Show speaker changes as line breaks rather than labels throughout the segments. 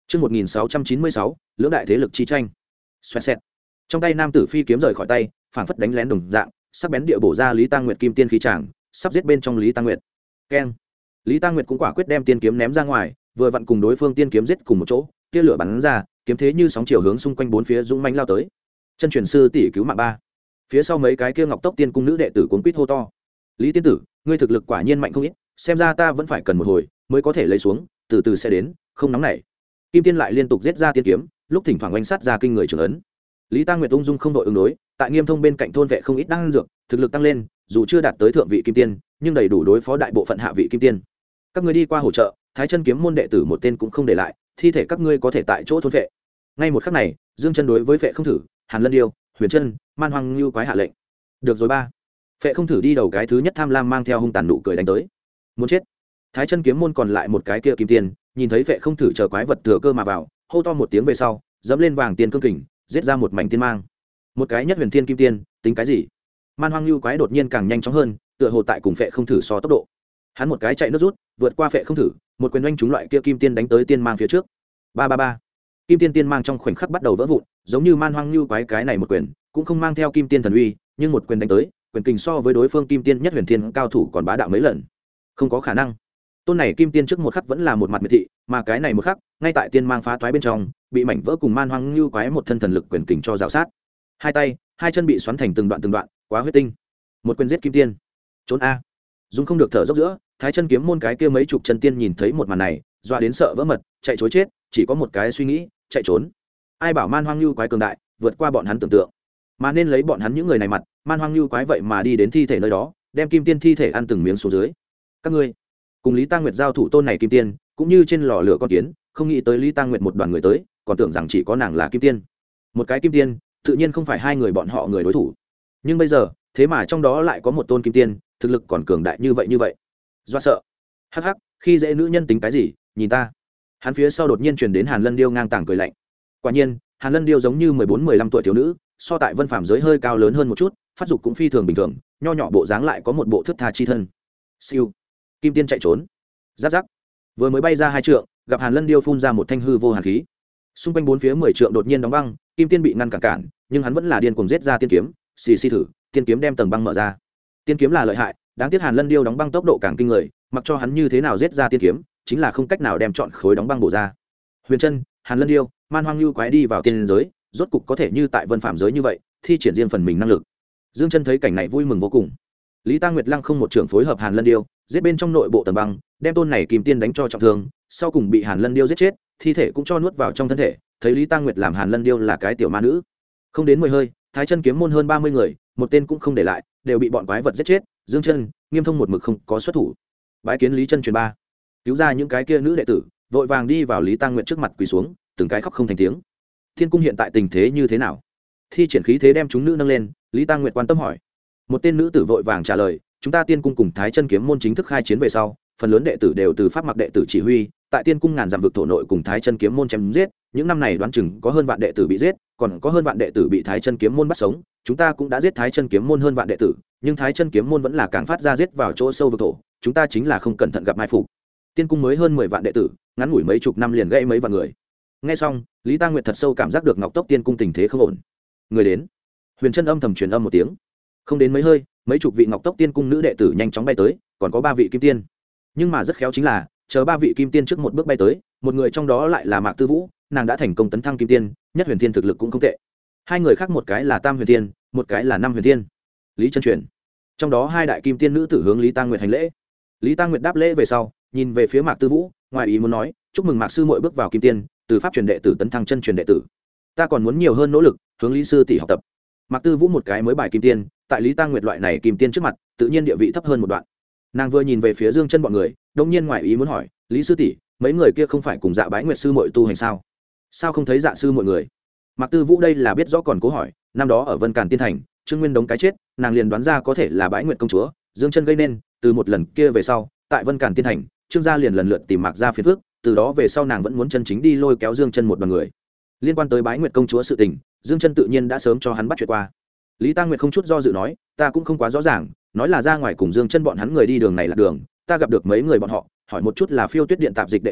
Chương 1696, lưỡng đại thế lực chi tranh. Xoẹt xẹt. Trong tay nam tử phi kiếm rời khỏi tay, phảng phất đánh lén đồng dạng, sắc bén địa bổ ra Lý Tăng Nguyệt kim tiên khí tràng, sắp giết bên trong Lý Tăng Nguyệt. Keng. Lý Tăng Nguyệt cũng quả quyết đem tiên kiếm ném ra ngoài, vừa vặn cùng đối phương tiên kiếm giết cùng một chỗ, tia lửa bắn ra, kiếm thế như sóng chiều hướng xung quanh bốn phía dũng mãnh lao tới. Chân truyền sư tỷ cứu mạng ba. Phía sau mấy cái kia Ngọc Tốc Tiên cung nữ đệ tử cuống quýt hô to. Lý tiên tử, ngươi thực lực quả nhiên mạnh không ít, xem ra ta vẫn phải cần một hồi mới có thể lấy xuống, từ từ sẽ đến, không nóng nảy. Kim tiên lại liên tục giết ra tiên kiếm, lúc thỉnh thoảng oanh sát ra kinh người trưởng ấn. Lý Tăng Nguyệt ung dung không đội ứng đối, tại Nghiêm Thông bên cạnh thôn vệ không ít đan dược, thực lực tăng lên, dù chưa đạt tới thượng vị kim tiên, nhưng đầy đủ đối phó đại bộ phận hạ vị kim tiên. Các ngươi đi qua hỗ trợ, Thái Chân kiếm môn đệ tử một tên cũng không để lại, thi thể các ngươi có thể tại chỗ thôn vệ. Ngay một khắc này, Dương Chân đối với Phệ Không Thử, Hàn Lân Điêu, Huyền Chân, Man Hoang Lưu quái hạ lệnh. Được rồi ba. Phệ Không Thử đi đầu cái thứ nhất tham lam mang theo hung tàn nụ cười đánh tới. Muốn chết. Thái Chân kiếm môn còn lại một cái kia kim tiên, nhìn thấy Phệ Không Thử chờ quái vật thừa cơ mà vào, hô to một tiếng về sau, dẫm lên vàng tiền cương kình, giết ra một mảnh tiên mang. Một cái nhất huyền thiên kim tiên, tính cái gì? Man Hoang Lưu quái đột nhiên càng nhanh chóng hơn, tựa hồ tại cùng Phệ Không Thử so tốc độ. Hắn một cái chạy nước rút, vượt qua Phệ Không Thử, một quyền oanh trúng loại kia kim tiên đánh tới tiên mang phía trước. Ba ba ba. Kim tiên tiên mang trong khoảnh khắc bắt đầu vỡ vụn, giống như Man Hoang Lưu quái cái này một quyền, cũng không mang theo kim tiên thần uy, nhưng một quyền đánh tới, quyền kình so với đối phương kim tiên nhất huyền thiên cao thủ còn bá đạo mấy lần. Không có khả năng. Tôn này kim tiên trước một khắc vẫn là một mặt miệt thị, mà cái này một khắc, ngay tại tiên mang phá toái bên trong, bị mảnh vỡ cùng Man Hoang Lưu quái một thân thần lực quyền kình cho rào sát. Hai tay, hai chân bị xoắn thành từng đoạn, quá huyết tinh. Một quyền giết kim tiên. Trốn a. Dung không được thở dốc giữa, Thái Chân kiếm môn cái kia mấy chục chân tiên nhìn thấy một màn này, dọa đến sợ vỡ mật, chạy trối chết, chỉ có một cái suy nghĩ, chạy trốn. Ai bảo Man Hoang Lưu quái cường đại, vượt qua bọn hắn tưởng tượng. Mà nên lấy bọn hắn những người này mặt, Man Hoang Lưu quái vậy mà đi đến thi thể nơi đó, đem kim tiên thi thể ăn từng miếng xuống dưới. Các ngươi cùng Lý Tăng Nguyệt giao thủ tôn này kim tiên, cũng như trên lò lửa con kiến, không nghĩ tới Lý Tăng Nguyệt một đoàn người tới, còn tưởng rằng chỉ có nàng là kim tiên. Một cái kim tiên, tự nhiên không phải hai người bọn họ người đối thủ. Nhưng bây giờ, thế mà trong đó lại có một tôn kim tiên, thực lực còn cường đại như vậy. Do sợ. Hắc hắc, khi dễ nữ nhân tính cái gì, nhìn ta. Hắn phía sau đột nhiên truyền đến Hàn Lân Điêu ngang tàng cười lạnh. Quả nhiên, Hàn Lân Điêu giống như 14-15 tuổi thiếu nữ, so tại Vân Phàm giới hơi cao lớn hơn một chút, phát dục cũng phi thường bình thường, nho nhỏ bộ dáng lại có một bộ thướt tha chi thân. Siêu. Kim tiên chạy trốn. Giáp giáp. Vừa mới bay ra hai trượng, gặp Hàn Lân Điêu phun ra một thanh hư vô hàn khí. Xung quanh bốn phía 10 trượng đột nhiên đóng băng, kim tiên bị ngăn cản, nhưng hắn vẫn là điên cuồng giết ra tiên kiếm, xì thử, tiên kiếm đem tầng băng mở ra. Tiên kiếm là lợi hại, đáng tiếc Hàn Lân Điêu đóng băng tốc độ càng kinh người, mặc cho hắn như thế nào giết ra tiên kiếm, chính là không cách nào đem chọn khối đóng băng bổ ra. Huyền Chân, Hàn Lân Điêu, Man Hoang Lưu quái đi vào tiên giới, rốt cục có thể như tại Vân Phàm giới như vậy, thi triển riêng phần mình năng lực. Dương Chân thấy cảnh này vui mừng vô cùng. Lý Tăng Nguyệt lăng không một trưởng phối hợp Hàn Lân Điêu, giết bên trong nội bộ tầng băng, đem tôn này kim tiên đánh cho trọng thương, sau cùng bị Hàn Lân Điêu giết chết, thi thể cũng cho nuốt vào trong thân thể. Thấy Lý Tăng Nguyệt làm Hàn Lân Điêu là cái tiểu ma nữ, không đến 10 hơi, Thái Chân kiếm môn hơn 30 người, một tên cũng không để lại, đều bị bọn quái vật giết chết. Dương Chân, Nghiêm Thông một mực không có xuất thủ. Bái kiến Lý Chân truyền ba, cứu ra những cái kia nữ đệ tử, vội vàng đi vào Lý Tăng Nguyệt trước mặt quỳ xuống, từng cái khóc không thành tiếng. Thiên cung hiện tại tình thế như thế nào? Thi triển khí thế đem chúng nữ nâng lên, Lý Tăng Nguyệt quan tâm hỏi. Một tên nữ tử vội vàng trả lời, chúng ta Tiên cung cùng Thái Chân kiếm môn chính thức khai chiến về sau, phần lớn đệ tử đều từ pháp mặc đệ tử chỉ huy, tại Tiên cung ngàn dặm vực thổ nội cùng Thái Chân kiếm môn chém giết, những năm này đoán chừng có hơn vạn đệ tử bị giết, còn có hơn vạn đệ tử bị Thái Chân kiếm môn bắt sống, chúng ta cũng đã giết Thái Chân kiếm môn hơn vạn đệ tử, nhưng Thái Chân kiếm môn vẫn là càng phát ra giết vào chỗ sâu vực thổ, chúng ta chính là không cẩn thận gặp mai phục. Tiên cung mới hơn 10 vạn đệ tử, ngắn ngủi mấy chục năm liền gãy mấy vạn người. Nghe xong, Lý Tăng Nguyệt thật sâu cảm giác được Ngọc Tốc Tiên cung tình thế không ổn. Người đến. Huyền Chân âm thầm truyền âm một tiếng. Không đến mấy hơi, mấy chục vị Ngọc Tốc Tiên cung nữ đệ tử nhanh chóng bay tới, còn có 3 vị kim tiên. Nhưng mà rất khéo chính là, chờ 3 vị kim tiên trước một bước bay tới, một người trong đó lại là Mạc Tư Vũ, nàng đã thành công tấn thăng kim tiên, nhất huyền thiên thực lực cũng không tệ. Hai người khác một cái là Tam huyền thiên, một cái là Năm huyền thiên. Lý Chân truyền. Trong đó hai đại kim tiên nữ tử hướng Lý Tăng Nguyệt hành lễ. Lý Tăng Nguyệt đáp lễ về sau, nhìn về phía Mạc Tư Vũ, ngoài ý muốn nói, chúc mừng Mạc sư muội bước vào kim tiên, từ pháp truyền đệ tử tấn thăng chân truyền đệ tử. Ta còn muốn nhiều hơn nỗ lực, hướng Lý sư tỷ học tập. Mạc Tư Vũ một cái mới bài kim tiên, tại Lý Tăng Nguyệt loại này kim tiên trước mặt, tự nhiên địa vị thấp hơn một đoạn. Nàng vừa nhìn về phía Dương Chân bọn người, đột nhiên ngoài ý muốn hỏi, Lý sư tỷ, mấy người kia không phải cùng Dạ Bái Nguyệt sư muội tu hành sao? Sao không thấy Dạ sư mọi người? Mạc Tư Vũ đây là biết rõ còn cố hỏi, năm đó ở Vân Càn Tiên Thành, Trương Nguyên đống cái chết, nàng liền đoán ra có thể là Bái Nguyệt công chúa, Dương Chân gây nên, từ một lần kia về sau, tại Vân Càn Tiên Thành, Trương gia liền lần lượt tìm Mạc gia phiền phức, từ đó về sau nàng vẫn muốn chân chính đi lôi kéo Dương Chân một đoàn người. Liên quan tới Bái Nguyệt công chúa sự tình, Dương Chân tự nhiên đã sớm cho hắn bắt chuyện qua. Lý Tăng Nguyệt không chút do dự nói, ta cũng không quá rõ ràng, nói là ra ngoài cùng Dương Chân bọn hắn người đi đường này là đường, ta gặp được mấy người bọn họ, hỏi một chút là Phiêu Tuyết điện tạp dịch đệ tử,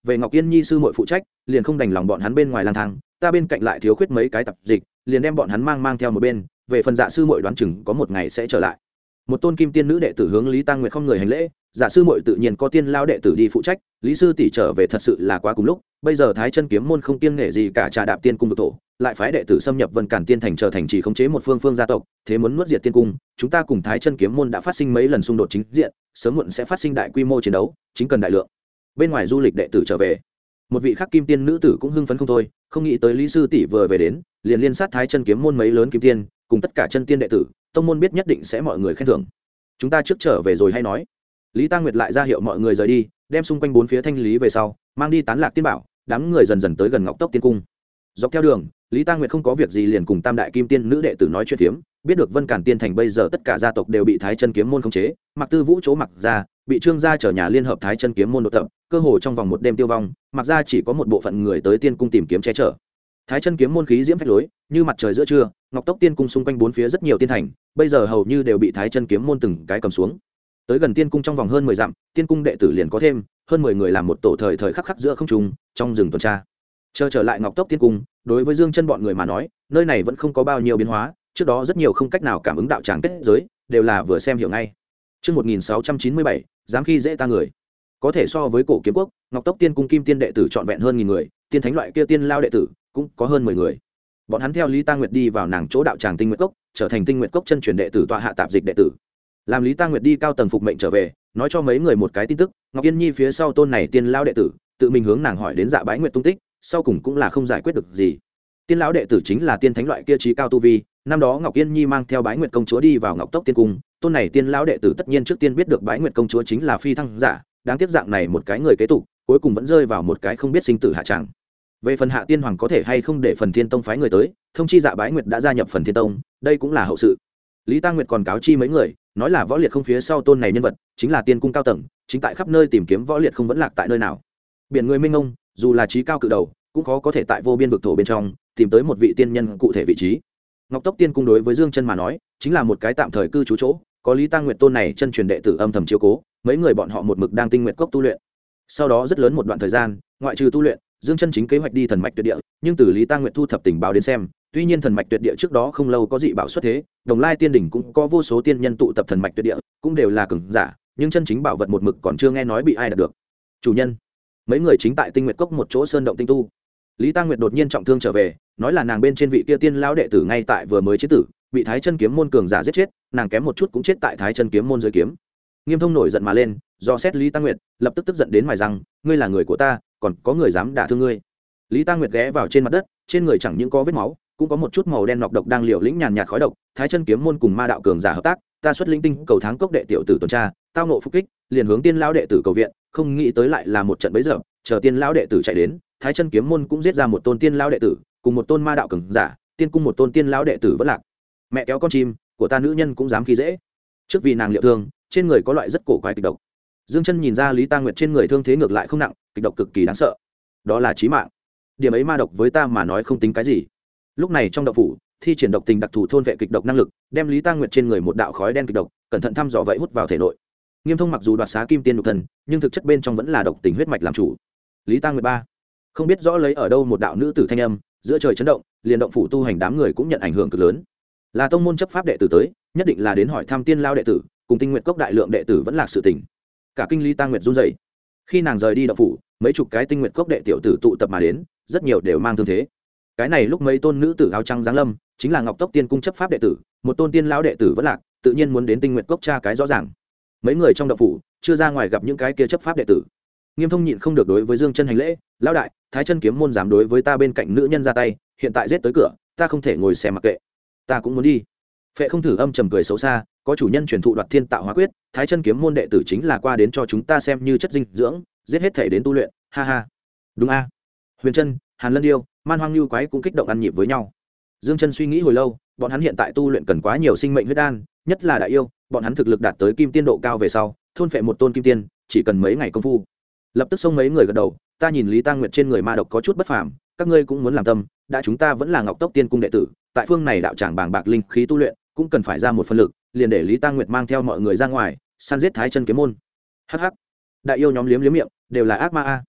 về Ngọc Yên Nhi sư muội phụ trách, liền không đành lòng bọn hắn bên ngoài lang thang, ta bên cạnh lại thiếu khuyết mấy cái tập dịch, liền đem bọn hắn mang theo một bên, về phần Dạ sư muội đoán chừng có một ngày sẽ trở lại. Một tôn kim tiên nữ đệ tử hướng Lý Tăng Nguyệt không người hành lễ, Dạ sư muội tự nhiên có tiên lao đệ tử đi phụ trách, Lý sư tỷ trở về thật sự là quá cùng lúc, bây giờ Thái Chân kiếm môn không kiêng nể gì cả trà đạp tiên cung vực thổ, lại phái đệ tử xâm nhập Vân Cản tiên thành trở thành chỉ khống chế một phương gia tộc, thế muốn nuốt diệt tiên cung, chúng ta cùng Thái Chân kiếm môn đã phát sinh mấy lần xung đột chính diện, sớm muộn sẽ phát sinh đại quy mô chiến đấu, chính cần đại lượng. Bên ngoài du lịch đệ tử trở về, một vị khác kim tiên nữ tử cũng hưng phấn không thôi, không nghĩ tới Lý sư tỷ vừa về đến, liền liên sát Thái Chân kiếm môn mấy lớn kim tiên, cùng tất cả chân tiên đệ tử, tông môn biết nhất định sẽ mọi người khen thưởng. Chúng ta trước trở về rồi hay nói. Lý Tăng Nguyệt lại ra hiệu mọi người rời đi, đem xung quanh bốn phía thanh lý về sau, mang đi tán lạc tiên bảo, đám người dần dần tới gần Ngọc Tốc tiên cung. Dọc theo đường, Lý Tăng Nguyệt không có việc gì liền cùng tam đại kim tiên nữ đệ tử nói chuyện phiếm, biết được Vân Cản tiên thành bây giờ tất cả gia tộc đều bị Thái Chân kiếm môn khống chế, Mặc Tư Vũ chỗ Mặc gia bị Trương gia trở nhà liên hợp Thái Chân kiếm môn đột tập, cơ hồ trong vòng một đêm tiêu vong, Mặc gia chỉ có một bộ phận người tới tiên cung tìm kiếm che chở. Thái Chân kiếm môn khí diễm phách lối, như mặt trời giữa trưa, Ngọc Tốc tiên cung xung quanh bốn phía rất nhiều tiên thành, bây giờ hầu như đều bị Thái Chân kiếm môn từng cái cầm xuống. Tới gần tiên cung trong vòng hơn 10 dặm, tiên cung đệ tử liền có thêm hơn 10 người làm một tổ thời thời khắc khắc giữa không trung, trong rừng tuần tra. Chờ trở lại Ngọc Tốc tiên cung, đối với Dương Chân bọn người mà nói, nơi này vẫn không có bao nhiêu biến hóa, trước đó rất nhiều không cách nào cảm ứng đạo tràng kết giới, đều là vừa xem hiểu ngay. Chương 1697, dám khi dễ ta người. Có thể so với cổ kiếm quốc, Ngọc Tốc tiên cung kim tiên đệ tử trọn vẹn hơn 1000 người, tiên thánh loại kia tiên lao đệ tử cũng có hơn 10 người. Bọn hắn theo Lý Tăng Nguyệt đi vào nàng chỗ đạo tràng Tinh Nguyệt Cốc, trở thành Tinh Nguyệt Cốc chân truyền đệ tử tọa hạ tạp dịch đệ tử. Làm Lý Tăng Nguyệt đi cao tầng phục mệnh trở về, nói cho mấy người một cái tin tức, Ngọc Yên Nhi phía sau tôn này tiên lao đệ tử, tự mình hướng nàng hỏi đến Dạ Bái Nguyệt tung tích, sau cùng cũng là không giải quyết được gì. Tiên lão đệ tử chính là tiên thánh loại kia trí cao tu vi, năm đó Ngọc Yên Nhi mang theo Bái Nguyệt công chúa đi vào Ngọc Tốc tiên cung, tôn này tiên lão đệ tử tất nhiên trước tiên biết được Bái Nguyệt công chúa chính là phi thăng giả, đáng tiếc dạng này một cái người kế tục, cuối cùng vẫn rơi vào một cái không biết sinh tử hạ tràng. Về phần Hạ Tiên Hoàng có thể hay không để Phần Thiên Tông phái người tới, thông chi Dạ Bái Nguyệt đã gia nhập Phần Thiên Tông, đây cũng là hậu sự. Lý Tăng Nguyệt còn cáo chi mấy người, nói là võ liệt không phía sau tôn này nhân vật chính là tiên cung cao tầng, chính tại khắp nơi tìm kiếm võ liệt không vẫn lạc tại nơi nào. Biển người mênh mông, dù là trí cao cự đầu, cũng khó có thể tại vô biên vực thổ bên trong tìm tới một vị tiên nhân cụ thể vị trí. Ngọc Tốc tiên cung đối với Dương Chân mà nói, chính là một cái tạm thời cư trú chỗ, có Lý Tăng Nguyệt tôn này chân truyền đệ tử âm thầm chiếu cố, mấy người bọn họ một mực đang Tinh Nguyệt Cốc tu luyện. Sau đó rất lớn một đoạn thời gian, ngoại trừ tu luyện, Dương Chân chính kế hoạch đi thần mạch tuyệt địa, nhưng từ Lý Tăng Nguyệt thu thập tình báo đến xem, tuy nhiên thần mạch tuyệt địa trước đó không lâu có dị bảo xuất thế, Đồng Lai tiên đỉnh cũng có vô số tiên nhân tụ tập thần mạch tuyệt địa, cũng đều là cường giả, nhưng chân chính bảo vật một mực còn chưa nghe nói bị ai đạt được. Chủ nhân, mấy người chính tại Tinh Nguyệt Cốc một chỗ sơn động tinh tu. Lý Tăng Nguyệt đột nhiên trọng thương trở về, nói là nàng bên trên vị kia tiên lão đệ tử ngay tại vừa mới chế tử, bị Thái Chân kiếm môn cường giả giết chết, nàng kém một chút cũng chết tại Thái Chân kiếm môn dưới kiếm. Nghiêm Thông nổi giận mà lên, do xét Lý Tăng Nguyệt, lập tức tức giận đến mài răng, ngươi là người của ta, còn có người dám đả thương ngươi. Lý Tăng Nguyệt ghé vào trên mặt đất, trên người chẳng những có vết máu, cũng có một chút màu đen nọc độc đang liều lĩnh nhàn nhạt khói độc. Thái Chân kiếm môn cùng ma đạo cường giả hợp tác, ta xuất linh tinh cầu tháng cốc đệ tiểu tử tuần tra, tao nộ phục kích, liền hướng tiên lão đệ tử cầu viện, không nghĩ tới lại là một trận bấy giờ, chờ tiên lão đệ tử chạy đến, Thái Chân kiếm môn cũng giết ra một tôn tiên lão đệ tử, cùng một tôn ma đạo cường giả, tiên cung một tôn tiên lão đệ tử vẫn lạc. Mẹ kéo con chim, của ta nữ nhân cũng dám khi dễ. Trước vì nàng liệu thương, trên người có loại rất cổ quái kịch độc. Dương Chân nhìn ra Lý Tăng Nguyệt trên người thương thế ngược lại không nặng, kịch độc cực kỳ đáng sợ. Đó là chí mạng. Điểm ấy ma độc với ta mà nói không tính cái gì. Lúc này trong động phủ, thi triển độc tình đặc thù thôn vệ kịch độc năng lực, đem Lý Tăng Nguyệt trên người một đạo khói đen kịch độc, cẩn thận thăm dò vậy hút vào thể nội. Nghiêm Thông mặc dù đoạt xá kim tiên nhục thần, nhưng thực chất bên trong vẫn là độc tình huyết mạch làm chủ. Lý Tăng Nguyệt ba, không biết rõ lấy ở đâu một đạo nữ tử thanh âm, giữa trời chấn động, liền động phủ tu hành đám người cũng nhận ảnh hưởng cực lớn. Là tông môn chấp pháp đệ tử tới, nhất định là đến hỏi thăm tiên lao đệ tử, cùng Tinh Nguyệt Cốc đại lượng đệ tử vẫn là sự tình. Cả kinh Lý Tăng Nguyệt run rẩy. Khi nàng rời đi động phủ, mấy chục cái Tinh Nguyệt Cốc đệ tiểu tử tụ tập mà đến, rất nhiều đều mang thương thế. Cái này lúc mấy tôn nữ tử áo trắng giáng lâm, chính là Ngọc Tốc tiên cung chấp pháp đệ tử, một tôn tiên lão đệ tử vẫn lạc, tự nhiên muốn đến Tinh Nguyệt Cốc tra cái rõ ràng. Mấy người trong động phủ chưa ra ngoài gặp những cái kia chấp pháp đệ tử. Nghiêm Thông nhịn không được đối với Dương Chân hành lễ, lão đại, Thái Chân kiếm môn dám đối với ta bên cạnh nữ nhân ra tay, hiện tại giết tới cửa, ta không thể ngồi xem mặc kệ, ta cũng muốn đi. Phệ Không Thử âm trầm cười xấu xa, có chủ nhân truyền thụ Đoạt Thiên Tạo Hóa Quyết, Thái Chân kiếm môn đệ tử chính là qua đến cho chúng ta xem như chất dinh dưỡng, giết hết thể đến tu luyện, ha ha. Đúng a. Huyền Trân, Hàn Lân Điêu, Man Hoang Nưu Quái cũng kích động ăn nhịp với nhau. Dương Chân suy nghĩ hồi lâu, bọn hắn hiện tại tu luyện cần quá nhiều sinh mệnh huyết đan, nhất là đại yêu, bọn hắn thực lực đạt tới kim tiên độ cao về sau, thôn phệ một tôn kim tiên, chỉ cần mấy ngày công phu. Lập tức xông mấy người gật đầu, ta nhìn Lý Tăng Nguyệt trên người ma độc có chút bất phàm, các ngươi cũng muốn làm tâm, đã chúng ta vẫn là Ngọc Tốc tiên cung đệ tử, tại phương này đạo tràng bàng bạc linh khí tu luyện, cũng cần phải ra một phần lực, liền để Lý Tăng Nguyệt mang theo mọi người ra ngoài, săn giết Thái Chân kiếm môn. Hắc hắc. Đại yêu nhóm liếm liếm miệng, đều là ác ma a.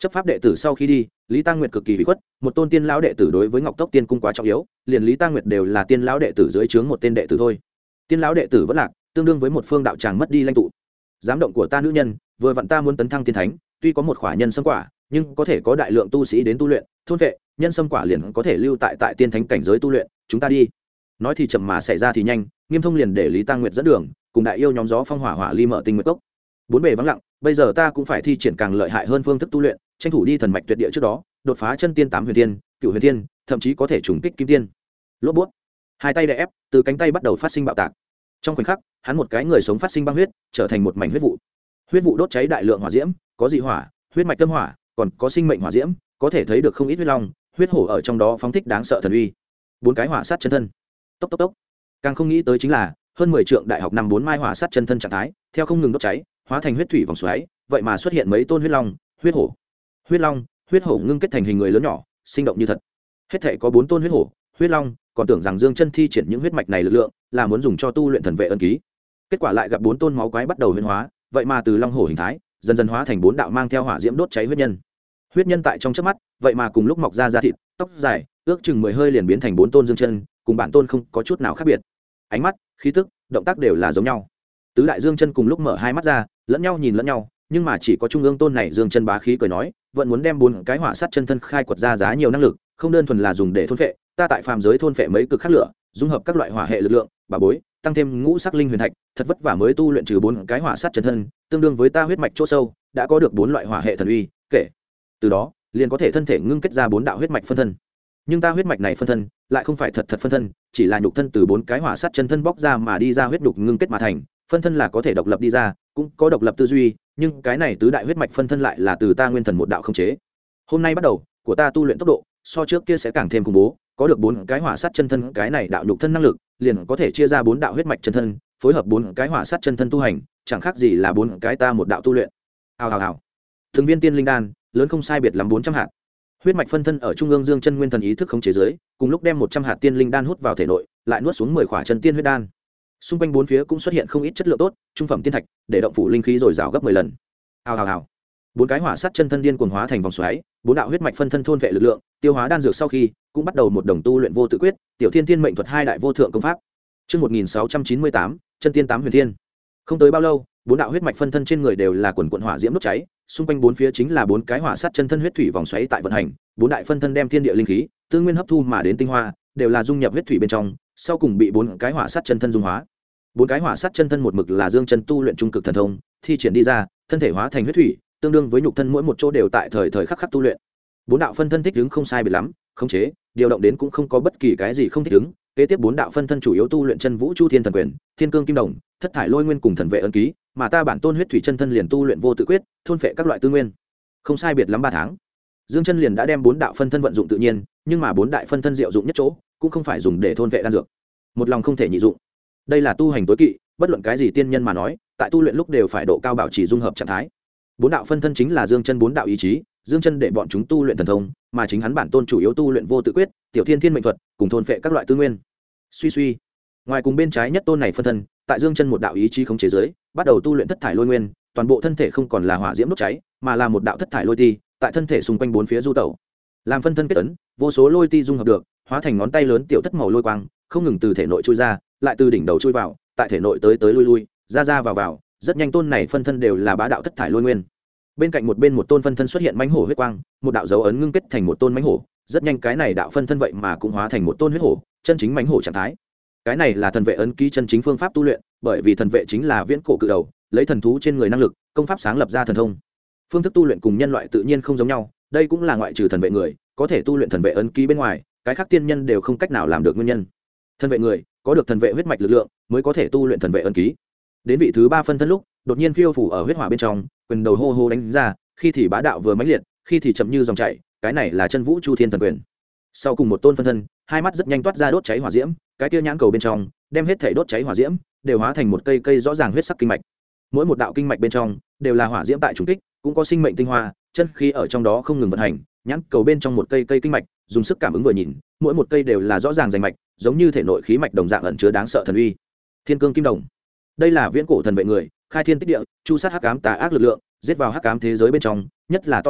chấp pháp đệ tử sau khi đi, Lý Tăng Nguyệt cực kỳ bị khuất, một tôn tiên lão đệ tử đối với Ngọc Tốc Tiên cung quá trọng yếu, liền Lý Tăng Nguyệt đều là tiên lão đệ tử dưới trướng một tên đệ tử thôi. Tiên lão đệ tử vẫn lạc, tương đương với một phương đạo tràng mất đi lãnh tụ. Giám động của ta nữ nhân, vừa vặn ta muốn tấn thăng tiên thánh, tuy có một khỏa nhân sâm quả, nhưng có thể có đại lượng tu sĩ đến tu luyện, thôn vệ, nhân sâm quả liền có thể lưu tại tiên thánh cảnh giới tu luyện, chúng ta đi. Nói thì chậm mà xảy ra thì nhanh, Nghiêm Thông liền để Lý Tăng Nguyệt dẫn đường, cùng đại yêu nhóm gió phong hỏa hỏa ly mở tinh nguyệt cốc. Bốn bề vắng lặng, bây giờ ta cũng phải thi triển càng lợi hại hơn phương thức tu luyện, tranh thủ đi thần mạch tuyệt địa trước đó, đột phá chân tiên 8 huyền tiên, cửu huyền tiên, thậm chí có thể trùng kích kim tiên. Lốp bút, hai tay đè ép, từ cánh tay bắt đầu phát sinh bạo tạc. Trong khoảnh khắc, hắn một cái người sống phát sinh băng huyết, trở thành một mảnh huyết vụ. Huyết vụ đốt cháy đại lượng hỏa diễm, có dị hỏa, huyết mạch tâm hỏa, còn có sinh mệnh hỏa diễm, có thể thấy được không ít huyết long, huyết hổ ở trong đó phóng thích đáng sợ thần uy. Bốn cái hỏa sát chân thân. Tốc tốc tốc. Càng không nghĩ tới chính là, hơn 10 trượng đại học năm 4 mai hỏa sát chân thân trạng thái, theo không ngừng đốt cháy, hóa thành huyết thủy vòng xoáy, vậy mà xuất hiện mấy tôn huyết long, huyết hổ. Huyết long, huyết hổ ngưng kết thành hình người lớn nhỏ, sinh động như thật. Hết thảy có 4 tôn huyết hổ, huyết long, còn tưởng rằng Dương Chân thi triển những huyết mạch này lực lượng, là muốn dùng cho tu luyện thần vệ ân ký. Kết quả lại gặp 4 tôn máu quái bắt đầu huyễn hóa, vậy mà từ long hổ hình thái, dần dần hóa thành 4 đạo mang theo hỏa diễm đốt cháy huyết nhân. Huyết nhân tại trong chớp mắt, vậy mà cùng lúc mọc ra da thịt, tóc dài, ước chừng 10 hơi liền biến thành 4 tôn Dương Chân, cùng bản tôn không có chút nào khác biệt. Ánh mắt, khí tức, động tác đều là giống nhau. Tứ đại Dương Chân cùng lúc mở hai mắt ra, lẫn nhau nhìn lẫn nhau, nhưng mà chỉ có trung ương tôn này Dương Chân bá khí cười nói, vẫn muốn đem 4 cái hỏa sát chân thân khai quật ra giá nhiều năng lực, không đơn thuần là dùng để thôn phệ, ta tại phàm giới thôn phệ mấy cực khắc lửa, dung hợp các loại hỏa hệ lực lượng, bà bối, tăng thêm ngũ sắc linh huyền thạch, thật vất vả mới tu luyện trừ 4 cái hỏa sát chân thân, tương đương với ta huyết mạch chỗ sâu, đã có được 4 loại hỏa hệ thần uy, kể từ đó, liền có thể thân thể ngưng kết ra 4 đạo huyết mạch phân thân. Nhưng ta huyết mạch này phân thân, lại không phải thật phân thân, chỉ là nhục thân từ 4 cái hỏa sát chân thân bóc ra mà đi ra huyết nhục ngưng kết mà thành, phân thân là có thể độc lập đi ra, cũng có độc lập tư duy, nhưng cái này tứ đại huyết mạch phân thân lại là từ ta nguyên thần một đạo không chế. Hôm nay bắt đầu, của ta tu luyện tốc độ so trước kia sẽ càng thêm khủng bố, có được 4 cái hỏa sát chân thân, cái này đạo nhục thân năng lực, liền có thể chia ra 4 đạo huyết mạch chân thân, phối hợp 4 cái hỏa sát chân thân tu hành, chẳng khác gì là 4 cái ta một đạo tu luyện. Hào hào hào. Từng viên tiên linh đan, lớn không sai biệt lắm 400 hạt. Huyết mạch phân thân ở trung ương Dương Chân nguyên thần ý thức khống chế dưới, cùng lúc đem 100 hạt tiên linh đan hút vào thể nội, lại nuốt xuống 10 khỏa chân tiên huyết đan. Xung quanh bốn phía cũng xuất hiện không ít chất lượng tốt, trung phẩm tiên thạch, để động phủ linh khí dồi dào gấp 10 lần. Hào hào hào. 4 cái hỏa sát chân thân điên cuồng hóa thành vòng xoáy, 4 đạo huyết mạch phân thân thôn vệ lực lượng, tiêu hóa đan dược sau khi, cũng bắt đầu một đồng tu luyện vô tự quyết, tiểu thiên tiên mệnh thuật hai đại vô thượng công pháp. Chương 1698, chân tiên 8 huyền thiên. Không tới bao lâu, 4 đạo huyết mạch phân thân trên người đều là quần quần hỏa diễm đốt cháy, xung quanh bốn phía chính là 4 cái hỏa sát chân thân huyết thủy vòng xoáy tại vận hành, 4 đại phân thân đem thiên địa linh khí, tư nguyên hấp thu mà đến tinh hoa, đều là dung nhập huyết thủy bên trong, sau cùng bị 4 cái hỏa sát chân thân dung hóa. 4 cái hỏa sát chân thân một mực là Dương Chân tu luyện trung cực thần thông, thi triển đi ra, thân thể hóa thành huyết thủy, tương đương với nhục thân mỗi một chỗ đều tại thời khắc khắc tu luyện. 4 đạo phân thân thích ứng không sai biệt lắm, khống chế, điều động đến cũng không có bất kỳ cái gì không thích ứng. Kế tiếp 4 đạo phân thân chủ yếu tu luyện chân vũ chu thiên thần quyền, thiên cương kim đồng, thất thải lôi nguyên cùng thần vệ ân ký, mà ta bản tôn huyết thủy chân thân liền tu luyện vô tự quyết, thôn phệ các loại tư nguyên. Không sai biệt lắm 3 tháng, Dương Chân liền đã đem 4 đạo phân thân vận dụng tự nhiên, nhưng mà 4 đại phân thân diệu dụng nhất chỗ, cũng không phải dùng để thôn vệ đan dược. Một lòng không thể nhị dụng. Đây là tu hành tối kỵ, bất luận cái gì tiên nhân mà nói, tại tu luyện lúc đều phải độ cao bảo trì dung hợp trạng thái. 4 đạo phân thân chính là Dương Chân 4 đạo ý chí, Dương Chân để bọn chúng tu luyện thần thông, mà chính hắn bản tôn chủ yếu tu luyện vô tự quyết, tiểu thiên thiên mệnh thuật, cùng thôn phệ các loại tư nguyên. Suy suy, ngoài cùng bên trái nhất tôn này phân thân, tại Dương Chân một đạo ý chí khống chế dưới, bắt đầu tu luyện thất thải lôi nguyên, toàn bộ thân thể không còn là hỏa diễm đốt cháy, mà là một đạo thất thải lôi ti, tại thân thể xung quanh bốn phía du tẩu. Làm phân thân kết ấn, vô số lôi ti dung hợp được, hóa thành ngón tay lớn tiểu thất màu lôi quang, không ngừng từ thể nội chui ra, lại từ đỉnh đầu chui vào, tại thể nội tới lui lui, ra vào, rất nhanh tôn này phân thân đều là bá đạo thất thải lôi nguyên. Bên cạnh một tôn phân thân xuất hiện mãnh hổ huyết quang, một đạo dấu ấn ngưng kết thành một tôn mãnh hổ, rất nhanh cái này đạo phân thân vậy mà cũng hóa thành một tôn huyết hổ, chân chính mãnh hổ trạng thái. Cái này là thần vệ ấn ký chân chính phương pháp tu luyện, bởi vì thần vệ chính là viễn cổ cự đầu, lấy thần thú trên người năng lực, công pháp sáng lập ra thần thông. Phương thức tu luyện cùng nhân loại tự nhiên không giống nhau, đây cũng là ngoại trừ thần vệ người có thể tu luyện thần vệ ấn ký bên ngoài, cái khác tiên nhân đều không cách nào làm được nguyên nhân. Thần vệ người có được thần vệ huyết mạch lực lượng, mới có thể tu luyện thần vệ ấn ký. Đến vị thứ 3 phân thân lúc, đột nhiên phiêu phủ ở huyết hỏa bên trong, quyền đầu hô hô đánh ra, khi thì bá đạo vừa mãnh liệt, khi thì chậm như dòng chảy, cái này là chân vũ chu thiên thần quyền. Sau cùng một tôn phân thân, hai mắt rất nhanh toát ra đốt cháy hỏa diễm, cái kia nhãn cầu bên trong đem hết thể đốt cháy hỏa diễm đều hóa thành một cây rõ ràng huyết sắc kinh mạch. Mỗi một đạo kinh mạch bên trong đều là hỏa diễm tại trùng kích, cũng có sinh mệnh tinh hoa, chân khí ở trong đó không ngừng vận hành. Nhãn cầu bên trong một cây kinh mạch, dùng sức cảm ứng vừa nhìn, mỗi một cây đều là rõ ràng rành mạch, giống như thể nội khí mạch đồng dạng ẩn chứa đáng sợ thần uy. Thiên cương kim đồng, đây là viễn cổ thần vệ người khai thiên tích địa, chu sát hắc ám tà ác lực lượng, giết vào hắc ám thế giới bên trong, nhất là to lớn,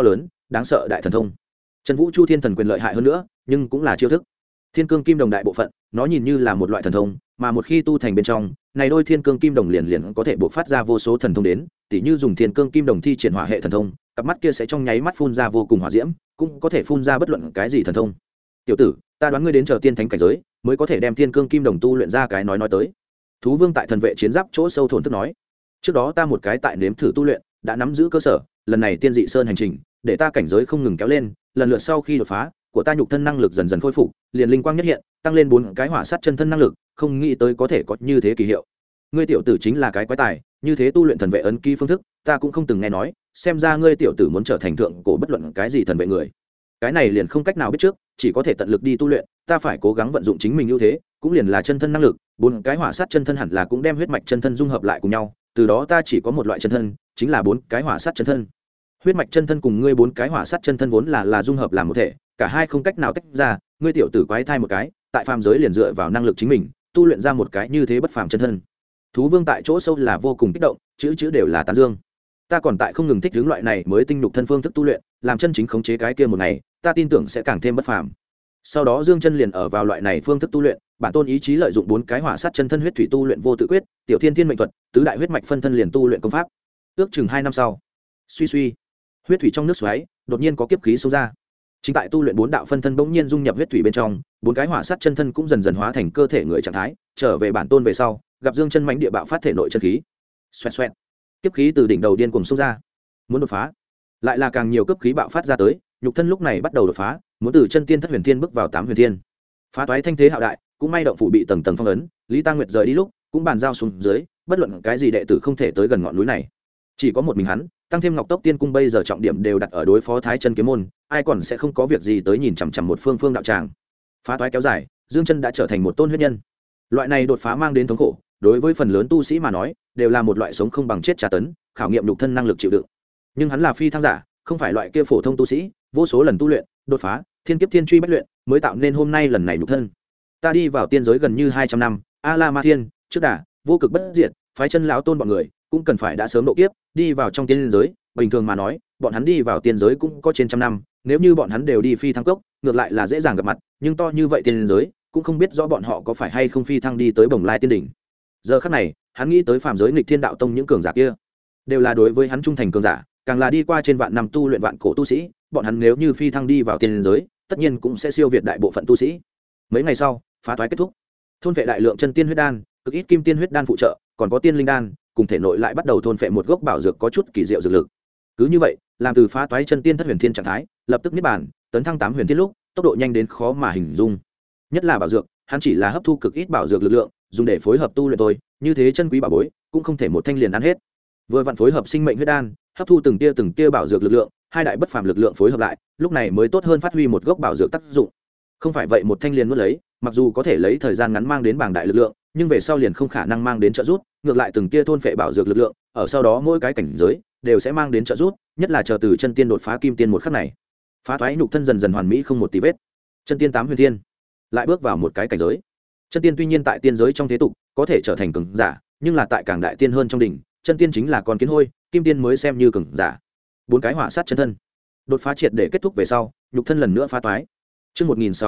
đáng sợ đại thần thông. Chân Vũ Chu Thiên Thần Quyền lợi hại hơn nữa, nhưng cũng là chiêu thức. Thiên Cương Kim Đồng đại bộ phận, nó nhìn như là một loại thần thông, mà một khi tu thành bên trong, này đôi Thiên Cương Kim Đồng liền có thể bộc phát ra vô số thần thông đến, tỉ như dùng Thiên Cương Kim Đồng thi triển hỏa hệ thần thông, cặp mắt kia sẽ trong nháy mắt phun ra vô cùng hỏa diễm, cũng có thể phun ra bất luận cái gì thần thông. Tiểu tử, ta đoán ngươi đến chờ tiên thánh cảnh giới, mới có thể đem Thiên Cương Kim Đồng tu luyện ra cái nói tới. Thú Vương tại thần vệ chiến giáp chỗ sâu thổn thức nói, trước đó ta một cái tại nếm thử tu luyện, đã nắm giữ cơ sở, lần này tiên dị sơn hành trình, để ta cảnh giới không ngừng kéo lên, lần lượt sau khi đột phá, của ta nhục thân năng lực dần dần khôi phục, liền linh quang nhất hiện, tăng lên 4 cái hỏa sát chân thân năng lực, không nghĩ tới có thể có như thế kỳ hiệu. Ngươi tiểu tử chính là cái quái tài, như thế tu luyện thần vệ ấn ký phương thức, ta cũng không từng nghe nói, xem ra ngươi tiểu tử muốn trở thành thượng cổ bất luận cái gì thần vệ người. Cái này liền không cách nào biết trước, chỉ có thể tận lực đi tu luyện, ta phải cố gắng vận dụng chính mình ưu thế, cũng liền là chân thân năng lực, 4 cái hỏa sát chân thân hẳn là cũng đem huyết mạch chân thân dung hợp lại cùng nhau, từ đó ta chỉ có một loại chân thân, chính là 4 cái hỏa sát chân thân. Huyết mạch chân thân cùng ngươi 4 cái hỏa sát chân thân vốn là dung hợp làm một thể, cả hai không cách nào tách ra, ngươi tiểu tử quái thai một cái, tại phàm giới liền dựa vào năng lực chính mình, tu luyện ra một cái như thế bất phàm chân thân. Thú Vương tại chỗ sâu là vô cùng kích động, chữ đều là tán dương. Ta còn tại không ngừng thích hướng loại này mới tinh nhục thân phương thức tu luyện, làm chân chính khống chế cái kia một ngày, ta tin tưởng sẽ càng thêm bất phàm. Sau đó Dương Chân liền ở vào loại này phương thức tu luyện, bản tôn ý chí lợi dụng 4 cái hỏa sát chân thân huyết thủy tu luyện vô tự quyết, tiểu thiên thiên mệnh thuật, tứ đại huyết mạch phân thân liền tu luyện công pháp. Ước chừng 2 năm sau, suy huyết thủy trong nước xoáy đột nhiên có kiếp khí xông ra. Chính tại tu luyện 4 đạo phân thân bỗng nhiên dung nhập huyết thủy bên trong, 4 cái hỏa sát chân thân cũng dần dần hóa thành cơ thể người trạng thái, trở về bản tôn về sau, gặp Dương Chân mãnh địa bạo phát thể nội chân khí. Xoẹt. Kiếp khí từ đỉnh đầu điên cuồng xông ra, muốn đột phá. Lại là càng nhiều kiếp khí bạo phát ra tới, nhục thân lúc này bắt đầu đột phá, muốn từ chân tiên thất huyền thiên bước vào 8 huyền thiên. Phá toái thanh thế hạo đại, cũng may động phủ bị tầng tầng phong ấn, Lý Tăng Nguyệt rời đi lúc, cũng bàn giao xuống dưới, bất luận cái gì đệ tử không thể tới gần ngọn núi này. Chỉ có một mình hắn, tăng thêm Ngọc Tốc Tiên cung bây giờ trọng điểm đều đặt ở đối phó Thái Chân kiếm môn, ai còn sẽ không có việc gì tới nhìn chằm chằm một phương đạo tràng. Phá toái kéo dài, Dương Chân đã trở thành một tôn huyết nhân. Loại này đột phá mang đến thống khổ, đối với phần lớn tu sĩ mà nói, đều là một loại sống không bằng chết tra tấn, khảo nghiệm nhục thân năng lực chịu đựng. Nhưng hắn là phi thăng giả, không phải loại kia phổ thông tu sĩ, vô số lần tu luyện, đột phá, thiên kiếp thiên truy bách luyện, mới tạo nên hôm nay lần này nhục thân. Ta đi vào tiên giới gần như 200 năm, A La Ma Thiên, trước đà, vô cực bất diệt, phái chân lão tôn bọn người, cũng cần phải đã sớm độ kiếp, đi vào trong tiên giới, bình thường mà nói, bọn hắn đi vào tiên giới cũng có trên trăm năm, nếu như bọn hắn đều đi phi thăng cốc, ngược lại là dễ dàng gặp mặt, nhưng to như vậy tiên giới, cũng không biết rõ bọn họ có phải hay không phi thăng đi tới Bồng Lai tiên đỉnh. Giờ khắc này, hắn nghĩ tới phàm giới nghịch thiên đạo tông những cường giả kia, đều là đối với hắn trung thành cường giả, càng là đi qua trên vạn năm tu luyện vạn cổ tu sĩ, bọn hắn nếu như phi thăng đi vào tiên giới, tất nhiên cũng sẽ siêu việt đại bộ phận tu sĩ. Mấy ngày sau, phá toái kết thúc, thôn phệ đại lượng chân tiên huyết đan, cực ít kim tiên huyết đan phụ trợ, còn có tiên linh đan, cùng thể nội lại bắt đầu thôn phệ một gốc bảo dược có chút kỳ diệu dược lực. Cứ như vậy, làm từ phá toái chân tiên thất huyền thiên trạng thái, lập tức niết bàn, tấn thăng 8 huyền thiên lúc, tốc độ nhanh đến khó mà hình dung. Nhất là bảo dược, hắn chỉ là hấp thu cực ít bảo dược lực lượng, dùng để phối hợp tu luyện thôi, như thế chân quý bảo bối, cũng không thể một thanh liền ăn hết. Vừa vặn phối hợp sinh mệnh huyết đan, hấp thu từng tia bảo dược lực lượng, hai đại bất phàm lực lượng phối hợp lại, lúc này mới tốt hơn phát huy một gốc bảo dược tác dụng. Không phải vậy một thanh liền nuốt lấy, mặc dù có thể lấy thời gian ngắn mang đến bảng đại lực lượng, nhưng về sau liền không khả năng mang đến trợ giúp, ngược lại từng tia thôn phệ bảo dược lực lượng, ở sau đó mỗi cái cảnh giới đều sẽ mang đến trợ giúp, nhất là chờ từ chân tiên đột phá kim tiên một khắc này. Phá thoái nhục thân dần dần hoàn mỹ không một tí vết. Chân tiên 8 huyền thiên, lại bước vào một cái cảnh giới. Chân tiên tuy nhiên tại tiên giới trong thế tục có thể trở thành cường giả, nhưng là tại càng đại tiên hơn trong đỉnh, chân tiên chính là con kiến hôi, kim tiên mới xem như cường giả. 4 cái hỏa sát chân thân, đột phá triệt để kết thúc về sau, nhục thân lần nữa phá toái. Chương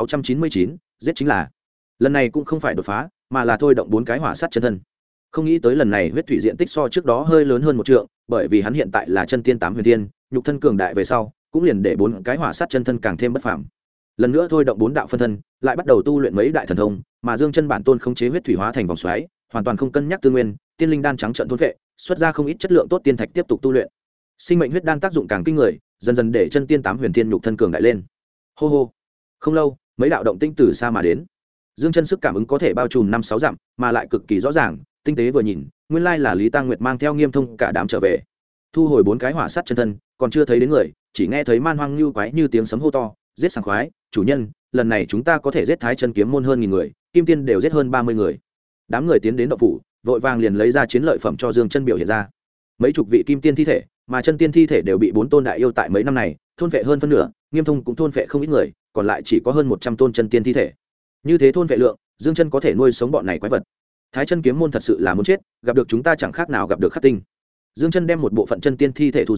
1699, giết chính là. Lần này cũng không phải đột phá, mà là thôi động 4 cái hỏa sát chân thân. Không nghĩ tới lần này huyết thủy diện tích so trước đó hơi lớn hơn một trượng, bởi vì hắn hiện tại là chân tiên 8 huyền thiên, nhục thân cường đại về sau, cũng liền để 4 cái hỏa sát chân thân càng thêm bất phàm. Lần nữa thôi động 4 đạo phân thân, lại bắt đầu tu luyện mấy đại thần thông, mà Dương Chân bản tôn khống chế huyết thủy hóa thành vòng xoáy, hoàn toàn không cân nhắc tư nguyên, tiên linh đan trắng trận thôn vệ, xuất ra không ít chất lượng tốt tiên thạch tiếp tục tu luyện. Sinh mệnh huyết đan tác dụng càng kinh người, dần dần để chân tiên 8 huyền thiên nhục thân cường đại lên. Hô hô. Không lâu, mấy đạo động tinh từ xa mà đến. Dương Chân sức cảm ứng có thể bao trùm 5-6 dặm, mà lại cực kỳ rõ ràng, tinh tế vừa nhìn, nguyên lai là Lý Tăng Nguyệt mang theo Nghiêm Thông cả đám trở về. Thu hồi 4 cái hỏa sát chân thân, còn chưa thấy đến người, chỉ nghe thấy man hoang như quái như tiếng sấm hô to, giết sảng khoái, chủ nhân, lần này chúng ta có thể giết Thái Chân kiếm môn hơn 1000 người, kim tiên đều giết hơn 30 người. Đám người tiến đến động phủ, vội vàng liền lấy ra chiến lợi phẩm cho Dương Chân biểu hiện ra. Mấy chục vị kim tiên thi thể, mà chân tiên thi thể đều bị 4 tôn đại yêu tại mấy năm này thôn phệ hơn phân nửa, Nghiêm Thông cũng thôn phệ không ít người, còn lại chỉ có hơn 100 tôn chân tiên thi thể. Như thế thôn phệ lượng, Dương Chân có thể nuôi sống bọn này quái vật. Thái Chân kiếm môn thật sự là muốn chết, gặp được chúng ta chẳng khác nào gặp được khắc tinh. Dương Chân đem một bộ phận chân tiên thi thể thu dưới,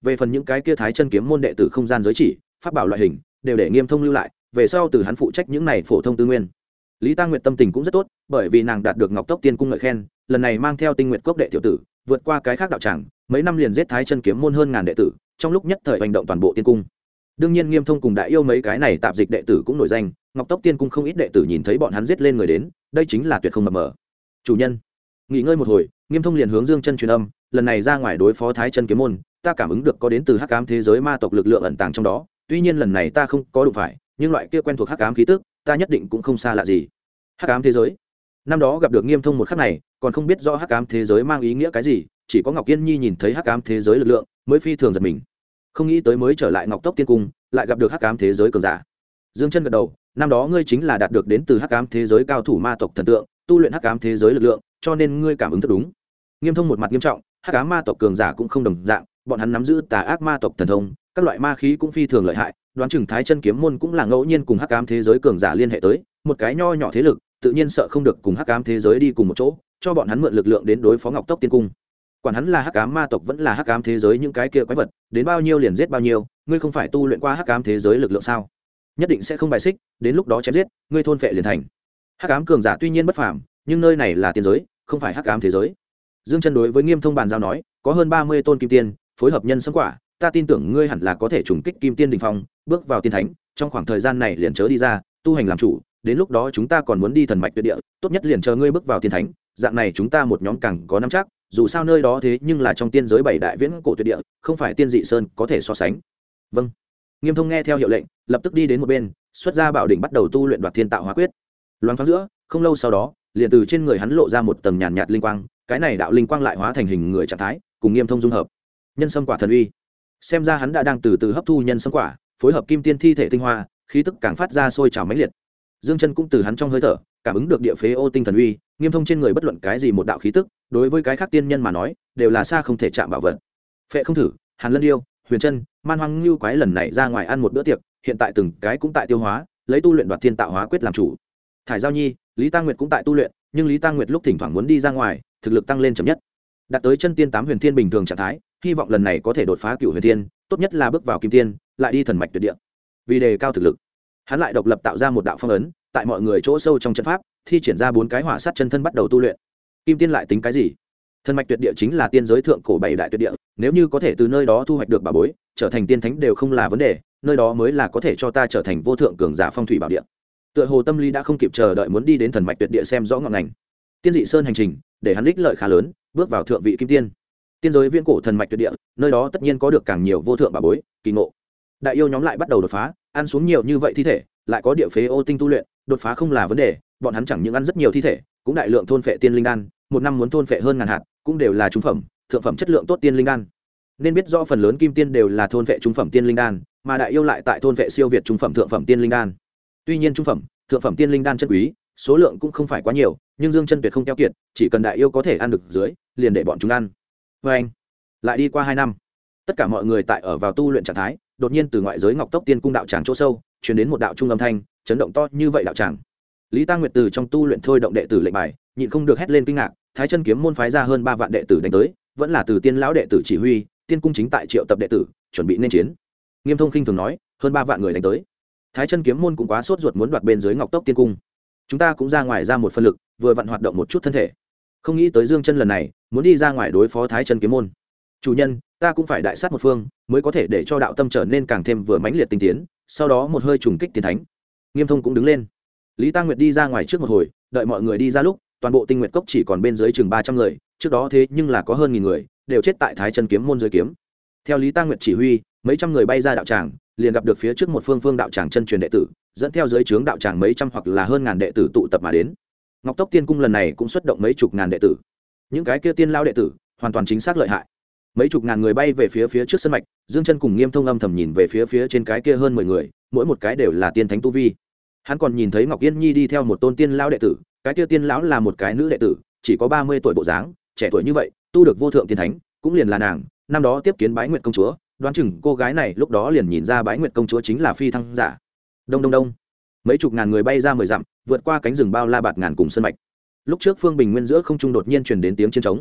về phần những cái kia thái chân kiếm môn đệ tử không gian giới chỉ pháp bảo loại hình đều để Nghiêm Thông lưu lại, về sau từ hắn phụ trách những này phổ thông tư nguyên. Lý Tăng Nguyệt tâm tình cũng rất tốt, bởi vì nàng đạt được Ngọc Tốc Tiên cung ngợi khen, lần này mang theo Tinh Nguyệt Cốc đệ tiểu tử, vượt qua cái khác đạo tràng, mấy năm liền giết thái chân kiếm môn hơn ngàn đệ tử, trong lúc nhất thời hành động toàn bộ tiên cung. Đương nhiên Nghiêm Thông cùng Đại Yêu mấy cái này tạp dịch đệ tử cũng nổi danh, Ngọc Tốc Tiên cung không ít đệ tử nhìn thấy bọn hắn giết lên người đến, đây chính là tuyệt không mập mờ. Chủ nhân, nghỉ ngơi một hồi, Nghiêm Thông liền hướng Dương Chân truyền âm, lần này ra ngoài đối phó thái chân kiếm môn, ta cảm ứng được có đến từ hắc ám thế giới ma tộc lực lượng ẩn tàng trong đó, tuy nhiên lần này ta không có đụng phải, nhưng loại kia quen thuộc hắc ám khí tức, ta nhất định cũng không xa lạ gì. Hắc ám thế giới, năm đó gặp được Nghiêm Thông một khắc này, còn không biết rõ hắc ám thế giới mang ý nghĩa cái gì, chỉ có Ngọc Yên Nhi nhìn thấy hắc ám thế giới lực lượng, mới phi thường giật mình. Không nghĩ tới mới trở lại Ngọc Tốc Tiên cung, lại gặp được hắc ám thế giới cường giả. Dương Chân gật đầu, năm đó ngươi chính là đạt được đến từ hắc ám thế giới cao thủ ma tộc thần tượng, tu luyện hắc ám thế giới lực lượng, cho nên ngươi cảm ứng thật đúng. Nghiêm Thông một mặt nghiêm trọng, hắc ám ma tộc cường giả cũng không đồng dạng, bọn hắn nắm giữ tà ác ma tộc thần thông, các loại ma khí cũng phi thường lợi hại, đoán chừng thái chân kiếm môn cũng là ngẫu nhiên cùng hắc ám thế giới cường giả liên hệ tới, một cái nho nhỏ thế lực, tự nhiên sợ không được cùng hắc ám thế giới đi cùng một chỗ, cho bọn hắn mượn lực lượng đến đối phó Ngọc Tốc Tiên cung. Quản hắn là hắc ám ma tộc vẫn là hắc ám thế giới những cái kia quái vật, đến bao nhiêu liền giết bao nhiêu, ngươi không phải tu luyện qua hắc ám thế giới lực lượng sao? Nhất định sẽ không bài xích, đến lúc đó chém giết, ngươi thôn phệ liền thành. Hắc ám cường giả tuy nhiên bất phàm, nhưng nơi này là tiên giới, không phải hắc ám thế giới. Dương Chân đối với Nghiêm Thông bàn giao nói, có hơn 30 tôn kim tiên, phối hợp nhân sấm quả, ta tin tưởng ngươi hẳn là có thể trùng kích kim tiên đỉnh phong, bước vào tiên thánh, trong khoảng thời gian này liền chớ đi ra, tu hành làm chủ, đến lúc đó chúng ta còn muốn đi thần mạch tuyệt địa, tốt nhất liền chờ ngươi bước vào tiên thánh, dạng này chúng ta một nhóm càng có nắm chắc, dù sao nơi đó thế nhưng là trong tiên giới bảy đại viễn cổ tuyệt địa, không phải tiên dị sơn có thể so sánh. Vâng. Nghiêm Thông nghe theo hiệu lệnh, lập tức đi đến một bên, xuất ra bảo đỉnh bắt đầu tu luyện Đoạt Thiên Tạo Hóa Quyết. Loáng thoáng giữa, không lâu sau đó, liền từ trên người hắn lộ ra một tầng nhàn nhạt linh quang, cái này đạo linh quang lại hóa thành hình người trạng thái, cùng Nghiêm Thông dung hợp. Nhân sâm quả thần uy. Xem ra hắn đã đang từ từ hấp thu nhân sâm quả, phối hợp kim tiên thi thể tinh hoa, khí tức càng phát ra sôi trào mãnh liệt. Dương Chân cũng từ hắn trong hơi thở, cảm ứng được địa phế ô tinh thần uy, Nghiêm Thông trên người bất luận cái gì một đạo khí tức, đối với cái khác tiên nhân mà nói, đều là xa không thể chạm bảo vật. Phệ không thử, Hàn Lân Điêu, Huyền Chân, Man Hoang Lưu quái lần này ra ngoài ăn một bữa tiệc, hiện tại từng cái cũng tại tiêu hóa, lấy tu luyện Đoạt Thiên Tạo Hóa Quyết làm chủ. Thải Giao Nhi, Lý Tăng Nguyệt cũng tại tu luyện, nhưng Lý Tăng Nguyệt lúc thỉnh thoảng muốn đi ra ngoài, thực lực tăng lên chậm nhất, đạt tới chân tiên 8 huyền thiên bình thường trạng thái, hy vọng lần này có thể đột phá cửu huyền thiên, tốt nhất là bước vào kim tiên, lại đi thần mạch tuyệt địa. Vì đề cao thực lực, hắn lại độc lập tạo ra một đạo phong ấn, tại mọi người chỗ sâu trong trận pháp, thi triển ra 4 cái hỏa sát chân thân bắt đầu tu luyện. Kim tiên lại tính cái gì? Thần mạch tuyệt địa chính là tiên giới thượng cổ bảy đại tuyệt địa, nếu như có thể từ nơi đó thu hoạch được bảo bối, trở thành tiên thánh đều không là vấn đề, nơi đó mới là có thể cho ta trở thành vô thượng cường giả phong thủy bảo địa. Tựa hồ tâm lý đã không kịp chờ đợi muốn đi đến thần mạch tuyệt địa xem rõ ngọn ngành. Tiên dị sơn hành trình, để hắn ích lợi khá lớn, bước vào thượng vị kim tiên. Tiên giới viễn cổ thần mạch tuyệt địa, nơi đó tất nhiên có được càng nhiều vô thượng bảo bối, kỳ ngộ. Đại yêu nhóm lại bắt đầu đột phá, ăn xuống nhiều như vậy thi thể, lại có địa phế ô tinh tu luyện, đột phá không là vấn đề, bọn hắn chẳng những ăn rất nhiều thi thể, cũng đại lượng thôn phệ tiên linh đan, một năm muốn thôn phệ hơn ngàn hạt, cũng đều là trung phẩm, thượng phẩm chất lượng tốt tiên linh đan. Nên biết rõ phần lớn kim tiên đều là thôn phệ trung phẩm tiên linh đan, mà đại yêu lại tại thôn phệ siêu việt trung phẩm thượng phẩm tiên linh đan. Tuy nhiên trung phẩm, thượng phẩm tiên linh đan chân quý, số lượng cũng không phải quá nhiều, nhưng Dương Chân tuyệt không keo kiệt, chỉ cần đại yêu có thể ăn được dưới, liền để bọn chúng ăn. Và anh, lại đi qua 2 năm, tất cả mọi người tại ở vào tu luyện trạng thái, đột nhiên từ ngoại giới Ngọc Tốc Tiên cung đạo tràng chỗ sâu, truyền đến một đạo trung âm thanh, chấn động to như vậy đạo tràng. Lý Tăng Nguyệt từ trong tu luyện thôi động đệ tử lệnh bài, nhịn không được hét lên kinh ngạc, Thái Chân kiếm môn phái ra hơn 3 vạn đệ tử đánh tới, vẫn là từ Tiên lão đệ tử chỉ huy, Tiên cung chính tại triệu tập đệ tử, chuẩn bị nên chiến. Nghiêm Thông khinh thường nói, hơn 3 vạn người đánh tới. Thái Chân kiếm môn cũng quá sốt ruột muốn đoạt bên dưới Ngọc Tốc Tiên cung. Chúng ta cũng ra ngoài ra một phân lực, vừa vặn hoạt động một chút thân thể. Không nghĩ tới Dương Chân lần này muốn đi ra ngoài đối phó Thái Chân kiếm môn. Chủ nhân, ta cũng phải đại sát một phương, mới có thể để cho đạo tâm trở nên càng thêm vừa mãnh liệt tinh tiến, sau đó một hơi trùng kích tiên thánh. Nghiêm Thông cũng đứng lên. Lý Tăng Nguyệt đi ra ngoài trước một hồi, đợi mọi người đi ra lúc, toàn bộ Tinh Nguyệt cốc chỉ còn bên dưới chừng 300 người, trước đó thế nhưng là có hơn 1000 người, đều chết tại Thái Chân kiếm môn dưới kiếm. Theo Lý Tăng Nguyệt chỉ huy, mấy trăm người bay ra đạo tràng, liền gặp được phía trước một phương đạo tràng chân truyền đệ tử, dẫn theo dưới trướng đạo tràng mấy trăm hoặc là hơn ngàn đệ tử tụ tập mà đến. Ngọc Tốc Tiên cung lần này cũng xuất động mấy chục ngàn đệ tử. Những cái kia tiên lao đệ tử, hoàn toàn chính xác lợi hại. Mấy chục ngàn người bay về phía trước sân mạch, Dương Chân cùng Nghiêm Thông âm thầm nhìn về phía trên cái kia hơn 10 người, mỗi một cái đều là tiên thánh tu vi. Hắn còn nhìn thấy Ngọc Yên Nhi đi theo một tôn tiên lão đệ tử, cái kia tiên lão là một cái nữ đệ tử, chỉ có 30 tuổi bộ dáng, trẻ tuổi như vậy, tu được vô thượng tiên thánh, cũng liền là nàng, năm đó tiếp kiến Bái Nguyệt công chúa, đoán chừng cô gái này lúc đó liền nhìn ra Bái Nguyệt công chúa chính là phi thăng giả. Đông đông đông, mấy chục ngàn người bay ra 10 dặm, vượt qua cánh rừng bao la bạt ngàn cùng sơn mạch. Lúc trước Phương Bình Nguyên giữa không trung đột nhiên truyền đến tiếng chiến trống.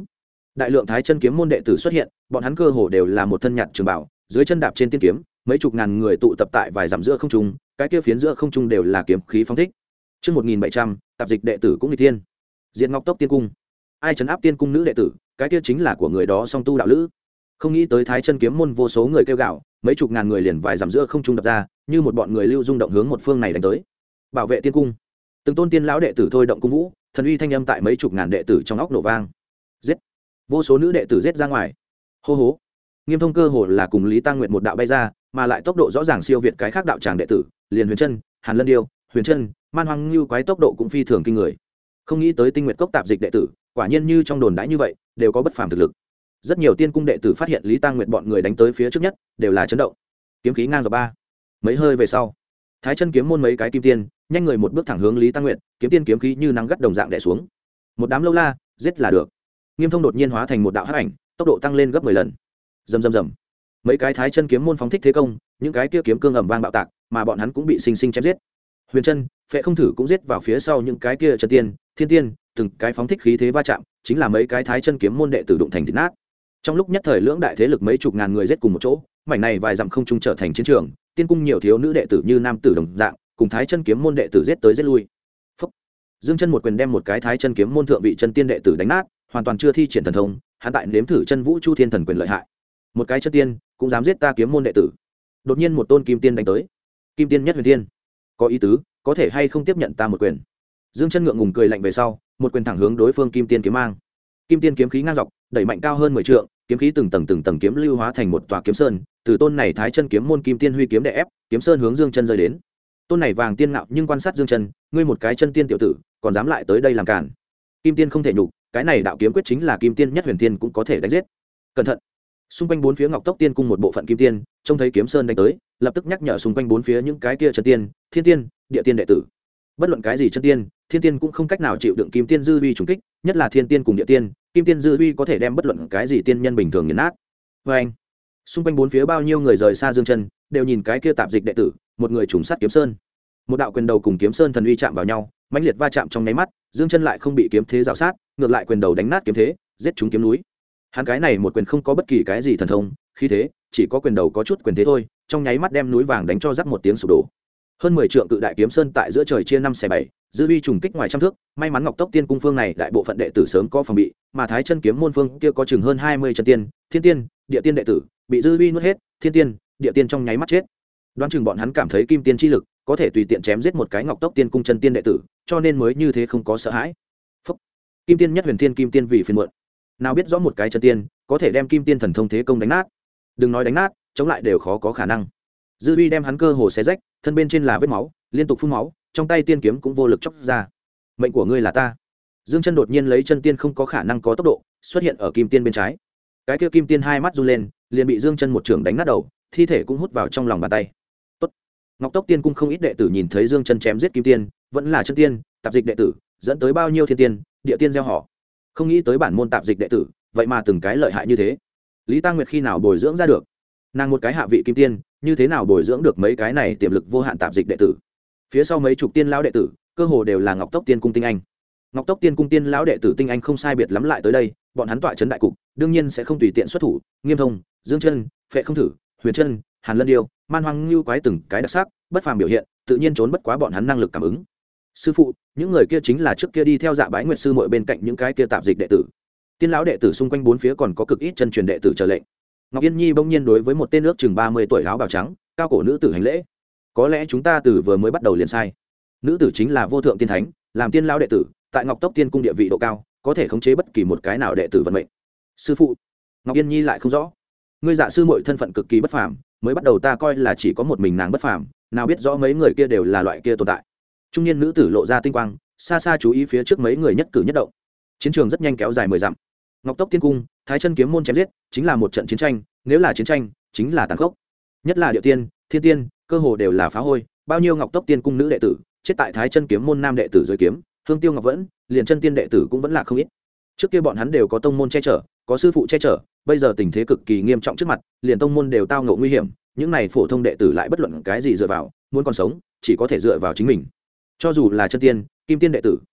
đại lượng thái chân kiếm môn đệ tử xuất hiện, bọn hắn cơ hồ đều là một thân nhạt trường bảo, dưới chân đạp trên tiên kiếm, mấy chục ngàn người tụ tập tại vài dặm giữa không trung, cái kia phiến giữa không trung đều là kiếm khí phóng thích. Chương 1700, tạp dịch đệ tử cũng nghịch thiên. Diện Ngọc Tốc Tiên Cung. Ai trấn áp tiên cung nữ đệ tử, cái kia chính là của người đó song tu đạo lữ. Không nghĩ tới thái chân kiếm môn vô số người kêu gào, mấy chục ngàn người liền vài dặm giữa không trung đập ra, như một bọn người lưu rung động hướng một phương này đánh tới. Bảo vệ tiên cung. Từng tôn tiên lão đệ tử thôi động cung vũ, thần uy thanh âm tại mấy chục ngàn đệ tử trong óc nổ vang. Giết! Vô số nữ đệ tử giết ra ngoài. Hô hố! Nghiêm Thông cơ hồ là cùng Lý Tăng Nguyệt một đạo bay ra, mà lại tốc độ rõ ràng siêu việt cái khác đạo tràng đệ tử, liền Huyền Chân, Hàn Lân Điêu, Huyền Chân, Man Hoang Lưu quái tốc độ cũng phi thường kinh người. Không nghĩ tới Tinh Nguyệt Cốc tạp dịch đệ tử, quả nhiên như trong đồn đãi như vậy, đều có bất phàm thực lực. Rất nhiều tiên cung đệ tử phát hiện Lý Tăng Nguyệt bọn người đánh tới phía trước nhất, đều là chấn động. Kiếm khí ngang dọc ba. Mấy hơi về sau, Thái Chân kiếm môn mấy cái kim tiên, nhanh người một bước thẳng hướng Lý Tăng Nguyệt, kiếm tiên kiếm khí như nắng gắt đồng dạng đè xuống. Một đám lâu la, giết là được. Nghiêm Thông đột nhiên hóa thành một đạo hắc ảnh, tốc độ tăng lên gấp 10 lần. Rầm rầm rầm. Mấy cái Thái Chân kiếm môn phóng thích thế công, những cái kia kiếm cương ầm vang bạo tạc, mà bọn hắn cũng bị sinh sinh chém giết. Huyền Chân, Phệ Không Thử cũng giết vào phía sau những cái kia chân tiên, thiên tiên, từng cái phóng thích khí thế va chạm, chính là mấy cái Thái Chân kiếm môn đệ tử đụng thành thịt nát. Trong lúc nhất thời lưỡng đại thế lực mấy chục ngàn người giết cùng một chỗ, mảnh này vài dặm không trung trở thành chiến trường, tiên cung nhiều thiếu nữ đệ tử như nam tử đồng dạng, cùng Thái Chân kiếm môn đệ tử giết tới giết lui. Phúc. Dương Chân một quyền đem một cái Thái Chân kiếm môn thượng vị chân tiên đệ tử đánh nát, hoàn toàn chưa thi triển thần thông, hắn tại nếm thử chân vũ chu thiên thần quyền lợi hại. Một cái chân tiên cũng dám giết ta kiếm môn đệ tử. Đột nhiên một tôn kim tiên đánh tới. Kim tiên nhất huyền tiên. Có ý tứ, có thể hay không tiếp nhận ta một quyền. Dương Chân ngượng ngùng cười lạnh về sau, một quyền thẳng hướng đối phương kim tiên kiếm mang. Kim tiên kiếm khí ngang dọc, đẩy mạnh cao hơn 10 trượng, kiếm khí từng tầng kiếm lưu hóa thành một tòa kiếm sơn, từ tôn này Thái Chân kiếm môn kim tiên huy kiếm đè ép, kiếm sơn hướng Dương Chân rơi đến. Tôn này vàng tiên ngạo nhưng quan sát Dương Chân, ngươi một cái chân tiên tiểu tử, còn dám lại tới đây làm cản. Kim tiên không thể nhục, cái này đạo kiếm quyết chính là kim tiên nhất huyền tiên cũng có thể đánh giết. Cẩn thận. Xung quanh bốn phía Ngọc Tốc Tiên cung một bộ phận kim tiên, trông thấy kiếm sơn đánh tới, lập tức nhắc nhở xung quanh bốn phía những cái kia chân tiên, thiên tiên, địa tiên đệ tử. Bất luận cái gì chân tiên, thiên tiên cũng không cách nào chịu đựng kim tiên dư uy trùng kích, nhất là thiên tiên cùng địa tiên, kim tiên dư uy có thể đem bất luận cái gì tiên nhân bình thường nghiền nát. Và anh, xung quanh bốn phía bao nhiêu người rời xa Dương Chân, đều nhìn cái kia tạp dịch đệ tử, một người trùng sát kiếm sơn. Một đạo quyền đầu cùng kiếm sơn thần uy chạm vào nhau, mãnh liệt va chạm trong nháy mắt, Dương Chân lại không bị kiếm thế rào sát, ngược lại quyền đầu đánh nát kiếm thế, giết trúng kiếm núi. Hắn cái này một quyền không có bất kỳ cái gì thần thông, khí thế, chỉ có quyền đầu có chút quyền thế thôi, trong nháy mắt đem núi vàng đánh cho rắc một tiếng sụp đổ. Hơn 10 trượng cự đại kiếm sơn tại giữa trời chia 5 xẻ 7, dư uy trùng kích ngoài trăm thước, may mắn Ngọc Tốc Tiên cung phương này đại bộ phận đệ tử sớm có phòng bị, mà Thái Chân kiếm môn phương kia có chừng hơn 20 chân tiên, thiên tiên, địa tiên đệ tử, bị dư uy nuốt hết, thiên tiên, địa tiên trong nháy mắt chết. Đoán chừng bọn hắn cảm thấy kim tiên chi lực có thể tùy tiện chém giết một cái Ngọc Tốc Tiên cung chân tiên đệ tử, cho nên mới như thế không có sợ hãi. Phúc. Kim tiên nhất huyền tiên kim tiên vì phiền muộn. Nào biết rõ một cái chân tiên có thể đem kim tiên thần thông thế công đánh nát. Đừng nói đánh nát, chống lại đều khó có khả năng. Dư uy đem hắn cơ hồ xé rách, thân bên trên là vết máu, liên tục phun máu, trong tay tiên kiếm cũng vô lực chóc ra. Mệnh của ngươi là ta. Dương Chân đột nhiên lấy chân tiên không có khả năng có tốc độ, xuất hiện ở kim tiên bên trái. Cái kia kim tiên hai mắt run lên, liền bị Dương Chân một chưởng đánh nát đầu, thi thể cũng hút vào trong lòng bàn tay. Tốt. Ngọc Tốc Tiên cung không ít đệ tử nhìn thấy Dương Chân chém giết kim tiên, vẫn là chân tiên, tạp dịch đệ tử, dẫn tới bao nhiêu thiên tiên, địa tiên gieo họ. Không nghĩ tới bản môn tạp dịch đệ tử, vậy mà từng cái lợi hại như thế. Lý Tăng Nguyệt khi nào bồi dưỡng ra được? Nàng một cái hạ vị kim tiên, như thế nào bồi dưỡng được mấy cái này tiềm lực vô hạn tạp dịch đệ tử? Phía sau mấy chục tiên lão đệ tử, cơ hồ đều là Ngọc Tốc Tiên cung tinh anh. Ngọc Tốc Tiên cung tiên lão đệ tử tinh anh không sai biệt lắm lại tới đây, bọn hắn tọa trấn đại cục, đương nhiên sẽ không tùy tiện xuất thủ. Nghiêm Thông, Dương Chân, Phệ Không Thử, Huyền Chân, Hàn Lân Điêu, Man Hoang Lưu quái từng cái đặc sắc, bất phàm biểu hiện, tự nhiên trốn bất quá bọn hắn năng lực cảm ứng. Sư phụ, những người kia chính là trước kia đi theo Dạ Bái Nguyệt sư muội bên cạnh những cái kia tạp dịch đệ tử. Tiên lão đệ tử xung quanh bốn phía còn có cực ít chân truyền đệ tử chờ lệnh. Ngọc Yên Nhi bỗng nhiên đối với một tên ước chừng 30 tuổi áo bào trắng, cao cổ nữ tử hành lễ. Có lẽ chúng ta từ vừa mới bắt đầu liền sai. Nữ tử chính là vô thượng tiên thánh, làm tiên lão đệ tử, tại Ngọc Tốc Tiên cung địa vị độ cao, có thể khống chế bất kỳ một cái nào đệ tử vận mệnh. Sư phụ, Ngọc Yên Nhi lại không rõ. Ngươi Dạ sư muội thân phận cực kỳ bất phàm, mới bắt đầu ta coi là chỉ có một mình nàng bất phàm, nào biết rõ mấy người kia đều là loại kia tồn tại. Trung niên nữ tử lộ ra tinh quang, xa xa chú ý phía trước mấy người nhất cử nhất động. Chiến trường rất nhanh kéo dài 10 dặm. Ngọc Tốc Tiên cung, Thái Chân kiếm môn chém giết, chính là một trận chiến tranh, nếu là chiến tranh, chính là tàn khốc. Nhất là địa tiên, thiên tiên, cơ hồ đều là phá hôi, bao nhiêu Ngọc Tốc Tiên cung nữ đệ tử, chết tại Thái Chân kiếm môn nam đệ tử dưới kiếm, Hương Tiêu Ngọc Vẫn, liền chân tiên đệ tử cũng vẫn là không ít. Trước kia bọn hắn đều có tông môn che chở, có sư phụ che chở, bây giờ tình thế cực kỳ nghiêm trọng trước mặt, liền tông môn đều tao ngộ nguy hiểm, những này phổ thông đệ tử lại bất luận cái gì dựa vào, muốn còn sống, chỉ có thể dựa vào chính mình. Cho dù là chân tiên, kim tiên đệ tử,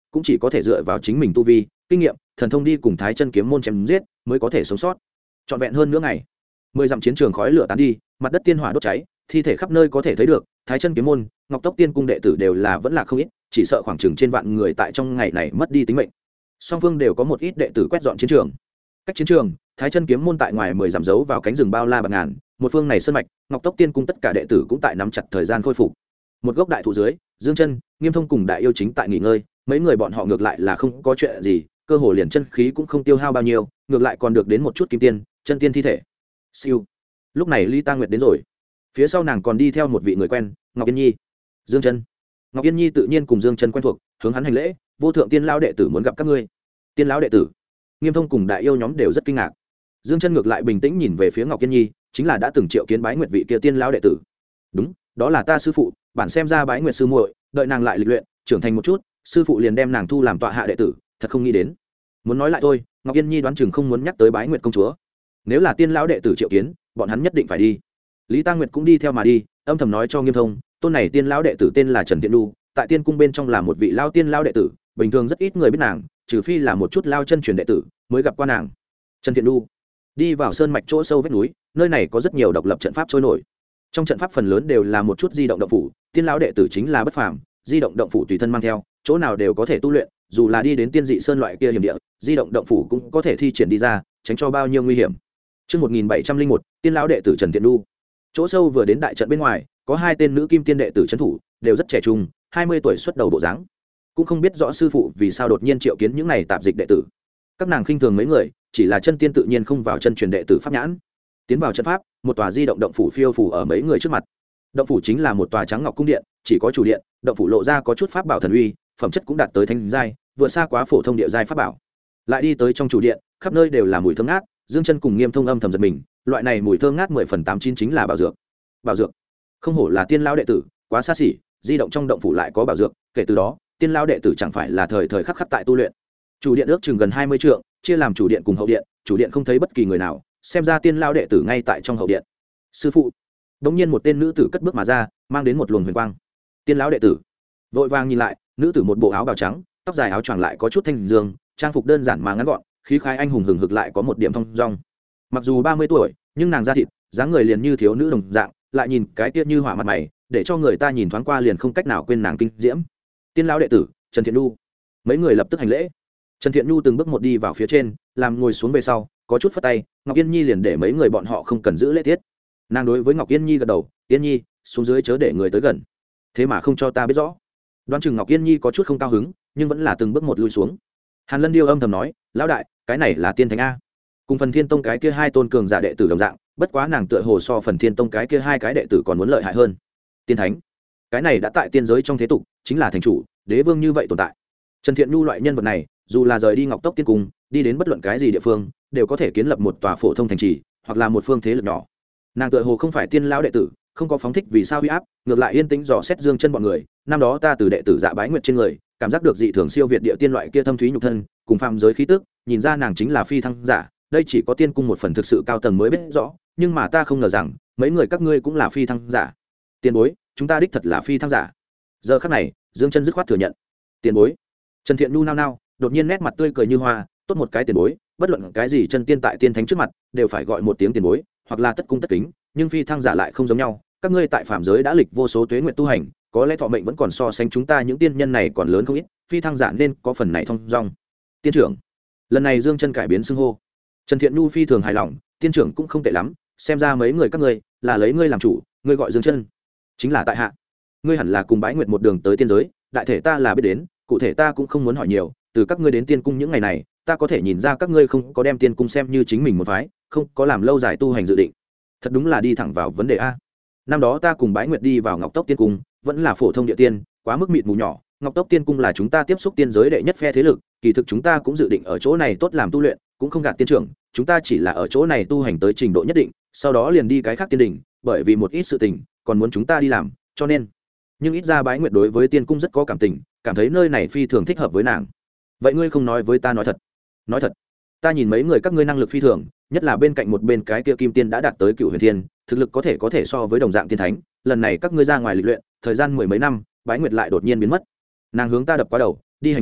cũng chỉ có thể dựa vào chính mình tu vi kinh nghiệm thần thông đi cùng Thái Chân kiếm môn chém giết mới có thể sống sót. Trọn vẹn hơn nửa ngày, 10 dặm chiến trường khói lửa tán đi, mặt đất tiên hỏa đốt cháy, thi thể khắp nơi có thể thấy được. Thái Chân kiếm môn, Ngọc Tốc Tiên cung đệ tử đều là vẫn là không ít, chỉ sợ khoảng chừng trên vạn người tại trong ngày này mất đi tính mệnh. Song phương đều có một ít đệ tử quét dọn chiến trường. Cách chiến trường, Thái Chân kiếm môn tại ngoài 10 dặm giấu vào cánh rừng bao la bạc ngàn, một phương này sơn mạch, Ngọc Tốc Tiên cung tất cả đệ tử cũng tại nắm chặt thời gian khôi phục. Một gốc đại thụ dưới, Dương Chân, Nghiêm Thông cùng Đại Yêu chính tại nghỉ ngơi, mấy người bọn họ ngược lại là không có chuyện gì, cơ hồ liền chân khí cũng không tiêu hao bao nhiêu, ngược lại còn được đến một chút kim tiên, chân tiên thi thể. Siêu. Lúc này Ly Tăng Nguyệt đến rồi, phía sau nàng còn đi theo một vị người quen, Ngọc Yên Nhi. Dương Chân. Ngọc Yên Nhi tự nhiên cùng Dương Chân quen thuộc, hướng hắn hành lễ, vô thượng tiên lão đệ tử muốn gặp các ngươi. Tiên lão đệ tử? Nghiêm Thông cùng Đại Yêu nhóm đều rất kinh ngạc. Dương Chân ngược lại bình tĩnh nhìn về phía Ngọc Yên Nhi, chính là đã từng triệu kiến bái nguyệt vị kia tiên lão đệ tử. Đúng, đó là ta sư phụ, bản xem ra bái nguyệt sư muội, đợi nàng lại lịch luyện, trưởng thành một chút, sư phụ liền đem nàng thu làm tọa hạ đệ tử, thật không nghĩ đến. Muốn nói lại thôi, Ngọc Yên Nhi đoán chừng không muốn nhắc tới bái nguyệt công chúa. Nếu là tiên lão đệ tử triệu kiến, bọn hắn nhất định phải đi. Lý Tăng Nguyệt cũng đi theo mà đi, âm thầm nói cho Nghiêm Thông, tôn này tiên lão đệ tử tên là Trần Tiện Đu, tại tiên cung bên trong là một vị lao tiên lão đệ tử, bình thường rất ít người biết nàng, trừ phi là một chút lao chân truyền đệ tử mới gặp qua nàng. Trần Tiện Đu đi vào sơn mạch chỗ sâu vách núi, nơi này có rất nhiều độc lập trận pháp trôi nổi. Trong trận pháp phần lớn đều là một chút di động động phủ, tiên lão đệ tử chính là bất phàm, di động động phủ tùy thân mang theo, chỗ nào đều có thể tu luyện, dù là đi đến tiên dị sơn loại kia hiểm địa, di động động phủ cũng có thể thi triển đi ra, tránh cho bao nhiêu nguy hiểm. Chương 1701, tiên lão đệ tử Trần Tiện Đu. Chỗ sâu vừa đến đại trận bên ngoài, có hai tên nữ kim tiên đệ tử trấn thủ, đều rất trẻ trung, 20 tuổi xuất đầu bộ dáng. Cũng không biết rõ sư phụ vì sao đột nhiên triệu kiến những này tạp dịch đệ tử. Các nàng khinh thường mấy người, chỉ là chân tiên tự nhiên không vào chân truyền đệ tử pháp nhãn. Tiến vào trận pháp, một tòa di động động phủ phiêu phủ ở mấy người trước mặt. Động phủ chính là một tòa trắng ngọc cung điện, chỉ có chủ điện, động phủ lộ ra có chút pháp bảo thần uy, phẩm chất cũng đạt tới thánh giai, vượt xa quá phổ thông địa giai pháp bảo. Lại đi tới trong chủ điện, khắp nơi đều là mùi thơm ngát, Dương Chân cùng Nghiêm Thông âm thầm giật mình, loại này mùi thơm ngát 10 phần 89 chính là bảo dược. Bảo dược? Không hổ là tiên lão đệ tử, quá xa xỉ, di động trong động phủ lại có bảo dược, kể từ đó, tiên lão đệ tử chẳng phải là thời thời khắc khắc tại tu luyện. Chủ điện ước chừng gần 20 trượng, chia làm chủ điện cùng hậu điện, chủ điện không thấy bất kỳ người nào, xem ra tiên lão đệ tử ngay tại trong hậu điện. Sư phụ. Đột nhiên một tên nữ tử cất bước mà ra, mang đến một luồng huyền quang. Tiên lão đệ tử. Vội vàng nhìn lại, nữ tử một bộ áo bào trắng, tóc dài áo choàng lại có chút thanh dương, trang phục đơn giản mà ngắn gọn, khí khái anh hùng hừng hực lại có một điểm thông dong. Mặc dù 30 tuổi, nhưng nàng da thịt, dáng người liền như thiếu nữ đồng dạng, lại nhìn cái kia như hỏa mặt mày, để cho người ta nhìn thoáng qua liền không cách nào quên nàng kinh diễm. Tiên lão đệ tử Trần Thiện Nhu. Mấy người lập tức hành lễ. Trần Thiện Nhu từng bước một đi vào phía trên, làm ngồi xuống về sau, có chút phất tay, Ngọc Yên Nhi liền để mấy người bọn họ không cần giữ lễ tiết. Nàng đối với Ngọc Yên Nhi gật đầu, "Yên Nhi, xuống dưới chớ để người tới gần." Thế mà không cho ta biết rõ. Đoán chừng Ngọc Yên Nhi có chút không cao hứng, nhưng vẫn là từng bước một lui xuống. Hàn Lân Điêu âm thầm nói, "Lão đại, cái này là tiên thánh a." Cùng Phần Thiên Tông cái kia hai tôn cường giả đệ tử đồng dạng, bất quá nàng tựa hồ so Phần Thiên Tông cái kia hai cái đệ tử còn muốn lợi hại hơn. Tiên thánh, cái này đã tại tiên giới trong thế tục, chính là thành chủ, đế vương như vậy tồn tại. Trần Thiện Nhu loại nhân vật này, dù là rời đi Ngọc Tốc Tiên Cung, đi đến bất luận cái gì địa phương, đều có thể kiến lập một tòa phổ thông thành trì, hoặc là một phương thế lực nhỏ. Nàng tựa hồ không phải tiên lão đệ tử, không có phóng thích vì sao huy áp, ngược lại yên tĩnh dò xét Dương Chân bọn người. Năm đó ta từ đệ tử Dạ Bái Nguyệt trên người, cảm giác được dị thường siêu việt địa tiên loại kia thâm thúy nhục thân, cùng phàm giới khí tức, nhìn ra nàng chính là phi thăng giả. Đây chỉ có tiên cung một phần thực sự cao tầng mới biết rõ, nhưng mà ta không ngờ rằng mấy người các ngươi cũng là phi thăng giả. Tiền bối, chúng ta đích thật là phi thăng giả. Giờ khắc này, Dương Chân dứt khoát thừa nhận. Tiền bối. Trần Thiện Nhu nao nao, đột nhiên nét mặt tươi cười như hoa, tốt một cái tiền bối, bất luận cái gì chân tiên tại tiên thánh trước mặt, đều phải gọi một tiếng tiền bối, hoặc là tất cung tất kính, nhưng phi thăng giả lại không giống nhau. Các ngươi tại phàm giới đã lịch vô số tuế nguyện tu hành, có lẽ thọ mệnh vẫn còn so sánh chúng ta những tiên nhân này còn lớn không ít, phi thăng giả nên có phần này thông dong. Tiên trưởng. Lần này Dương Chân cải biến xưng hô. Trần Thiện Nhu phi thường hài lòng, tiên trưởng cũng không tệ lắm, xem ra mấy người các ngươi là lấy ngươi làm chủ, ngươi gọi Dương Chân, chính là tại hạ. Ngươi hẳn là cùng Bái Nguyệt một đường tới tiên giới, đại thể ta là biết đến, cụ thể ta cũng không muốn hỏi nhiều, từ các ngươi đến tiên cung những ngày này, ta có thể nhìn ra các ngươi không có đem tiên cung xem như chính mình một phái, không có làm lâu dài tu hành dự định. Thật đúng là đi thẳng vào vấn đề a. Năm đó ta cùng Bái Nguyệt đi vào Ngọc Tốc Tiên Cung, vẫn là phổ thông địa tiên, quá mức mịt mù nhỏ. Ngọc Tốc Tiên Cung là chúng ta tiếp xúc tiên giới đệ nhất phe thế lực, kỳ thực chúng ta cũng dự định ở chỗ này tốt làm tu luyện, cũng không gạt tiên trưởng, chúng ta chỉ là ở chỗ này tu hành tới trình độ nhất định, sau đó liền đi cái khác tiên đỉnh, bởi vì một ít sự tình, còn muốn chúng ta đi làm, cho nên. Nhưng ít ra Bái Nguyệt đối với tiên cung rất có cảm tình, cảm thấy nơi này phi thường thích hợp với nàng. Vậy ngươi không nói với ta nói thật? Nói thật. Ta nhìn mấy người các ngươi năng lực phi thường, nhất là bên cạnh một bên cái kia kim tiên đã đạt tới Cựu Huyền Thiên, thực lực có thể so với đồng dạng tiên thánh, lần này các ngươi ra ngoài lịch luyện, thời gian mười mấy năm, Bái Nguyệt lại đột nhiên biến mất. Nàng hướng ta đập qua đầu, đi hành lễ,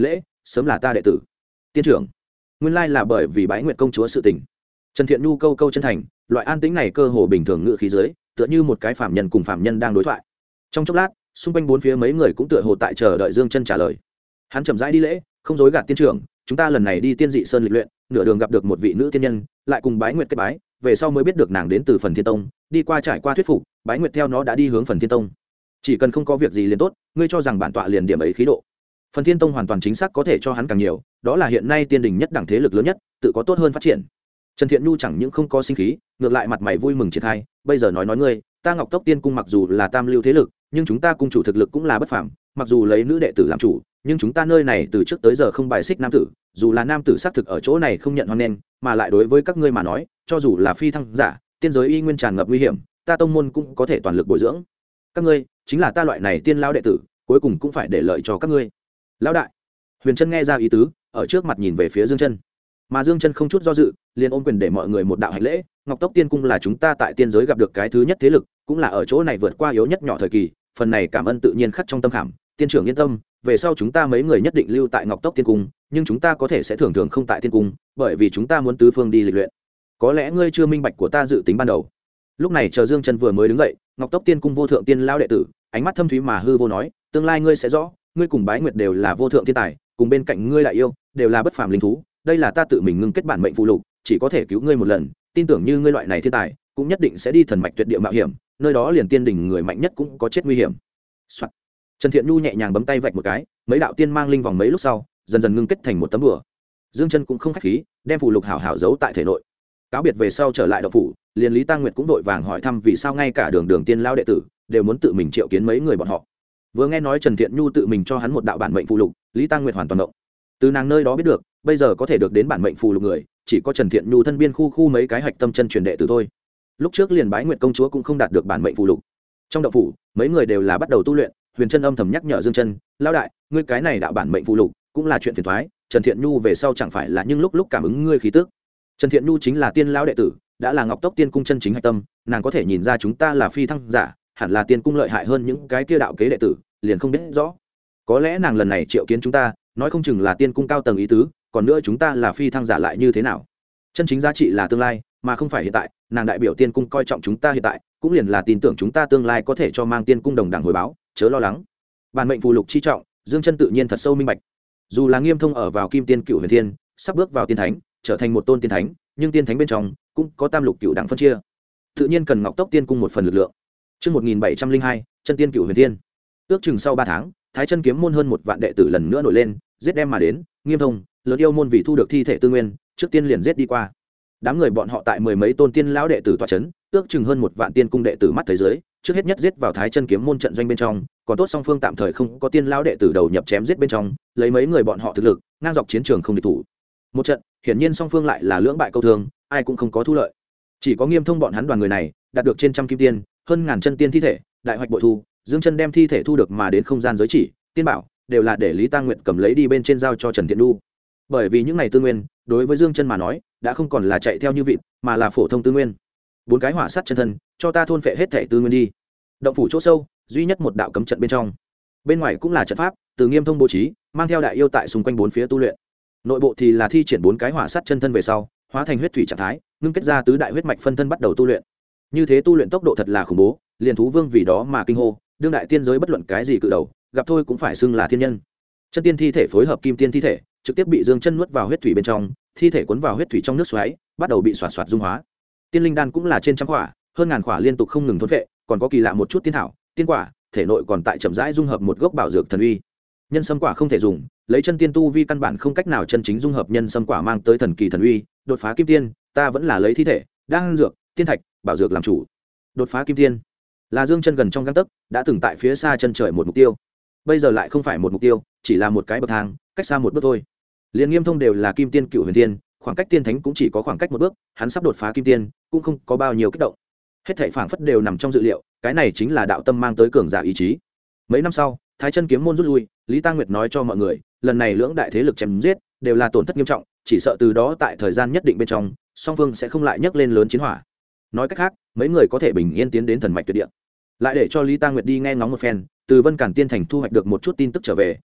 sớm là ta đệ tử. Tiên trưởng, nguyên lai là bởi vì bái nguyệt công chúa sự tình. Trần Thiện Nhu câu câu chân thành, loại an tĩnh này cơ hồ bình thường ngự khí dưới, tựa như một cái phạm nhân cùng phạm nhân đang đối thoại. Trong chốc lát, xung quanh bốn phía mấy người cũng tựa hồ tại chờ đợi Dương Chân trả lời. Hắn chậm rãi đi lễ, không dối gạt tiên trưởng, chúng ta lần này đi Tiên Dị Sơn lịch luyện, nửa đường gặp được một vị nữ tiên nhân, lại cùng bái nguyệt kết bái, về sau mới biết được nàng đến từ Phần Thiên Tông, đi qua trải qua thuyết phục, bái nguyệt theo nó đã đi hướng Phần Thiên Tông. Chỉ cần không có việc gì liền tốt, ngươi cho rằng bản tọa liền điểm ấy khí độ. Phần Thiên Tông hoàn toàn chính xác có thể cho hắn càng nhiều, đó là hiện nay tiên đình nhất đẳng thế lực lớn nhất, tự có tốt hơn phát triển. Trần Thiện Nhu chẳng những không có sinh khí, ngược lại mặt mày vui mừng triển khai, bây giờ nói ngươi, ta Ngọc Tốc Tiên cung mặc dù là tam lưu thế lực, nhưng chúng ta cung chủ thực lực cũng là bất phàm, mặc dù lấy nữ đệ tử làm chủ, nhưng chúng ta nơi này từ trước tới giờ không bài xích nam tử, dù là nam tử xác thực ở chỗ này không nhận hoan nghênh, mà lại đối với các ngươi mà nói, cho dù là phi thăng giả, tiên giới y nguyên tràn ngập nguy hiểm, ta tông môn cũng có thể toàn lực bồi dưỡng. Các ngươi chính là ta loại này tiên lão đệ tử, cuối cùng cũng phải để lợi cho các ngươi. Lão đại. Huyền Trân nghe ra ý tứ, ở trước mặt nhìn về phía Dương Chân. Mà Dương Chân không chút do dự, liền ôm quyền để mọi người một đạo hành lễ. Ngọc Tốc Tiên cung là chúng ta tại tiên giới gặp được cái thứ nhất thế lực, cũng là ở chỗ này vượt qua yếu nhất nhỏ thời kỳ, phần này cảm ơn tự nhiên khắc trong tâm khảm. Tiên trưởng yên tâm, về sau chúng ta mấy người nhất định lưu tại Ngọc Tốc Tiên cung, nhưng chúng ta có thể sẽ thường thường không tại tiên cung, bởi vì chúng ta muốn tứ phương đi lịch luyện. Có lẽ ngươi chưa minh bạch của ta dự tính ban đầu. Lúc này chờ Dương Chân vừa mới đứng dậy, Ngọc Tốc Tiên cung vô thượng tiên lão đệ tử, ánh mắt thâm thúy mà hư vô nói, tương lai ngươi sẽ rõ, ngươi cùng Bái Nguyệt đều là vô thượng thiên tài, cùng bên cạnh ngươi đại yêu đều là bất phàm linh thú, đây là ta tự mình ngưng kết bản mệnh phụ lục, chỉ có thể cứu ngươi một lần, tin tưởng như ngươi loại này thiên tài, cũng nhất định sẽ đi thần mạch tuyệt địa mạo hiểm, nơi đó liền tiên đỉnh người mạnh nhất cũng có chết nguy hiểm. Soạn. Trần Thiện Nhu nhẹ nhàng bấm tay vạch một cái, mấy đạo tiên mang linh vòng mấy lúc sau, dần dần ngưng kết thành một tấm bùa. Dương Chân cũng không khách khí, đem phụ lục hảo hảo giấu tại thể nội. Cáo biệt về sau trở lại động phủ, liền Lý Tăng Nguyệt cũng vội vàng hỏi thăm vì sao ngay cả Đường tiên lao đệ tử đều muốn tự mình triệu kiến mấy người bọn họ. Vừa nghe nói Trần Thiện Nhu tự mình cho hắn một đạo bản mệnh phụ lục, Lý Tăng Nguyệt hoàn toàn động. Từ nàng nơi đó biết được, bây giờ có thể được đến bản mệnh phụ lục người, chỉ có Trần Thiện Nhu thân biên khu mấy cái hạch tâm chân truyền đệ tử thôi. Lúc trước liền Bái Nguyệt công chúa cũng không đạt được bản mệnh phụ lục. Trong động phủ, mấy người đều là bắt đầu tu luyện, Huyền Trân âm thầm nhắc nhở Dương Chân, "Lão đại, ngươi cái này đạo bản mệnh phụ lục, cũng là chuyện phiền toái, Trần Thiện Nhu về sau chẳng phải là nhưng lúc cảm ứng ngươi khí tức." Trần Thiện Nhu chính là tiên lão đệ tử, đã là Ngọc Tốc Tiên cung chân chính hạch tâm, nàng có thể nhìn ra chúng ta là phi thăng giả, hẳn là tiên cung lợi hại hơn những cái kia đạo kế đệ tử, liền không biết rõ. Có lẽ nàng lần này triệu kiến chúng ta, nói không chừng là tiên cung cao tầng ý tứ, còn nữa chúng ta là phi thăng giả lại như thế nào? Chân chính giá trị là tương lai, mà không phải hiện tại, nàng đại biểu tiên cung coi trọng chúng ta hiện tại, cũng liền là tin tưởng chúng ta tương lai có thể cho mang tiên cung đồng đẳng hồi báo, chớ lo lắng. Bản mệnh phù lục chi trọng, Dương Chân tự nhiên thật sâu minh bạch. Dù là Nghiêm Thông ở vào Kim Tiên Cửu Huyền Thiên, sắp bước vào tiên thánh, trở thành một tôn tiên thánh, nhưng tiên thánh bên trong cũng có tam lục cửu đẳng phân chia. Tự nhiên cần Ngọc Tốc Tiên cung một phần lực lượng. Chương 1702, Chân Tiên Cửu Huyền Thiên. Ước chừng sau 3 tháng, Thái Chân kiếm môn hơn 1 vạn đệ tử lần nữa nổi lên, giết đem mà đến, Nghiêm Thông, lớn yêu môn vì thu được thi thể tư nguyên, trước tiên liền giết đi qua. Đám người bọn họ tại mười mấy tôn tiên lão đệ tử tọa chấn, ước chừng hơn 1 vạn tiên cung đệ tử mắt thấy dưới, trước hết nhất giết vào Thái Chân kiếm môn trận doanh bên trong, còn tốt song phương tạm thời không có tiên lão đệ tử đầu nhập chém giết bên trong, lấy mấy người bọn họ thực lực, ngang dọc chiến trường không địch thủ. Một trận, hiển nhiên song phương lại là lưỡng bại câu thương, ai cũng không có thu lợi. Chỉ có Nghiêm Thông bọn hắn đoàn người này, đạt được trên trăm kim tiên, hơn ngàn chân tiên thi thể, đại hoạch bội thu, Dương Chân đem thi thể thu được mà đến không gian giới chỉ, tiên bảo, đều là để Lý Tăng Nguyệt cầm lấy đi bên trên giao cho Trần Thiện Nhu. Bởi vì những này tư nguyên, đối với Dương Chân mà nói, đã không còn là chạy theo như vịt, mà là phổ thông tư nguyên. 4 cái hỏa sát chân thân, cho ta thôn phệ hết thể tư nguyên đi. Động phủ chỗ sâu, duy nhất một đạo cấm trận bên trong. Bên ngoài cũng là trận pháp, từ Nghiêm Thông bố trí, mang theo đại yêu tại xung quanh 4 phía tu luyện. Nội bộ thì là thi triển 4 cái hỏa sát chân thân về sau, hóa thành huyết thủy trạng thái, ngưng kết ra tứ đại huyết mạch phân thân bắt đầu tu luyện. Như thế tu luyện tốc độ thật là khủng bố, liền thú vương vì đó mà kinh hô, đương đại tiên giới bất luận cái gì cự đầu, gặp thôi cũng phải xưng là thiên nhân. Chân tiên thi thể phối hợp kim tiên thi thể, trực tiếp bị Dương Chân nuốt vào huyết thủy bên trong, thi thể cuốn vào huyết thủy trong nước xoáy, bắt đầu bị xoạt xoạt dung hóa. Tiên linh đan cũng là trên trăm quả, hơn ngàn quả liên tục không ngừng thôn phệ, còn có kỳ lạ một chút tiên thảo, tiên quả, thể nội còn tại chậm rãi dung hợp một gốc bảo dược thần uy. Nhân sâm quả không thể dùng, lấy chân tiên tu vi căn bản không cách nào chân chính dung hợp nhân sâm quả mang tới thần kỳ thần uy, đột phá kim tiên, ta vẫn là lấy thi thể, đan dược, tiên thạch, bảo dược làm chủ. Đột phá kim tiên, là Dương Chân gần trong gang tấc, đã từng tại phía xa chân trời một mục tiêu. Bây giờ lại không phải một mục tiêu, chỉ là một cái bậc thang, cách xa một bước thôi. Liên Nghiêm Thông đều là kim tiên cửu huyền tiên, khoảng cách tiên thánh cũng chỉ có khoảng cách một bước, hắn sắp đột phá kim tiên, cũng không có bao nhiêu kích động. Hết thảy phảng phất đều nằm trong dự liệu, cái này chính là đạo tâm mang tới cường giả ý chí. Mấy năm sau, Thái Chân kiếm môn rút lui, Lý Tăng Nguyệt nói cho mọi người, lần này lưỡng đại thế lực chém giết, đều là tổn thất nghiêm trọng, chỉ sợ từ đó tại thời gian nhất định bên trong, song phương sẽ không lại nhấc lên lớn chiến hỏa. Nói cách khác, mấy người có thể bình yên tiến đến thần mạch tuyệt địa. Lại để cho Lý Tăng Nguyệt đi nghe ngóng một phen, từ Vân Cản Tiên thành thu hoạch được một chút tin tức trở về,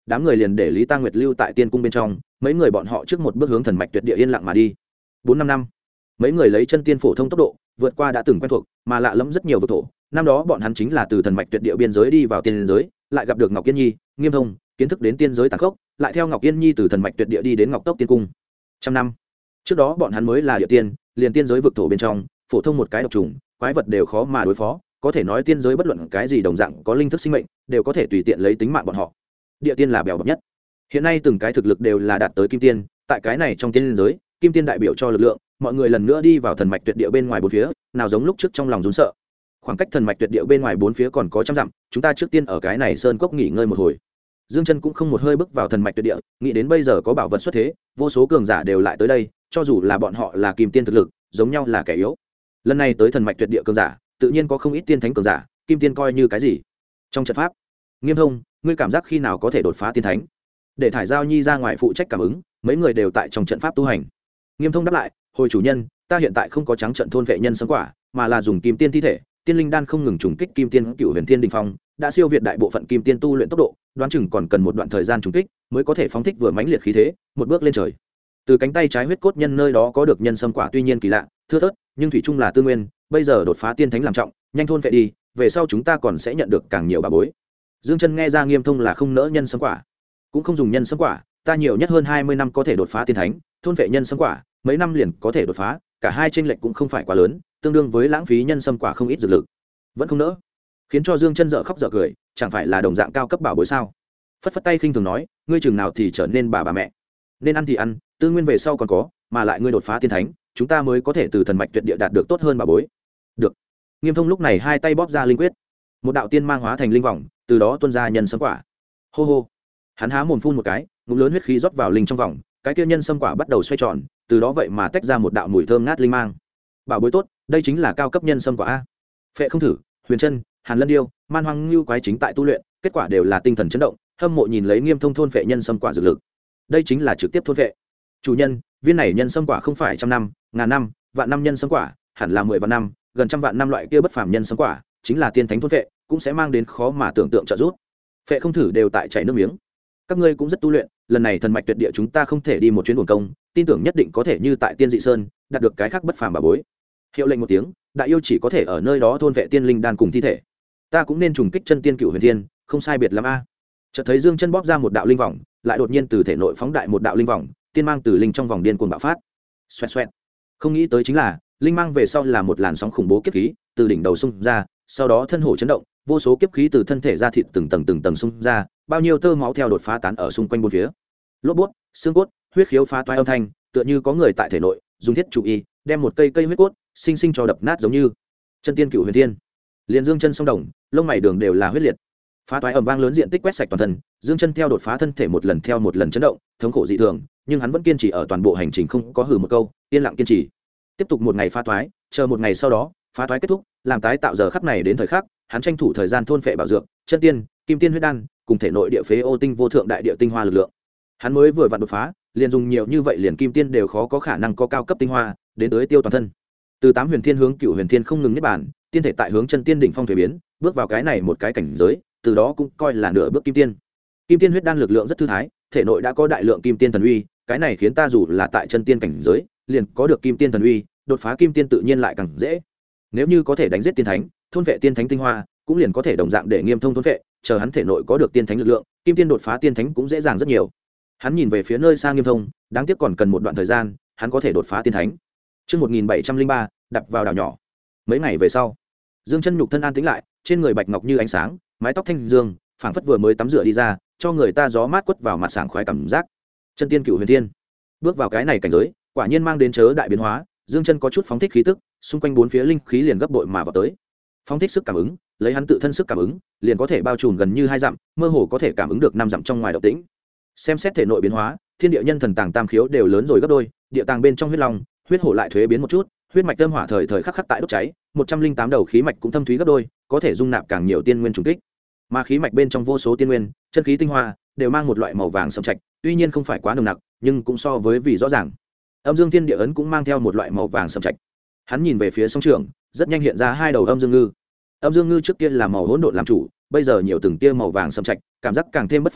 đám người liền để Lý Tăng Nguyệt lưu tại tiên cung bên trong, mấy người bọn họ trước một bước hướng thần mạch tuyệt địa yên lặng mà đi. 4-5 năm, mấy người lấy chân tiên phổ thông tốc độ vượt qua đã từng quen thuộc mà lạ lẫm rất nhiều vực thổ. Năm đó bọn hắn chính là từ thần mạch tuyệt địa biên giới đi vào tiên giới, lại gặp được Ngọc Yên Nhi, Nghiêm Thông, kiến thức đến tiên giới tàn khốc, lại theo Ngọc Yên Nhi từ thần mạch tuyệt địa đi đến Ngọc Tốc tiên cung. 100 năm trước đó bọn hắn mới là địa tiên, liền tiên giới vực thổ bên trong phổ thông một cái độc trùng quái vật đều khó mà đối phó, có thể nói tiên giới bất luận cái gì đồng dạng có linh thức sinh mệnh đều có thể tùy tiện lấy tính mạng bọn họ. Địa tiên là bèo bập nhất, hiện nay từng cái thực lực đều là đạt tới kim tiên. Tại cái này trong tiên giới, kim tiên đại biểu cho lực lượng, mọi người lần nữa đi vào thần mạch tuyệt địa bên ngoài bốn phía, nào giống lúc trước trong lòng run sợ. Khoảng cách thần mạch tuyệt địa bên ngoài bốn phía còn có trăm dặm, chúng ta trước tiên ở cái này sơn cốc nghỉ ngơi một hồi. Dương Chân cũng không một hơi bước vào thần mạch tuyệt địa, nghĩ đến bây giờ có bảo vật xuất thế, vô số cường giả đều lại tới đây, cho dù là bọn họ là kim tiên thực lực, giống nhau là kẻ yếu. Lần này tới thần mạch tuyệt địa cường giả, tự nhiên có không ít tiên thánh cường giả, kim tiên coi như cái gì. Trong trận pháp, Nghiêm Thông, ngươi cảm giác khi nào có thể đột phá tiên thánh? Để thải giao nhi ra ngoài phụ trách cảm ứng, mấy người đều tại trong trận pháp tu hành. Nghiêm Thông đáp lại, hồi chủ nhân, ta hiện tại không có trắng trận thôn vệ nhân sấm quả, mà là dùng kim tiên thi thể, tiên linh đan không ngừng trùng kích kim tiên cựu huyền thiên đình phong, đã siêu việt đại bộ phận kim tiên tu luyện tốc độ, đoán chừng còn cần một đoạn thời gian trùng kích mới có thể phóng thích vừa mãnh liệt khí thế, một bước lên trời. Từ cánh tay trái huyết cốt nhân nơi đó có được nhân sâm quả, tuy nhiên kỳ lạ, thưa thớt, nhưng thủy chung là tư nguyên, bây giờ đột phá tiên thánh làm trọng, nhanh thôn vệ đi, về sau chúng ta còn sẽ nhận được càng nhiều bà bối. Dương Chân nghe ra Nghiêm Thông là không nỡ nhân sâm quả, cũng không dùng nhân sâm quả, ta nhiều nhất hơn 20 năm có thể đột phá tiên thánh, thôn vệ nhân sâm quả, mấy năm liền có thể đột phá, cả hai chênh lệch cũng không phải quá lớn, tương đương với lãng phí nhân sâm quả không ít dược lực. Vẫn không nỡ, khiến cho Dương Chân dở khóc dở cười, chẳng phải là đồng dạng cao cấp bảo bối sao? Phất phất tay khinh thường nói, ngươi chừng nào thì trở nên bà mẹ, nên ăn thì ăn, tư nguyên về sau còn có, mà lại ngươi đột phá tiên thánh, chúng ta mới có thể từ thần mạch tuyệt địa đạt được tốt hơn bảo bối. Được. Nghiêm Thông lúc này hai tay bóp ra linh quyết, một đạo tiên mang hóa thành linh vòng, từ đó tuôn ra nhân sâm quả. Hô hô. Hắn há mồm phun một cái, ngụm lớn huyết khí rót vào linh trong vòng, cái kia nhân sâm quả bắt đầu xoay tròn, từ đó vậy mà tách ra một đạo mùi thơm ngát linh mang. Bảo bối tốt, đây chính là cao cấp nhân sâm quả a. Phệ không thử, Huyền Chân, Hàn Lân Điêu, Man Hoang Lưu quái chính tại tu luyện, kết quả đều là tinh thần chấn động, hâm mộ nhìn lấy Nghiêm Thông thôn phệ nhân sâm quả dược lực. Đây chính là trực tiếp thôn phệ. Chủ nhân, viên này nhân sâm quả không phải trăm năm, ngàn năm, vạn năm nhân sâm quả, hẳn là 10 vạn năm, gần trăm vạn năm loại kia bất phàm nhân sâm quả, chính là tiên thánh thôn phệ, cũng sẽ mang đến khó mà tưởng tượng trợ giúp. Phệ không thử đều tại chảy nước miếng. Các ngươi cũng rất tu luyện, lần này thần mạch tuyệt địa chúng ta không thể đi một chuyến uổng công, tin tưởng nhất định có thể như tại Tiên Dị Sơn, đạt được cái khác bất phàm bà bối. Hiệu lệnh một tiếng, đại yêu chỉ có thể ở nơi đó thôn vệ tiên linh đan cùng thi thể. Ta cũng nên trùng kích chân tiên cửu huyền thiên, không sai biệt lắm a. Chợt thấy Dương Chân bóp ra một đạo linh vòng, lại đột nhiên từ thể nội phóng đại một đạo linh vòng, tiên mang từ linh trong vòng điên cuồng bạo phát. Xoẹt xoẹt. Không nghĩ tới chính là, linh mang về sau là một làn sóng khủng bố kiếp khí, từ đỉnh đầu xung ra, sau đó thân hổ chấn động, vô số kiếp khí từ thân thể ra thịt từng tầng xung ra, bao nhiêu tơ máu theo đột phá tán ở xung quanh bốn phía. Lốp bút, xương cốt, huyết khiếu phá toái âm thanh, tựa như có người tại thể nội dùng thiết trụ y đem một cây huyết cốt sinh sinh cho đập nát, giống như chân tiên cửu huyền thiên. Liền Dương Chân song đồng, lông mày đường đều là huyết liệt. Phá toái ầm vang lớn diện tích quét sạch toàn thân, Dương Chân theo đột phá thân thể một lần theo một lần chấn động, thống khổ dị thường, nhưng hắn vẫn kiên trì ở toàn bộ hành trình không có hừ một câu, yên lặng kiên trì. Tiếp tục một ngày phá toái, chờ một ngày sau đó, phá toái kết thúc, làm tái tạo giờ khắc này đến thời khắc, hắn tranh thủ thời gian thôn phệ bảo dược, chân tiên, kim tiên huyết đan, cùng thể nội địa phế ô tinh vô thượng đại địa tinh hoa lực lượng. Hắn mới vừa vặn đột phá, liền dùng nhiều như vậy liền kim tiên đều khó có khả năng có cao cấp tinh hoa, đến tới tiêu toàn thân. Từ 8 huyền thiên hướng cửu huyền thiên không ngừng niết bàn, tiên thể tại hướng chân tiên đỉnh phong thủy biến, bước vào cái này một cái cảnh giới, từ đó cũng coi là nửa bước kim tiên. Kim tiên huyết đan lực lượng rất thư thái, thể nội đã có đại lượng kim tiên thần uy, cái này khiến ta dù là tại chân tiên cảnh giới, liền có được kim tiên thần uy, đột phá kim tiên tự nhiên lại càng dễ. Nếu như có thể đánh giết tiên thánh, thôn vệ tiên thánh tinh hoa, cũng liền có thể đồng dạng để Nghiêm Thông thôn vệ, chờ hắn thể nội có được tiên thánh lực lượng, kim tiên đột phá tiên thánh cũng dễ dàng rất nhiều. Hắn nhìn về phía nơi xa Nghiêm Thông, đáng tiếc còn cần một đoạn thời gian, hắn có thể đột phá tiên thánh. Chương 1703, đập vào đảo nhỏ. Mấy ngày về sau, Dương Chân nhục thân an tĩnh lại, trên người bạch ngọc như ánh sáng, mái tóc thanh dương, phảng phất vừa mới tắm rửa đi ra, cho người ta gió mát quất vào mặt sảng khoái cảm giác. Chân tiên cửu huyền thiên, bước vào cái này cảnh giới, quả nhiên mang đến chớ đại biến hóa. Dương Chân có chút phóng thích khí tức, xung quanh bốn phía linh khí liền gấp bội mà vào tới. Phóng thích sức cảm ứng, lấy hắn tự thân sức cảm ứng, liền có thể bao trùm gần như 2 dặm, mơ hồ có thể cảm ứng được 5 dặm trong ngoài động tĩnh. Xem xét thể nội biến hóa, thiên địa nhân thần tàng tam khiếu đều lớn rồi gấp đôi, địa tàng bên trong huyết long, huyết hổ lại thuế biến một chút, huyết mạch tâm hỏa thời thời khắc khắc tại đốt cháy, 108 đầu khí mạch cũng thâm thúy gấp đôi, có thể dung nạp càng nhiều tiên nguyên trùng kích. Mà khí mạch bên trong vô số tiên nguyên, chân khí tinh hoa, đều mang một loại màu vàng sẫm trạch, tuy nhiên không phải quá nồng nặc, nhưng cũng so với vị rõ ràng. Âm dương thiên địa ấn cũng mang theo một loại màu vàng sẫm trạch. Hắn nhìn về phía sông trường, rất nhanh hiện ra 2 đầu âm dương ngư. Âm dương ngư trước kia là màu hỗn độn làm chủ, bây giờ nhiều từng tia màu vàng sẫm trạch, cảm giác càng thêm bất phàm,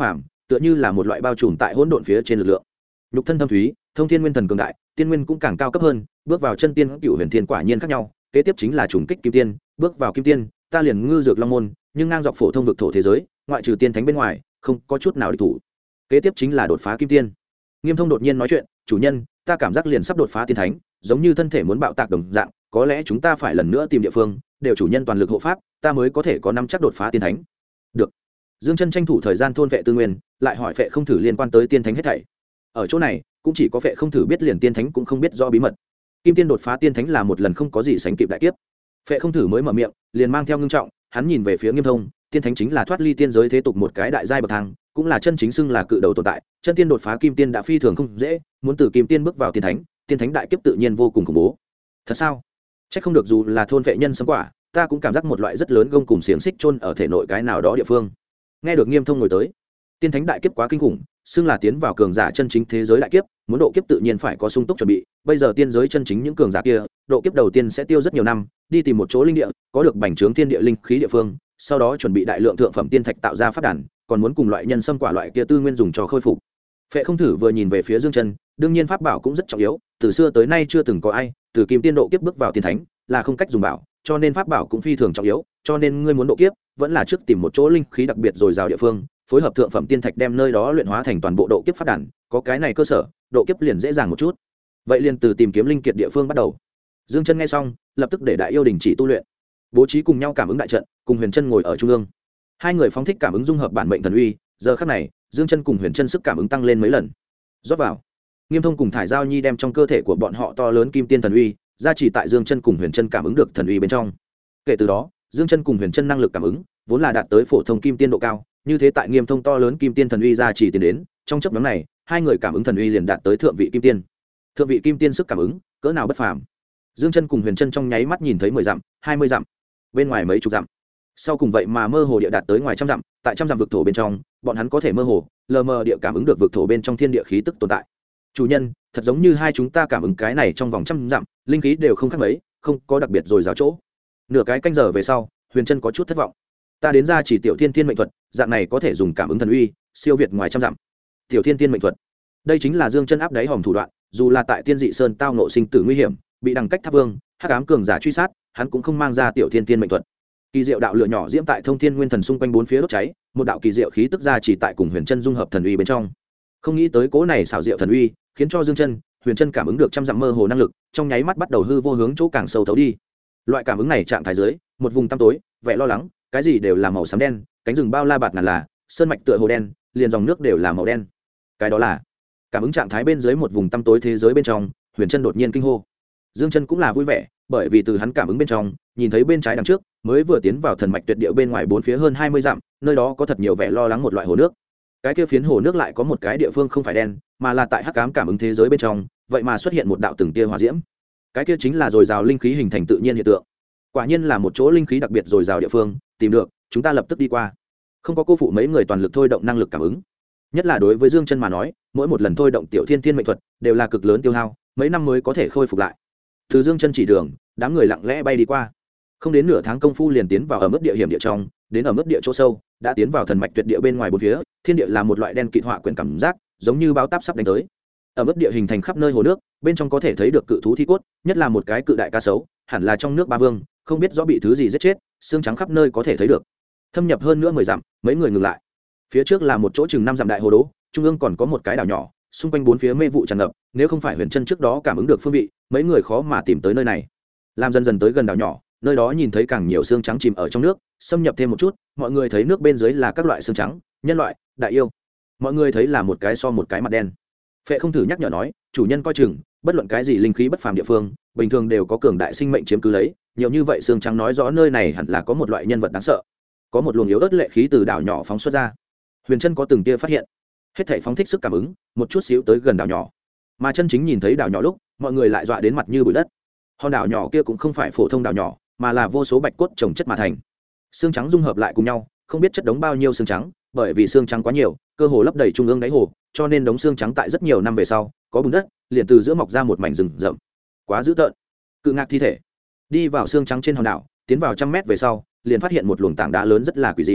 tựa như là một loại bao trùm tại hỗn độn phía trên lực lượng. Nhục thân thâm thúy, thông thiên nguyên thần cường đại, tiên nguyên cũng càng cao cấp hơn, bước vào chân tiên cựu huyền thiên quả nhiên khác nhau. Kế tiếp chính là trùng kích kim tiên, bước vào kim tiên, ta liền ngư dược long môn, nhưng ngang dọc phổ thông vực thổ thế giới, ngoại trừ tiên thánh bên ngoài, không có chút nào địch thủ. Kế tiếp chính là đột phá kim tiên. Nghiêm Thông đột nhiên nói chuyện, chủ nhân, ta cảm giác liền sắp đột phá tiên thánh, giống như thân thể muốn bạo tạc đồng dạng, có lẽ chúng ta phải lần nữa tìm địa phương, đều chủ nhân toàn lực hộ pháp, ta mới có thể có nắm chắc đột phá tiên thánh. Được. Dương Chân tranh thủ thời gian thôn vệ tư nguyên, lại hỏi Phệ Không Thử liên quan tới tiên thánh hết thảy. Ở chỗ này, cũng chỉ có Phệ Không Thử biết liền tiên thánh cũng không biết rõ bí mật. Kim tiên đột phá tiên thánh là một lần không có gì sánh kịp đại kiếp. Phệ Không Thử mới mở miệng, liền mang theo ngưng trọng, hắn nhìn về phía Nghiêm Thông, tiên thánh chính là thoát ly tiên giới thế tục một cái đại giai bậc thang, cũng là chân chính xưng là cự đầu tồn tại, chân tiên đột phá kim tiên đã phi thường không dễ, muốn từ kim tiên bước vào tiên thánh, tiên thánh đại kiếp tự nhiên vô cùng khủng bố. Thật sao? Chắc không được dù là thôn vệ nhân sấm quả, ta cũng cảm giác một loại rất lớn gông cùng xiềng xích chôn ở thể nội cái nào đó địa phương. Nghe được Nghiêm Thông ngồi tới, tiên thánh đại kiếp quá kinh khủng, xưng là tiến vào cường giả chân chính thế giới đại kiếp, muốn độ kiếp tự nhiên phải có sung túc chuẩn bị. Bây giờ tiên giới chân chính những cường giả kia, độ kiếp đầu tiên sẽ tiêu rất nhiều năm, đi tìm một chỗ linh địa, có được bành trướng thiên địa linh khí địa phương, sau đó chuẩn bị đại lượng thượng phẩm tiên thạch tạo ra pháp đàn, còn muốn cùng loại nhân sâm quả loại kia tư nguyên dùng cho khôi phục. Phệ Không Thử vừa nhìn về phía Dương Chân, đương nhiên pháp bảo cũng rất trọng yếu, từ xưa tới nay chưa từng có ai từ kim tiên độ kiếp bước vào tiên thánh là không cách dùng bảo, cho nên pháp bảo cũng phi thường trọng yếu, cho nên ngươi muốn độ kiếp, vẫn là trước tìm một chỗ linh khí đặc biệt dồi dào địa phương, phối hợp thượng phẩm tiên thạch đem nơi đó luyện hóa thành toàn bộ độ kiếp pháp đàn, có cái này cơ sở, độ kiếp liền dễ dàng một chút. Vậy liền từ tìm kiếm linh kiệt địa phương bắt đầu. Dương Chân nghe xong, lập tức để Đại Yêu đình chỉ tu luyện, bố trí cùng nhau cảm ứng đại trận, cùng Huyền Chân ngồi ở trung ương. Hai người phóng thích cảm ứng dung hợp bản mệnh thần uy, giờ khắc này, Dương Chân cùng Huyền Chân sức cảm ứng tăng lên mấy lần. Rót vào. Nghiêm Thông cùng Thải Giao Nhi đem trong cơ thể của bọn họ to lớn kim tiên thần uy, gia trì tại Dương Chân cùng Huyền Chân cảm ứng được thần uy bên trong. Kể từ đó, Dương Chân cùng Huyền Chân năng lực cảm ứng vốn là đạt tới phổ thông kim tiên độ cao, như thế tại Nghiêm Thông to lớn kim tiên thần uy gia trì tiến đến, trong chốc ngắn này, hai người cảm ứng thần uy liền đạt tới thượng vị kim tiên. Thượng vị kim tiên sức cảm ứng, cỡ nào bất phàm. Dương Chân cùng Huyền Chân trong nháy mắt nhìn thấy 10 dặm, 20 dặm, bên ngoài mấy chục dặm. Sau cùng vậy mà mơ hồ địa đạt tới ngoài trăm dặm, tại trăm dặm vực thổ bên trong, bọn hắn có thể mơ hồ, lờ mờ địa cảm ứng được vực thổ bên trong thiên địa khí tức tồn tại. Chủ nhân, thật giống như hai chúng ta cảm ứng cái này trong vòng trăm dặm, linh khí đều không khác mấy, không có đặc biệt rồi giáo chỗ. Nửa cái canh giờ về sau, Huyền Chân có chút thất vọng. Ta đến ra chỉ tiểu thiên tiên mệnh thuật, dạng này có thể dùng cảm ứng thần uy, siêu việt ngoài trăm dặm. Tiểu thiên tiên mệnh thuật, đây chính là Dương Chân áp đáy hòm thủ đoạn, dù là tại Tiên Dị Sơn tao ngộ sinh tử nguy hiểm, bị đằng cách tháp vương, hắc ám cường giả truy sát, hắn cũng không mang ra tiểu thiên tiên mệnh thuật. Kỳ diệu đạo lửa nhỏ diễm tại thông thiên nguyên thần xung quanh bốn phía đốt cháy, một đạo kỳ diệu khí tức ra chỉ tại cùng Huyền Chân dung hợp thần uy bên trong. Không nghĩ tới cố này xảo diệu thần uy, khiến cho Dương Chân, Huyền Chân cảm ứng được trăm dặm mơ hồ năng lực, trong nháy mắt bắt đầu hư vô hướng chỗ càng sâu thấu đi. Loại cảm ứng này trạng thái dưới, một vùng tăm tối, vẻ lo lắng, cái gì đều là màu xám đen, cánh rừng bao la bạt ngàn là, sơn mạch tựa hồ đen, liền dòng nước đều là màu đen. Cái đó là cảm ứng trạng thái bên dưới một vùng tăm tối thế giới bên trong, Huyền Chân đột nhiên kinh hô. Dương Chân cũng là vui vẻ, bởi vì từ hắn cảm ứng bên trong, nhìn thấy bên trái đằng trước, mới vừa tiến vào thần mạch tuyệt địa bên ngoài bốn phía hơn 20 dặm, nơi đó có thật nhiều vẻ lo lắng một loại hồ nước. Cái kia phiến hồ nước lại có một cái địa phương không phải đen, mà là tại hắc ám cảm ứng thế giới bên trong, vậy mà xuất hiện một đạo từng tia hỏa diễm. Cái kia chính là dồi dào linh khí hình thành tự nhiên hiện tượng. Quả nhiên là một chỗ linh khí đặc biệt dồi dào địa phương, tìm được, chúng ta lập tức đi qua. Không có cô phụ mấy người toàn lực thôi động năng lực cảm ứng. Nhất là đối với Dương Chân mà nói, mỗi một lần thôi động tiểu thiên tiên mệnh thuật đều là cực lớn tiêu hao, mấy năm mới có thể khôi phục lại. Từ Dương Chân chỉ đường, đám người lặng lẽ bay đi qua. Không đến nửa tháng công phu liền tiến vào ở mức địa hiểm địa trong, đến ở mức địa chỗ sâu, đã tiến vào thần mạch tuyệt địa bên ngoài bốn phía, thiên địa là một loại đen kịt họa quyển cảm giác, giống như báo táp sắp đánh tới. Ở mức địa hình thành khắp nơi hồ nước, bên trong có thể thấy được cự thú thi cốt, nhất là một cái cự đại cá sấu, hẳn là trong nước ba vương, không biết rõ bị thứ gì giết chết, xương trắng khắp nơi có thể thấy được. Thâm nhập hơn nữa 10 dặm, mấy người ngừng lại. Phía trước là một chỗ chừng 5 dặm đại hồ đố, trung ương còn có một cái đảo nhỏ, xung quanh bốn phía mê vụ tràn ngập, nếu không phải Huyền Chân trước đó cảm ứng được phương vị, mấy người khó mà tìm tới nơi này. Làm dần dần tới gần đảo nhỏ, nơi đó nhìn thấy càng nhiều xương trắng chìm ở trong nước, xâm nhập thêm một chút, mọi người thấy nước bên dưới là các loại xương trắng, nhân loại, đại yêu. Mọi người thấy là một cái so một cái mặt đen. Phệ Không Thử nhắc nhở nói, chủ nhân coi chừng, bất luận cái gì linh khí bất phàm địa phương, bình thường đều có cường đại sinh mệnh chiếm cứ lấy, nhiều như vậy xương trắng nói rõ nơi này hẳn là có một loại nhân vật đáng sợ. Có một luồng yếu ớt lệ khí từ đảo nhỏ phóng xuất ra. Huyền Chân có từng tia phát hiện, hết thảy phóng thích sức cảm ứng, một chút xíu tới gần đảo nhỏ. Mà chân chính nhìn thấy đảo nhỏ lúc, mọi người lại dọa đến mặt như bụi đất. Hòn đảo nhỏ kia cũng không phải phổ thông đảo nhỏ, mà là vô số bạch cốt chồng chất mà thành. Xương trắng dung hợp lại cùng nhau, không biết chất đống bao nhiêu xương trắng, bởi vì xương trắng quá nhiều, cơ hồ lấp đầy trung ương đáy hồ, cho nên đống xương trắng tại rất nhiều năm về sau, có bùn đất, liền từ giữa mọc ra một mảnh rừng rậm. Quá dữ tợn. Cự ngạc thi thể. Đi vào xương trắng trên hòn đảo, tiến vào trăm mét về sau, liền phát hiện một luồng tảng đá lớn rất là quỷ dị.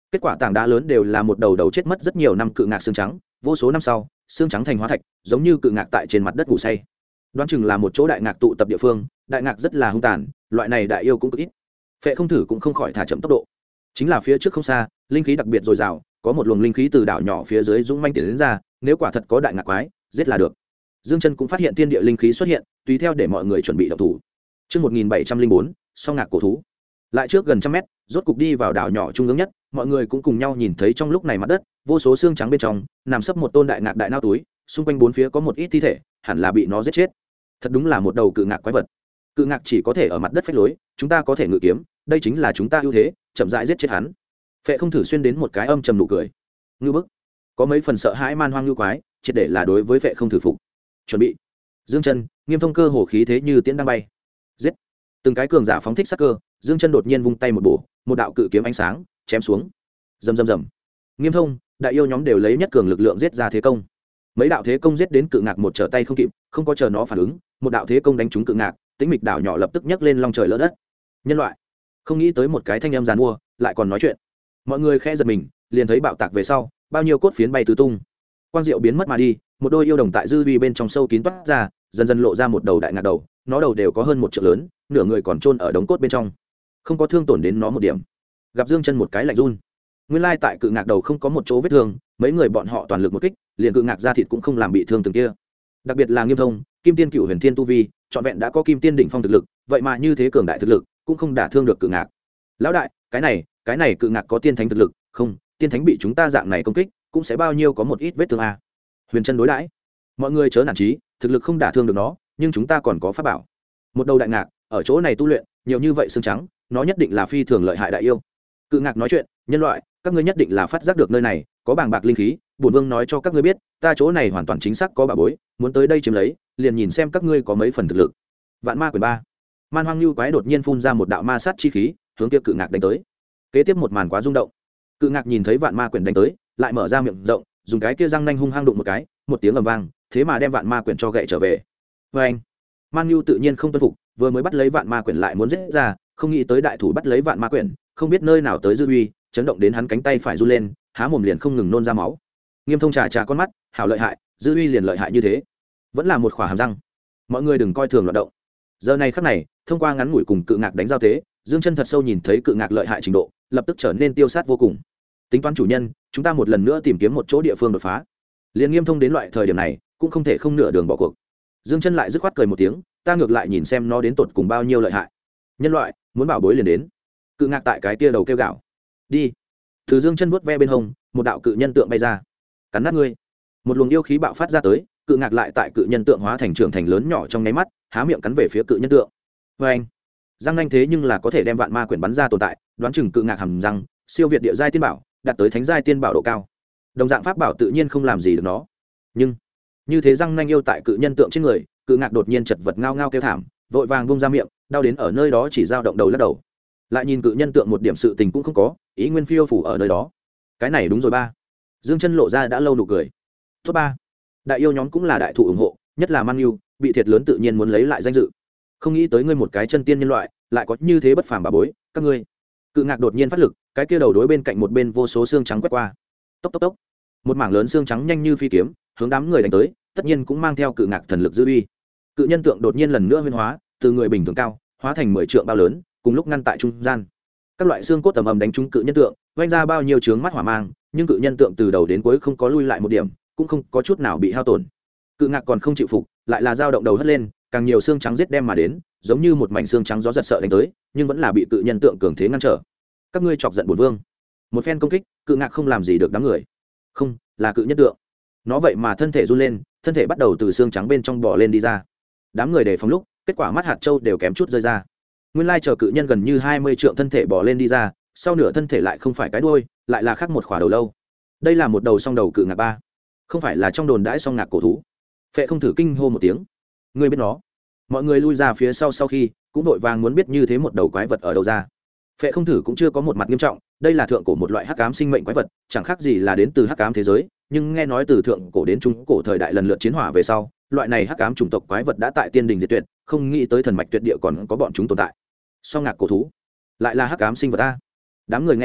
kết quả tảng đá lớn đều là một đầu đầu chết mất rất nhiều năm cự ngạc xương trắng, vô số năm sau xương trắng thành hóa thạch, giống như cự ngạc tại trên mặt đất ngủ say. Đoán chừng là một chỗ đại ngạc tụ tập địa phương, đại ngạc rất là hung tàn, loại này đại yêu cũng cực ít. Phệ không thử cũng không khỏi thả chậm tốc độ. Chính là phía trước không xa, linh khí đặc biệt dồi dào, có một luồng linh khí từ đảo nhỏ phía dưới dũng manh tiến đến ra, nếu quả thật có đại ngạc quái, giết là được. Dương Chân cũng phát hiện thiên địa linh khí xuất hiện, tùy theo để mọi người chuẩn bị động thủ. Chương 1704, song ngạc cổ thú. Lại trước gần trăm mét, rốt cục đi vào đảo nhỏ trung ương nhất, mọi người cũng cùng nhau nhìn thấy trong lúc này mặt đất, vô số xương trắng bên trong, nằm sấp một tôn đại ngạc đại nao túi, xung quanh bốn phía có một ít thi thể, hẳn là bị nó giết chết. Thật đúng là một đầu cự ngạc quái vật. Cự ngạc chỉ có thể ở mặt đất phách lối, chúng ta có thể ngự kiếm, đây chính là chúng ta ưu thế, chậm rãi giết chết hắn. Phệ không thử xuyên đến một cái âm trầm nụ cười. Ngưu bức. Có mấy phần sợ hãi man hoang ngưu quái, triệt để là đối với Phệ không thử phục. Chuẩn bị. Dương Chân, Nghiêm Thông cơ hồ khí thế như tiễn đang bay. Giết. Từng cái cường giả phóng thích sát cơ, Dương Chân đột nhiên vung tay một bổ, một đạo cự kiếm ánh sáng chém xuống. Rầm rầm rầm. Nghiêm Thông, đại yêu nhóm đều lấy nhất cường lực lượng giết ra thế công. Mấy đạo thế công giết đến cự ngạc một trở tay không kịp, không có chờ nó phản ứng, một đạo thế công đánh trúng cự ngạc, tĩnh mịch đảo nhỏ lập tức nhấc lên long trời lỡ đất. Nhân loại, không nghĩ tới một cái thanh âm giàn mua, lại còn nói chuyện. Mọi người khẽ giật mình, liền thấy bạo tạc về sau, bao nhiêu cốt phiến bay tứ tung. Quang diệu biến mất mà đi, một đôi yêu đồng tại dư vi bên trong sâu kín toát ra, dần dần lộ ra một đầu đại ngạc đầu, nó đầu đều có hơn một trượng lớn, nửa người còn chôn ở đống cốt bên trong, không có thương tổn đến nó một điểm. Gặp Dương Chân một cái lạnh run. Nguyên lai tại cự ngạc đầu không có một chỗ vết thương, mấy người bọn họ toàn lực một kích, liền cự ngạc da thịt cũng không làm bị thương từng kia. Đặc biệt là Nghiêm Thông, Kim Tiên Cửu Huyền Thiên tu vi, trọn vẹn đã có Kim Tiên đỉnh phong thực lực, vậy mà như thế cường đại thực lực, cũng không đả thương được cự ngạc. Lão đại, cái này cự ngạc có tiên thánh thực lực, không, tiên thánh bị chúng ta dạng này công kích, cũng sẽ bao nhiêu có một ít vết thương a. Huyền Chân đối đãi. Mọi người chớ nản chí, thực lực không đả thương được nó, nhưng chúng ta còn có pháp bảo. Một đầu đại ngạc, ở chỗ này tu luyện, nhiều như vậy xương trắng, nó nhất định là phi thường lợi hại đại yêu. Cự ngạc nói chuyện, nhân loại, các ngươi nhất định là phát giác được nơi này có bàng bạc linh khí, bổn vương nói cho các ngươi biết, ta chỗ này hoàn toàn chính xác có bảo bối, muốn tới đây chiếm lấy, liền nhìn xem các ngươi có mấy phần thực lực. Vạn Ma Quyển 3. Man Hoang Lưu quái đột nhiên phun ra một đạo ma sát chi khí, hướng kia cự ngạc đánh tới. Kế tiếp một màn quá rung động. Cự ngạc nhìn thấy Vạn Ma Quyển đánh tới, lại mở ra miệng rộng, dùng cái kia răng nanh hung hăng đụng một cái, một tiếng ầm vang, thế mà đem Vạn Ma Quyển cho gậy trở về. Oeng! Man Lưu tự nhiên không tuân phục, vừa mới bắt lấy Vạn Ma Quyển lại muốn giết ra, không nghĩ tới đại thủ bắt lấy Vạn Ma Quyển, không biết nơi nào tới dư uy, chấn động đến hắn cánh tay phải run lên, há mồm liền không ngừng nôn ra máu. Nghiêm Thông trà trà con mắt, hảo lợi hại, dư uy liền lợi hại như thế, vẫn là một khỏa hàm răng. Mọi người đừng coi thường loạn động. Giờ này khắc này, thông qua ngắn ngủi cùng cự ngạc đánh giao thế, Dương Chân thật sâu nhìn thấy cự ngạc lợi hại trình độ, lập tức trở nên tiêu sát vô cùng. Tính toán chủ nhân, chúng ta một lần nữa tìm kiếm một chỗ địa phương đột phá. Liên Nghiêm Thông đến loại thời điểm này, cũng không thể không nửa đường bỏ cuộc. Dương Chân lại dứt khoát cười một tiếng, ta ngược lại nhìn xem nó đến tột cùng bao nhiêu lợi hại. Nhân loại, muốn bảo bối liền đến. Cự ngạc tại cái tia đầu kêu gào. Đi. Từ Dương Chân vuốt ve bên hông, một đạo cự nhân tượng bay ra. Cắn nát ngươi. Một luồng yêu khí bạo phát ra tới, cự ngạc lại tại cự nhân tượng hóa thành trưởng thành lớn nhỏ trong nháy mắt, há miệng cắn về phía cự nhân tượng. Oeng. Răng nanh thế nhưng là có thể đem Vạn Ma Quyển bắn ra tồn tại, đoán chừng cự ngạc hàm răng, siêu việt địa giai tiên bảo, đạt tới thánh giai tiên bảo độ cao. Đồng dạng pháp bảo tự nhiên không làm gì được nó. Nhưng như thế răng nanh yêu tại cự nhân tượng trên người, cự ngạc đột nhiên chật vật ngao ngao kêu thảm, vội vàng bung ra miệng, đau đến ở nơi đó chỉ dao động đầu lắc đầu. Lại nhìn cự nhân tượng một điểm sự tình cũng không có, ý nguyên phiêu phủ ở nơi đó. Cái này đúng rồi ba. Dương Chân lộ ra đã lâu nụ cười. Tốt ba. Đại yêu nhóm cũng là đại thụ ủng hộ, nhất là Man Nhu, bị thiệt lớn tự nhiên muốn lấy lại danh dự. Không nghĩ tới ngươi một cái chân tiên nhân loại, lại có như thế bất phàm bà bối, các ngươi. Cự ngạc đột nhiên phát lực, cái kia đầu đối bên cạnh một bên vô số xương trắng quét qua. Tốc tốc tốc. Một mảng lớn xương trắng nhanh như phi kiếm, hướng đám người đánh tới, tất nhiên cũng mang theo cự ngạc thần lực dư uy. Cự nhân tượng đột nhiên lần nữa huyễn hóa, từ người bình thường cao, hóa thành 10 trượng bao lớn, cùng lúc ngăn tại trung gian. Các loại xương cốt tầm ầm đánh trúng cự nhân tượng, vang ra bao nhiêu chướng mắt hỏa mang, nhưng cự nhân tượng từ đầu đến cuối không có lui lại một điểm, cũng không có chút nào bị hao tổn. Cự ngạc còn không chịu phục, lại là dao động đầu hất lên, càng nhiều xương trắng giết đem mà đến, giống như một mảnh xương trắng gió giật sợ đánh tới, nhưng vẫn là bị cự nhân tượng cường thế ngăn trở. Các ngươi chọc giận bổn vương. Một phen công kích, cự ngạc không làm gì được đám người. Không, là cự nhân tượng. Nó vậy mà thân thể run lên, thân thể bắt đầu từ xương trắng bên trong bò lên đi ra. Đám người đề phòng lúc, kết quả mắt hạt châu đều kém chút rơi ra. Nguyên lai chờ cự nhân gần như 20 trượng thân thể bò lên đi ra, sau nửa thân thể lại không phải cái đuôi, lại là khác một khỏa đầu lâu. Đây là một đầu song đầu cự ngạc ba, không phải là trong đồn đãi song ngạc cổ thú. Phệ không thử kinh hô một tiếng. Ngươi biết nó? Mọi người lui ra phía sau khi, cũng vội vàng muốn biết như thế một đầu quái vật ở đâu ra. Phệ không thử cũng chưa có một mặt nghiêm trọng, đây là thượng cổ một loại hắc ám sinh mệnh quái vật, chẳng khác gì là đến từ hắc ám thế giới, nhưng nghe nói từ thượng cổ đến trung cổ thời đại lần lượt chiến hỏa về sau, loại này hắc ám chủng tộc quái vật đã tại tiên đình diệt tuyệt, không nghĩ tới thần mạch tuyệt địa còn có bọn chúng tồn tại. Song ngạc cổ thú, lại là hắc ám sinh vật a. Đám người nghe xong,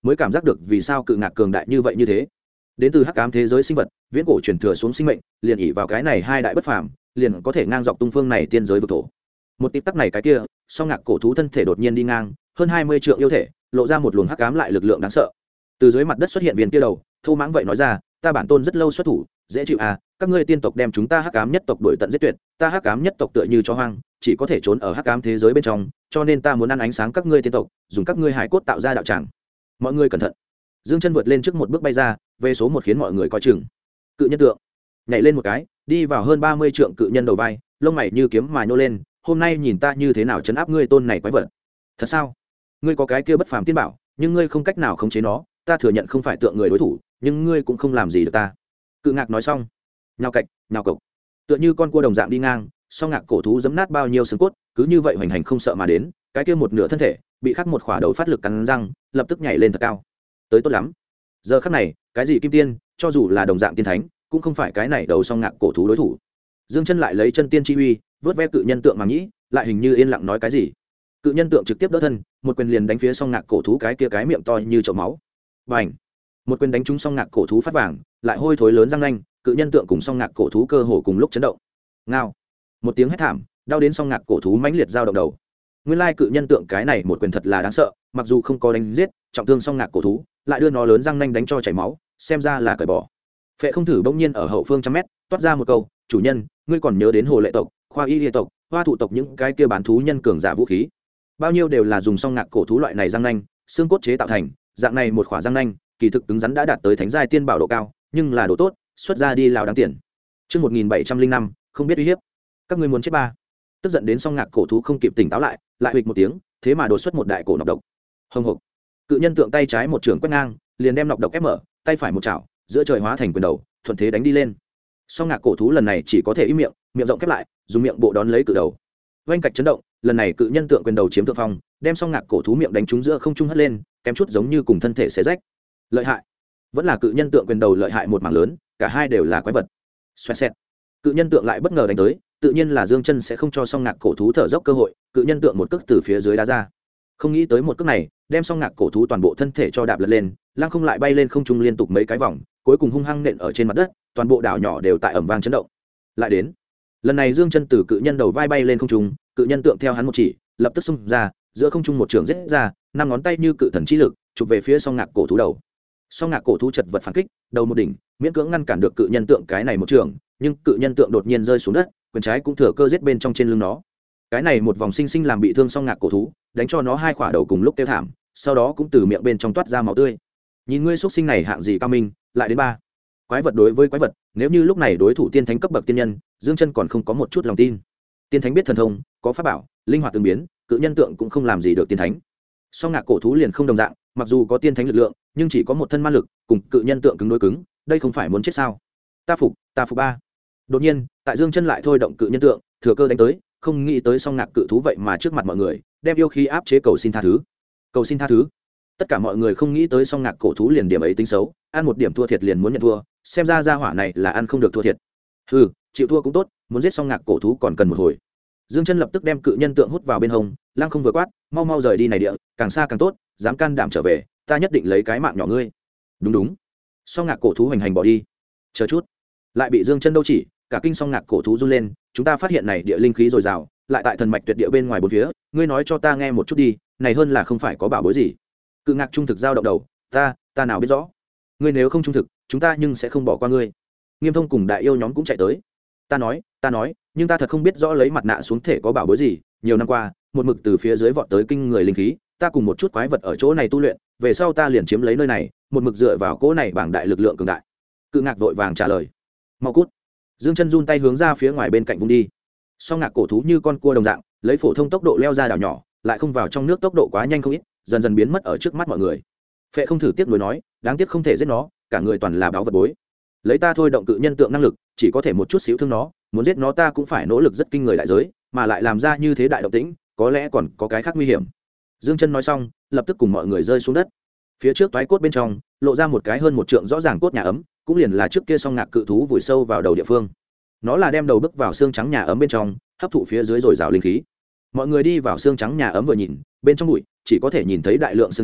mới cảm giác được vì sao cự ngạc cường đại như vậy như thế. Đến từ hắc ám thế giới sinh vật, viễn cổ truyền thừa xuống sinh mệnh, liền ỉ vào cái này hai đại bất phàm, liền có thể ngang dọc tung phương này tiên giới vực thổ. Một tịp tắc này cái kia, song ngạc cổ thú thân thể đột nhiên đi ngang, hơn 20 trượng yêu thể, lộ ra một luồng hắc ám lại lực lượng đáng sợ. Từ dưới mặt đất xuất hiện viên kia đầu, thô mãng vậy nói ra, ta bản tôn rất lâu xuất thủ, dễ chịu à, các ngươi tiên tộc đem chúng ta hắc ám nhất tộc đuổi tận giết tuyệt, ta hắc ám nhất tộc tựa như chó hoang, chỉ có thể trốn ở hắc ám thế giới bên trong, cho nên ta muốn ăn ánh sáng các ngươi tiên tộc, dùng các ngươi hải cốt tạo ra đạo tràng. Mọi người cẩn thận. Dương Chân vượt lên trước một bước bay ra, về số một khiến mọi người coi chừng. Cự nhân tượng nhảy lên một cái, đi vào hơn 30 trượng cự nhân đầu vai, lông mày như kiếm mà nhô lên, hôm nay nhìn ta như thế nào trấn áp ngươi tôn này quái vật. Thật sao? Ngươi có cái kia bất phàm tiên bảo, nhưng ngươi không cách nào khống chế nó, ta thừa nhận không phải tượng người đối thủ, nhưng ngươi cũng không làm gì được ta. Cự ngạc nói xong, nhào cạch nhào cộc, tựa như con cua đồng dạng đi ngang, song ngạc cổ thú giẫm nát bao nhiêu xương cốt, cứ như vậy hoành hành không sợ mà đến, cái kia một nửa thân thể bị khắc một khỏa đầu phát lực cắn răng, lập tức nhảy lên thật cao. Tới tốt lắm. Giờ khắc này, cái gì kim tiên, cho dù là đồng dạng tiên thánh, cũng không phải cái này đầu song ngạc cổ thú đối thủ. Dương Chân lại lấy chân tiên chi uy, vớt ve cự nhân tượng mà nhĩ, lại hình như yên lặng nói cái gì. Cự nhân tượng trực tiếp đỡ thân, một quyền liền đánh phía song ngạc cổ thú cái kia cái miệng to như chậu máu. Bành! Một quyền đánh trúng song ngạc cổ thú phát vàng, lại hôi thối lớn răng nanh, cự nhân tượng cùng song ngạc cổ thú cơ hồ cùng lúc chấn động. Ngao! Một tiếng hét thảm, đau đến song ngạc cổ thú mãnh liệt dao động đầu. Nguyên lai cự nhân tượng cái này một quyền thật là đáng sợ, mặc dù không có đánh giết, trọng thương song ngạc cổ thú, lại đưa nó lớn răng nanh đánh cho chảy máu, xem ra là cởi bỏ. Phệ Không Thử bỗng nhiên ở hậu phương trăm mét, toát ra một câu, "Chủ nhân, ngươi còn nhớ đến Hồ Lệ tộc, Khoa Y Lệ tộc, Hoa Thụ tộc những cái kia bán thú nhân cường giả vũ khí? Bao nhiêu đều là dùng song ngạc cổ thú loại này răng nanh, xương cốt chế tạo thành, dạng này một khỏa răng nanh, kỳ thực cứng rắn đã đạt tới thánh giai tiên bảo độ cao, nhưng là độ tốt, xuất ra đi lào đáng tiền." Chương 1705, không biết uy hiếp. Các ngươi muốn chết ba. Tức giận đến song ngạc cổ thú không kịp tỉnh táo lại, lại huỵch một tiếng, thế mà đột xuất một đại cổ nọc độc. Hồng hộc. Cự nhân tượng tay trái một trường quét ngang, liền đem nọc độc ép mở, tay phải một chảo, giữa trời hóa thành quyền đầu, thuận thế đánh đi lên. Song ngạc cổ thú lần này chỉ có thể im miệng, miệng rộng khép lại, dùng miệng bộ đón lấy cự đầu. Vành cạch chấn động, lần này cự nhân tượng quyền đầu chiếm thượng phong, đem song ngạc cổ thú miệng đánh trúng giữa không trung hất lên, kém chút giống như cùng thân thể xé rách. Lợi hại. Vẫn là cự nhân tượng quyền đầu lợi hại một mảng lớn, cả hai đều là quái vật. Xoẹt xẹt. Cự nhân tượng lại bất ngờ đánh tới, tự nhiên là Dương Chân sẽ không cho song ngạc cổ thú thở dốc cơ hội, cự nhân tượng một cước từ phía dưới đá ra. Không nghĩ tới một cước này, đem song ngạc cổ thú toàn bộ thân thể cho đạp lật lên, lăng không lại bay lên không trung liên tục mấy cái vòng, cuối cùng hung hăng nện ở trên mặt đất, toàn bộ đảo nhỏ đều tại ầm vang chấn động. Lại đến, lần này Dương Chân từ cự nhân đầu vai bay lên không trung, cự nhân tượng theo hắn một chỉ, lập tức xung ra, giữa không trung một trường giết ra, năm ngón tay như cự thần chi lực, chụp về phía song ngạc cổ thú đầu. Song ngạc cổ thú chật vật phản kích, đầu một đỉnh, miễn cưỡng ngăn cản được cự nhân tượng cái này một trường, nhưng cự nhân tượng đột nhiên rơi xuống đất, quyền trái cũng thừa cơ giết bên trong trên lưng nó. Cái này một vòng sinh sinh làm bị thương song ngạc cổ thú, đánh cho nó hai khỏa đầu cùng lúc tiêu thảm, sau đó cũng từ miệng bên trong toát ra máu tươi. Nhìn ngươi xuất sinh này hạng gì cao minh, lại đến ba. Quái vật đối với quái vật, nếu như lúc này đối thủ tiên thánh cấp bậc tiên nhân, Dương Chân còn không có một chút lòng tin. Tiên thánh biết thần thông, có pháp bảo, linh hoạt tương biến, cự nhân tượng cũng không làm gì được tiên thánh. Song ngạc cổ thú liền không đồng dạng, mặc dù có tiên thánh lực lượng, nhưng chỉ có một thân ma lực, cùng cự nhân tượng cứng đối cứng, đây không phải muốn chết sao? Ta phục ba. Đột nhiên, tại Dương Chân lại thôi động cự nhân tượng, thừa cơ đánh tới, không nghĩ tới song ngạc cự thú vậy mà trước mặt mọi người, đem yêu khí áp chế cầu xin tha thứ. Cầu xin tha thứ. Tất cả mọi người không nghĩ tới song ngạc cổ thú liền điểm ấy tính xấu, ăn một điểm thua thiệt liền muốn nhận thua, xem ra gia hỏa này là ăn không được thua thiệt. Hừ, chịu thua cũng tốt, muốn giết song ngạc cổ thú còn cần một hồi. Dương Chân lập tức đem cự nhân tượng hút vào bên hông, lăng không vừa quát, mau mau rời đi này địa, càng xa càng tốt, dám can đảm trở về, ta nhất định lấy cái mạng nhỏ ngươi. Đúng đúng. Song ngạc cổ thú hành hành bỏ đi. Chờ chút, lại bị Dương Chân đâu chỉ, cả kinh song ngạc cổ thú run lên, chúng ta phát hiện này địa linh khí dồi dào, lại tại thần mạch tuyệt địa bên ngoài bốn phía, ngươi nói cho ta nghe một chút đi, này hơn là không phải có bảo bối gì. Cự ngạc trung thực giao động đầu, ta nào biết rõ, ngươi nếu không trung thực, chúng ta nhưng sẽ không bỏ qua ngươi. Nghiêm Thông cùng đại yêu nhóm cũng chạy tới. Ta nói, nhưng ta thật không biết rõ lấy mặt nạ xuống thể có bảo bối gì, nhiều năm qua, một mực từ phía dưới vọt tới kinh người linh khí, ta cùng một chút quái vật ở chỗ này tu luyện, về sau ta liền chiếm lấy nơi này, một mực dựa vào cỗ này bảng đại lực lượng cường đại. Cự ngạc vội vàng trả lời. Mau cút. Dương Chân run tay hướng ra phía ngoài bên cạnh vung đi. Song ngạc cổ thú như con cua đồng dạng, lấy phổ thông tốc độ leo ra đảo nhỏ, lại không vào trong nước tốc độ quá nhanh không ít, dần dần biến mất ở trước mắt mọi người. Phệ Không Thử tiếc nuối nói, đáng tiếc không thể giết nó, cả người toàn là báo vật bối. Lấy ta thôi động cự nhân tượng năng lực, chỉ có thể một chút xíu thương nó, muốn giết nó ta cũng phải nỗ lực rất kinh người đại giới, mà lại làm ra như thế đại động tĩnh, có lẽ còn có cái khác nguy hiểm. Dương Chân nói xong, lập tức cùng mọi người rơi xuống đất. Phía trước toái cốt bên trong, lộ ra một cái hơn một trượng rõ ràng cốt nhà ấm, cũng liền là trước kia song ngạc cự thú vùi sâu vào đầu địa phương. Nó là đem đầu bước vào xương trắng nhà ấm bên trong, hấp thụ phía dưới rồi rào linh khí. Mọi người đi vào xương trắng nhà ấm vừa nhìn, bên trong bụi chỉ có thể nhìn thấy đại lượng xương trắng,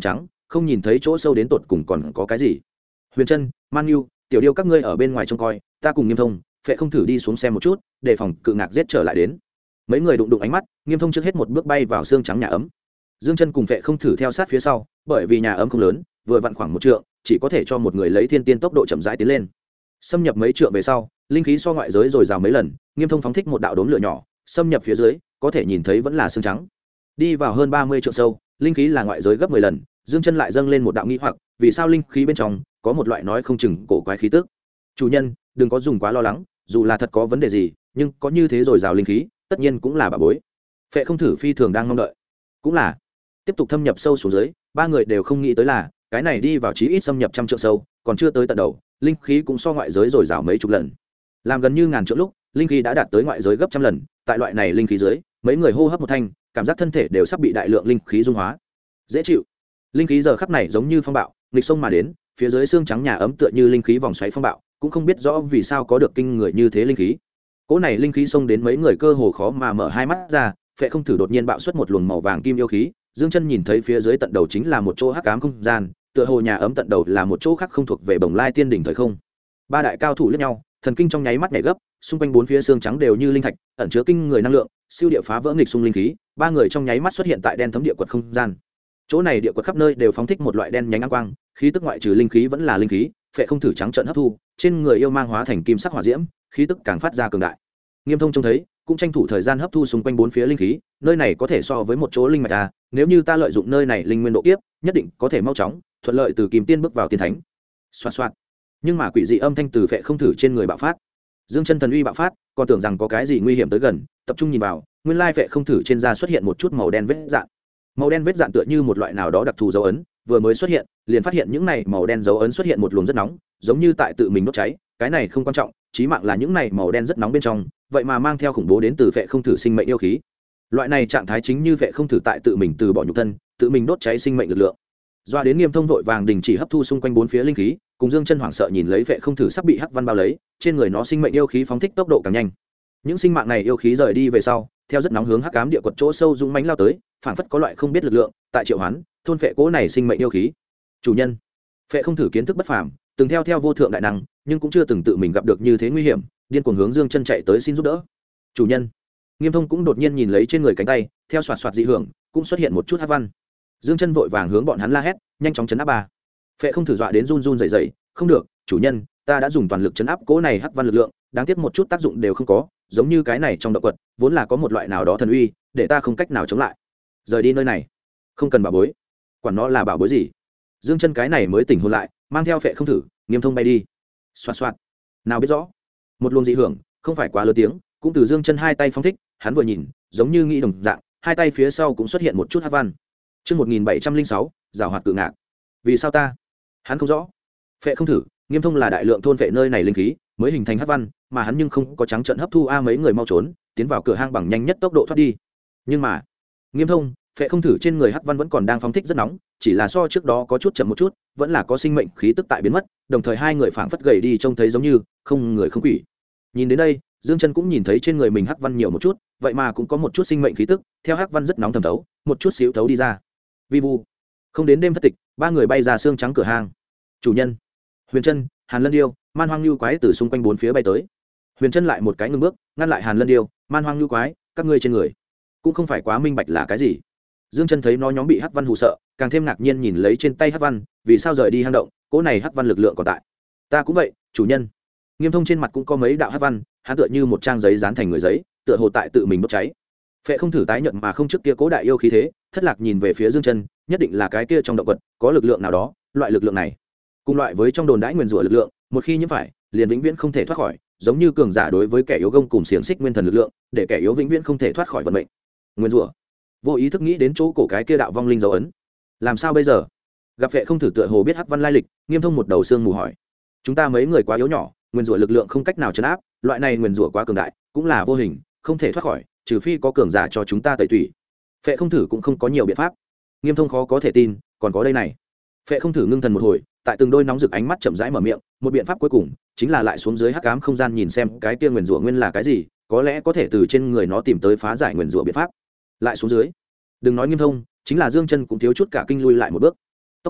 không nhìn thấy chỗ sâu đến tột cùng còn có cái gì. Huyền Trân, Man Nhu, Tiểu Điêu các ngươi ở bên ngoài trông coi, ta cùng Nghiêm Thông, Phệ Không Thử đi xuống xem một chút, để phòng cự ngạc giết trở lại đến. Mấy người đụng đụng ánh mắt, Nghiêm Thông trước hết một bước bay vào xương trắng nhà ấm. Dương Chân cùng Phệ Không Thử theo sát phía sau, bởi vì nhà ấm không lớn, vừa vặn khoảng 1 trượng, chỉ có thể cho một người lấy thiên tiên tốc độ chậm rãi tiến lên. Xâm nhập mấy trượng về sau, linh khí so ngoại giới rồi rào mấy lần, Nghiêm Thông phóng thích một đạo đốm lửa nhỏ, xâm nhập phía dưới, có thể nhìn thấy vẫn là xương trắng. Đi vào hơn 30 trượng sâu, linh khí là ngoại giới gấp 10 lần, Dương Chân lại dâng lên một đạo nghi hoặc, vì sao linh khí bên trong có một loại nói không chừng cổ quái khí tức. Chủ nhân, đừng có dùng quá lo lắng, dù là thật có vấn đề gì, nhưng có như thế rồi rào linh khí, tất nhiên cũng là bà bối. Phệ Không Thử phi thường đang mong đợi. Cũng là tiếp tục thâm nhập sâu xuống dưới, ba người đều không nghĩ tới là cái này đi vào chí ít xâm nhập trăm trượng sâu, còn chưa tới tận đầu, linh khí cũng so ngoại giới rồi rào mấy chục lần. Làm gần như ngàn trượng lúc, linh khí đã đạt tới ngoại giới gấp trăm lần, tại loại này linh khí dưới, mấy người hô hấp một thanh, cảm giác thân thể đều sắp bị đại lượng linh khí dung hóa. Dễ chịu. Linh khí giờ khắc này giống như phong bạo, nghịch sông mà đến, phía dưới xương trắng nhà ấm tựa như linh khí vòng xoáy phong bạo, cũng không biết rõ vì sao có được kinh người như thế linh khí. Cỗ này linh khí xông đến mấy người cơ hồ khó mà mở hai mắt ra, Phệ Không Thử đột nhiên bạo xuất một luồng màu vàng kim yêu khí, Dương Chân nhìn thấy phía dưới tận đầu chính là một chỗ hắc ám không gian, tựa hồ nhà ấm tận đầu là một chỗ khác không thuộc về Bồng Lai Tiên đỉnh thời không. Ba đại cao thủ liếc nhau, thần kinh trong nháy mắt nhảy gấp, xung quanh bốn phía xương trắng đều như linh thạch, ẩn chứa kinh người năng lượng, siêu địa phá vỡ nghịch xung linh khí, ba người trong nháy mắt xuất hiện tại đen thấm địa quật không gian. Chỗ này địa quật khắp nơi đều phóng thích một loại đen nhánh ám quang, khí tức ngoại trừ linh khí vẫn là linh khí, Phệ Không Thử trắng trợn hấp thu, trên người yêu mang hóa thành kim sắc hỏa diễm, khí tức càng phát ra cường đại. Nghiêm Thông trông thấy, cũng tranh thủ thời gian hấp thu xung quanh bốn phía linh khí, nơi này có thể so với một chỗ linh mạch à, nếu như ta lợi dụng nơi này linh nguyên độ kiếp, nhất định có thể mau chóng thuận lợi từ kim tiên bước vào tiên thánh. Xoạt xoạt. Nhưng mà quỷ dị âm thanh từ Phệ Không Thử trên người bạo phát. Dương Chân thần uy bạo phát, còn tưởng rằng có cái gì nguy hiểm tới gần, tập trung nhìn vào, nguyên lai Phệ Không Thử trên da xuất hiện một chút màu đen vết dạn. Màu đen vết dạn tựa như một loại nào đó đặc thù dấu ấn, vừa mới xuất hiện, liền phát hiện những này màu đen dấu ấn xuất hiện một luồng rất nóng, giống như tại tự mình đốt cháy, cái này không quan trọng, chí mạng là những này màu đen rất nóng bên trong, vậy mà mang theo khủng bố đến từ Phệ Không Thử sinh mệnh yêu khí. Loại này trạng thái chính như Phệ Không Thử tại tự mình từ bỏ nhục thân, tự mình đốt cháy sinh mệnh lực lượng. Doa đến Nghiêm Thông vội vàng đình chỉ hấp thu xung quanh bốn phía linh khí, cùng Dương Chân hoảng sợ nhìn lấy Phệ Không Thử sắp bị hắc văn bao lấy, trên người nó sinh mệnh yêu khí phóng thích tốc độ càng nhanh. Những sinh mạng này yêu khí rời đi về sau, theo rất nóng hướng hắc ám địa quật chỗ sâu dũng mãnh lao tới, phảng phất có loại không biết lực lượng tại triệu hoán thôn phệ cố này sinh mệnh yêu khí. Chủ nhân, Phệ Không Thử kiến thức bất phàm, từng theo vô thượng đại năng, nhưng cũng chưa từng tự mình gặp được như thế nguy hiểm, điên cuồng hướng Dương Chân chạy tới xin giúp đỡ. Chủ nhân. Nghiêm Thông cũng đột nhiên nhìn lấy trên người cánh tay, theo xoạt xoạt dị hưởng, cũng xuất hiện một chút hắc văn. Dương Chân vội vàng hướng bọn hắn la hét, nhanh chóng chấn áp ba. Phệ Không Thử dọa đến run run rẩy rẩy, không được, chủ nhân, ta đã dùng toàn lực chấn áp cố này hắc văn lực lượng, đáng tiếc một chút tác dụng đều không có, giống như cái này trong động quật, vốn là có một loại nào đó thần uy, để ta không cách nào chống lại. Rời đi nơi này, không cần bảo bối, quản nó là bảo bối gì. Dương Chân cái này mới tỉnh hồn lại, mang theo Phệ Không Thử, Nghiêm Thông bay đi. Xoạt xoạt, nào biết rõ, một luồng dị hưởng, không phải quá lớn tiếng, cũng từ Dương Chân hai tay phóng thích, hắn vừa nhìn, giống như nghĩ đồng dạng, hai tay phía sau cũng xuất hiện một chút hắc văn. Chương 1706, giảo hoạt cự ngạc. Vì sao ta? Hắn không rõ. Phệ Không Thử, Nghiêm Thông là đại lượng thôn vệ nơi này linh khí, mới hình thành hắc văn, mà hắn nhưng không có trắng trợn hấp thu mấy người mau trốn, tiến vào cửa hang bằng nhanh nhất tốc độ thoát đi. Nhưng mà, Nghiêm Thông, Phệ Không Thử trên người hắc văn vẫn còn đang phóng thích rất nóng, chỉ là so trước đó có chút chậm một chút, vẫn là có sinh mệnh khí tức tại biến mất, đồng thời hai người phảng phất gầy đi trông thấy giống như không người không quỷ. Nhìn đến đây, Dương Chân cũng nhìn thấy trên người mình hắc văn nhiều một chút, vậy mà cũng có một chút sinh mệnh khí tức, theo hắc văn rất nóng thẩm thấu, một chút xíu thấu đi ra. Vi vu. Không đến đêm thất tịch, ba người bay ra xương trắng cửa hang. Chủ nhân, Huyền Trân, Hàn Lân Điêu, Man Hoang Nhu Quái từ xung quanh bốn phía bay tới. Huyền Trân lại một cái ngưng bước, ngăn lại Hàn Lân Điêu, Man Hoang Nhu Quái, các ngươi trên người cũng không phải quá minh bạch là cái gì. Dương Chân thấy nó nhóm bị hắc văn hù sợ, càng thêm ngạc nhiên nhìn lấy trên tay hắc văn, vì sao rời đi hang động, cỗ này hắc văn lực lượng còn tại. Ta cũng vậy, chủ nhân. Nghiêm Thông trên mặt cũng có mấy đạo hắc văn, hắn tựa như một trang giấy dán thành người giấy, tựa hồ tại tự mình đốt cháy. Phệ Không Thử tái nhận mà không trước kia cố đại yêu khí thế, thất lạc nhìn về phía Dương Chân, nhất định là cái kia trong động vật có lực lượng nào đó, loại lực lượng này cùng loại với trong đồn đãi nguyền rủa lực lượng, một khi nhiễm phải, liền vĩnh viễn không thể thoát khỏi, giống như cường giả đối với kẻ yếu gông cùng xiềng xích nguyên thần lực lượng, để kẻ yếu vĩnh viễn không thể thoát khỏi vận mệnh. Nguyên rủa. Vô ý thức nghĩ đến chỗ cổ cái kia đạo vong linh dấu ấn. Làm sao bây giờ? Gặp Phệ Không Thử tựa hồ biết hắc văn lai lịch, Nghiêm Thông một đầu xương mù hỏi: chúng ta mấy người quá yếu nhỏ, nguyên rủa lực lượng không cách nào trấn áp, loại này nguyên rủa quá cường đại, cũng là vô hình, không thể thoát khỏi, trừ phi có cường giả cho chúng ta tẩy tủy. Phệ Không Thử cũng không có nhiều biện pháp. Nghiêm Thông khó có thể tin, còn có đây này. Phệ Không Thử ngưng thần một hồi, tại từng đôi nóng rực ánh mắt chậm rãi mở miệng, một biện pháp cuối cùng chính là lại xuống dưới hắc ám không gian nhìn xem cái kia nguyên rủa nguyên là cái gì, có lẽ có thể từ trên người nó tìm tới phá giải nguyên rủa biện pháp. Lại xuống dưới, đừng nói Nghiêm Thông, chính là Dương Chân cũng thiếu chút cả kinh lui lại một bước. Tốc.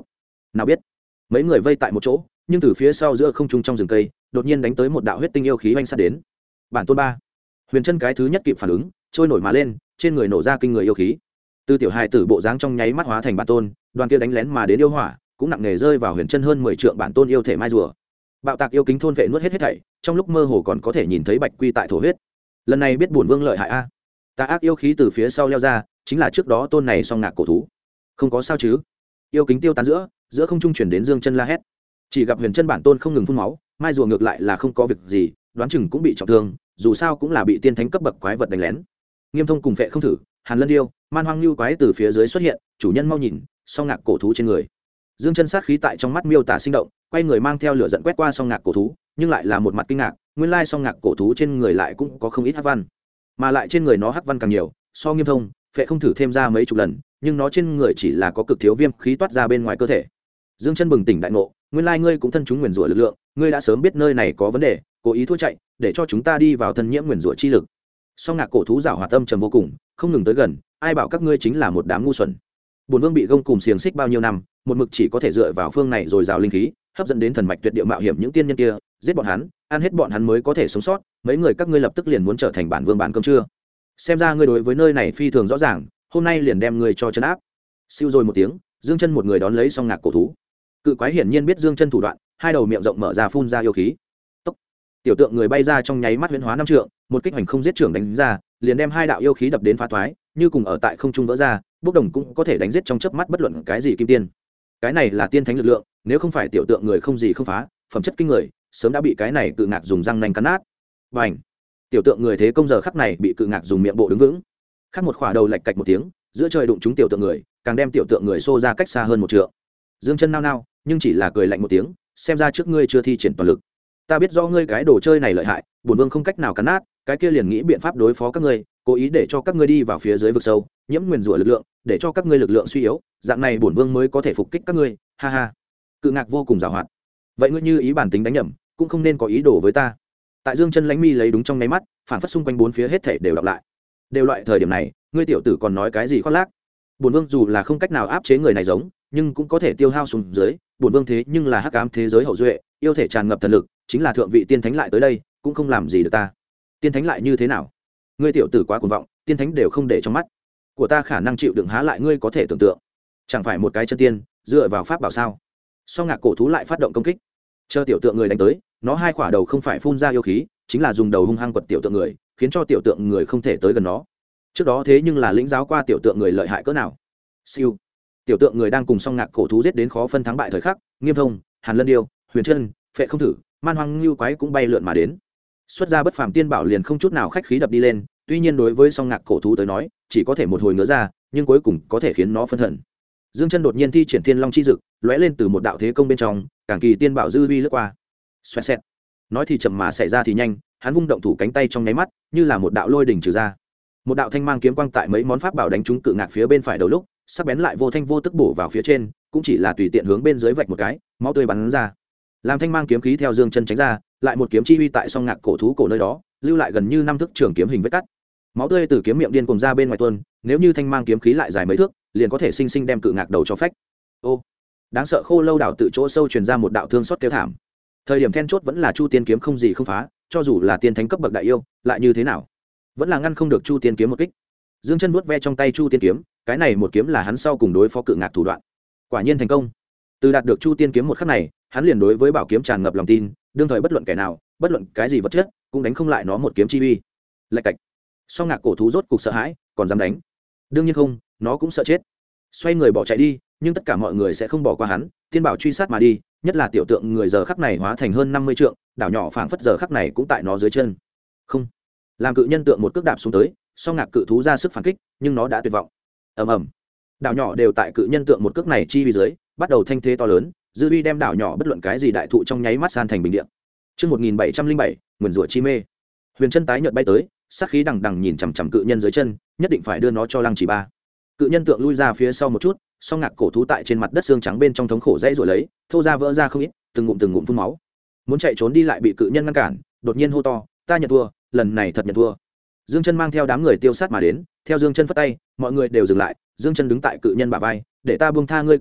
nào biết mấy người vây tại một chỗ, nhưng từ phía sau giữa không trung trong rừng cây đột nhiên đánh tới một đạo huyết tinh yêu khí oanh sát đến. Bản tôn ba. Huyền Trân cái thứ nhất kịp phản ứng, trôi nổi mà lên, trên người nổ ra kinh người yêu khí. Từ tiểu hài tử bộ dáng trong nháy mắt hóa thành bản tôn, đoàn kia đánh lén mà đến yêu hỏa cũng nặng nề rơi vào Huyền Trân hơn 10 trượng bản tôn yêu thể mai rùa. Bạo tạc yêu kính thôn vệ nuốt hết thảy, trong lúc mơ hồ còn có thể nhìn thấy bạch quy tại thổ huyết. Lần này biết bổn vương lợi hại a. Tà ác yêu khí từ phía sau leo ra, chính là trước đó tôn này song ngạc cổ thú. Không có sao chứ? Yêu kính tiêu tán giữa không trung chuyển đến Dương Chân la hét. Chỉ gặp Huyền Trân bản tôn không ngừng phun máu, mai rùa ngược lại là không có việc gì, đoán chừng cũng bị trọng thương, dù sao cũng là bị tiên thánh cấp bậc quái vật đánh lén. Nghiêm Thông cùng Phệ Không Thử, Hàn Lân Điêu, Man Hoang Lưu quái từ phía dưới xuất hiện, chủ nhân mau nhìn, song ngạc cổ thú trên người. Dương Chân sát khí tại trong mắt miêu tả sinh động, quay người mang theo lửa giận quét qua song ngạc cổ thú, nhưng lại là một mặt kinh ngạc, nguyên lai song ngạc cổ thú trên người lại cũng có không ít hắc văn, mà lại trên người nó hắc văn càng nhiều, so Nghiêm Thông, Phệ Không Thử thêm ra mấy chục lần, nhưng nó trên người chỉ là có cực thiếu viêm khí toát ra bên ngoài cơ thể. Dương Chân bừng tỉnh đại ngộ, nguyên lai ngươi cũng thân chúng nguyền rủa lực lượng, ngươi đã sớm biết nơi này có vấn đề, cố ý thua chạy, để cho chúng ta đi vào thân nhiễm nguyền rủa chi lực. Song ngạc cổ thú giảo hoạt tâm trầm vô cùng, không ngừng tới gần, ai bảo các ngươi chính là một đám ngu xuẩn. Bổn vương bị gông cùm xiềng xích bao nhiêu năm, một mực chỉ có thể dựa vào phương này rồi rào linh khí, hấp dẫn đến thần mạch tuyệt địa mạo hiểm những tiên nhân kia, giết bọn hắn, ăn hết bọn hắn mới có thể sống sót, mấy người các ngươi lập tức liền muốn trở thành bản vương bản cơm chưa? Xem ra ngươi đối với nơi này phi thường rõ ràng, hôm nay liền đem ngươi cho trấn áp. Siêu rồi một tiếng, Dương Chân một người đón lấy song ngạc cổ thú. Cự quái hiển nhiên biết Dương Chân thủ đoạn, hai đầu miệng rộng mở ra phun ra yêu khí. Tốc. Tiểu tượng người bay ra trong nháy mắt huyễn hóa năm trượng, một kích hành không giết trưởng đánh ra, liền đem hai đạo yêu khí đập đến phá thoái, như cùng ở tại không trung vỡ ra, bốc đồng cũng có thể đánh giết trong chớp mắt bất luận cái gì kim tiên. Cái này là tiên thánh lực lượng, nếu không phải tiểu tượng người không gì không phá, phẩm chất kinh người, sớm đã bị cái này cự ngạc dùng răng nanh cắn nát. Bành! Tiểu tượng người thế công giờ khắc này bị cự ngạc dùng miệng bộ đứng vững. Khắc một khỏa đầu lạch cạch một tiếng, giữa trời đụng trúng tiểu tượng người, càng đem tiểu tượng người xô ra cách xa hơn một trượng. Dương Chân nao nao, nhưng chỉ là cười lạnh một tiếng, xem ra trước ngươi chưa thi triển toàn lực. Ta biết rõ ngươi cái đồ chơi này lợi hại, bổn vương không cách nào cắn nát, cái kia liền nghĩ biện pháp đối phó các ngươi, cố ý để cho các ngươi đi vào phía dưới vực sâu, nhiễm nguyền rủa lực lượng, để cho các ngươi lực lượng suy yếu, dạng này bổn vương mới có thể phục kích các ngươi, ha ha. Cự ngạc vô cùng giàu hoạt. Vậy ngươi như ý bản tính đánh nhầm, cũng không nên có ý đồ với ta. Tại Dương Chân lánh mi lấy đúng trong nháy mắt, phản phất xung quanh bốn phía hết thảy đều đọc lại. Đều loại thời điểm này, ngươi tiểu tử còn nói cái gì khoác lác? Bổn vương dù là không cách nào áp chế người này giống, nhưng cũng có thể tiêu hao xuống dưới, bổn vương thế nhưng là hắc ám thế giới hậu duệ, yêu thể tràn ngập thần lực, chính là thượng vị tiên thánh lại tới đây, cũng không làm gì được ta. Tiên thánh lại như thế nào? Ngươi tiểu tử quá cuồng vọng, tiên thánh đều không để trong mắt. Của ta khả năng chịu đựng há lại ngươi có thể tưởng tượng. Chẳng phải một cái chân tiên, dựa vào pháp bảo sao? Song ngạc cổ thú lại phát động công kích. Chờ tiểu tượng người đánh tới, nó hai quả đầu không phải phun ra yêu khí, chính là dùng đầu hung hăng quật tiểu tượng người, khiến cho tiểu tượng người không thể tới gần nó. Trước đó thế nhưng là lĩnh giáo qua tiểu tượng người lợi hại cỡ nào. Siêu. Tiểu tượng người đang cùng song ngạc cổ thú giết đến khó phân thắng bại thời khắc, Nghiêm Thông, Hàn Lân Điêu, Huyền Trân, Phệ Không Thử, Man Hoang Lưu quái cũng bay lượn mà đến. Xuất ra bất phàm tiên bảo liền không chút nào khách khí đập đi lên, tuy nhiên đối với song ngạc cổ thú tới nói, chỉ có thể một hồi ngứa ra, nhưng cuối cùng có thể khiến nó phân thần. Dương Chân đột nhiên thi triển Thiên Long chi dực, lóe lên từ một đạo thế công bên trong, càng kỳ tiên bảo dư uy lướt qua. Xoẹt xẹt. Nói thì chậm mà xảy ra thì nhanh, hắn vung động thủ cánh tay trong nháy mắt, như là một đạo lôi đỉnh trừ ra. Một đạo thanh mang kiếm quang tại mấy món pháp bảo đánh trúng cự ngạc phía bên phải đầu lúc, sắc bén lại vô thanh vô tức bổ vào phía trên, cũng chỉ là tùy tiện hướng bên dưới vạch một cái, máu tươi bắn ra. Làm thanh mang kiếm khí theo Dương Chân tránh ra, lại một kiếm chi uy tại song ngạc cổ thú cổ nơi đó, lưu lại gần như 5 thước trường kiếm hình vết cắt. Máu tươi từ kiếm miệng điên cuồng ra bên ngoài tuôn, nếu như thanh mang kiếm khí lại dài mấy thước, liền có thể sinh sinh đem cự ngạc đầu cho phách. Ô, đáng sợ khô lâu đảo tự chỗ sâu truyền ra một đạo thương xót kêu thảm. Thời điểm then chốt vẫn là Chu Tiên kiếm không gì không phá, cho dù là tiên thánh cấp bậc đại yêu, lại như thế nào, vẫn là ngăn không được Chu Tiên kiếm một kích. Dương Chân vuốt ve trong tay Chu Tiên kiếm, cái này một kiếm là hắn sau cùng đối phó cự ngạc thủ đoạn. Quả nhiên thành công. Từ đạt được Chu Tiên kiếm một khắc này, hắn liền đối với bảo kiếm tràn ngập lòng tin, đương thời bất luận kẻ nào, bất luận cái gì vật chất, cũng đánh không lại nó một kiếm chi uy. Lạch cạch. Song ngạc cổ thú rốt cục sợ hãi, còn dám đánh? Đương nhiên không, nó cũng sợ chết. Xoay người bỏ chạy đi, nhưng tất cả mọi người sẽ không bỏ qua hắn, tiên bảo truy sát mà đi, nhất là tiểu tượng người giờ khắc này hóa thành hơn 50 trượng, đảo nhỏ phảng phất giờ khắc này cũng tại nó dưới chân. Không. Làm cự nhân tượng một cước đạp xuống tới, song ngạc cự thú ra sức phản kích, nhưng nó đã tuyệt vọng. Ầm ầm. Đảo nhỏ đều tại cự nhân tượng một cước này chi vì dưới, bắt đầu thanh thế to lớn, dư uy đem đảo nhỏ bất luận cái gì đại thụ trong nháy mắt san thành bình địa. Chương 1707, nguyền rủa chi mê. Huyền Chân tái nhợt bay tới, sát khí đằng đằng nhìn chằm chằm cự nhân dưới chân, nhất định phải đưa nó cho Lăng Chỉ Ba. Cự nhân tượng lui ra phía sau một chút, song ngạc cổ thú tại trên mặt đất xương trắng bên trong thống khổ dãy rồi lấy, thô ra vỡ ra không ít, từng ngụm phun máu. Muốn chạy trốn đi lại bị cự nhân ngăn cản, đột nhiên hô to, ta nhận thua, lần này thật nhận thua. Dương Chân mang theo đám người tiêu sát mà đến, theo Dương Chân phất tay, mọi người đều dừng lại, Dương Chân đứng tại cự nhân bả vai, để ta buông tha ngươi cũng được,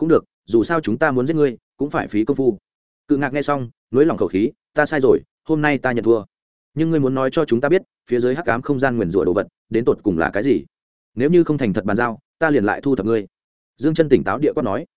dù sao chúng ta muốn giết ngươi cũng phải phí công phu. Cự Ngạc nghe xong nối lòng khẩu khí, ta sai rồi, hôm nay ta nhận thua. Nhưng ngươi muốn nói cho chúng ta biết phía dưới hắc ám không gian nguyền rủa đồ vật đến tột cùng là cái gì? Nếu như không thành thật bàn giao, ta liền lại thu thập ngươi. Dương Chân tỉnh táo địa quát nói.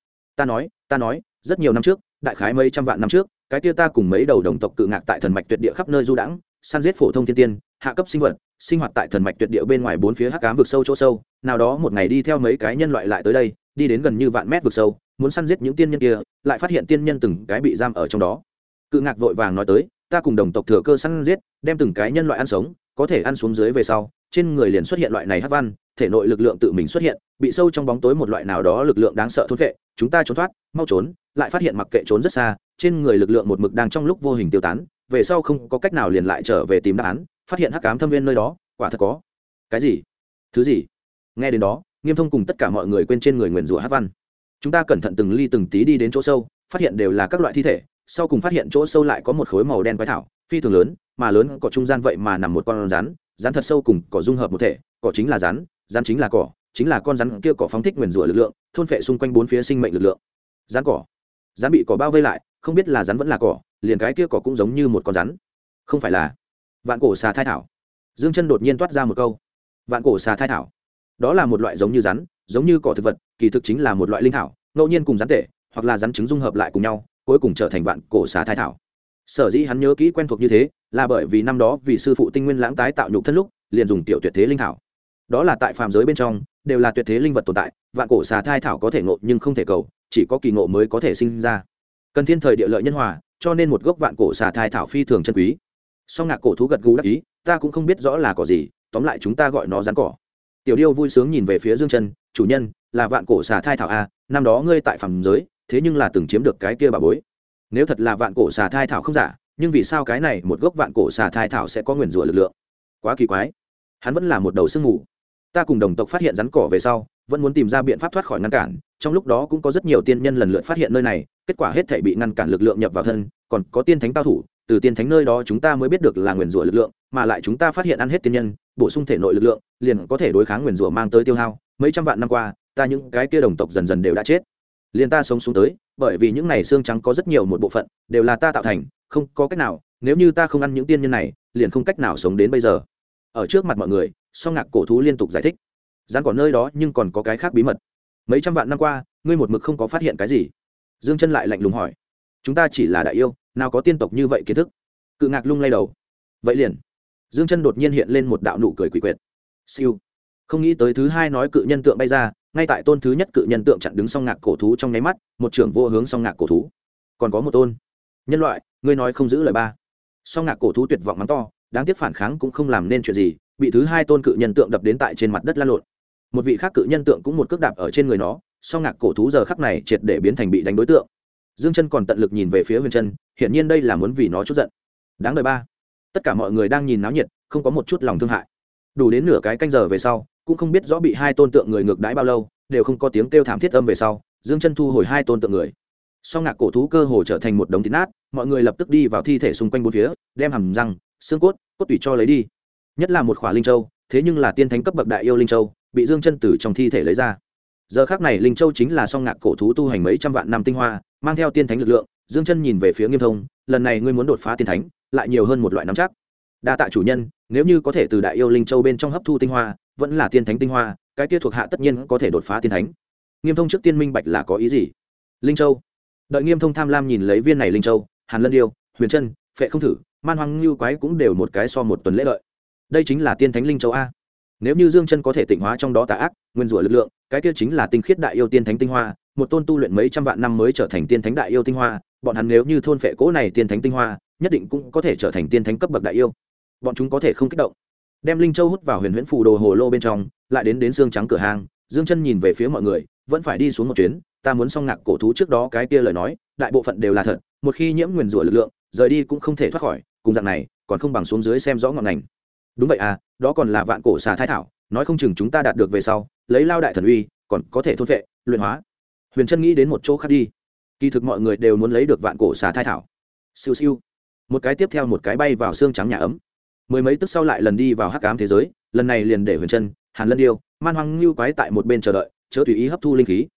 Ta nói, rất nhiều năm trước, đại khái mấy trăm vạn năm trước, cái kia ta cùng mấy đầu đồng tộc Cự Ngạc tại thần mạch tuyệt địa khắp nơi du đãng, săn giết phổ thông thiên tiên, hạ cấp sinh vật, sinh hoạt tại thần mạch tuyệt địa bên ngoài bốn phía hắc ám vực sâu chỗ sâu. Nào đó một ngày đi theo mấy cái nhân loại lại tới đây, đi đến gần như vạn mét vực sâu, muốn săn giết những tiên nhân kia, lại phát hiện tiên nhân từng cái bị giam ở trong đó. Cự Ngạc vội vàng nói tới, ta cùng đồng tộc thừa cơ săn giết, đem từng cái nhân loại ăn sống, có thể ăn xuống dưới về sau, trên người liền xuất hiện loại này hắc văn, thể nội lực lượng tự mình xuất hiện, bị sâu trong bóng tối một loại nào đó lực lượng đáng sợ thôn vệ, chúng ta trốn thoát, mau trốn, lại phát hiện mặc kệ trốn rất xa, trên người lực lượng một mực đang trong lúc vô hình tiêu tán, về sau không có cách nào liền lại trở về tìm đáp án, phát hiện hắc ám thâm viên nơi đó, quả thật có. Cái gì? Thứ gì? Nghe đến đó, Nghiêm Thông cùng tất cả mọi người quên trên người nguyền rủa hắc văn. Chúng ta cẩn thận từng ly từng tí đi đến chỗ sâu, phát hiện đều là các loại thi thể, sau cùng phát hiện chỗ sâu lại có một khối màu đen quái thảo, phi thường lớn, mà lớn cỏ trung gian vậy mà nằm một con rắn, rắn thật sâu cùng cỏ dung hợp một thể, cỏ chính là rắn, rắn chính là cỏ, chính là con rắn kia cỏ phóng thích nguyền rủa lực lượng, thôn phệ xung quanh bốn phía sinh mệnh lực lượng. Rắn cỏ, rắn bị cỏ bao vây lại, không biết là rắn vẫn là cỏ, liền cái kia cỏ cũng giống như một con rắn. Không phải là vạn cổ xà thai thảo? Dương Chân đột nhiên toát ra một câu. Vạn cổ xà thai thảo, đó là một loại giống như rắn, giống như cỏ thực vật, kỳ thực chính là một loại linh thảo, ngẫu nhiên cùng rắn tể hoặc là rắn trứng dung hợp lại cùng nhau, cuối cùng trở thành vạn cổ xà thai thảo. Sở dĩ hắn nhớ kỹ quen thuộc như thế, là bởi vì năm đó vì sư phụ Tinh Nguyên Lãng tái tạo nhục thân lúc, liền dùng tiểu tuyệt thế linh thảo. Đó là tại phàm giới bên trong, đều là tuyệt thế linh vật tồn tại, vạn cổ xà thai thảo có thể ngộ nhưng không thể cầu, chỉ có kỳ ngộ mới có thể sinh ra. Cần thiên thời địa lợi nhân hòa, cho nên một gốc vạn cổ xà thai thảo phi thường chân quý. Song Ngạc cổ thú gật gù đáp ý, ta cũng không biết rõ là cỏ gì, tóm lại chúng ta gọi nó rắn cỏ. Tiểu Điêu vui sướng nhìn về phía Dương Chân, chủ nhân, là vạn cổ xà thai thảo a, năm đó ngươi tại phàm giới, thế nhưng là từng chiếm được cái kia bà bối. Nếu thật là vạn cổ xà thai thảo không giả, nhưng vì sao cái này một gốc vạn cổ xà thai thảo sẽ có nguyền rủa lực lượng? Quá kỳ quái. Hắn vẫn là một đầu sương mù. Ta cùng đồng tộc phát hiện rắn cỏ về sau, vẫn muốn tìm ra biện pháp thoát khỏi ngăn cản, trong lúc đó cũng có rất nhiều tiên nhân lần lượt phát hiện nơi này, kết quả hết thảy bị ngăn cản lực lượng nhập vào thân, còn có tiên thánh cao thủ, từ tiên thánh nơi đó chúng ta mới biết được là nguyền rủa lực lượng, mà lại chúng ta phát hiện ăn hết tiên nhân, bổ sung thể nội lực lượng, liền có thể đối kháng nguyền rủa mang tới tiêu hao. Mấy trăm vạn năm qua, ta những cái kia đồng tộc dần dần đều đã chết. Liền ta sống xuống tới, bởi vì những này xương trắng có rất nhiều một bộ phận đều là ta tạo thành, không có cách nào, nếu như ta không ăn những tiên nhân này, liền không cách nào sống đến bây giờ. Ở trước mặt mọi người, Song Ngạc cổ thú liên tục giải thích, rắn cỏ nơi đó nhưng còn có cái khác bí mật. Mấy trăm vạn năm qua, ngươi một mực không có phát hiện cái gì? Dương Chân lại lạnh lùng hỏi. Chúng ta chỉ là đại yêu, nào có tiên tộc như vậy kiến thức? Cự Ngạc lung lay đầu. Vậy liền. Dương Chân đột nhiên hiện lên một đạo nụ cười quỷ quyệt. Siêu. Không nghĩ tới thứ hai nói cự nhân tượng bay ra, ngay tại tôn thứ nhất cự nhân tượng chặn đứng Song Ngạc cổ thú trong nháy mắt, một trưởng vô hướng Song Ngạc cổ thú. Còn có một tôn. Nhân loại, ngươi nói không giữ lời ba. Song Ngạc cổ thú tuyệt vọng mắng to, đáng tiếc phản kháng cũng không làm nên chuyện gì, bị thứ hai tôn cự nhân tượng đập đến tại trên mặt đất lăn lộn. Một vị khác cự nhân tượng cũng một cước đạp ở trên người nó, Song Ngạc cổ thú giờ khắc này triệt để biến thành bị đánh đối tượng. Dương Chân còn tận lực nhìn về phía Huyền Chân, hiển nhiên đây là muốn vì nó chút giận. Đáng đời ba. Tất cả mọi người đang nhìn náo nhiệt, không có một chút lòng thương hại. Đủ đến nửa cái canh giờ về sau, cũng không biết rõ bị hai tôn tượng người ngược đãi bao lâu, đều không có tiếng kêu thảm thiết âm về sau, Dương Chân thu hồi hai tôn tượng người. Song Ngạc cổ thú cơ hồ trở thành một đống thịt nát, mọi người lập tức đi vào thi thể xung quanh bốn phía, đem hàm răng, xương cốt, cốt tủy cho lấy đi. Nhất là một khỏa linh châu, thế nhưng là tiên thánh cấp bậc đại yêu linh châu, bị Dương Chân từ trong thi thể lấy ra. Giờ khắc này linh châu chính là Song Ngạc cổ thú tu hành mấy trăm vạn năm tinh hoa, mang theo tiên thánh lực lượng. Dương Chân nhìn về phía Nghiêm Thông, lần này ngươi muốn đột phá tiên thánh, lại nhiều hơn một loại nắm chắc. Đa tạ chủ nhân, nếu như có thể từ đại yêu linh châu bên trong hấp thu tinh hoa, vẫn là tiên thánh tinh hoa, cái kia thuộc hạ tất nhiên có thể đột phá tiên thánh. Nghiêm Thông trước tiên minh bạch là có ý gì. Linh châu. Đợi Nghiêm Thông tham lam nhìn lấy viên này linh châu, Hàn Lân Điêu, Huyền Chân, Phệ Không Thử, Man Hoang Lưu Quái cũng đều một cái so một tuần lễ lợi. Đây chính là tiên thánh linh châu a. Nếu như Dương Chân có thể tịnh hóa trong đó tà ác, nguyên rủa lực lượng, cái kia chính là tinh khiết đại yêu tiên thánh tinh hoa, một tôn tu luyện mấy trăm vạn năm mới trở thành tiên thánh đại yêu tinh hoa, bọn hắn nếu như thôn phệ cỗ này tiên thánh tinh hoa, nhất định cũng có thể trở thành tiên thánh cấp bậc đại yêu. Bọn chúng có thể không kích động. Đem linh châu hút vào huyền huyễn phù đồ hồ lô bên trong, lại đến xương trắng cửa hàng, Dương Chân nhìn về phía mọi người, vẫn phải đi xuống một chuyến, ta muốn Song Ngạc cổ thú trước đó cái kia lời nói, đại bộ phận đều là thật, một khi nhiễm nguyên rủa lực lượng, rời đi cũng không thể thoát khỏi, cùng dạng này, còn không bằng xuống dưới xem rõ ngọn ngành. Đúng vậy à, đó còn là vạn cổ xà thai thảo, nói không chừng chúng ta đạt được về sau, lấy lao đại thần uy, còn có thể thôn phệ, luyện hóa. Huyền Chân nghĩ đến một chỗ khác đi. Kỳ thực mọi người đều muốn lấy được vạn cổ xà thai thảo. Siêu siêu. Một cái tiếp theo một cái bay vào xương trắng nhà ấm. Mười mấy tức sau lại lần đi vào hắc ám thế giới, lần này liền để Huyền Chân, Hàn Lân Điêu, Man Hoang Lưu Quái tại một bên chờ đợi, chớ tùy ý hấp thu linh khí.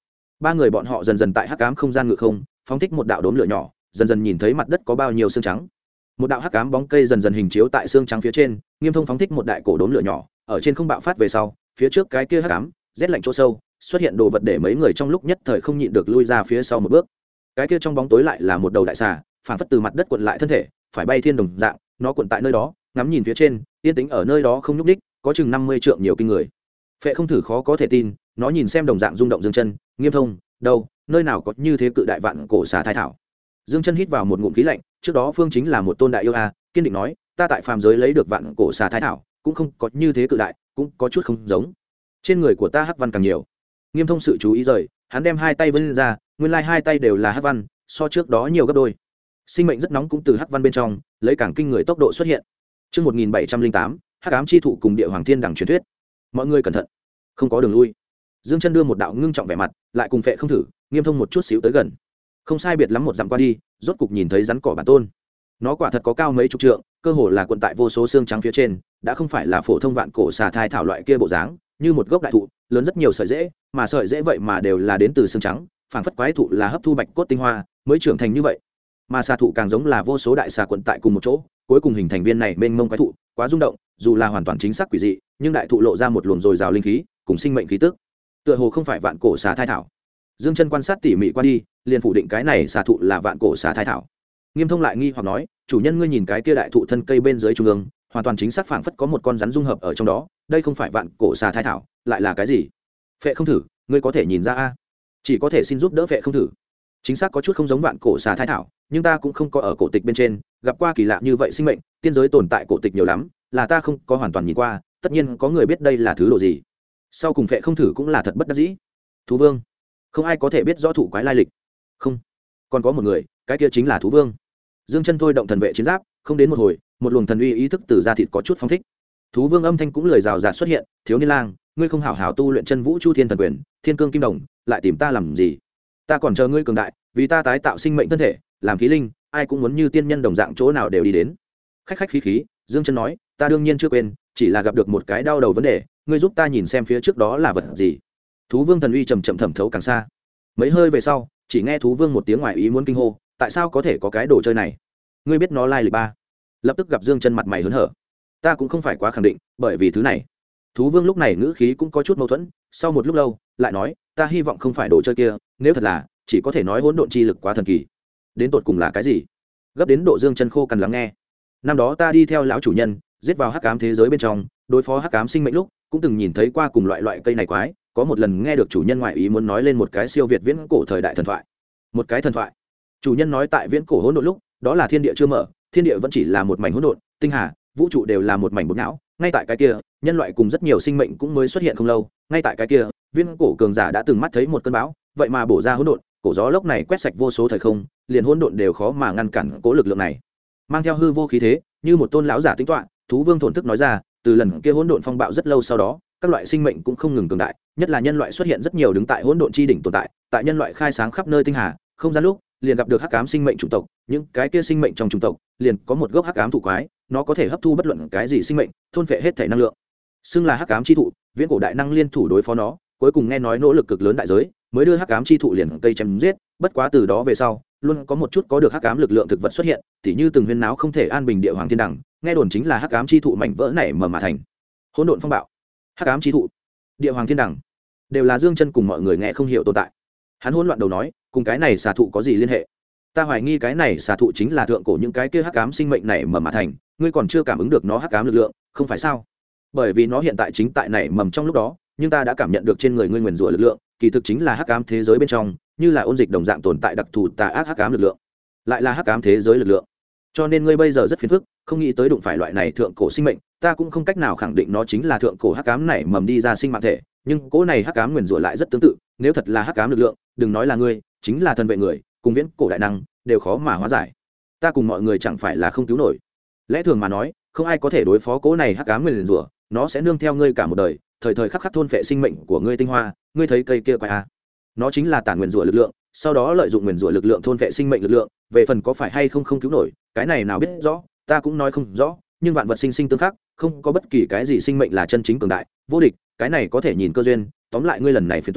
ba người bọn họ dần dần tại hắc ám không gian ngự không phóng thích một đạo đốm lửa nhỏ, dần dần nhìn thấy mặt đất có bao nhiêu xương trắng. Một đạo hắc ám bóng cây dần dần hình chiếu tại xương trắng phía trên, Nghiêm Thông phóng thích một đại cổ đốm lửa nhỏ, ở trên không bạo phát về sau, phía trước cái kia hắc ám rét lạnh chỗ sâu xuất hiện đồ vật để mấy người trong lúc nhất thời không nhịn được lui ra phía sau một bước. Cái kia trong bóng tối lại là một đầu đại xà, phản phất từ mặt đất cuộn lại thân thể, phải bay thiên đồng dạng, nó cuộn tại nơi đó, ngắm nhìn phía trên, yên tĩnh ở nơi đó không nhúc nhích, có chừng 50 trượng nhiều kinh người. Phệ Không Thử khó có thể tin, nó nhìn xem đồng dạng rung động Dương Chân, Nghiêm Thông, đâu, nơi nào có như thế cự đại vạn cổ xà thai thảo. Dương Chân hít vào một ngụm khí lạnh, trước đó Phương chính là một tôn đại yêu a, kiên định nói, ta tại phàm giới lấy được vạn cổ xà thai thảo, cũng không có như thế cự đại, cũng có chút không giống. Trên người của ta hắc văn càng nhiều. Nghiêm Thông sự chú ý rời, hắn đem hai tay vươn ra, nguyên lai hai tay đều là hắc văn, so trước đó nhiều gấp đôi. Sinh mệnh rất nóng cũng từ hắc văn bên trong, lấy càng kinh người tốc độ xuất hiện. Chương 1708, Hắc ám chi thụ cùng địa hoàng thiên đẳng truyền thuyết. Mọi người cẩn thận, không có đường lui. Dương Chân đưa một đạo ngưng trọng vẻ mặt, lại cùng Phệ Không Thử, Nghiêm Thông một chút xíu tới gần. Không sai biệt lắm một dặm qua đi, rốt cục nhìn thấy rắn cỏ bản tôn. Nó quả thật có cao mấy chục trượng, cơ hồ là quận tại vô số xương trắng phía trên, đã không phải là phổ thông vạn cổ xà thai thảo loại kia bộ dáng, như một gốc đại thụ, lớn rất nhiều sợi rễ, mà sợi rễ vậy mà đều là đến từ xương trắng, phản phất quái thụ là hấp thu bạch cốt tinh hoa, mới trưởng thành như vậy. Mà xà thụ càng giống là vô số đại xà quận tại cùng một chỗ, cuối cùng hình thành viên này mênh mông quái thụ, quá rung động, dù là hoàn toàn chính xác quỷ dị, nhưng đại thụ lộ ra một luồng dồi dào linh khí, cùng sinh mệnh khí tức. Tựa hồ không phải vạn cổ xà thai thảo. Dương Chân quan sát tỉ mỉ qua đi, liền phủ định cái này xà thụ là vạn cổ xà thai thảo. Nghiêm Thông lại nghi hoặc nói, chủ nhân ngươi nhìn cái kia đại thụ thân cây bên dưới trung ương, hoàn toàn chính xác phảng phất có một con rắn dung hợp ở trong đó, đây không phải vạn cổ xà thai thảo, lại là cái gì? Phệ Không Thử, ngươi có thể nhìn ra a? Chỉ có thể xin giúp đỡ Phệ Không Thử. Chính xác có chút không giống vạn cổ xà thai thảo, nhưng ta cũng không có ở cổ tịch bên trên gặp qua kỳ lạ như vậy sinh mệnh, tiên giới tồn tại cổ tịch nhiều lắm, là ta không có hoàn toàn nhìn qua, tất nhiên có người biết đây là thứ độ gì. Sau cùng Phệ Không Thử cũng là thật bất đắc dĩ. Thú vương, không ai có thể biết rõ thụ quái lai lịch. Không, còn có một người, cái kia chính là thú vương. Dương Chân thôi động thần vệ chiến giáp, không đến một hồi, một luồng thần uy ý thức từ da thịt có chút phóng thích. Thú vương âm thanh cũng lời rào rạt xuất hiện, thiếu niên lang, ngươi không hảo hảo tu luyện chân vũ chu thiên thần quyền, thiên cương kim đồng, lại tìm ta làm gì? Ta còn chờ ngươi cường đại, vì ta tái tạo sinh mệnh thân thể, làm khí linh, ai cũng muốn như tiên nhân đồng dạng chỗ nào đều đi đến. Khách khách khí khí, Dương Chân nói, ta đương nhiên chưa quên, chỉ là gặp được một cái đau đầu vấn đề, ngươi giúp ta nhìn xem phía trước đó là vật gì. Thú vương thần uy chậm chậm thẩm thấu càng xa. Mấy hơi về sau, chỉ nghe thú vương một tiếng ngoài ý muốn kinh hô, tại sao có thể có cái đồ chơi này? Ngươi biết nó lai lịch ba? Lập tức gặp Dương Chân mặt mày hớn hở. Ta cũng không phải quá khẳng định, bởi vì thứ này. Thú vương lúc này ngữ khí cũng có chút mâu thuẫn, sau một lúc lâu, lại nói, ta hy vọng không phải đồ chơi kia, nếu thật là, chỉ có thể nói hỗn độn chi lực quá thần kỳ. Đến tột cùng là cái gì? Gấp đến độ Dương Chân khô cằn lắng nghe. Năm đó ta đi theo lão chủ nhân, giết vào hắc ám thế giới bên trong, đối phó hắc ám sinh mệnh lúc, cũng từng nhìn thấy qua cùng loại cây này quái, có một lần nghe được chủ nhân ngoại ý muốn nói lên một cái siêu việt viễn cổ thời đại thần thoại. Một cái thần thoại. Chủ nhân nói tại viễn cổ hỗn độn lúc, đó là thiên địa chưa mở, thiên địa vẫn chỉ là một mảnh hỗn độn, tinh hà, vũ trụ đều là một mảnh bột não, ngay tại cái kia, nhân loại cùng rất nhiều sinh mệnh cũng mới xuất hiện không lâu, ngay tại cái kia, viễn cổ cường giả đã từng mắt thấy một cơn bão, vậy mà bổ ra hỗn độn, cổ gió lốc này quét sạch vô số thời không, liền hỗn độn đều khó mà ngăn cản cố lực lượng này. Mang theo hư vô khí thế, như một tôn lão giả tính toán, thú vương thổn thức nói ra, từ lần kia hỗn độn phong bạo rất lâu sau đó, các loại sinh mệnh cũng không ngừng cường đại, nhất là nhân loại xuất hiện rất nhiều đứng tại hỗn độn chi đỉnh tồn tại, tại nhân loại khai sáng khắp nơi tinh hà, không gian lúc, liền gặp được hắc ám sinh mệnh chủng tộc, những cái kia sinh mệnh trong chủng tộc, liền có một gốc hắc ám thụ quái, nó có thể hấp thu bất luận cái gì sinh mệnh, thôn phệ hết thể năng lượng. Xưng là hắc ám chi thụ, viễn cổ đại năng liên thủ đối phó nó, cuối cùng nghe nói nỗ lực cực lớn đại giới, mới đưa hắc ám chi thụ liền cây chém giết, bất quá từ đó về sau, luôn có một chút có được hắc ám lực lượng thực vật xuất hiện, tỉ như từng huyên náo không thể an bình địa hoàng thiên đẳng, nghe đồn chính là hắc ám chi thụ mảnh vỡ nảy mầm mà thành. Hỗn độn phong bạo, hắc ám chi thụ, địa hoàng thiên đẳng, đều là Dương Chân cùng mọi người nghe không hiểu tồn tại. Hắn hỗn loạn đầu nói, cùng cái này xà thụ có gì liên hệ? Ta hoài nghi cái này xà thụ chính là thượng cổ những cái kia hắc ám sinh mệnh nảy mầm mà thành, ngươi còn chưa cảm ứng được nó hắc ám lực lượng, không phải sao? Bởi vì nó hiện tại chính tại nảy mầm trong lúc đó, nhưng ta đã cảm nhận được trên người ngươi nguyền rủa lực lượng, kỳ thực chính là hắc ám thế giới bên trong, như là ôn dịch đồng dạng tồn tại đặc thù tà ác hắc ám lực lượng, lại là hắc ám thế giới lực lượng. Cho nên ngươi bây giờ rất phiền phức, không nghĩ tới đụng phải loại này thượng cổ sinh mệnh, ta cũng không cách nào khẳng định nó chính là thượng cổ hắc ám nảy mầm đi ra sinh mạng thể, nhưng cỗ này hắc ám nguyền rủa lại rất tương tự, nếu thật là hắc ám lực lượng, đừng nói là ngươi, chính là thần vệ người, cùng viễn cổ đại năng, đều khó mà hóa giải. Ta cùng mọi người chẳng phải là không cứu nổi. Lẽ thường mà nói, không ai có thể đối phó cỗ này hắc ám nguyền rủa, nó sẽ nương theo ngươi cả một đời, thời thời khắc khắc thôn phệ sinh mệnh của ngươi tinh hoa, ngươi thấy cây kia quái a? Nó chính là tản nguyền rủa lực lượng, sau đó lợi dụng nguyền rủa lực lượng thôn phệ sinh mệnh lực lượng, về phần có phải hay không không cứu nổi, cái này nào biết rõ, ta cũng nói không rõ, nhưng vạn vật sinh sinh tương khắc, không có bất kỳ cái gì sinh mệnh là chân chính cường đại, vô địch, cái này có thể nhìn cơ duyên, tóm lại ngươi lần này phiền toái,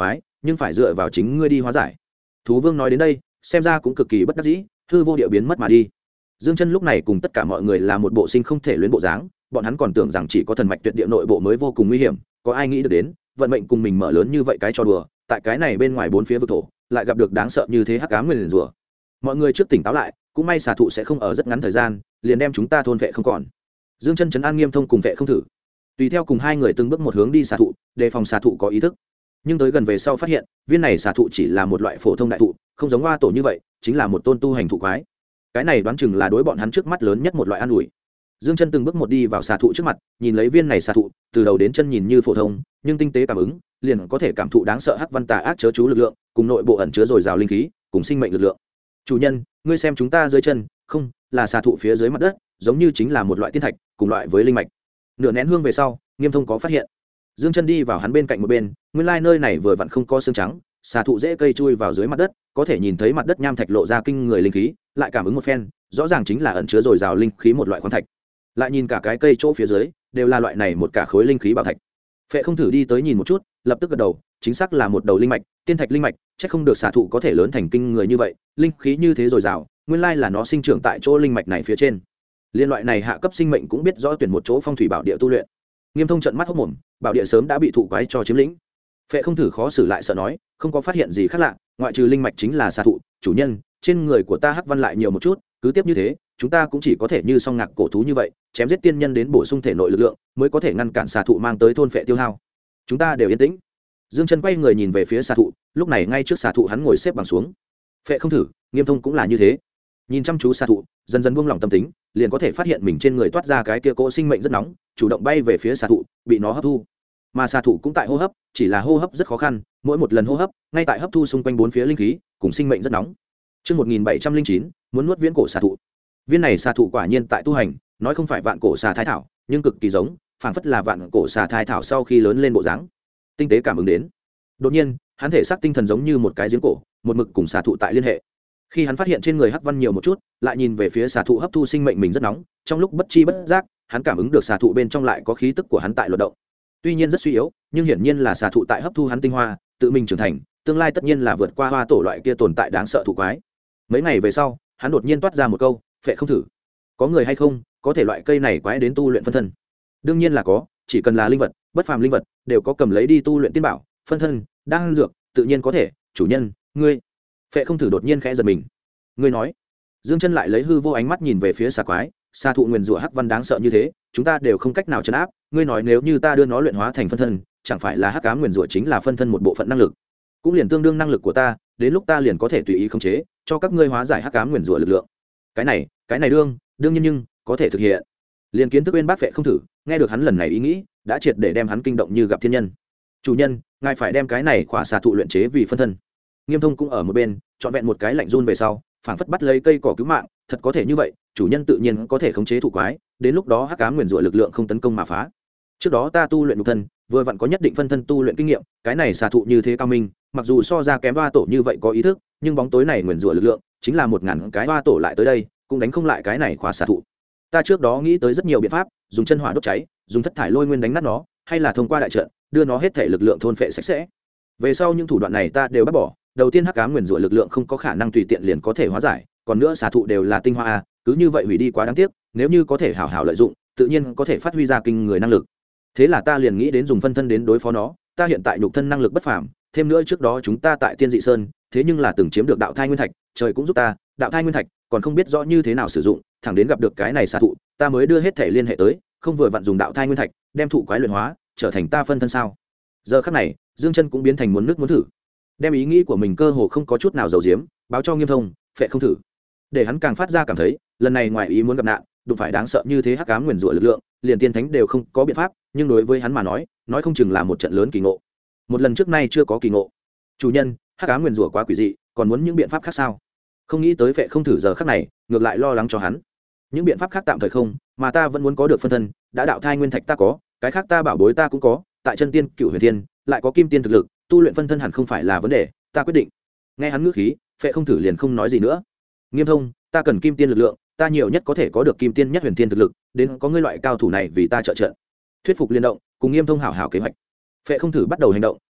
nhưng phải dựa vào chính ngươi đi hóa giải. Thú vương nói đến đây xem ra cũng cực kỳ bất đắc dĩ, hư vô địa biến mất mà đi. Dương Chân lúc này cùng tất cả mọi người là một bộ sinh không thể luyến bộ dáng, bọn hắn còn tưởng rằng chỉ có thần mạch tuyệt địa nội bộ mới vô cùng nguy hiểm, có ai nghĩ được đến vận mệnh cùng mình mở lớn như vậy cái trò đùa, tại cái này bên ngoài bốn phía vực thổ lại gặp được đáng sợ như thế hắc ám nguyền rủa. Mọi người trước tỉnh táo lại, cũng may xà thụ sẽ không ở rất ngắn thời gian liền đem chúng ta thôn vệ không còn. Dương Chân trấn an Nghiêm Thông cùng vệ không thử, tùy theo cùng hai người từng bước một hướng đi xà thụ, đề phòng xà thụ có ý thức. Nhưng tới gần về sau phát hiện viên này xà thụ chỉ là một loại phổ thông đại thụ, không giống hoa tổ như vậy chính là một tôn tu hành thụ quái. Cái này đoán chừng là đối bọn hắn trước mắt lớn nhất một loại an ủi. Dương Chân từng bước một đi vào xà thụ trước mặt, nhìn lấy viên này xà thụ, từ đầu đến chân nhìn như phổ thông, nhưng tinh tế cảm ứng, liền có thể cảm thụ đáng sợ hắc văn tà ác chớ chú lực lượng, cùng nội bộ ẩn chứa dồi dào linh khí, cùng sinh mệnh lực lượng. Chủ nhân, ngươi xem chúng ta dưới chân, không, là xà thụ phía dưới mặt đất, giống như chính là một loại tiên thạch, cùng loại với linh mạch. Nửa nén hương về sau, Nghiêm Thông có phát hiện. Dương Chân đi vào hắn bên cạnh một bên, nguyên lai nơi này vừa vặn không có xương trắng, xà thụ dễ cây chui vào dưới mặt đất, có thể nhìn thấy mặt đất nham thạch lộ ra kinh người linh khí, lại cảm ứng một phen, rõ ràng chính là ẩn chứa dồi dào linh khí một loại khoáng thạch. Lại nhìn cả cái cây chỗ phía dưới, đều là loại này một cả khối linh khí bảo thạch. Phệ không thử đi tới nhìn một chút, lập tức gật đầu, chính xác là một đầu linh mạch, tiên thạch linh mạch, chắc không được xà thụ có thể lớn thành kinh người như vậy, linh khí như thế dồi dào, nguyên lai là nó sinh trưởng tại chỗ linh mạch này phía trên. Liên loại này hạ cấp sinh mệnh cũng biết rõ tuyển một chỗ phong thủy bảo địa tu luyện. Nghiêm Thông trợn mắt hốt mồm, bảo địa sớm đã bị thụ quái cho chiếm lĩnh. Phệ không thử khó xử lại sợ nói, không có phát hiện gì khác lạ, ngoại trừ linh mạch chính là xà thụ, chủ nhân, trên người của ta hắc văn lại nhiều một chút, cứ tiếp như thế, chúng ta cũng chỉ có thể như song ngạc cổ thú như vậy, chém giết tiên nhân đến bổ sung thể nội lực lượng, mới có thể ngăn cản xà thụ mang tới thôn phệ tiêu hao. Chúng ta đều yên tĩnh. Dương Chân quay người nhìn về phía xà thụ, lúc này ngay trước xà thụ hắn ngồi xếp bằng xuống. Phệ không thử, Nghiêm Thông cũng là như thế. Nhìn chăm chú xà thụ, dần dần buông lỏng tâm tính, liền có thể phát hiện mình trên người toát ra cái kia cỗ sinh mệnh rất nóng, chủ động bay về phía xà thụ, bị nó hấp thu. Mà xà thụ cũng tại hô hấp, chỉ là hô hấp rất khó khăn, mỗi một lần hô hấp, ngay tại hấp thu xung quanh bốn phía linh khí, cùng sinh mệnh rất nóng. Chương 1709, muốn nuốt viễn cổ xà thụ. Viên này xà thụ quả nhiên tại tu hành, nói không phải vạn cổ xà thái thảo, nhưng cực kỳ giống, phảng phất là vạn cổ xà thái thảo sau khi lớn lên bộ dáng. Tinh tế cảm ứng đến. Đột nhiên, hắn thể xác tinh thần giống như một cái giếng cổ, một mực cùng xà thụ tại liên hệ. Khi hắn phát hiện trên người hắc văn nhiều một chút, lại nhìn về phía xà thụ hấp thu sinh mệnh mình rất nóng, trong lúc bất chi bất giác, hắn cảm ứng được xà thụ bên trong lại có khí tức của hắn tại luật động. Tuy nhiên rất suy yếu, nhưng hiển nhiên là xà thụ tại hấp thu hắn tinh hoa, tự mình trưởng thành, tương lai tất nhiên là vượt qua hoa tổ loại kia tồn tại đáng sợ thụ quái. Mấy ngày về sau, hắn đột nhiên toát ra một câu, phệ không thử, có người hay không có thể loại cây này quái đến tu luyện phân thân? Đương nhiên là có, chỉ cần là linh vật, bất phàm linh vật đều có cầm lấy đi tu luyện tiên bảo, phân thân, đan dược, tự nhiên có thể. Chủ nhân, ngươi. Phệ không thử đột nhiên khẽ giật mình. Ngươi nói? Dương Chân lại lấy hư vô ánh mắt nhìn về phía xà quái, xà thụ nguyên rủa hắc văn đáng sợ như thế, chúng ta đều không cách nào trấn áp, ngươi nói nếu như ta đưa nó luyện hóa thành phân thân, chẳng phải là hắc ám nguyên rủa chính là phân thân một bộ phận năng lực, cũng liền tương đương năng lực của ta, đến lúc ta liền có thể tùy ý khống chế, cho các ngươi hóa giải hắc ám nguyên rủa lực lượng. Cái này đương nhiên nhưng có thể thực hiện. Liên kiến thức bên bác Phệ không thử, nghe được hắn lần này ý nghĩ, đã triệt để đem hắn kinh động như gặp thiên nhân. Chủ nhân, ngài phải đem cái này khỏa xà thụ luyện chế vì phân thân. Nghiêm Thông cũng ở một bên, chọn vẹn một cái lạnh run về sau, phảng phất bắt lấy cây cỏ cứu mạng, thật có thể như vậy, chủ nhân tự nhiên có thể khống chế thụ quái, đến lúc đó hắc ám nguyên rủa lực lượng không tấn công mà phá. Trước đó ta tu luyện nhục thân, vừa vặn có nhất định phân thân tu luyện kinh nghiệm, cái này xà thụ như thế cao minh, mặc dù so ra kém hoa tổ như vậy có ý thức, nhưng bóng tối này nguyên rủa lực lượng, chính là 1000 cái hoa tổ lại tới đây, cũng đánh không lại cái này khóa xà thụ. Ta trước đó nghĩ tới rất nhiều biện pháp, dùng chân hỏa đốt cháy, dùng thất thải lôi nguyên đánh nát nó, hay là thông qua đại trận, đưa nó hết thể lực lượng thôn phệ sạch sẽ. Về sau những thủ đoạn này ta đều bác bỏ, đầu tiên hắc ám nguyên rủa lực lượng không có khả năng tùy tiện liền có thể hóa giải, còn nữa xà thụ đều là tinh hoa a, cứ như vậy hủy đi quá đáng tiếc, nếu như có thể hảo hảo lợi dụng, tự nhiên có thể phát huy ra kinh người năng lực. Thế là ta liền nghĩ đến dùng phân thân đến đối phó nó, ta hiện tại nhục thân năng lực bất phàm, thêm nữa trước đó chúng ta tại Tiên Dị Sơn, thế nhưng là từng chiếm được đạo thai nguyên thạch, trời cũng giúp ta, đạo thai nguyên thạch, còn không biết rõ như thế nào sử dụng, thẳng đến gặp được cái này xà thụ, ta mới đưa hết thể liên hệ tới, không vừa vặn dùng đạo thai nguyên thạch, đem thụ quái luyện hóa, trở thành ta phân thân sao? Giờ khắc này, Dương Chân cũng biến thành muốn nước muốn thử, đem ý nghĩ của mình cơ hồ không có chút nào giấu giếm, báo cho Nghiêm Thông, Phệ không thử, để hắn càng phát ra cảm thấy, lần này ngoài ý muốn gặp nạn, đụng phải đáng sợ như thế hắc ám nguyên rủa lực lượng, liền tiên thánh đều không có biện pháp, nhưng đối với hắn mà nói không chừng là một trận lớn kỳ ngộ. Một lần trước nay chưa có kỳ ngộ. Chủ nhân, hắc ám nguyên rủa quá quỷ dị, còn muốn những biện pháp khác sao? Không nghĩ tới Phệ không thử giờ khắc này, ngược lại lo lắng cho hắn. Những biện pháp khác tạm thời không, mà ta vẫn muốn có được phân thân, đã đạo thai nguyên thạch ta có, cái khác ta bảo bối ta cũng có, tại chân tiên cửu huyền thiên, lại có kim tiên thực lực, tu luyện phân thân hẳn không phải là vấn đề, ta quyết định. Nghe hắn ngữ khí, Phệ không thử liền không nói gì nữa. Nghiêm Thông, ta cần kim tiên lực lượng, ta nhiều nhất có thể có được kim tiên nhất huyền tiên thực lực, đến có ngươi loại cao thủ này vì ta trợ trận. Thuyết phục liên động, cùng Nghiêm Thông hảo hảo kế hoạch. Phệ không thử bắt đầu hành động,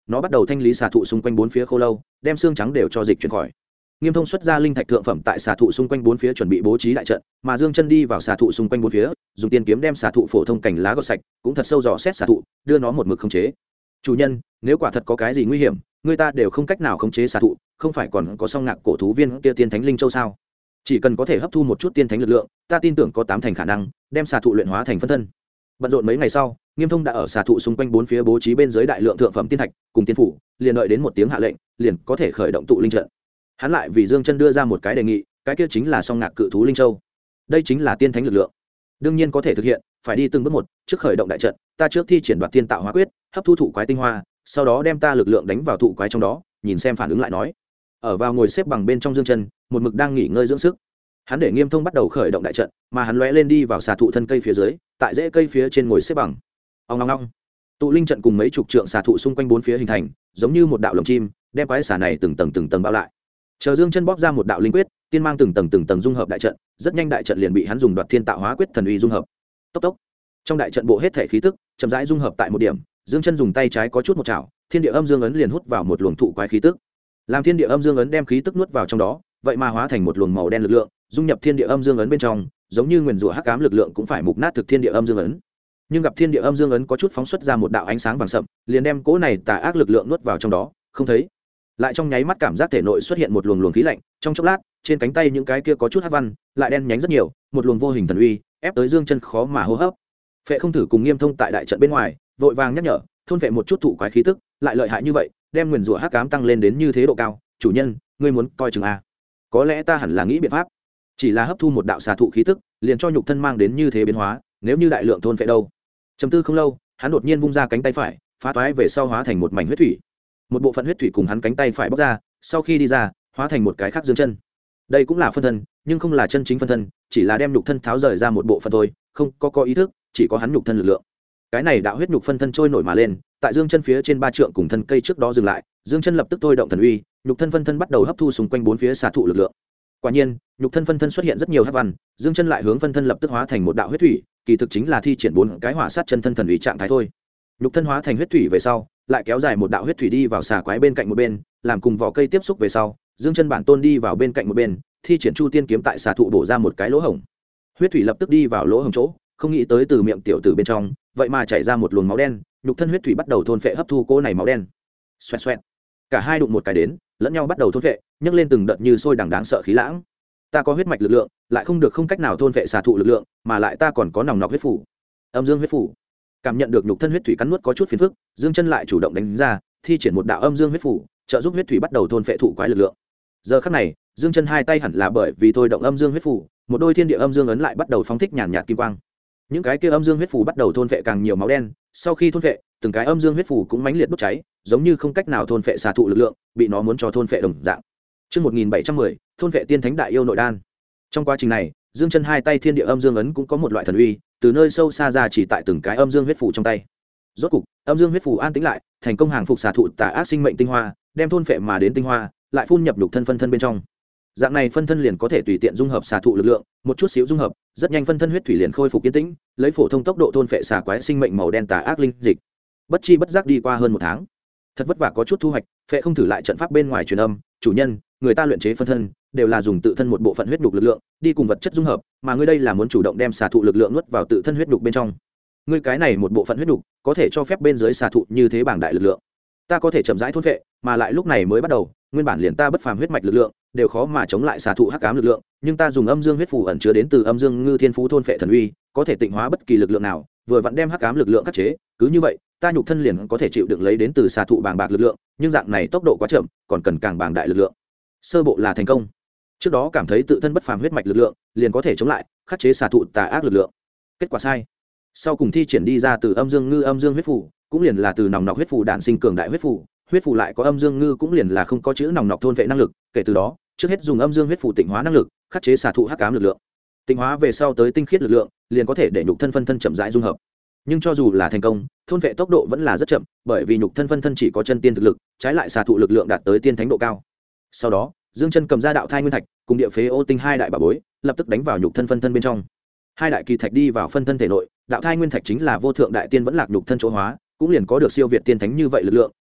nó bắt đầu thanh lý xà thụ xung quanh bốn phía khô lâu, đem xương trắng đều cho dịch chuyển khỏi. Nghiêm Thông xuất ra linh thạch thượng phẩm tại xà thụ xung quanh bốn phía chuẩn bị bố trí đại trận, mà Dương Chân đi vào xà thụ xung quanh bốn phía, dùng tiên kiếm đem xà thụ phổ thông cành lá gọt sạch, cũng thật sâu dò xét xà thụ, đưa nó một mực khống chế. Chủ nhân, nếu quả thật có cái gì nguy hiểm, người ta đều không cách nào khống chế xà thụ, không phải còn có song ngạc cổ thú viên kia tiên thánh linh châu sao? Chỉ cần có thể hấp thu một chút tiên thánh lực lượng, ta tin tưởng có 8 thành khả năng đem xà thụ luyện hóa thành phân thân. Bận rộn mấy ngày sau, Nghiêm Thông đã ở xà thụ xung quanh bốn phía bố trí bên dưới đại lượng thượng phẩm tiên thạch cùng tiên phủ, liền đợi đến một tiếng hạ lệnh, liền có thể khởi động tụ linh trận. Hắn lại vì Dương Chân đưa ra một cái đề nghị, cái kia chính là song ngạc cự thú linh châu. Đây chính là tiên thánh lực lượng, đương nhiên có thể thực hiện, phải đi từng bước một. Trước khởi động đại trận, ta trước thi triển đoạt tiên tạo hóa quyết, hấp thu thụ quái tinh hoa, sau đó đem ta lực lượng đánh vào thụ quái trong đó, nhìn xem phản ứng lại nói. Ở vào ngồi xếp bằng bên trong Dương Chân, một mực đang nghỉ ngơi dưỡng sức. Hắn để Nghiêm Thông bắt đầu khởi động đại trận, mà hắn lóe lên đi vào xà thụ thân cây phía dưới, tại rễ cây phía trên ngồi xếp bằng. Ong ong ong. Tụ linh trận cùng mấy chục trượng xà thụ xung quanh bốn phía hình thành, giống như một đạo lồng chim, đem quái xà này từng tầng bao lại. Chờ Dương Chân bóp ra một đạo linh quyết, tiên mang từng tầng dung hợp đại trận, rất nhanh đại trận liền bị hắn dùng đoạt thiên tạo hóa quyết thần uy dung hợp. Tốc tốc. Trong đại trận bộ hết thể khí tức, chậm rãi dung hợp tại một điểm, Dương Chân dùng tay trái có chút một chảo, thiên địa âm dương ấn liền hút vào một luồng thụ quái khí tức. Làm thiên địa âm dương ấn đem khí tức nuốt vào trong đó, vậy mà hóa thành một luồng màu đen lực lượng, dung nhập thiên địa âm dương ấn bên trong, giống như nguyền rủa hắc ám lực lượng cũng phải mục nát thực thiên địa âm dương ấn. Nhưng gặp thiên địa âm dương ấn có chút phóng xuất ra một đạo ánh sáng vàng sậm, liền đem cỗ này tà ác lực lượng nuốt vào trong đó, không thấy. Lại trong nháy mắt cảm giác thể nội xuất hiện một luồng khí lạnh, trong chốc lát, trên cánh tay những cái kia có chút hắc văn, lại đen nhánh rất nhiều, một luồng vô hình thần uy, ép tới Dương Chân khó mà hô hấp. Phệ Không Thử cùng Nghiêm Thông tại đại trận bên ngoài, vội vàng nhắc nhở, thôn phệ một chút thụ quái khí tức, lại lợi hại như vậy, đem nguyền rủa hắc ám tăng lên đến như thế độ cao, chủ nhân, ngươi muốn coi chừng a. Có lẽ ta hẳn là nghĩ biện pháp. Chỉ là hấp thu một đạo xà thụ khí tức, liền cho nhục thân mang đến như thế biến hóa, nếu như đại lượng thôn phệ đâu. Trầm tư không lâu, hắn đột nhiên vung ra cánh tay phải, phá toái về sau hóa thành một mảnh huyết thủy. Một bộ phận huyết thủy cùng hắn cánh tay phải bóc ra, sau khi đi ra, hóa thành một cái khác Dương Chân. Đây cũng là phân thân, nhưng không là chân chính phân thân, chỉ là đem nhục thân tháo rời ra một bộ phận thôi, không có ý thức, chỉ có hắn nhục thân lực lượng. Cái này đạo huyết nhục phân thân trôi nổi mà lên, tại Dương Chân phía trên 3 trượng cùng thân cây trước đó dừng lại, Dương Chân lập tức thôi động thần uy, nhục thân phân thân bắt đầu hấp thu xung quanh bốn phía xà thụ lực lượng. Quả nhiên, nhục thân phân thân xuất hiện rất nhiều hắc văn, Dương Chân lại hướng phân thân lập tức hóa thành một đạo huyết thủy, kỳ thực chính là thi triển 4 cái hỏa sát chân thân thần uy trạng thái thôi. Nhục thân hóa thành huyết thủy về sau, lại kéo dài một đạo huyết thủy đi vào xà quái bên cạnh một bên, làm cùng vỏ cây tiếp xúc về sau, Dương Chân bản tôn đi vào bên cạnh một bên, thi triển Chu Tiên kiếm tại xà thụ bổ ra một cái lỗ hổng. Huyết thủy lập tức đi vào lỗ hổng chỗ, không nghĩ tới từ miệng tiểu tử bên trong, vậy mà chảy ra một luồng máu đen, nhục thân huyết thủy bắt đầu thôn phệ hấp thu cô này máu đen. Xoẹt xoẹt. Cả hai đụng một cái đến, lẫn nhau bắt đầu thôn phệ, nhấc lên từng đợt như sôi đằng đáng sợ khí lãng. Ta có huyết mạch lực lượng, lại không được không cách nào thôn phệ xà thụ lực lượng, mà lại ta còn có nòng nọc huyết phủ. Âm dương huyết phủ. Cảm nhận được nhục thân huyết thủy cắn nuốt có chút phiền phức, Dương Chân lại chủ động đánh ra, thi triển một đạo âm dương huyết phủ, trợ giúp huyết thủy bắt đầu thôn phệ thụ quái lực lượng. Giờ khắc này, Dương Chân hai tay hẳn là bởi vì thôi động âm dương huyết phủ, một đôi thiên địa âm dương ấn lại bắt đầu phóng thích nhàn nhạt kim quang. Những cái kia âm dương huyết phủ bắt đầu thôn phệ càng nhiều máu đen, sau khi thôn phệ, từng cái âm dương huyết phủ cũng mãnh liệt đốt cháy, giống như không cách nào thôn phệ xà thụ lực lượng, bị nó muốn cho thôn phệ đồng dạng. Chương 1710, thôn phệ tiên thánh đại yêu nội đan. Trong quá trình này, Dương Chân hai tay thiên địa âm dương ấn cũng có một loại thần uy, từ nơi sâu xa ra chỉ tại từng cái âm dương huyết phủ trong tay. Rốt cục, âm dương huyết phủ an tĩnh lại, thành công hàng phục xà thụ tà ác sinh mệnh tinh hoa, đem thôn phệ mà đến tinh hoa, lại phun nhập nhục thân phân thân bên trong. Dạng này phân thân liền có thể tùy tiện dung hợp xà thụ lực lượng, một chút xíu dung hợp, rất nhanh phân thân huyết thủy liền khôi phục yên tĩnh, lấy phổ thông tốc độ thôn phệ xà quái sinh mệnh màu đen tà ác linh dịch. Bất chi bất giác đi qua hơn 1 tháng. Thật vất vả có chút thu hoạch, Phệ Không Thử lại trận pháp bên ngoài truyền âm, chủ nhân, người ta luyện chế phân thân đều là dùng tự thân một bộ phận huyết nhục lực lượng đi cùng vật chất dung hợp, mà ngươi đây là muốn chủ động đem xà thụ lực lượng nuốt vào tự thân huyết nhục bên trong. Ngươi cái này một bộ phận huyết nhục có thể cho phép bên dưới xà thụ như thế bảng đại lực lượng. Ta có thể chậm rãi thôn phệ, mà lại lúc này mới bắt đầu, nguyên bản liền ta bất phàm huyết mạch lực lượng đều khó mà chống lại xà thụ hắc ám lực lượng, nhưng ta dùng âm dương huyết phù ẩn chứa đến từ âm dương ngư thiên phú thôn phệ thần uy, có thể tịnh hóa bất kỳ lực lượng nào, vừa vặn đem hắc ám lực lượng khắc chế, cứ như vậy, ta nhục thân liền có thể chịu đựng lấy đến từ xà thụ bàng bạc lực lượng, nhưng dạng này tốc độ quá chậm, còn cần càng bàng đại lực lượng. Sơ bộ là thành công. Trước đó cảm thấy tự thân bất phàm huyết mạch lực lượng liền có thể chống lại, khắc chế xà thụ tà ác lực lượng. Kết quả sai. Sau cùng thi triển đi ra từ âm dương ngư âm dương huyết phù, cũng liền là từ nòng nọc huyết phù đản sinh cường đại huyết phù, huyết phù lại có âm dương ngư cũng liền là không có chữ nòng nọc thôn vệ năng lực, kể từ đó, trước hết dùng âm dương huyết phù tịnh hóa năng lực, khắc chế xà thụ hắc ám lực lượng. Tịnh hóa về sau tới tinh khiết lực lượng, liền có thể để nhục thân phân thân chậm rãi dung hợp. Nhưng cho dù là thành công, thôn vệ tốc độ vẫn là rất chậm, bởi vì nhục thân phân thân chỉ có chân tiên thực lực, trái lại xà thụ lực lượng đạt tới tiên thánh độ cao. Sau đó, Dương Chân cầm ra đạo thai nguyên thạch cùng địa phế ô tinh hai đại bảo bối, lập tức đánh vào nhục thân phân thân bên trong. Hai đại kỳ thạch đi vào phân thân thể nội, đạo thai nguyên thạch chính là vô thượng đại tiên vẫn lạc nhục thân chỗ hóa, cũng liền có được siêu việt tiên thánh như vậy lực lượng,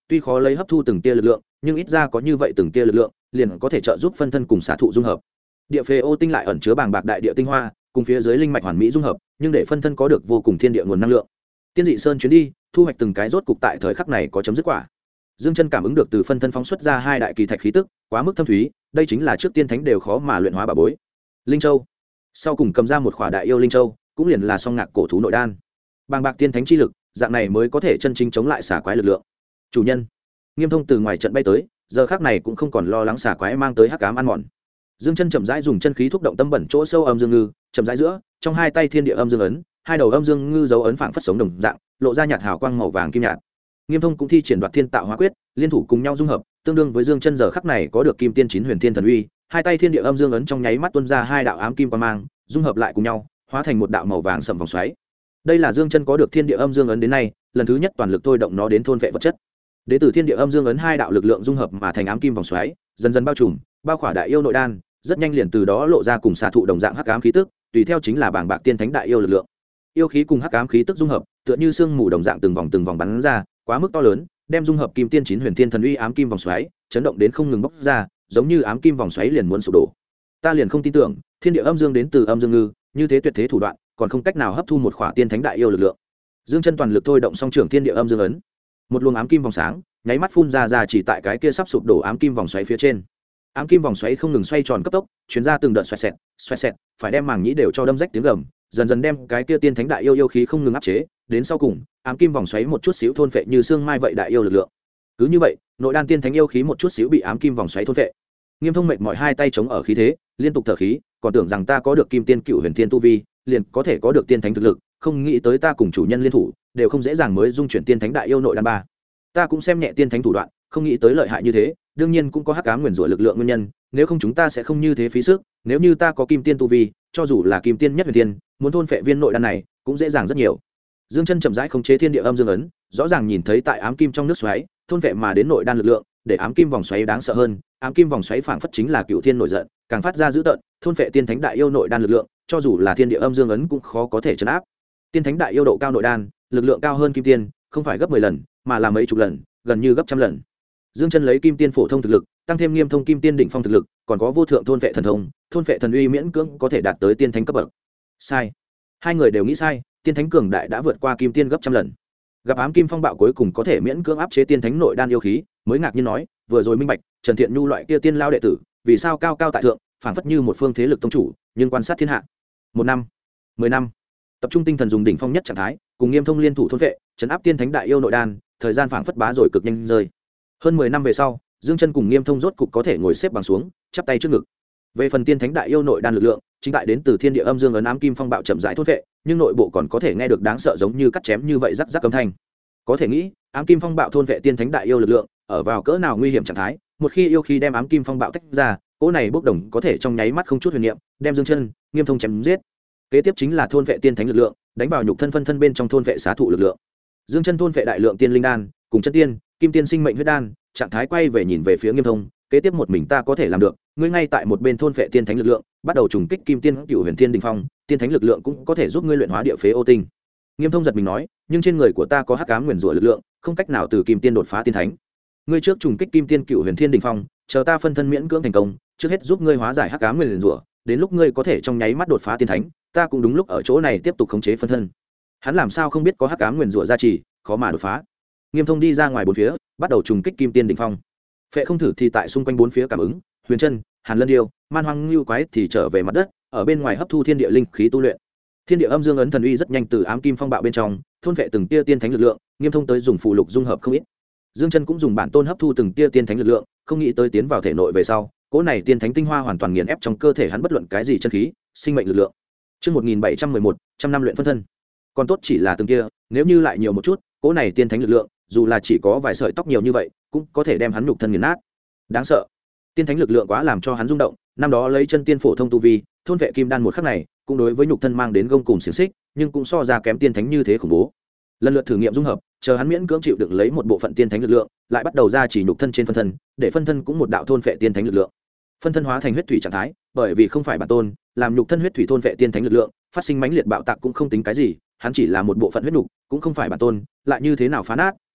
tuy khó lấy hấp thu từng tia lực lượng nhưng ít ra có như vậy từng tia lực lượng liền có thể trợ giúp phân thân cùng xạ thụ dung hợp. Địa phế ô tinh lại ẩn chứa bàng bạc đại địa tinh hoa cùng phía dưới linh mạch hoàn mỹ dung hợp, nhưng để phân thân có được vô cùng thiên địa nguồn năng lượng. Tiên dị sơn chuyến đi thu hoạch từng cái rốt cục tại thời khắc này có chấm dứt quả. Dương Chân cảm ứng được từ phân thân phóng xuất ra hai đại kỳ thạch khí tức quá mức thâm thúy, đây chính là trước tiên thánh đều khó mà luyện hóa bà bối. Linh châu sau cùng cầm ra một khỏa đại yêu linh châu, cũng liền là song ngạc cổ thú nội đan. Bàng bạc tiên thánh chi lực, dạng này mới có thể chân chính chống lại xà quái lực lượng. Chủ nhân, Nghiêm Thông từ ngoài trận bay tới, giờ khắc này cũng không còn lo lắng xà quái mang tới hắc ám ăn mòn. Dương Chân chậm rãi dùng chân khí thúc động tâm bẩn chỗ sâu âm dương ngư, chậm rãi giữa, trong hai tay thiên địa âm dương ấn, hai đầu âm dương ngư dấu ấn phảng phất sống đồng dạng, lộ ra nhạt hào quang màu vàng kim nhạt. Nghiêm Thông cũng thi triển Đoạt Thiên Tạo Hóa Quyết, liên thủ cùng nhau dung hợp, tương đương với Dương Chân giờ khắc này có được Kim Tiên Chín Huyền Thiên Thần Uy, hai tay thiên địa âm dương ấn trong nháy mắt tuôn ra hai đạo ám kim quang mang, dung hợp lại cùng nhau, hóa thành một đạo màu vàng sẫm vòng xoáy. Đây là Dương Chân có được thiên địa âm dương ấn đến nay, lần thứ nhất toàn lực thôi động nó đến thôn vệ vật chất. Đế tử thiên địa âm dương ấn hai đạo lực lượng dung hợp mà thành ám kim vòng xoáy, dần dần bao trùm, bao khỏa đại yêu nội đan, rất nhanh liền từ đó lộ ra cùng xạ thụ đồng dạng hắc ám khí tức, tùy theo chính là bảng bạc tiên thánh đại yêu lực lượng. Yêu khí cùng hắc ám khí tức dung hợp, tựa như sương mù đồng dạng từng vòng bắn ra, quá mức to lớn, đem dung hợp Kim Tiên Chín Huyền Thiên Thần Uy ám kim vòng xoáy, chấn động đến không ngừng bốc ra, giống như ám kim vòng xoáy liền muốn sụp đổ. Ta liền không tin tưởng, thiên địa âm dương đến từ âm dương ngư, như thế tuyệt thế thủ đoạn, còn không cách nào hấp thu một khỏa tiên thánh đại yêu lực lượng. Dương Chân toàn lực thôi động song trưởng thiên địa âm dương ấn, một luồng ám kim vòng sáng, nháy mắt phun ra chỉ tại cái kia sắp sụp đổ ám kim vòng xoáy phía trên. Ám kim vòng xoáy không ngừng xoay tròn cấp tốc, truyền ra từng đợt xoẹt xẹt, phải đem màng nhĩ đều cho đâm rách tiếng gầm, dần dần đem cái kia tiên thánh đại yêu khí không ngừng áp chế, đến sau cùng, ám kim vòng xoáy một chút xíu thôn phệ như xương mai vậy đại yêu lực lượng. Cứ như vậy, nội đan tiên thánh yêu khí một chút xíu bị ám kim vòng xoáy thôn phệ. Nghiêm Thông mệt mỏi hai tay chống ở khí thế, liên tục thở khí, còn tưởng rằng ta có được Kim Tiên Cựu Huyền Thiên tu vi, liền có thể có được tiên thánh thực lực, không nghĩ tới ta cùng chủ nhân liên thủ, đều không dễ dàng mới dung chuyển tiên thánh đại yêu nội đan ba. Ta cũng xem nhẹ tiên thánh thủ đoạn, không nghĩ tới lợi hại như thế, đương nhiên cũng có hắc ám nguyền rủa lực lượng nguyên nhân, nếu không chúng ta sẽ không như thế phí sức, nếu như ta có Kim Tiên tu vi, cho dù là Kim Tiên nhất huyền tiên, muốn thôn phệ viên nội đan này, cũng dễ dàng rất nhiều. Dương Chân chậm rãi khống chế thiên địa âm dương ấn, rõ ràng nhìn thấy tại ám kim trong nước xoáy, thôn phệ mà đến nội đan lực lượng, để ám kim vòng xoáy đáng sợ hơn, ám kim vòng xoáy phảng phất chính là cựu thiên nổi giận, càng phát ra dữ tợn, thôn phệ tiên thánh đại yêu nội đan lực lượng, cho dù là thiên địa âm dương ấn cũng khó có thể trấn áp. Tiên thánh đại yêu độ cao nội đan, lực lượng cao hơn kim tiên, không phải gấp 10 lần, mà là mấy chục lần, gần như gấp trăm lần. Dương Chân lấy kim tiên phổ thông thực lực, tăng thêm Nghiêm Thông kim tiên đỉnh phong thực lực, còn có vô thượng thôn phệ thần thông, thôn phệ thần uy miễn cưỡng có thể đạt tới tiên thánh cấp bậc. Sai. Hai người đều nghĩ sai, tiên thánh cường đại đã vượt qua kim tiên gấp trăm lần. Gặp ám kim phong bạo cuối cùng có thể miễn cưỡng áp chế tiên thánh nội đan yêu khí, mới ngạc nhiên nói, vừa rồi minh bạch, Trần Thiện Nhu loại kia tiên lao đệ tử, vì sao cao cao tại thượng, phảng phất như một phương thế lực tông chủ, nhưng quan sát thiên hạ. 1 năm, 10 năm, tập trung tinh thần dùng đỉnh phong nhất trạng thái, cùng Nghiêm Thông liên thủ thôn vệ, trấn áp tiên thánh đại yêu nội đan, thời gian phảng phất bá rồi cực nhanh rơi. Hơn 10 năm về sau, Dương Chân cùng Nghiêm Thông rốt cục có thể ngồi xếp bằng xuống, chắp tay trước ngực. Về phần tiên thánh đại yêu nội đan lực lượng, chính tại đến từ thiên địa âm dương ấn ám kim phong bạo chậm rãi thôn vệ, nhưng nội bộ còn có thể nghe được đáng sợ giống như cắt chém như vậy rắc rắc âm thanh. Có thể nghĩ, ám kim phong bạo thôn vệ tiên thánh đại yêu lực lượng, ở vào cỡ nào nguy hiểm trạng thái, một khi yêu khí đem ám kim phong bạo tách ra, cỗ này bốc đồng có thể trong nháy mắt không chút huyền niệm, đem Dương Chân, Nghiêm Thông chém giết. Kế tiếp chính là thôn vệ tiên thánh lực lượng, đánh vào nhục thân phân thân bên trong thôn vệ xá thụ lực lượng. Dương Chân thôn vệ đại lượng tiên linh đan, cùng chân tiên, kim tiên sinh mệnh huyết đan, trạng thái quay về nhìn về phía Nghiêm Thông, kế tiếp một mình ta có thể làm được, ngươi ngay tại một bên thôn vệ tiên thánh lực lượng, bắt đầu trùng kích kim tiên cựu huyền thiên đỉnh phong, tiên thánh lực lượng cũng có thể giúp ngươi luyện hóa địa phế ô tinh. Nghiêm Thông giật mình nói, nhưng trên người của ta có hắc ám nguyền rủa lực lượng, không cách nào từ kim tiên đột phá tiên thánh. Ngươi trước trùng kích kim tiên cựu huyền thiên đỉnh phong, chờ ta phân thân miễn cưỡng thành công, trước hết giúp ngươi hóa giải hắc ám nguyền rủa, đến lúc ngươi có thể trong nháy mắt đột phá tiên thánh, ta cũng đúng lúc ở chỗ này tiếp tục khống chế phân thân. Hắn làm sao không biết có hắc ám nguyền rủa gia trì, khó mà đột phá. Nghiêm Thông đi ra ngoài bốn phía, bắt đầu trùng kích kim tiên đỉnh phong. Phệ không thử thì tại xung quanh bốn phía cảm ứng, Huyền Chân, Hàn Lân Điêu, Man Hoang Lưu Quái thì trở về mặt đất, ở bên ngoài hấp thu thiên địa linh khí tu luyện. Thiên địa âm dương ấn thần uy rất nhanh từ ám kim phong bạo bên trong, thôn phệ từng tia tiên thánh lực lượng, Nghiêm Thông tới dùng phù lục dung hợp không ít. Dương Chân cũng dùng bản tôn hấp thu từng tia tiên thánh lực lượng, không nghĩ tới tiến vào thể nội về sau, cỗ này tiên thánh tinh hoa hoàn toàn nghiền ép trong cơ thể hắn bất luận cái gì chân khí, sinh mệnh lực lượng. Chương 1711, trăm năm luyện phân thân. Còn tốt chỉ là từng tia, nếu như lại nhiều một chút, cỗ này tiên thánh lực lượng, dù là chỉ có vài sợi tóc nhiều như vậy, cũng có thể đem hắn nhục thân nghiền nát. Đáng sợ. Tiên thánh lực lượng quá làm cho hắn rung động, năm đó lấy chân tiên phổ thông tu vi, thôn vệ kim đan một khắc này, cũng đối với nhục thân mang đến gông cùm xiềng xích, nhưng cũng so ra kém tiên thánh như thế khủng bố. Lần lượt thử nghiệm dung hợp, chờ hắn miễn cưỡng chịu đựng lấy một bộ phận tiên thánh lực lượng, lại bắt đầu ra chỉ nhục thân trên phân thân, để phân thân cũng một đạo thôn vệ tiên thánh lực lượng. Phân thân hóa thành huyết thủy trạng thái, bởi vì không phải bản tôn, làm nhục thân huyết thủy thôn vệ tiên thánh lực lượng, phát sinh mãnh liệt bạo tạc cũng không tính cái gì, hắn chỉ là một bộ phận huyết nhục, cũng không phải bản tôn, lại như thế nào phá nát,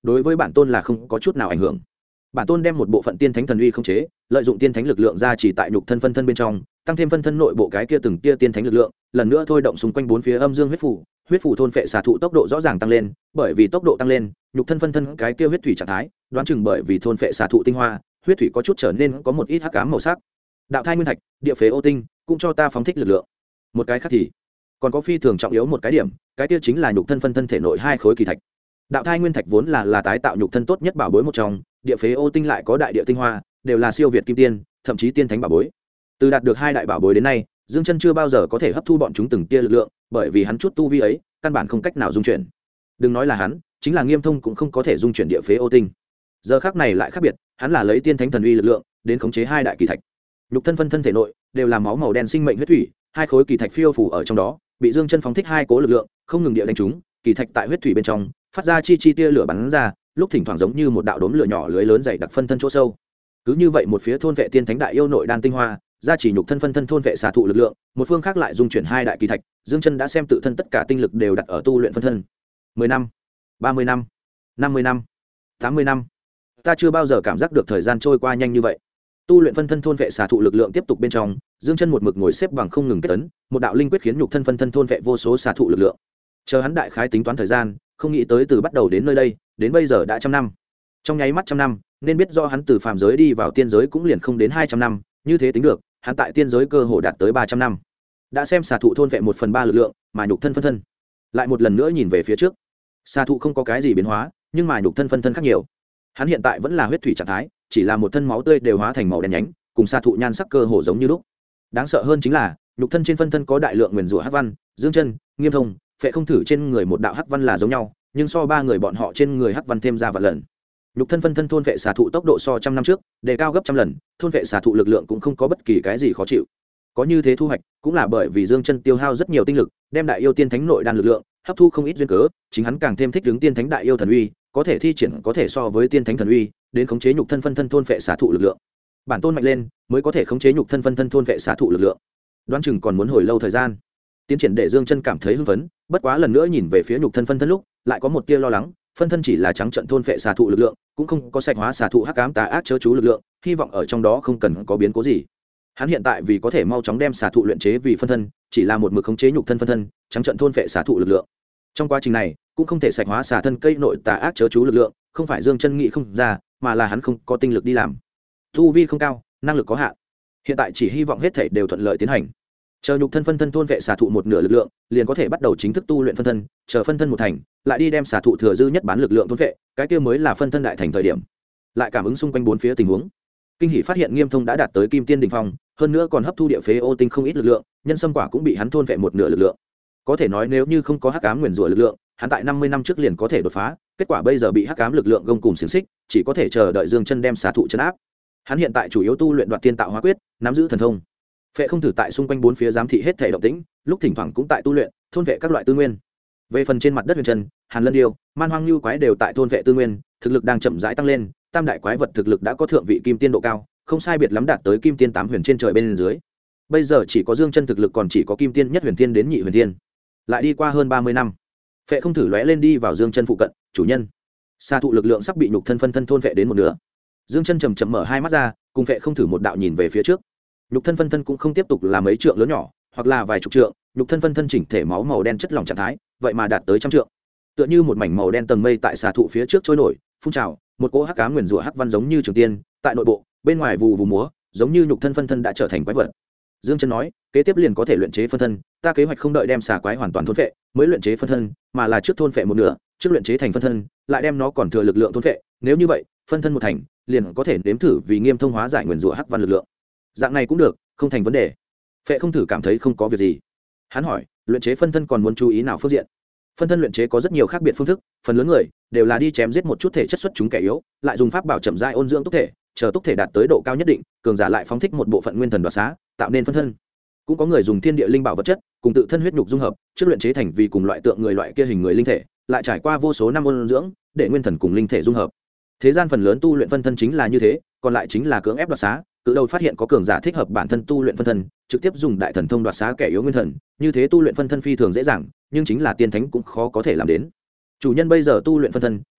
đối với bản tôn là không có chút nào ảnh hưởng. Bản tôn đem một bộ phận tiên thánh thần uy khống chế, lợi dụng tiên thánh lực lượng ra chỉ tại nhục thân phân thân bên trong, tăng thêm phân thân nội bộ cái kia từng tia tiên thánh lực lượng, lần nữa thôi động xung quanh bốn phía âm dương huyết phủ thôn phệ xà thụ tốc độ rõ ràng tăng lên, bởi vì tốc độ tăng lên, nhục thân phân thân cái kia huyết thủy trạng thái, đoán chừng bởi vì thôn phệ xà thụ tinh hoa, huyết thủy có chút trở nên có một ít hắc ám màu sắc. Đạo thai nguyên thạch, địa phế ô tinh, cũng cho ta phóng thích lực lượng. Một cái khác thì còn có phi thường trọng yếu một cái điểm, cái kia chính là nhục thân phân thân thể nội hai khối kỳ thạch. Đạo thai nguyên thạch vốn là tái tạo nhục thân tốt nhất bảo bối một trong, địa phế ô tinh lại có đại địa tinh hoa, đều là siêu việt kim tiên, thậm chí tiên thánh bảo bối. Từ đạt được hai đại bảo bối đến nay, Dương Chân chưa bao giờ có thể hấp thu bọn chúng từng tia lực lượng, bởi vì hắn chút tu vi ấy, căn bản không cách nào dung chuyển. Đừng nói là hắn, chính là Nghiêm Thông cũng không có thể dung chuyển địa phế ô tinh. Giờ khắc này lại khác biệt, hắn là lấy tiên thánh thần uy lực lượng đến khống chế hai đại kỳ thạch. Nhục thân phân thân thể nội đều là máu màu đen sinh mệnh huyết thủy, hai khối kỳ thạch phiêu phù ở trong đó, bị Dương Chân phóng thích hai cố lực lượng, không ngừng địa đánh chúng, kỳ thạch tại huyết thủy bên trong, phát ra chi tia lửa bắn ra, lúc thỉnh thoảng giống như một đạo đốm lửa nhỏ lưới lớn dày đặc phân thân chỗ sâu. Cứ như vậy một phía thôn vệ tiên thánh đại yêu nội đan tinh hoa, gia chỉ nhục thân phân thân thôn vệ xà thụ lực lượng, một phương khác lại dung chuyển hai đại kỳ thạch, Dương Chân đã xem tự thân tất cả tinh lực đều đặt ở tu luyện phân thân. 10 năm, 30 năm, 50 năm, 80 năm. Ta chưa bao giờ cảm giác được thời gian trôi qua nhanh như vậy. Tu luyện phân thân thôn vệ xà thụ lực lượng tiếp tục bên trong, Dương Chân một mực ngồi xếp bằng không ngừng kết tấn, một đạo linh quyết khiến nhục thân phân thân thôn vệ vô số xà thụ lực lượng. Chờ hắn đại khái tính toán thời gian, không nghĩ tới từ bắt đầu đến nơi đây, đến bây giờ đã 100 năm. Trong nháy mắt 100 năm, nên biết do hắn từ phàm giới đi vào tiên giới cũng liền không đến 200 năm, như thế tính được, hắn tại tiên giới cơ hồ đạt tới 300 năm. Đã xem xà thụ thôn vệ 1/3 lực lượng, mà nhục thân phân thân lại một lần nữa nhìn về phía trước. Xà thụ không có cái gì biến hóa, nhưng mà nhục thân phân thân khác nhiều. Hắn hiện tại vẫn là huyết thủy trạng thái, chỉ là một thân máu tươi đều hóa thành màu đen nhánh, cùng xà thụ nhan sắc cơ hồ giống như lúc. Đáng sợ hơn chính là, nhục thân trên phân thân có đại lượng nguyên rủa hắc văn, Dương Chân, Nghiêm Thông, Phệ Không Thử trên người một đạo hắc văn là giống nhau, nhưng so ba người bọn họ trên người hắc văn thêm ra vạn lần. Nhục thân phân thân thôn vệ xà thụ tốc độ so 100 năm trước, đề cao gấp 100 lần, thôn vệ xà thụ lực lượng cũng không có bất kỳ cái gì khó chịu. Có như thế thu hoạch, cũng là bởi vì Dương Chân tiêu hao rất nhiều tinh lực, đem đại yêu tiên thánh nội đan lực lượng hấp thu không ít duyên cớ, chính hắn càng thêm thích ứng tiên thánh đại yêu thần uy, có thể thi triển có thể so với tiên thánh thần uy, đến khống chế nhục thân phân thân thôn vệ xà thụ lực lượng. Bản tôn mạnh lên, mới có thể khống chế nhục thân phân thân thôn vệ xà thụ lực lượng. Đoán chừng còn muốn hồi lâu thời gian. Tiến triển để Dương Chân cảm thấy hưng phấn, bất quá lần nữa nhìn về phía nhục thân phân thân lúc, lại có một tia lo lắng, phân thân chỉ là trắng trận thôn phệ xà thụ lực lượng, cũng không có sạch hóa xà thụ hắc ám tà ác chớ chú lực lượng, hy vọng ở trong đó không cần có biến cố gì. Hắn hiện tại vì có thể mau chóng đem xà thụ luyện chế vì phân thân, chỉ là một mực khống chế nhục thân phân thân, trắng trận thôn phệ xà thụ lực lượng. Trong quá trình này, cũng không thể sạch hóa xà thân cây nội tà ác chớ chú lực lượng, không phải Dương Chân nghĩ không ra, mà là hắn không có tinh lực đi làm. Tu vi không cao, năng lực có hạn. Hiện tại chỉ hy vọng hết thảy đều thuận lợi tiến hành. Chờ nhục thân phân thân thôn vệ xà thụ một nửa lực lượng, liền có thể bắt đầu chính thức tu luyện phân thân, chờ phân thân một thành, lại đi đem xà thụ thừa dư nhất bán lực lượng thôn vệ, cái kia mới là phân thân đại thành thời điểm. Lại cảm ứng xung quanh bốn phía tình huống, kinh hỉ phát hiện Nghiêm Thông đã đạt tới kim tiên đỉnh phong, hơn nữa còn hấp thu địa phế ô tinh không ít lực lượng, nhân sâm quả cũng bị hắn thôn vệ một nửa lực lượng. Có thể nói nếu như không có hắc ám nguyên rủa lực lượng, hắn tại 50 năm trước liền có thể đột phá, kết quả bây giờ bị hắc ám lực lượng gông cùng xiển xích, chỉ có thể chờ đợi Dương Chân đem xà thụ trấn áp. Hắn hiện tại chủ yếu tu luyện Đoạt Tiên Tạo Hóa Quyết, nắm giữ thần thông. Phệ Không Thử tại xung quanh bốn phía giám thị hết thảy động tĩnh, lúc thỉnh thoảng cũng tại tu luyện, thôn vệ các loại tư nguyên. Về phần trên mặt đất huyền trần, Hàn Lân Điêu, Man Hoang Nhu quái đều tại thôn vệ tư nguyên, thực lực đang chậm rãi tăng lên, tam đại quái vật thực lực đã có thượng vị kim tiên độ cao, không sai biệt lắm đạt tới kim tiên 8 huyền trên trời bên dưới. Bây giờ chỉ có Dương Chân thực lực còn chỉ có kim tiên nhất huyền tiên đến nhị huyền tiên. Lại đi qua hơn 30 năm, Phệ Không Thử lóe lên đi vào Dương Chân phụ cận, chủ nhân. Sa thụ lực lượng sắp bị nhục thân phân thân thôn vệ đến một nửa. Dương Chân chậm chậm mở hai mắt ra, cùng Phệ Không Thử một đạo nhìn về phía trước. Nhục thân phân thân cũng không tiếp tục là mấy trượng lớn nhỏ, hoặc là vài chục trượng, nhục thân phân thân chỉnh thể máu màu đen chất lỏng trạng thái, vậy mà đạt tới trăm trượng. Tựa như một mảnh màu đen tầng mây tại xà thụ phía trước trôi nổi, phun trào, một cỗ hắc ám nguyên rủa hắc văn giống như trường tiên, tại nội bộ, bên ngoài vù vù múa, giống như nhục thân phân thân đã trở thành quái vật. Dương Chân nói, kế tiếp liền có thể luyện chế phân thân, ta kế hoạch không đợi đem xà quái hoàn toàn thôn phệ, mới luyện chế phân thân, mà là trước thôn phệ một nửa, trước luyện chế thành phân thân, lại đem nó còn thừa lực lượng thôn phệ, nếu như vậy, phân thân một thành, liền có thể nếm thử vì Nghiêm Thông hóa giải nguyên rủa hắc văn lực lượng. Dạng này cũng được, không thành vấn đề. Phệ Không Thử cảm thấy không có việc gì. Hắn hỏi, luyện chế phân thân còn muốn chú ý nào phương diện? Phân thân luyện chế có rất nhiều khác biệt phương thức, phần lớn người đều là đi chém giết một chút thể chất xuất chúng kẻ yếu, lại dùng pháp bảo chậm rãi ôn dưỡng túc thể, chờ túc thể đạt tới độ cao nhất định, cường giả lại phóng thích một bộ phận nguyên thần đoạt xá, tạo nên phân thân. Cũng có người dùng thiên địa linh bảo vật chất cùng tự thân huyết nhục dung hợp, trước luyện chế thành vì cùng loại tượng người loại kia hình người linh thể, lại trải qua vô số năm ôn dưỡng, để nguyên thần cùng linh thể dung hợp. Thế gian phần lớn tu luyện phân thân chính là như thế, còn lại chính là cưỡng ép đoạt xá, từ đầu phát hiện có cường giả thích hợp bản thân tu luyện phân thân, trực tiếp dùng đại thần thông đoạt xá kẻ yếu nguyên thần, như thế tu luyện phân thân phi thường dễ dàng, nhưng chính là tiên thánh cũng khó có thể làm đến. Chủ nhân bây giờ tu luyện phân thân,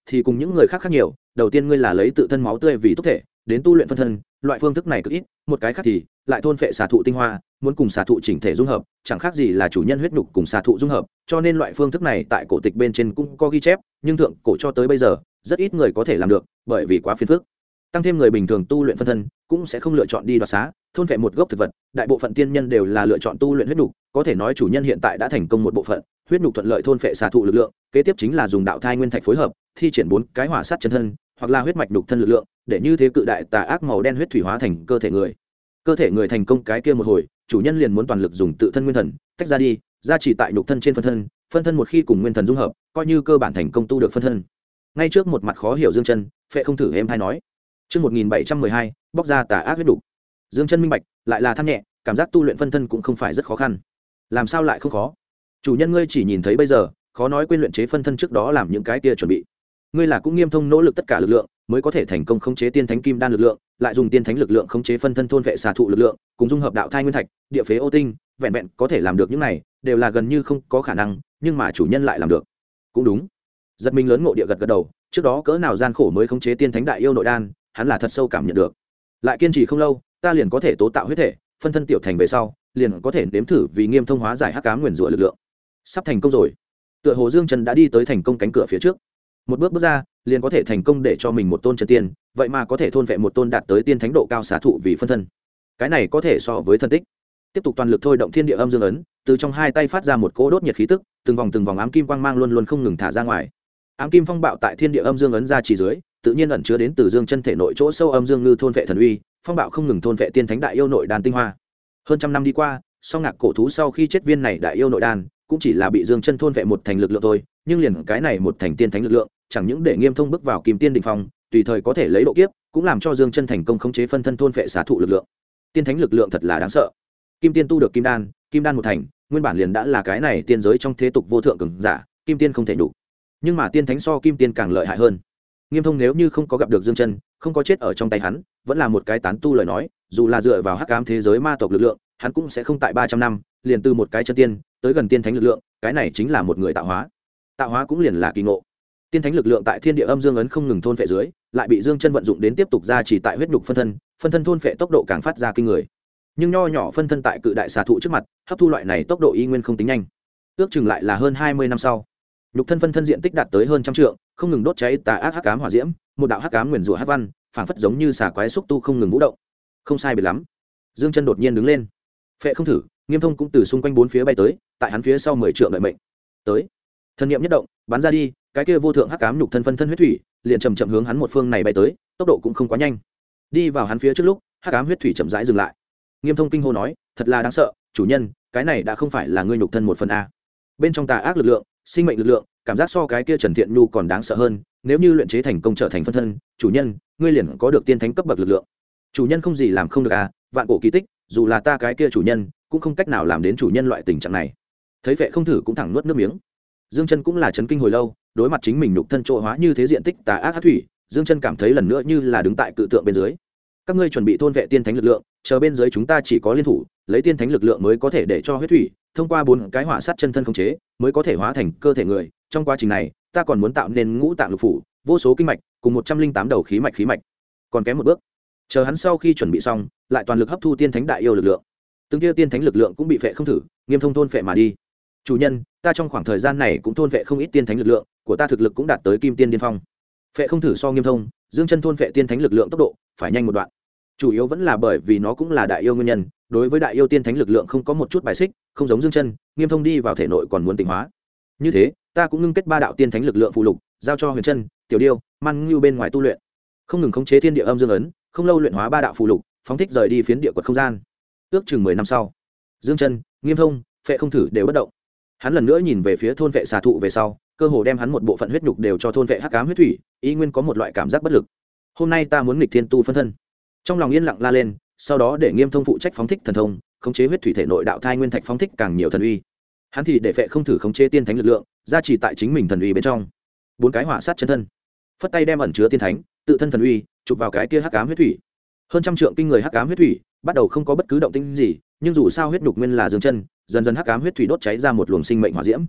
thì cùng những người khác khác nhiều. Đầu tiên ngươi là lấy tự thân máu tươi vì túc thể đến tu luyện phân thân, loại phương thức này cực ít. Một cái khác thì lại thôn phệ xà thụ tinh hoa, muốn cùng xà thụ chỉnh thể dung hợp, chẳng khác gì là chủ nhân huyết nhục cùng xà thụ dung hợp. Cho nên loại phương thức này tại cổ tịch bên trên cũng có ghi chép, nhưng thượng cổ cho tới bây giờ rất ít người có thể làm được, bởi vì quá phiền phức. Tăng thêm người bình thường tu luyện phân thân cũng sẽ không lựa chọn đi đoạt xá thôn phệ một gốc thực vật, đại bộ phận tiên nhân đều là lựa chọn tu luyện huyết nhục. Có thể nói chủ nhân hiện tại đã thành công một bộ phận huyết nhục, thuận lợi thôn phệ xà thụ lực lượng. Kế tiếp chính là dùng đạo thai nguyên thạch phối hợp thi triển 4 cái hỏa sát chân thân hoặc là huyết mạch nhục thân lực lượng, để như thế cự đại tà ác màu đen huyết thủy hóa thành cơ thể người. Cơ thể người thành công cái kia một hồi, chủ nhân liền muốn toàn lực dùng tự thân nguyên thần tách ra đi, ra chỉ tại nhục thân trên phân thân. Phân thân một khi cùng nguyên thần dung hợp, coi như cơ bản thành công tu được phân thân. Ngay trước một mặt khó hiểu Dương Chân, Phệ không thử êm hay nói. Chương 1712, bóc ra tà ác huyết đủ. Dương Chân minh bạch, lại là than nhẹ, cảm giác tu luyện phân thân cũng không phải rất khó khăn. Làm sao lại không khó? Chủ nhân ngươi chỉ nhìn thấy bây giờ, khó nói quên luyện chế phân thân trước đó làm những cái kia chuẩn bị. Ngươi là cũng nghiêm thông nỗ lực tất cả lực lượng, mới có thể thành công khống chế tiên thánh kim đan lực lượng, lại dùng tiên thánh lực lượng khống chế phân thân thôn vệ xà thụ lực lượng, cùng dung hợp đạo thai nguyên thạch, địa phế ô tinh, vẹn vẹn có thể làm được những này, đều là gần như không có khả năng, nhưng mà chủ nhân lại làm được. Cũng đúng. Giật mình lớn ngộ địa gật gật đầu, trước đó cỡ nào gian khổ mới khống chế tiên thánh đại yêu nội đan, hắn là thật sâu cảm nhận được. Lại kiên trì không lâu, ta liền có thể tố tạo huyết thể, phân thân tiểu thành về sau, liền có thể nếm thử vì nghiêm thông hóa giải hắc ám nguyền rủa lực lượng. Sắp thành công rồi. Tựa hồ Dương Chân đã đi tới thành công cánh cửa phía trước. Một bước bước ra, liền có thể thành công để cho mình một tôn chân tiên, vậy mà có thể thôn vệ một tôn đạt tới tiên thánh độ cao xá thụ vì phân thân. Cái này có thể so với thân tích. Tiếp tục toàn lực thôi động thiên địa âm dương ấn, từ trong hai tay phát ra một cỗ đốt nhiệt khí tức, từng vòng ám kim quang mang luôn luôn không ngừng thả ra ngoài. Ám kim phong bạo tại thiên địa âm dương ấn ra chỉ dưới, tự nhiên ẩn chứa đến từ Dương Chân thể nội chỗ sâu âm dương ngư thôn vệ thần uy, phong bạo không ngừng thôn vệ tiên thánh đại yêu nội đan tinh hoa. Hơn trăm năm đi qua, song ngạc cổ thú sau khi chết viên này đại yêu nội đan, cũng chỉ là bị Dương Chân thôn vệ một thành lực lượng thôi, nhưng liền cái này một thành tiên thánh lực lượng, chẳng những để nghiêm thông bước vào kim tiên đỉnh phong, tùy thời có thể lấy độ kiếp, cũng làm cho Dương Chân thành công khống chế phân thân thôn vệ xá thụ lực lượng. Tiên thánh lực lượng thật là đáng sợ. Kim tiên tu được kim đan một thành, nguyên bản liền đã là cái này tiên giới trong thế tục vô thượng cường giả, kim tiên không thể đủ. Nhưng mà tiên thánh so kim tiên càng lợi hại hơn. Nghiêm thông nếu như không có gặp được Dương Chân, không có chết ở trong tay hắn, vẫn là một cái tán tu lời nói, dù là dựa vào hắc ám thế giới ma tộc lực lượng, hắn cũng sẽ không tại 300 năm, liền từ một cái chân tiên tới gần tiên thánh lực lượng, cái này chính là một người tạo hóa. Tạo hóa cũng liền là kỳ ngộ. Tiên thánh lực lượng tại thiên địa âm dương ấn không ngừng thôn phệ dưới, lại bị Dương Chân vận dụng đến tiếp tục ra chỉ tại huyết nhục phân thân thôn phệ tốc độ càng phát ra kinh người. Nhưng nho nhỏ phân thân tại cự đại xà thụ trước mặt, hấp thu loại này tốc độ y nguyên không tính nhanh. Ước chừng lại là hơn 20 năm sau, nhục thân phân thân diện tích đạt tới hơn 100 trượng, không ngừng đốt cháy tà ác hắc ám hỏa diễm, một đạo hắc ám nguyền rủa hắc văn, phảng phất giống như xà quái xúc tu không ngừng vũ động. Không sai biệt lắm. Dương Chân đột nhiên đứng lên. Phệ không thử, Nghiêm thông cũng từ xung quanh bốn phía bay tới, tại hắn phía sau 10 trượng đợi mệnh. Tới. Thân niệm nhất động, bắn ra đi, cái kia vô thượng hắc ám nhục thân phân thân huyết thủy, liền chậm chậm hướng hắn một phương này bay tới, tốc độ cũng không quá nhanh. Đi vào hắn phía trước lúc, hắc ám huyết thủy chậm rãi dừng lại. Nghiêm thông kinh hô nói, thật là đáng sợ, chủ nhân, cái này đã không phải là ngươi nhục thân một phần a. Bên trong tà ác lực lượng, sinh mệnh lực lượng, cảm giác so cái kia Trần Thiện Nhu còn đáng sợ hơn, nếu như luyện chế thành công trở thành phân thân, chủ nhân, ngươi liền có được tiên thánh cấp bậc lực lượng. Chủ nhân không gì làm không được à, vạn cổ kỳ tích, dù là ta cái kia chủ nhân, cũng không cách nào làm đến chủ nhân loại tình trạng này. Thấy Vệ không thử cũng thẳng nuốt nước miếng. Dương Chân cũng là chấn kinh hồi lâu, đối mặt chính mình nhục thân trộ hóa như thế diện tích tà ác hắc thủy, Dương Chân cảm thấy lần nữa như là đứng tại cự tượng bên dưới. Các ngươi chuẩn bị thôn vệ tiên thánh lực lượng, chờ bên dưới chúng ta chỉ có liên thủ, lấy tiên thánh lực lượng mới có thể để cho huyết thủy thông qua 4 cái hỏa sát chân thân khống chế, mới có thể hóa thành cơ thể người. Trong quá trình này, ta còn muốn tạo nên ngũ tạng lục phủ, vô số kinh mạch, cùng 108 đầu khí mạch. Còn kém một bước. Chờ hắn sau khi chuẩn bị xong, lại toàn lực hấp thu tiên thánh đại yêu lực lượng. Từng kia tiên thánh lực lượng cũng bị Phệ không thử, Nghiêm thông thôn phệ mà đi. Chủ nhân, ta trong khoảng thời gian này cũng thôn phệ không ít tiên thánh lực lượng, của ta thực lực cũng đạt tới kim tiên điên phong. Phệ không thử so Nghiêm thông, Dương Chân thôn phệ tiên thánh lực lượng tốc độ phải nhanh một đoạn. Chủ yếu vẫn là bởi vì nó cũng là đại yêu nguyên nhân, đối với đại yêu tiên thánh lực lượng không có một chút bài xích, không giống Dương Chân, Nghiêm thông đi vào thể nội còn muốn tỉnh hóa. Như thế, ta cũng ngưng kết 3 đạo tiên thánh lực lượng phụ lục, giao cho Huyền Chân, Tiểu Điêu, Man Ngưu bên ngoài tu luyện. Không ngừng khống chế thiên địa âm dương ấn, không lâu luyện hóa 3 đạo phụ lục, phóng thích rời đi phiến địa quật không gian. Ước chừng 10 năm sau, Dương Chân, Nghiêm thông, Phệ không thử đều bất động. Hắn lần nữa nhìn về phía thôn vệ xà thụ về sau, cơ hồ đem hắn một bộ phận huyết nhục đều cho thôn vệ hắc ám huyết thủy, ý nguyên có một loại cảm giác bất lực. Hôm nay ta muốn nghịch thiên tu phân thân. Trong lòng yên lặng la lên, sau đó để Nghiêm thông phụ trách phóng thích thần thông, khống chế huyết thủy thể nội đạo thai nguyên thạch phóng thích càng nhiều thần uy. Hắn thì để Phệ không thử khống chế tiên thánh lực lượng, gia trì tại chính mình thần uy bên trong. 4 cái hỏa sát chân thân, phất tay đem ẩn chứa tiên thánh, tự thân thần uy chụp vào cái kia hắc ám huyết thủy. Hơn 100 trượng kinh người hắc ám huyết thủy, bắt đầu không có bất cứ động tĩnh gì, nhưng dù sao huyết nhục nguyên là Dương Chân, dần dần hắc ám huyết thủy đốt cháy ra một luồng sinh mệnh hỏa diễm.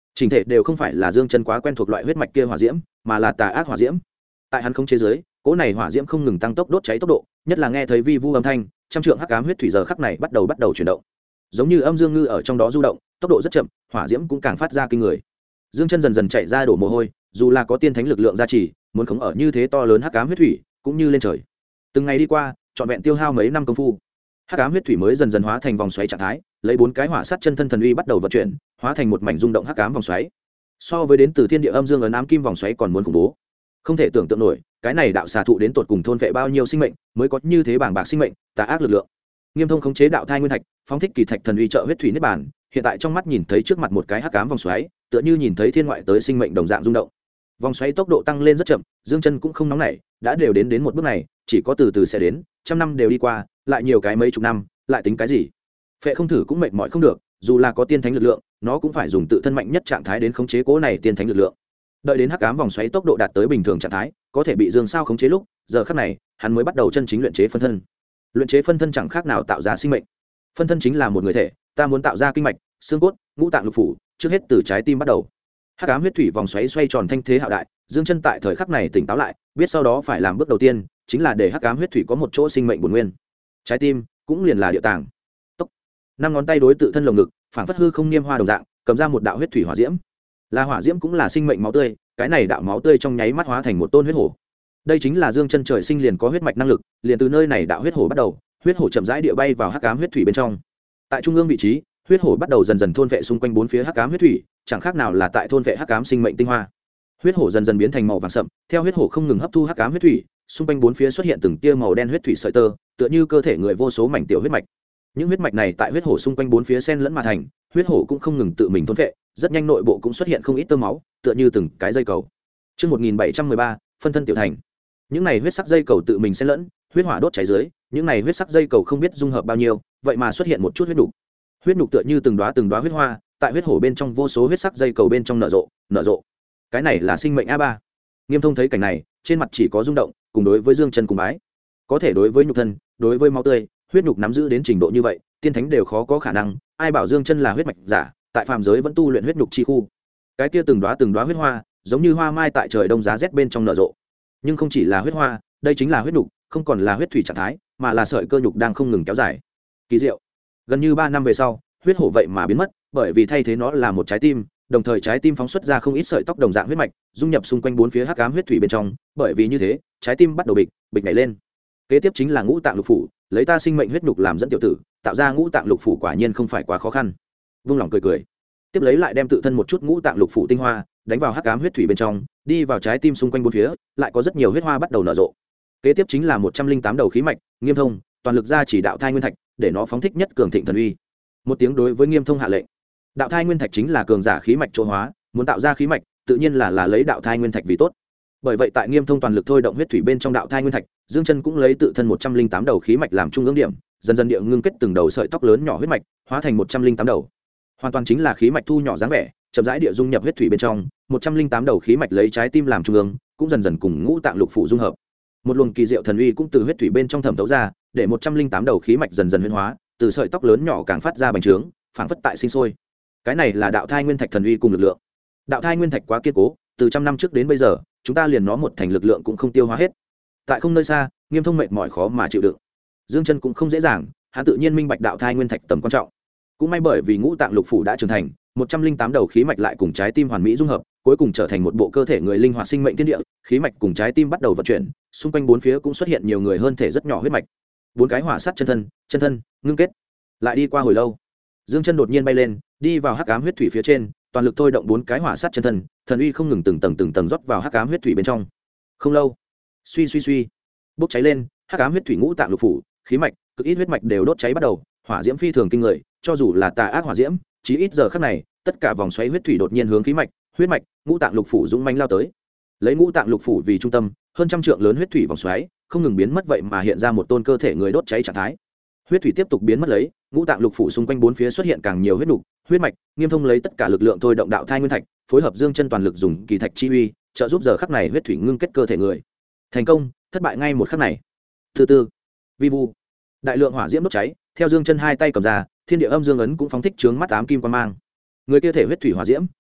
trình thể đều không phải là Dương Chân quá quen thuộc loại huyết mạch kia hỏa diễm, mà là tà ác hỏa diễm. Tại hắn không chế giới, cỗ này hỏa diễm không ngừng tăng tốc đốt cháy tốc độ, nhất là nghe thấy vi vu âm thanh, trăm trượng hắc ám huyết thủy giờ khắc này bắt đầu chuyển động, giống như âm dương ngư ở trong đó du động, tốc độ rất chậm, hỏa diễm cũng càng phát ra kinh người. Dương Chân dần dần chạy ra đổ mồ hôi, dù là có tiên thánh lực lượng gia trì, muốn khống ở như thế to lớn hắc ám huyết thủy, cũng như lên trời. Từng ngày đi qua, trọn vẹn tiêu hao mấy năm công phu, hắc ám huyết thủy mới dần dần hóa thành vòng xoáy trạng thái, lấy 4 cái hỏa sát chân thân thần uy bắt đầu vận chuyển, hóa thành một mảnh rung động hắc ám vòng xoáy. So với đến từ thiên địa âm dương ấn ám kim vòng xoáy còn muốn khủng bố. Không thể tưởng tượng nổi, cái này đạo xà thụ đến tột cùng thôn vệ bao nhiêu sinh mệnh, mới có như thế bảng bạc sinh mệnh, tà ác lực lượng. Nghiêm Thông khống chế đạo thai nguyên thạch, phóng thích kỳ thạch thần uy trợ huyết thủy niết bàn, hiện tại trong mắt nhìn thấy trước mặt một cái hắc ám vòng xoáy, tựa như nhìn thấy thiên ngoại tới sinh mệnh đồng dạng rung động. Vòng xoáy tốc độ tăng lên rất chậm, Dương Chân cũng không nóng nảy, đã đều đến một bước này, chỉ có từ từ sẽ đến, trăm năm đều đi qua, lại nhiều cái mấy chục năm, lại tính cái gì? Phệ không thử cũng mệt mỏi không được, dù là có tiên thánh lực lượng, nó cũng phải dùng tự thân mạnh nhất trạng thái đến khống chế cố này tiên thánh lực lượng. Đợi đến hắc ám vòng xoáy tốc độ đạt tới bình thường trạng thái, có thể bị Dương Sao khống chế lúc, giờ khắc này, hắn mới bắt đầu chân chính luyện chế phân thân. Luyện chế phân thân chẳng khác nào tạo ra sinh mệnh. Phân thân chính là một người thể, ta muốn tạo ra kinh mạch, xương cốt, ngũ tạng lục phủ, trước hết từ trái tim bắt đầu. Hắc ám huyết thủy vòng xoáy xoay tròn thanh thế hạo đại, Dương Chân tại thời khắc này tỉnh táo lại, biết sau đó phải làm bước đầu tiên, chính là để hắc ám huyết thủy có một chỗ sinh mệnh bổn nguyên. Trái tim cũng liền là địa tàng. Tốc. Năm ngón tay đối tự thân lồng ngực, phảng phất hư không niêm hoa đồng dạng, cầm ra một đạo huyết thủy hỏa diễm. Là hỏa diễm cũng là sinh mệnh máu tươi, cái này đạo máu tươi trong nháy mắt hóa thành một tôn huyết hổ. Đây chính là Dương Chân trời sinh liền có huyết mạch năng lực, liền từ nơi này đạo huyết hổ bắt đầu, huyết hổ chậm rãi địa bay vào hắc ám huyết thủy bên trong. Tại trung ương vị trí, huyết hổ bắt đầu dần dần thôn vệ xung quanh bốn phía hắc ám huyết thủy, chẳng khác nào là tại thôn vệ hắc ám sinh mệnh tinh hoa. Huyết hổ dần dần biến thành màu vàng sậm, theo huyết hổ không ngừng hấp thu hắc ám huyết thủy, xung quanh bốn phía xuất hiện từng tia màu đen huyết thủy sợi tơ, tựa như cơ thể người vô số mảnh tiểu huyết mạch. Những huyết mạch này tại huyết hổ xung quanh bốn phía xen lẫn mà thành, huyết hổ cũng không ngừng tự mình thôn vệ, rất nhanh nội bộ cũng xuất hiện không ít tơ máu, tựa như từng cái dây cầu. Chương 1713, phân thân tiểu thành. Những này huyết sắc dây cầu tự mình xen lẫn, huyết hỏa đốt cháy dưới, những này huyết sắc dây cầu không biết dung hợp bao nhiêu, vậy mà xuất hiện một chút huyết nục. Huyết nục tựa như từng đóa huyết hoa, tại huyết hổ bên trong vô số huyết sắc dây cầu bên trong nở rộ. Cái này là sinh mệnh A3. Nghiêm Thông thấy cảnh này, trên mặt chỉ có rung động, cùng đối với Dương Chân cùng bái. Có thể đối với nhục thân, đối với máu tươi, huyết nhục nắm giữ đến trình độ như vậy, tiên thánh đều khó có khả năng, ai bảo Dương Chân là huyết mạch giả, tại phàm giới vẫn tu luyện huyết nhục chi khu. Cái kia từng đóa huyết hoa, giống như hoa mai tại trời đông giá rét bên trong nở rộ. Nhưng không chỉ là huyết hoa, đây chính là huyết nhục, không còn là huyết thủy trạng thái, mà là sợi cơ nhục đang không ngừng kéo dài. Kỳ diệu. Gần như 3 năm về sau, huyết hổ vậy mà biến mất, bởi vì thay thế nó là một trái tim, đồng thời trái tim phóng xuất ra không ít sợi tóc đồng dạng huyết mạch, dung nhập xung quanh bốn phía hắc ám huyết thủy bên trong, bởi vì như thế, trái tim bắt đầu bịch nhảy lên. Kế tiếp chính là ngũ tạng lục phủ, lấy ta sinh mệnh huyết nhục làm dẫn tiểu tử, tạo ra ngũ tạng lục phủ quả nhiên không phải quá khó khăn. Vung lòng cười. Tiếp lấy lại đem tự thân một chút ngũ tạng lục phủ tinh hoa, đánh vào hắc ám huyết thủy bên trong, đi vào trái tim xung quanh bốn phía, lại có rất nhiều huyết hoa bắt đầu nở rộ. Kế tiếp chính là 108 đầu khí mạch, Nghiêm Thông, toàn lực ra chỉ đạo thai nguyên thạch, để nó phóng thích nhất cường thịnh thần uy. Một tiếng đối với Nghiêm Thông hạ lệnh. Đạo thai nguyên thạch chính là cường giả khí mạch chỗ hóa, muốn tạo ra khí mạch, tự nhiên là lấy đạo thai nguyên thạch vì tốt. Bởi vậy tại Nghiêm Thông toàn lực thôi động huyết thủy bên trong đạo thai nguyên thạch, Dương Chân cũng lấy tự thân 108 đầu khí mạch làm trung ương điểm, dần dần địa ngưng kết từng đầu sợi tóc lớn nhỏ huyết mạch, hóa thành 108 đầu. Hoàn toàn chính là khí mạch thu nhỏ dáng vẻ, chậm rãi địa dung nhập huyết thủy bên trong, 108 đầu khí mạch lấy trái tim làm trung ương, cũng dần dần cùng ngũ tạng lục phủ dung hợp. Một luồng kỳ diệu thần uy cũng từ huyết thủy bên trong thẩm thấu ra, để 108 đầu khí mạch dần dần huyễn hóa, từ sợi tóc lớn nhỏ càng phát ra bành trướng, phảng phất tại sinh sôi. Cái này là đạo thai nguyên thạch thần uy cùng lực lượng. Đạo thai nguyên thạch quá kiên cố, từ trăm năm trước đến bây giờ, chúng ta liền nó một thành lực lượng cũng không tiêu hóa hết. Tại không nơi xa, Nghiêm Thông mệt mỏi khó mà chịu đựng. Dương Chân cũng không dễ dàng, hắn tự nhiên minh bạch đạo thai nguyên thạch tầm quan trọng. Cũng may bởi vì ngũ tạng lục phủ đã trưởng thành, 108 đầu khí mạch lại cùng trái tim hoàn mỹ dung hợp, cuối cùng trở thành một bộ cơ thể người linh hoạt sinh mệnh thiên địa, khí mạch cùng trái tim bắt đầu vận chuyển, xung quanh bốn phía cũng xuất hiện nhiều người hơn thể rất nhỏ huyết mạch. 4 cái hỏa sát chân thân, ngưng kết. Lại đi qua hồi lâu, Dương Chân đột nhiên bay lên, đi vào hắc ám huyết thủy phía trên, toàn lực thôi động 4 cái hỏa sát chân thân, thần uy không ngừng từng tầng rót vào hắc ám huyết thủy bên trong. Không lâu, suy, bốc cháy lên, hắc ám huyết thủy ngũ tạng lục phủ, khí mạch, cực ít huyết mạch đều đốt cháy bắt đầu, hỏa diễm phi thường kinh người, cho dù là tà ác hỏa diễm, chí ít giờ khắc này, tất cả vòng xoáy huyết thủy đột nhiên hướng khí mạch, huyết mạch, ngũ tạng lục phủ dũng mãnh lao tới. Lấy ngũ tạng lục phủ vì trung tâm, hơn trăm trượng lớn huyết thủy vòng xoáy, không ngừng biến mất vậy mà hiện ra một tôn cơ thể người đốt cháy trạng thái. Huyết thủy tiếp tục biến mất lấy, ngũ tạng lục phủ xung quanh bốn phía xuất hiện càng nhiều huyết nục, huyết mạch, Nghiêm Thông lấy tất cả lực lượng thôi động đạo thai nguyên thạch, phối hợp Dương Chân toàn lực dùng kỳ thạch chi uy, trợ giúp giờ khắc này huyết thủy ngưng kết cơ thể người. Thành công, thất bại ngay một khắc này. Thứ tư, vi vu, đại lượng hỏa diễm đốt cháy, theo Dương Chân hai tay cầm ra, thiên địa âm dương ấn cũng phóng thích chướng mắt ám kim quang mang. Người kia thể huyết thủy hỏa diễm,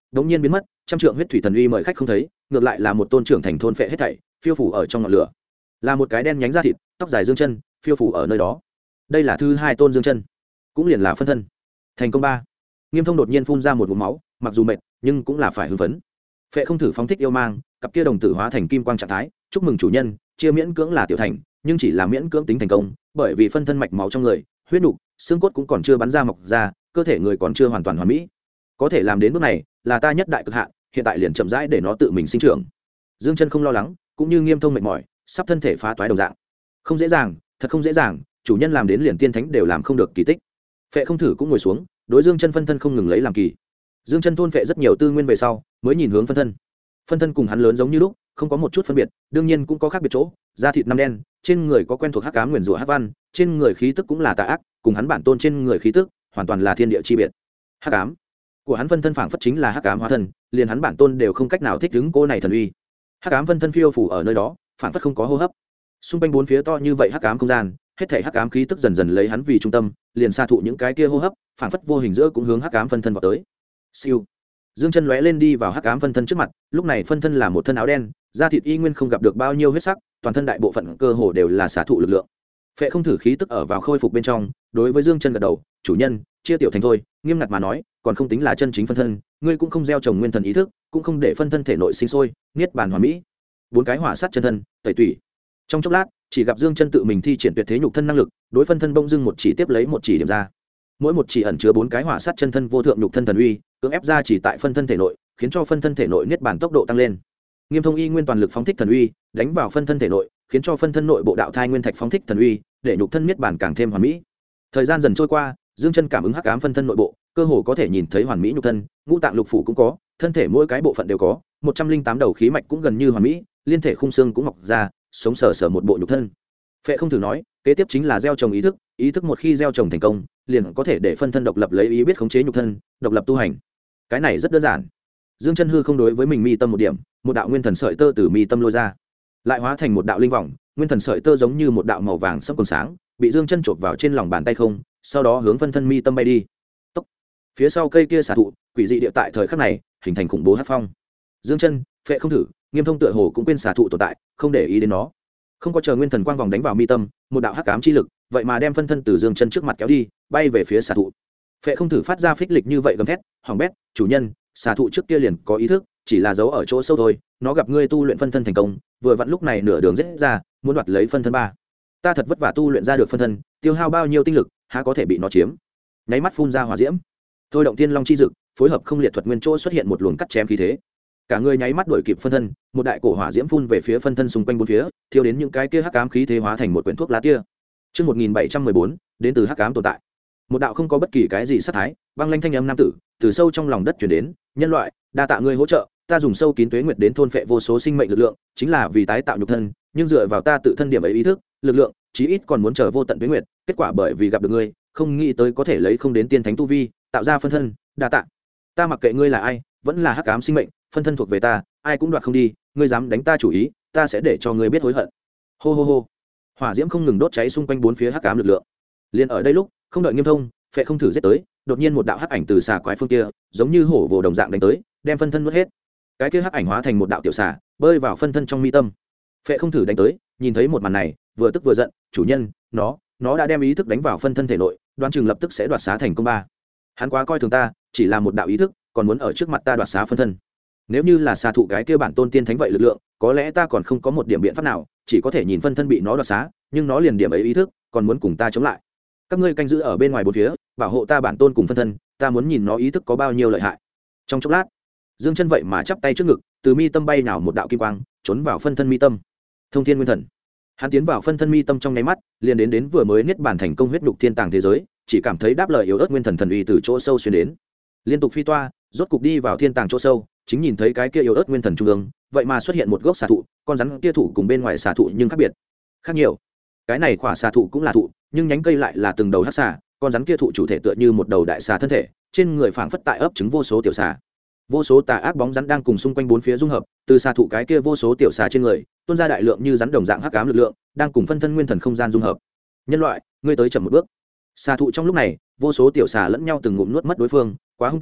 đống nhiên biến mất, trăm trượng huyết thủy thần uy mời khách không thấy, ngược lại là một tôn trưởng thành thôn phệ hết thảy, phiêu phủ ở trong ngọn lửa. Là một cái đen nhánh da thịt, tóc dài dương chân, phiêu phủ ở nơi đó. Đây là thứ hai tôn dương chân, cũng liền là phân thân. Thành công 3. Nghiêm Thông đột nhiên phun ra một ngụm máu, mặc dù mệt, nhưng cũng là phải hưng phấn. Phệ không thử phóng thích yêu mang, cặp kia đồng tử hóa thành kim quang trạng thái, chúc mừng chủ nhân, chia miễn cưỡng là tiểu thành, nhưng chỉ là miễn cưỡng tính thành công, bởi vì phân thân mạch máu trong người, huyết nục, xương cốt cũng còn chưa bắn ra mọc ra, cơ thể người còn chưa hoàn toàn hoàn mỹ. Có thể làm đến bước này, là ta nhất đại cực hạn, hiện tại liền chậm rãi để nó tự mình sinh trưởng. Dương Chân không lo lắng, cũng như Nghiêm Thông mệt mỏi, sắp thân thể phá toái đồng dạng. Không dễ dàng, thật không dễ dàng, chủ nhân làm đến liền tiên thánh đều làm không được kỳ tích. Phệ không thử cũng ngồi xuống, đối Dương Chân phân thân không ngừng lấy làm kỳ. Dương Chân thôn phệ rất nhiều tư nguyên về sau, mới nhìn hướng phân thân. Phân thân cùng hắn lớn giống như lúc, không có một chút phân biệt, đương nhiên cũng có khác biệt chỗ, da thịt năm đen, trên người có quen thuộc hắc ám nguyền rủa hắc văn, trên người khí tức cũng là tà ác, cùng hắn bản tôn trên người khí tức, hoàn toàn là thiên địa chi biệt. Hắc ám của hắn phân thân phảng phất chính là hắc ám hóa thân, liền hắn bản tôn đều không cách nào thích ứng cô này thần uy. Hắc ám phân thân phiêu phủ ở nơi đó, phảng phất không có hô hấp. Xung quanh bốn phía to như vậy hắc ám không gian, hết thảy hắc ám khí tức dần dần lấy hắn vì trung tâm, liền xa thụ những cái kia hô hấp, phảng phất vô hình giữa cũng hướng hắc ám phân thân vào tới. Siêu. Dương Chân lóe lên đi vào hắc ám phân thân trước mặt, lúc này phân thân là một thân áo đen, da thịt y nguyên không gặp được bao nhiêu huyết sắc, toàn thân đại bộ phận cơ hồ đều là xả thụ lực lượng. Phệ không thử khí tức ở vào khôi phục bên trong, đối với Dương Chân gật đầu, "Chủ nhân, chia tiểu thành thôi, nghiêm ngặt mà nói, còn không tính là chân chính phân thân, ngươi cũng không gieo trồng nguyên thần ý thức, cũng không để phân thân thể nội sinh sôi, niết bàn hoàn mỹ." 4 cái hỏa sát chân thân, tẩy tủy. Trong chốc lát, chỉ gặp Dương Chân tự mình thi triển tuyệt thế nhục thân năng lực, đối phân thân bông dưng một chỉ tiếp lấy một chỉ điểm ra. Mỗi một chỉ ẩn chứa 4 cái hỏa sát chân thân vô thượng nhục thân thần uy, cưỡng ép ra chỉ tại phân thân thể nội, khiến cho phân thân thể nội niết bàn tốc độ tăng lên. Nghiêm Thông y nguyên toàn lực phóng thích thần uy, đánh vào phân thân thể nội, khiến cho phân thân nội bộ đạo thai nguyên thạch phóng thích thần uy, để nhục thân niết bàn càng thêm hoàn mỹ. Thời gian dần trôi qua, Dương Chân cảm ứng hắc ám phân thân nội bộ, cơ hồ có thể nhìn thấy hoàn mỹ nhục thân, ngũ tạng lục phủ cũng có, thân thể mỗi cái bộ phận đều có, 108 đầu khí mạch cũng gần như hoàn mỹ, liên thể khung xương cũng mọc ra, sống sờ sờ một bộ nhục thân. Phệ không thử nói, kế tiếp chính là gieo trồng ý thức một khi gieo trồng thành công, liền có thể để phân thân độc lập lấy ý biết khống chế nhục thân, độc lập tu hành. Cái này rất đơn giản. Dương Chân hư không đối với mình mi tâm một điểm, một đạo nguyên thần sợi tơ từ mi tâm lôi ra, lại hóa thành một đạo linh vòng, nguyên thần sợi tơ giống như một đạo màu vàng sẫm còn sáng, bị Dương Chân chộp vào trên lòng bàn tay không, sau đó hướng phân thân mi tâm bay đi. Tốc. Phía sau cây kia xả thụ, quỷ dị địa tại thời khắc này, hình thành khủng bố hắc phong. Dương Chân, Phệ không thử, Nghiêm Thông tựa hồ cũng quên xả thụ tồn tại, không để ý đến nó. Không có chờ nguyên thần quang vòng đánh vào mi tâm, một đạo hắc ám chi lực, vậy mà đem phân thân từ Dương Chân trước mặt kéo đi, bay về phía xả thụ. Phệ không thử phát ra phích lịch như vậy gầm thét, hỏng bét, chủ nhân, xả thụ trước kia liền có ý thức, chỉ là giấu ở chỗ sâu thôi, nó gặp ngươi tu luyện phân thân thành công, vừa vặn lúc này nửa đường giết ra, muốn đoạt lấy phân thân 3. Ta thật vất vả tu luyện ra được phân thân, tiêu hao bao nhiêu tinh lực, há có thể bị nó chiếm. Nháy mắt phun ra hỏa diễm, thôi động tiên long chi dực, phối hợp không liệt thuật nguyên chỗ xuất hiện một luồng cắt chém khí thế. Cả người nháy mắt đuổi kịp phân thân, một đại cổ hỏa diễm phun về phía phân thân xung quanh bốn phía, thiêu đến những cái kia hắc ám khí thế hóa thành một quyển thuốc lá tia. Chương 1714, đến từ hắc ám tồn tại. Một đạo không có bất kỳ cái gì sát thái, băng lanh thanh âm nam tử, từ sâu trong lòng đất truyền đến, "Nhân loại, đa tạ ngươi hỗ trợ, ta dùng sâu kín tuế nguyệt đến thôn phệ vô số sinh mệnh lực lượng, chính là vì tái tạo nhục thân, nhưng dựa vào ta tự thân điểm ấy ý thức, lực lượng, chí ít còn muốn chờ vô tận tuế nguyệt, kết quả bởi vì gặp được ngươi, không nghĩ tới có thể lấy không đến tiên thánh tu vi, tạo ra phân thân, đa tạ. Ta mặc kệ ngươi là ai, vẫn là hắc ám sinh mệnh, phân thân thuộc về ta, ai cũng đoạt không đi, ngươi dám đánh ta chủ ý, ta sẽ để cho ngươi biết hối hận." Hô hô hô. Hỏa diễm không ngừng đốt cháy xung quanh bốn phía hắc ám lực lượng. Liên ở đây lúc, không đợi Nghiêm Thông, Phệ không thử giết tới, đột nhiên một đạo hắc ảnh từ xà quái phương kia, giống như hổ vồ đồng dạng đánh tới, đem phân thân nuốt hết. Cái kia hắc ảnh hóa thành một đạo tiểu xà, bơi vào phân thân trong mi tâm. Phệ không thử đánh tới, nhìn thấy một màn này, vừa tức vừa giận, "Chủ nhân, nó đã đem ý thức đánh vào phân thân thể nội, đoán chừng lập tức sẽ đoạt xá thành công 3. Hắn quá coi thường ta, chỉ là một đạo ý thức, còn muốn ở trước mặt ta đoạt xá phân thân. Nếu như là xà thụ cái kia bản tôn tiên thánh vậy lực lượng, có lẽ ta còn không có một điểm biện pháp nào, chỉ có thể nhìn phân thân bị nó đoạt xá, nhưng nó liền điểm ấy ý thức, còn muốn cùng ta chống lại. Các ngươi canh giữ ở bên ngoài bốn phía, bảo hộ ta bản tôn cùng phân thân, ta muốn nhìn nó ý thức có bao nhiêu lợi hại." Trong chốc lát, Dương Chân vậy mà chắp tay trước ngực, từ mi tâm bay nào một đạo kim quang, trốn vào phân thân mi tâm. Thông thiên nguyên thần. Hắn tiến vào phân thân mi tâm trong nháy mắt, liền đến vừa mới niết bàn thành công huyết nhục thiên tàng thế giới, chỉ cảm thấy đáp lời yếu ớt nguyên thần thần uy từ chỗ sâu xuyên đến. Liên tục phi toa, rốt cục đi vào thiên tàng chỗ sâu, chính nhìn thấy cái kia yếu ớt nguyên thần trung ương, vậy mà xuất hiện một gốc xà thụ, con rắn kia thụ cùng bên ngoài xà thụ nhưng khác biệt. Khác nhiều. Cái này quả xà thụ cũng là thụ, nhưng nhánh cây lại là từng đầu hắc xà, con rắn kia thụ chủ thể tựa như một đầu đại xà thân thể, trên người phảng phất tại ấp trứng vô số tiểu xà. Vô số tà ác bóng rắn đang cùng xung quanh bốn phía dung hợp, từ xà thụ cái kia vô số tiểu xà trên người, tuôn ra đại lượng như rắn đồng dạng hắc ám lực lượng, đang cùng phân thân nguyên thần không gian dung hợp. "Nhân loại, ngươi tới chậm một bước." Xà thụ trong lúc này, vô số tiểu xà lẫn nhau từng ngụm nuốt mất đối phương, quá hung tàn,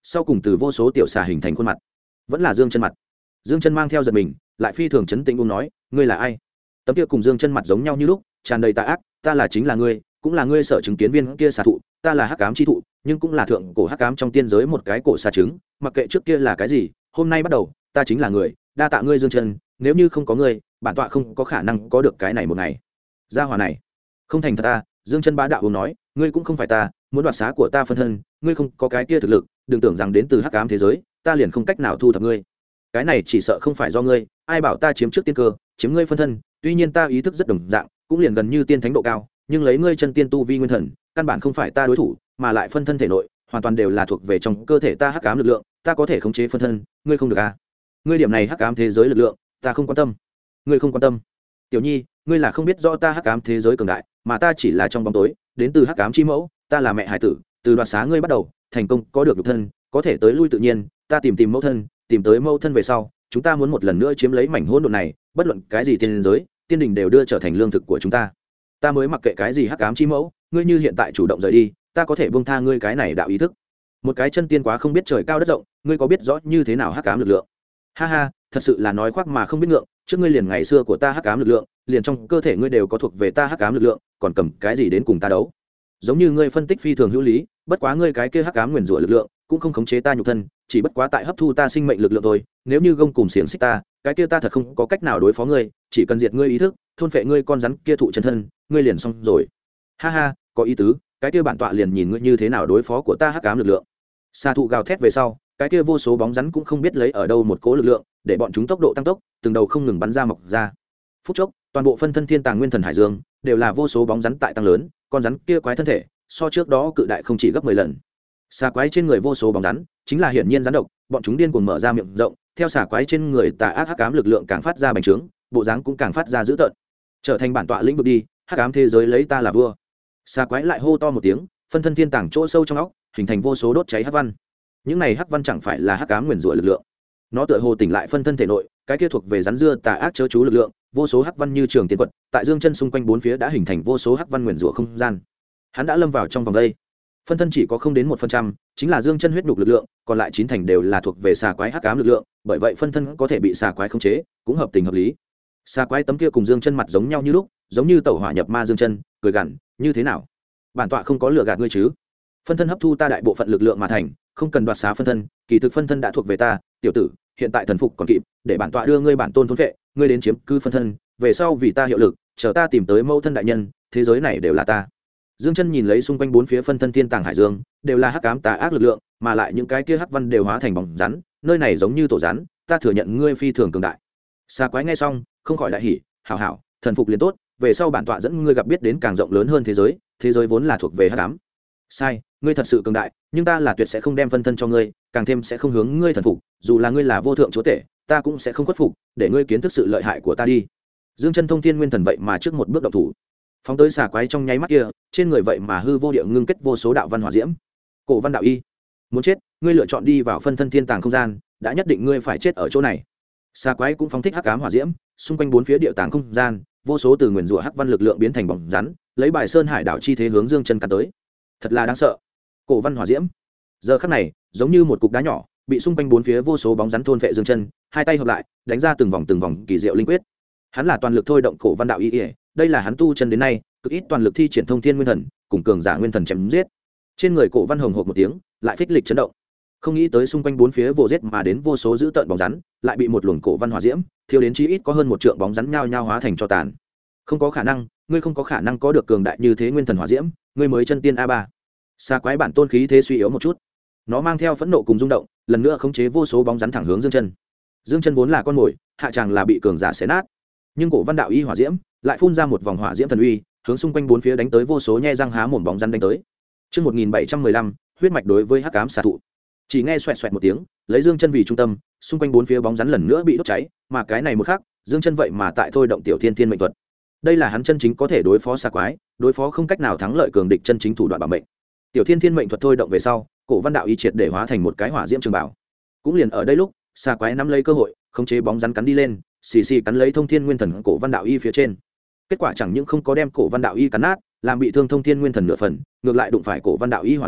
sau cùng từ vô số tiểu xà hình thành khuôn mặt, vẫn là Dương Chân mặt. Dương Chân mang theo giật mình, lại phi thường chấn tĩnh uống nói, ngươi là ai? Tấm kia cùng Dương Chân mặt giống nhau như lúc, tràn đầy tà ác, ta là chính là ngươi, cũng là ngươi sợ chứng kiến viên kia xà thụ, ta là hắc ám chi thụ, nhưng cũng là thượng cổ hắc ám trong tiên giới một cái cổ xà trứng, mặc kệ trước kia là cái gì, hôm nay bắt đầu, ta chính là người, đa tạ ngươi Dương Chân, nếu như không có ngươi, bản tọa không có khả năng có được cái này một ngày. Gia hỏa này, không thành thật ta. Dương Chân bá đạo uống nói, ngươi cũng không phải ta, muốn đoạt xá của ta phân thân, ngươi không có cái kia thực lực, đừng tưởng rằng đến từ hắc ám thế giới, ta liền không cách nào thu thập ngươi. Cái này chỉ sợ không phải do ngươi, ai bảo ta chiếm trước tiên cơ, chiếm ngươi phân thân, tuy nhiên ta ý thức rất đồng dạng, cũng liền gần như tiên thánh độ cao, nhưng lấy ngươi chân tiên tu vi nguyên thần, căn bản không phải ta đối thủ, mà lại phân thân thể nội, hoàn toàn đều là thuộc về trong cơ thể ta hắc ám lực lượng, ta có thể khống chế phân thân, ngươi không được à? Ngươi điểm này hắc ám thế giới lực lượng, ta không quan tâm. Ngươi không quan tâm. Tiểu Nhi, ngươi là không biết rõ ta hắc ám thế giới cường đại, mà ta chỉ là trong bóng tối, đến từ hắc ám chi mẫu, ta là mẹ hải tử, từ đoạt xá ngươi bắt đầu, thành công có được nhục thân, có thể tới lui tự nhiên, ta tìm mẫu thân, tìm tới mẫu thân về sau, chúng ta muốn một lần nữa chiếm lấy mảnh hỗn độn này, bất luận cái gì tiên giới, tiên đình đều đưa trở thành lương thực của chúng ta. Ta mới mặc kệ cái gì hắc ám chi mẫu, ngươi như hiện tại chủ động rời đi, ta có thể buông tha ngươi cái này đạo ý thức. Một cái chân tiên quá không biết trời cao đất rộng, ngươi có biết rõ như thế nào hắc ám lực lượng? Ha ha, thật sự là nói khoác mà không biết ngượng, trước ngươi liền ngày xưa của ta hắc ám lực lượng, liền trong cơ thể ngươi đều có thuộc về ta hắc ám lực lượng, còn cầm cái gì đến cùng ta đấu? Giống như ngươi phân tích phi thường hữu lý, bất quá ngươi cái kia hắc ám nguyền rủa lực lượng, cũng không khống chế ta nhục thân, chỉ bất quá tại hấp thu ta sinh mệnh lực lượng thôi, nếu như gông cùng xiềng xích ta, cái kia ta thật không có cách nào đối phó ngươi, chỉ cần diệt ngươi ý thức, thôn phệ ngươi con rắn kia thụ chân thân, ngươi liền xong rồi. Ha ha, có ý tứ, cái kia bản tọa liền nhìn ngươi như thế nào đối phó của ta hắc ám lực lượng. Sa thụ gào thét về sau, cái kia vô số bóng rắn cũng không biết lấy ở đâu một cỗ lực lượng, để bọn chúng tốc độ tăng tốc, từng đầu không ngừng bắn ra mọc ra. Phút chốc, toàn bộ phân thân thiên tàng nguyên thần hải dương đều là vô số bóng rắn tại tăng lớn, con rắn kia quái thân thể, so trước đó cự đại không chỉ gấp 10 lần. Xà quái trên người vô số bóng rắn, chính là hiển nhiên rắn độc, bọn chúng điên cuồng mở ra miệng rộng, theo xà quái trên người tà ác hắc ám lực lượng càng phát ra bành trướng, bộ dáng cũng càng phát ra dữ tợn. Trở thành bản tọa lĩnh vực đi, hắc ám thế giới lấy ta là vua. Xà quái lại hô to một tiếng, phân thân thiên tàng chỗ sâu trong óc, hình thành vô số đốt cháy hắc văn. Những này hắc văn chẳng phải là hắc ám nguyền rủa lực lượng. Nó tựa hồ tỉnh lại phân thân thể nội, cái kia thuộc về rắn dưa tà ác chớ chú lực lượng, vô số hắc văn như trường tiền quật, tại dương chân xung quanh bốn phía đã hình thành vô số hắc văn nguyền rủa không gian. Hắn đã lâm vào trong vòng đây. Phân thân chỉ có không đến 1%, chính là dương chân huyết nhục lực lượng, còn lại 9 thành đều là thuộc về xà quái hắc ám lực lượng, bởi vậy phân thân có thể bị xà quái khống chế, cũng hợp tình hợp lý. Xà quái tấm kia cùng dương chân mặt giống nhau như lúc, giống như tẩu hỏa nhập ma dương chân, cười gằn, như thế nào? Bản tọa không có lừa gạt ngươi chứ? Phân thân hấp thu ta đại bộ phận lực lượng mà thành, không cần đoạt xá phân thân, kỳ thực phân thân đã thuộc về ta, tiểu tử, hiện tại thần phục còn kịp, để bản tọa đưa ngươi bản tôn thôn vệ, ngươi đến chiếm cư phân thân, về sau vì ta hiệu lực, chờ ta tìm tới mẫu thân đại nhân, thế giới này đều là ta. Dương chân nhìn lấy xung quanh bốn phía phân thân thiên tàng hải dương, đều là hắc ám tà ác lực lượng, mà lại những cái kia hắc văn đều hóa thành bóng rắn, nơi này giống như tổ rắn, ta thừa nhận ngươi phi thường cường đại. Xà quái nghe xong, không khỏi đại hỉ, hảo hảo, thần phục liền tốt, về sau bản tọa dẫn ngươi gặp biết đến càng rộng lớn hơn thế giới vốn là thuộc về hắc ám. Sai, ngươi thật sự cường đại, nhưng ta là tuyệt sẽ không đem phân thân cho ngươi, càng thêm sẽ không hướng ngươi thần phục, dù là ngươi là vô thượng chúa tể, ta cũng sẽ không khuất phục, để ngươi kiến thức sự lợi hại của ta đi. Dương chân thông thiên nguyên thần vậy mà trước một bước động thủ, phóng tới xà quái trong nháy mắt kia, trên người vậy mà hư vô địa ngưng kết vô số đạo văn hỏa diễm. Cổ văn đạo y, muốn chết, ngươi lựa chọn đi vào phân thân thiên tàng không gian, đã nhất định ngươi phải chết ở chỗ này. Xà quái cũng phóng thích hắc ám hỏa diễm, xung quanh bốn phía địa tàng không gian, vô số từ nguyền rủa hắc văn lực lượng biến thành bóng rắn, lấy bài sơn hải đảo chi thế hướng Dương chân cắn tới. Thật là đáng sợ. Cổ văn hỏa diễm, giờ khắc này, giống như một cục đá nhỏ, bị xung quanh bốn phía vô số bóng rắn thôn phệ Dương chân, hai tay hợp lại, đánh ra từng vòng kỳ diệu linh quyết. Hắn là toàn lực thôi động cổ văn đạo y, đây là hắn tu chân đến nay cực ít toàn lực thi triển thông thiên nguyên thần, cùng cường giả nguyên thần chém giết. Trên người cổ văn hồng hộc một tiếng, lại phích lịch chấn động. Không nghĩ tới xung quanh bốn phía vô giết mà đến vô số dữ tợn bóng rắn, lại bị một luồng cổ văn hỏa diễm thiêu đến chí ít có hơn một trượng bóng rắn nhao nhao hóa thành tro tàn. Không có khả năng, ngươi không có khả năng có được cường đại như thế nguyên thần hỏa diễm, ngươi mới chân tiên A3. Xà quái bản tôn khí thế suy yếu một chút, nó mang theo phẫn nộ cùng rung động, lần nữa khống chế vô số bóng rắn thẳng hướng Dương chân. Dương chân vốn là con mồi, hạ tràng là bị cường giả xé nát, nhưng cổ văn đạo y hỏa diễm lại phun ra một vòng hỏa diễm thần uy, hướng xung quanh bốn phía đánh tới vô số nhe răng há mồm bóng rắn đánh tới. Trước 1715, huyết mạch đối với hắc ám xà thụ. Chỉ nghe xoẹt xoẹt một tiếng, lấy Dương chân vì trung tâm, xung quanh bốn phía bóng rắn lần nữa bị đốt cháy, mà cái này một khắc, Dương chân vậy mà tại thôi động tiểu thiên thiên mệnh thuật. Đây là hắn chân chính có thể đối phó xà quái, đối phó không cách nào thắng lợi cường địch chân chính thủ đoạn bảo mệnh. Tiểu thiên thiên mệnh thuật thôi động về sau, cổ văn đạo y triệt để hóa thành một cái hỏa diễm trường bảo. Cũng liền ở đây lúc, xà quái nắm lấy cơ hội, khống chế bóng rắn cắn đi lên, xì cắn lấy thông thiên nguyên thần cổ văn đạo y phía trên. Kết quả chẳng những không có đem cổ văn đạo y cắn nát, làm bị thương thông thiên nguyên thần nửa phần, ngược lại đụng phải cổ văn đạo y hỏa diễm,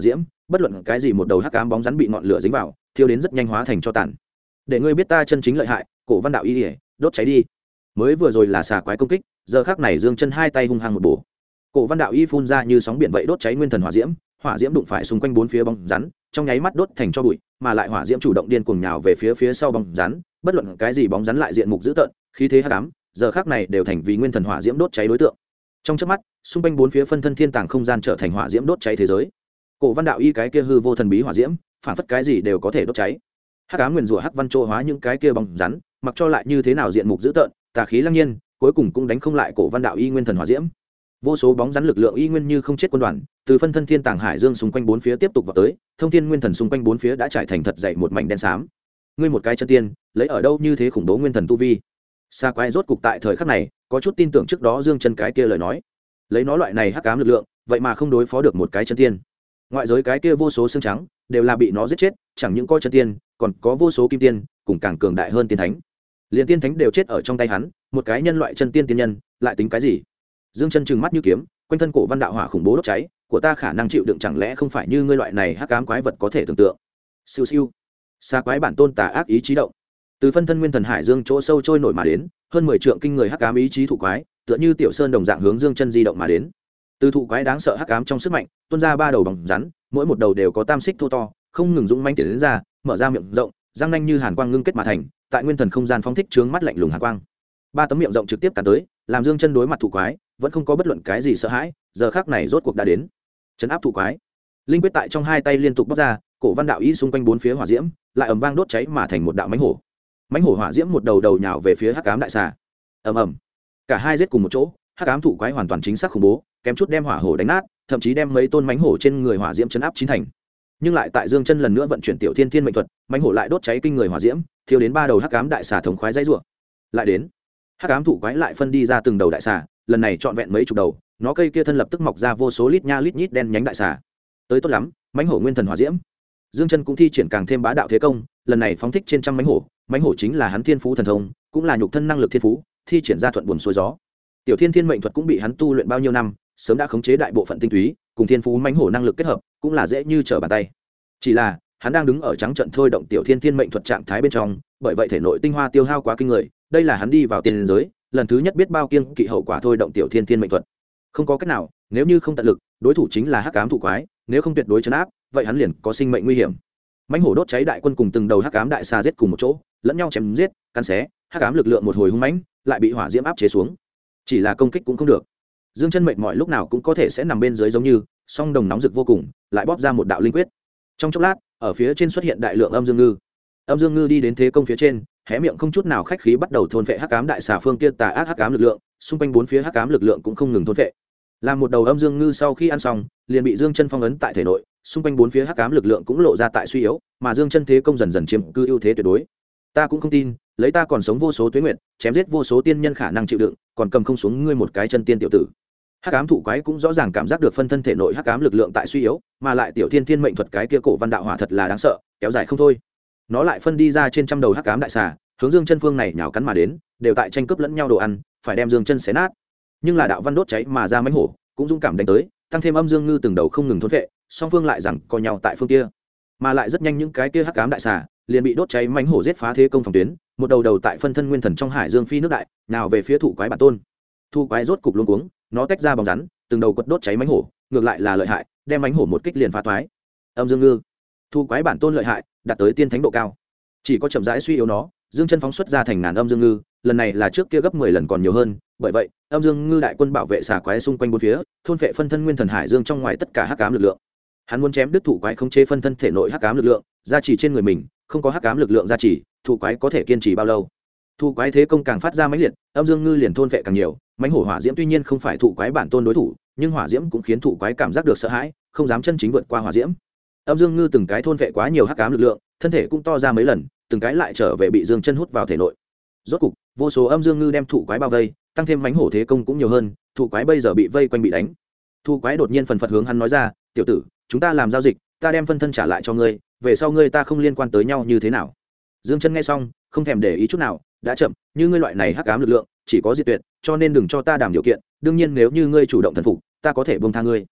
bất luận cái gì một đầu hắc ám bóng rắn bị ngọn lửa dính vào thiêu đến rất nhanh hóa thành cho tàn. Để ngươi biết ta chân chính lợi hại, Cổ Văn Đạo Y ỉa, đốt cháy đi. Mới vừa rồi là xà quái công kích, giờ khác này Dương Chân hai tay hung hăng một bổ. Cổ Văn Đạo Y phun ra như sóng biển vậy đốt cháy nguyên thần hỏa diễm, hỏa diễm đụng phải xung quanh bốn phía bóng rắn, trong nháy mắt đốt thành cho bụi, mà lại hỏa diễm chủ động điên cuồng nhào về phía sau bóng rắn, bất luận cái gì bóng rắn lại diện mục dữ tợn, khí thế hắc ám, giờ khác này đều thành vì nguyên thần hỏa diễm đốt cháy đối tượng. Trong chớp mắt, xung quanh bốn phía phân thân thiên tàng không gian trở thành hỏa diễm đốt cháy thế giới. Cổ Văn Đạo Y cái kia hư vô thần bí hỏa diễm, phản phất cái gì đều có thể đốt cháy. Hắc ám nguyên rủa hắc văn trô hóa những cái kia bóng rắn, mặc cho lại như thế nào diện mục dữ tợn, tà khí lăng nhiên, cuối cùng cũng đánh không lại Cổ Văn Đạo Y nguyên thần hỏa diễm. Vô số bóng rắn lực lượng y nguyên như không chết quân đoàn, từ phân thân thiên tàng hải dương xung quanh bốn phía tiếp tục vào tới, thông thiên nguyên thần xung quanh bốn phía đã trải thành thật dày một mảnh đen xám. Ngươi một cái chân tiên, lấy ở đâu như thế khủng bố nguyên thần tu vi? Sa quái rốt cục tại thời khắc này, có chút tin tưởng trước đó Dương Chân cái kia lời nói. Lấy nó loại này hắc ám lực lượng, vậy mà không đối phó được một cái chân tiên. Ngoại giới cái kia vô số xương trắng, đều là bị nó giết chết, chẳng những coi chân tiên, còn có vô số kim tiên, cùng càng cường đại hơn tiên thánh. Liên tiên thánh đều chết ở trong tay hắn, một cái nhân loại chân tiên tiên nhân, lại tính cái gì? Dương Chân trừng mắt như kiếm, quanh thân Cổ Văn Đạo hỏa khủng bố đốt cháy, của ta khả năng chịu đựng chẳng lẽ không phải như ngươi loại này hắc ám quái vật có thể tưởng tượng. Siêu siêu. Sa quái bản tôn tà ác ý chí động. Từ phân thân nguyên thần hải dương chỗ sâu trôi nổi mà đến, hơn 10 trượng kinh người hắc ám ý chí thụ quái, tựa như tiểu sơn đồng dạng hướng Dương Chân di động mà đến. Từ thụ quái đáng sợ hắc ám trong sức mạnh, tuôn ra ba đầu bóng rắn, mỗi một đầu đều có tam xích thô to, không ngừng dũng mãnh tiến đến ra, mở ra miệng rộng, răng nanh như hàn quang ngưng kết mà thành, tại nguyên thần không gian phóng thích chướng mắt lạnh lùng hàn quang. Ba tấm miệng rộng trực tiếp cắn tới, làm Dương Chân đối mặt thụ quái, vẫn không có bất luận cái gì sợ hãi, giờ khắc này rốt cuộc đã đến. Trấn áp thụ quái. Linh quyết tại trong hai tay liên tục bóc ra, Cổ Văn Đạo Y xung quanh bốn phía hỏa diễm, lại ầm vang đốt cháy mà thành một đạo mãnh hổ. Mãnh hổ hỏa diễm một đầu đầu nhào về phía hắc ám đại xà. Ầm ầm. Cả hai giết cùng một chỗ, hắc ám thụ quái hoàn toàn chính xác khủng bố, kém chút đem hỏa hổ đánh nát, thậm chí đem mấy tôn mãnh hổ trên người hỏa diễm chấn áp chín thành. Nhưng lại tại Dương Chân lần nữa vận chuyển tiểu thiên thiên mệnh thuật, mãnh hổ lại đốt cháy kinh người hỏa diễm, thiêu đến ba đầu hắc ám đại xà thống khoái dãy rủa. Lại đến, hắc ám thụ quái lại phân đi ra từng đầu đại xà, lần này trọn vẹn mấy chục đầu, nó cây kia thân lập tức mọc ra vô số lít nha lít nhít đen nhánh đại xà. Tới tốt lắm, mãnh hổ nguyên thần hỏa diễm. Dương Chân cũng thi triển càng thêm bá đạo thế công, lần này phóng thích trên trăm mãnh hổ chính là hắn thiên phú thần thông, cũng là nhục thân năng lực thiên phú, thi triển ra thuận buồm xuôi gió. Tiểu thiên thiên mệnh thuật cũng bị hắn tu luyện bao nhiêu năm, sớm đã khống chế đại bộ phận tinh túy, cùng thiên phú mãnh hổ năng lực kết hợp, cũng là dễ như trở bàn tay. Chỉ là, hắn đang đứng ở trắng trận thôi động tiểu thiên thiên mệnh thuật trạng thái bên trong, bởi vậy thể nội tinh hoa tiêu hao quá kinh người, đây là hắn đi vào tiên giới, lần thứ nhất biết bao kiêng kỵ hậu quả thôi động tiểu thiên thiên mệnh thuật. Không có cách nào, nếu như không tận lực, đối thủ chính là hắc ám thụ quái, nếu không tuyệt đối trấn áp, vậy hắn liền có sinh mệnh nguy hiểm. Mãnh hổ đốt cháy đại quân cùng từng đầu hắc ám đại xà giết cùng một chỗ, lẫn nhau chém giết, cắn xé, hắc ám lực lượng một hồi hung mãnh, lại bị hỏa diễm áp chế xuống. Chỉ là công kích cũng không được. Dương Chân mệt mỏi lúc nào cũng có thể sẽ nằm bên dưới giống như, song đồng nóng rực vô cùng, lại bóp ra một đạo linh quyết. Trong chốc lát, ở phía trên xuất hiện đại lượng âm dương ngư. Âm dương ngư đi đến thế công phía trên, hé miệng không chút nào khách khí bắt đầu thôn phệ hắc ám đại xà phương kia tà ác hắc ám lực lượng, xung quanh bốn phía hắc ám lực lượng cũng không ngừng thôn phệ. Làm một đầu âm dương ngư sau khi ăn xong, liền bị Dương Chân phong ấn tại thể nội, xung quanh bốn phía hắc ám lực lượng cũng lộ ra tại suy yếu, mà Dương Chân thế công dần dần chiếm cư ưu thế tuyệt đối. Ta cũng không tin, lấy ta còn sống vô số tuế nguyệt, chém giết vô số tiên nhân khả năng chịu đựng, còn cầm không xuống ngươi một cái chân tiên tiểu tử. Hắc ám thụ quái cũng rõ ràng cảm giác được phân thân thể nội hắc ám lực lượng tại suy yếu, mà lại tiểu thiên thiên mệnh thuật cái kia Cổ Văn Đạo hỏa thật là đáng sợ, kéo dài không thôi. Nó lại phân đi ra trên trăm đầu hắc ám đại xà, hướng Dương Chân phương này nhào cắn mà đến, đều tại tranh cướp lẫn nhau đồ ăn, phải đem Dương Chân xé nát. Nhưng là đạo văn đốt cháy mà ra mãnh hổ, cũng dũng cảm đánh tới, tăng thêm âm dương ngư từng đầu không ngừng thôn phệ, song phương lại rằng co nhau tại phương kia, mà lại rất nhanh những cái kia hắc ám đại xà liền bị đốt cháy mãnh hổ giết phá thế công phòng tuyến, một đầu đầu tại phân thân nguyên thần trong hải dương phi nước đại, nào về phía thụ quái bản tôn. Thu quái rốt cục luống cuống, nó tách ra bóng rắn, từng đầu quật đốt cháy mãnh hổ, ngược lại là lợi hại, đem mãnh hổ một kích liền phá toái. Âm dương ngư, thu quái bản tôn lợi hại, đạt tới tiên thánh độ cao. Chỉ có chậm rãi suy yếu nó, Dương Chân phóng xuất ra thành ngàn âm dương ngư, lần này là trước kia gấp 10 lần còn nhiều hơn, bởi vậy, âm dương ngư đại quân bảo vệ xà quái xung quanh bốn phía, thôn phệ phân thân nguyên thần hải dương trong ngoài tất cả hắc ám lực lượng. Hắn muốn chém đứt thụ quái khống chế phân thân thể nội hắc ám lực lượng, gia trì trên người mình, không có hắc ám lực lượng gia trì, thụ quái có thể kiên trì bao lâu? Thụ quái thế công càng phát ra mãnh liệt, âm dương ngư liền thôn phệ càng nhiều, mãnh hổ hỏa diễm tuy nhiên không phải thụ quái bản tôn đối thủ, nhưng hỏa diễm cũng khiến thụ quái cảm giác được sợ hãi, không dám chân chính vượt qua hỏa diễm. Âm dương ngư từng cái thôn phệ quá nhiều hắc ám lực lượng, thân thể cũng to ra mấy lần, từng cái lại trở về bị Dương Chân hút vào thể nội. Rốt cục, vô số âm dương ngư đem thụ quái bao vây, tăng thêm mãnh hổ thế công cũng nhiều hơn, thụ quái bây giờ bị vây quanh bị đánh. Thụ quái đột nhiên phần phật hướng hắn nói ra, "Tiểu tử, chúng ta làm giao dịch, ta đem phân thân trả lại cho ngươi, về sau ngươi ta không liên quan tới nhau như thế nào?" Dương Chân nghe xong, không thèm để ý chút nào, đã chậm, như ngươi loại này hắc ám lực lượng, chỉ có diệt tuyệt, cho nên đừng cho ta đảm điều kiện, đương nhiên nếu như ngươi chủ động thần phục, ta có thể buông tha ngươi.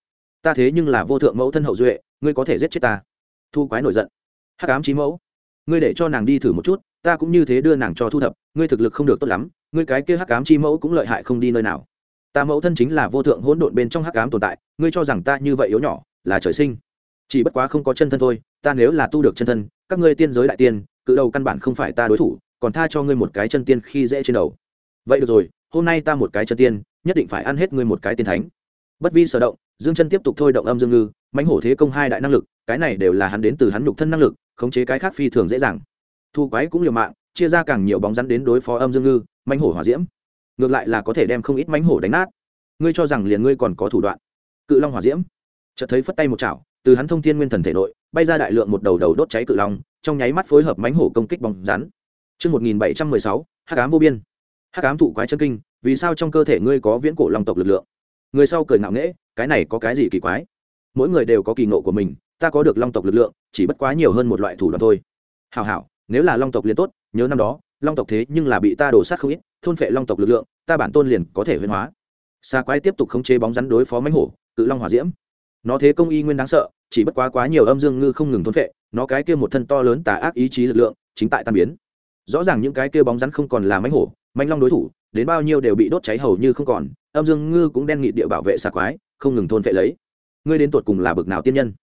ta thế nhưng là vô thượng mẫu thân hậu duệ, ngươi có thể giết chết ta. Thu quái nổi giận. Hắc ám chí mẫu, ngươi để cho nàng đi thử một chút, ta cũng như thế đưa nàng cho thu thập, ngươi thực lực không được tốt lắm, ngươi cái kia hắc ám chi mẫu cũng lợi hại không đi nơi nào. Ta mẫu thân chính là vô thượng hỗn độn bên trong hắc ám tồn tại, ngươi cho rằng ta như vậy yếu nhỏ là trời sinh, chỉ bất quá không có chân thân thôi. Ta nếu là tu được chân thân, các ngươi tiên giới đại tiên cự đầu căn bản không phải ta đối thủ, còn tha cho ngươi một cái chân tiên khi dễ trên đầu. Vậy được rồi, hôm nay ta một cái chân tiên nhất định phải ăn hết ngươi một cái tiên thánh. Bất vi sở động, Dương Chân tiếp tục thôi động âm dương ngư, mãnh hổ thế công hai đại năng lực, cái này đều là hắn đến từ hắn nhục thân năng lực, khống chế cái khác phi thường dễ dàng. Thu quái cũng liều mạng, chia ra càng nhiều bóng rắn đến đối phó âm dương ngư, mãnh hổ hỏa diễm, ngược lại là có thể đem không ít mãnh hổ đánh nát. Ngươi cho rằng liền ngươi còn có thủ đoạn? Cự long hỏa diễm, chợt thấy phất tay một chảo, từ hắn thông thiên nguyên thần thể nội bay ra đại lượng một đầu đầu đốt cháy cự long, trong nháy mắt phối hợp mãnh hổ công kích bóng rắn. Chương 1716, Hắc ám vô biên. Hắc ám thụ quái chân kinh, vì sao trong cơ thể ngươi có viễn cổ long tộc lực lượng? Người sau cười ngạo nghễ, cái này có cái gì kỳ quái? Mỗi người đều có kỳ ngộ của mình, ta có được long tộc lực lượng, chỉ bất quá nhiều hơn một loại thủ đoạn thôi. Hảo hảo, nếu là long tộc liền tốt, nhớ năm đó, long tộc thế nhưng là bị ta đổ sát không ít, thôn phệ long tộc lực lượng, ta bản tôn liền có thể huyễn hóa. Sa quái tiếp tục khống chế bóng rắn đối phó mãnh hổ, cự long hỏa diễm. Nó thế công y nguyên đáng sợ, chỉ bất quá nhiều âm dương ngư không ngừng thôn phệ, nó cái kia một thân to lớn tà ác ý chí lực lượng, chính tại tan biến. Rõ ràng những cái kia bóng rắn không còn là mãnh hổ, mãnh long đối thủ, đến bao nhiêu đều bị đốt cháy hầu như không còn, âm dương ngư cũng đen nghịt địa bảo vệ xà quái, không ngừng thôn phệ lấy. Ngươi đến tột cùng là bực nào tiên nhân?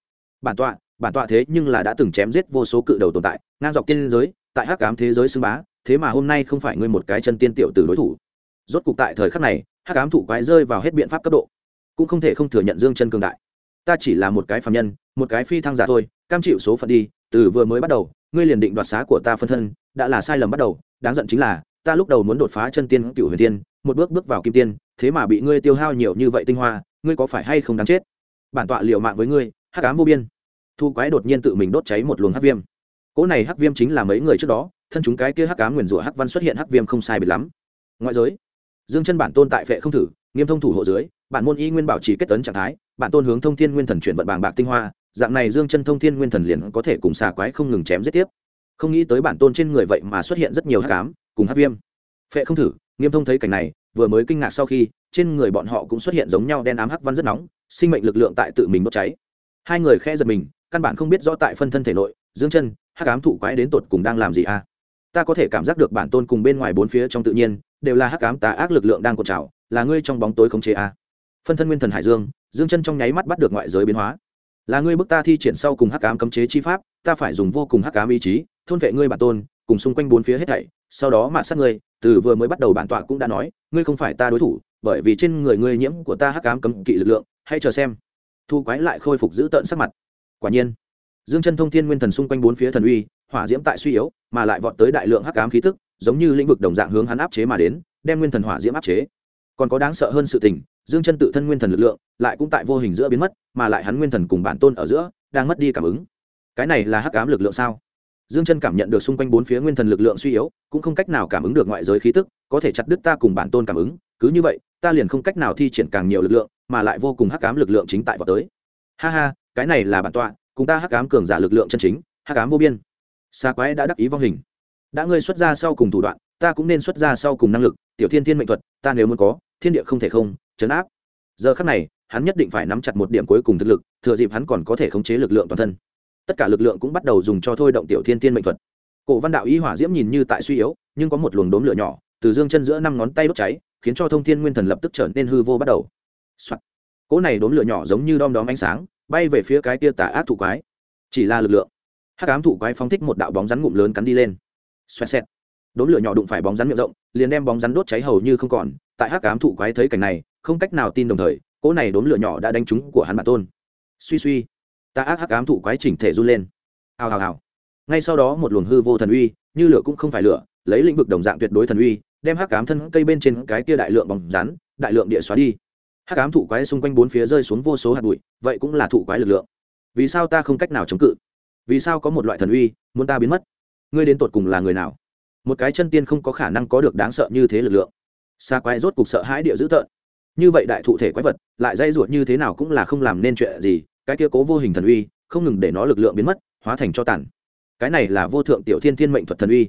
Bản tọa thế nhưng là đã từng chém giết vô số cự đầu tồn tại, ngang dọc tiên giới, tại hắc ám thế giới xưng bá, thế mà hôm nay không phải ngươi một cái chân tiên tiểu tử đối thủ. Rốt cục tại thời khắc này, hắc ám thụ quái rơi vào hết biện pháp cấp độ, cũng không thể không thừa nhận Dương Chân cường đại. Ta chỉ là một cái phàm nhân, một cái phi thăng giả thôi, cam chịu số phận đi, từ vừa mới bắt đầu, ngươi liền định đoạt xá của ta phân thân, đã là sai lầm bắt đầu, đáng giận chính là, ta lúc đầu muốn đột phá chân tiên cửu huyền tiên, một bước bước vào kim tiên, thế mà bị ngươi tiêu hao nhiều như vậy tinh hoa, ngươi có phải hay không đáng chết? Bản tọa liều mạng với ngươi, hắc ám vô biên. Thu quái đột nhiên tự mình đốt cháy một luồng hắc viêm. Cỗ này hắc viêm chính là mấy người trước đó, thân chúng cái kia hắc ám nguyền rủa hắc văn xuất hiện hắc viêm không sai biệt lắm. Ngoại giới, Dương Chân bản tôn tại phệ không thử, nghiêm thông thủ hộ dưới, bản môn y nguyên bảo trì kết tấn trạng thái, bản tôn hướng thông thiên nguyên thần chuyển vận bàng bạc tinh hoa, dạng này Dương Chân thông thiên nguyên thần liền có thể cùng xà quái không ngừng chém giết tiếp. Không nghĩ tới bản tôn trên người vậy mà xuất hiện rất nhiều hắc ám cùng hắc viêm. Phệ không thử, nghiêm thông thấy cảnh này, vừa mới kinh ngạc sau khi, trên người bọn họ cũng xuất hiện giống nhau đen ám hắc văn rất nóng, sinh mệnh lực lượng tại tự mình đốt cháy. Hai người khẽ giật mình, căn bản không biết rõ tại phân thân thể nội, Dương Chân, hắc ám thụ quái đến tột cùng đang làm gì a? Ta có thể cảm giác được bản tôn cùng bên ngoài bốn phía trong tự nhiên đều là hắc ám tà ác lực lượng đang cuộn trào, là ngươi trong bóng tối khống chế a. Phân thân nguyên thần hải dương, Dương Chân trong nháy mắt bắt được ngoại giới biến hóa. Là ngươi bức ta thi triển sau cùng hắc ám cấm chế chi pháp, ta phải dùng vô cùng hắc ám ý chí, thôn vệ ngươi bản tôn, cùng xung quanh bốn phía hết thảy, sau đó mạt sát ngươi, từ vừa mới bắt đầu bản tọa cũng đã nói, ngươi không phải ta đối thủ, bởi vì trên người ngươi nhiễm của ta hắc ám cấm kỵ lực lượng, hãy chờ xem. Thu quái lại khôi phục giữ tợn sắc mặt. Quả nhiên, Dương Chân thông thiên nguyên thần xung quanh bốn phía thần uy, hỏa diễm tại suy yếu, mà lại vọt tới đại lượng hắc ám khí tức, giống như lĩnh vực đồng dạng hướng hắn áp chế mà đến, đem nguyên thần hỏa diễm áp chế. Còn có đáng sợ hơn sự tình, Dương Chân tự thân nguyên thần lực lượng, lại cũng tại vô hình giữa biến mất, mà lại hắn nguyên thần cùng bản tôn ở giữa đang mất đi cảm ứng. Cái này là hắc ám lực lượng sao? Dương Chân cảm nhận được xung quanh bốn phía nguyên thần lực lượng suy yếu, cũng không cách nào cảm ứng được ngoại giới khí tức, có thể chặt đứt ta cùng bản tôn cảm ứng, cứ như vậy, ta liền không cách nào thi triển càng nhiều lực lượng, mà lại vô cùng hắc ám lực lượng chính tại vọt tới. Ha ha, cái này là bản tọa, cùng ta hắc ám cường giả lực lượng chân chính, hắc ám vô biên. Sa quái đã đắc ý vong hình. Đã ngươi xuất ra sau cùng thủ đoạn, ta cũng nên xuất ra sau cùng năng lực, tiểu thiên thiên mệnh thuật, ta nếu muốn có, thiên địa không thể không, trấn áp. Giờ khắc này, hắn nhất định phải nắm chặt một điểm cuối cùng thực lực, thừa dịp hắn còn có thể khống chế lực lượng toàn thân. Tất cả lực lượng cũng bắt đầu dùng cho thôi động tiểu thiên thiên mệnh thuật. Cổ văn đạo y hỏa diễm nhìn như tại suy yếu, nhưng có một luồng đốm lửa nhỏ từ Dương Chân giữa năm ngón tay đốt cháy, khiến cho thông thiên nguyên thần lập tức trở nên hư vô bắt đầu. Soạt. Cỗ này đốm lửa nhỏ giống như đom đóm ánh sáng, bay về phía cái kia tà ác thụ quái. Chỉ là lực lượng. Hắc ám thụ quái phóng thích một đạo bóng rắn ngụm lớn cắn đi lên. Xoẹt xẹt. Đốm lửa nhỏ đụng phải bóng rắn miệng rộng, liền đem bóng rắn đốt cháy hầu như không còn. Tại hắc ám thụ quái thấy cảnh này, không cách nào tin đồng thời, cỗ này đốm lửa nhỏ đã đánh trúng của hắn bản tôn. Suy suy. Tà ác hắc ám thụ quái chỉnh thể run lên. Hào hào hào. Ngay sau đó một luồng hư vô thần uy, như lửa cũng không phải lửa, lấy lĩnh vực đồng dạng tuyệt đối thần uy, đem hắc ám thân cây bên trên cái kia đại lượng bóng rắn, đại lượng địa xóa đi. Hắc ám thụ quái xung quanh bốn phía rơi xuống vô số hạt bụi, vậy cũng là thụ quái lực lượng. Vì sao ta không cách nào chống cự? Vì sao có một loại thần uy muốn ta biến mất? Ngươi đến tột cùng là người nào? Một cái chân tiên không có khả năng có được đáng sợ như thế lực lượng. Sa quái rốt cục sợ hãi địa dữ tợn. Như vậy đại thụ thể quái vật, lại dây ruột như thế nào cũng là không làm nên chuyện gì, cái kia cố vô hình thần uy, không ngừng để nó lực lượng biến mất, hóa thành cho tàn. Cái này là vô thượng tiểu thiên thiên mệnh thuật thần uy.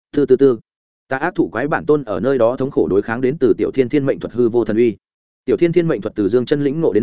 Từ ta ác thụ quái bản tôn ở nơi đó thống khổ đối kháng đến từ tiểu thiên thiên mệnh thuật hư vô thần uy. Tiểu thiên thiên mệnh thuật từ Dương Chân lĩnh ngộ đến nay,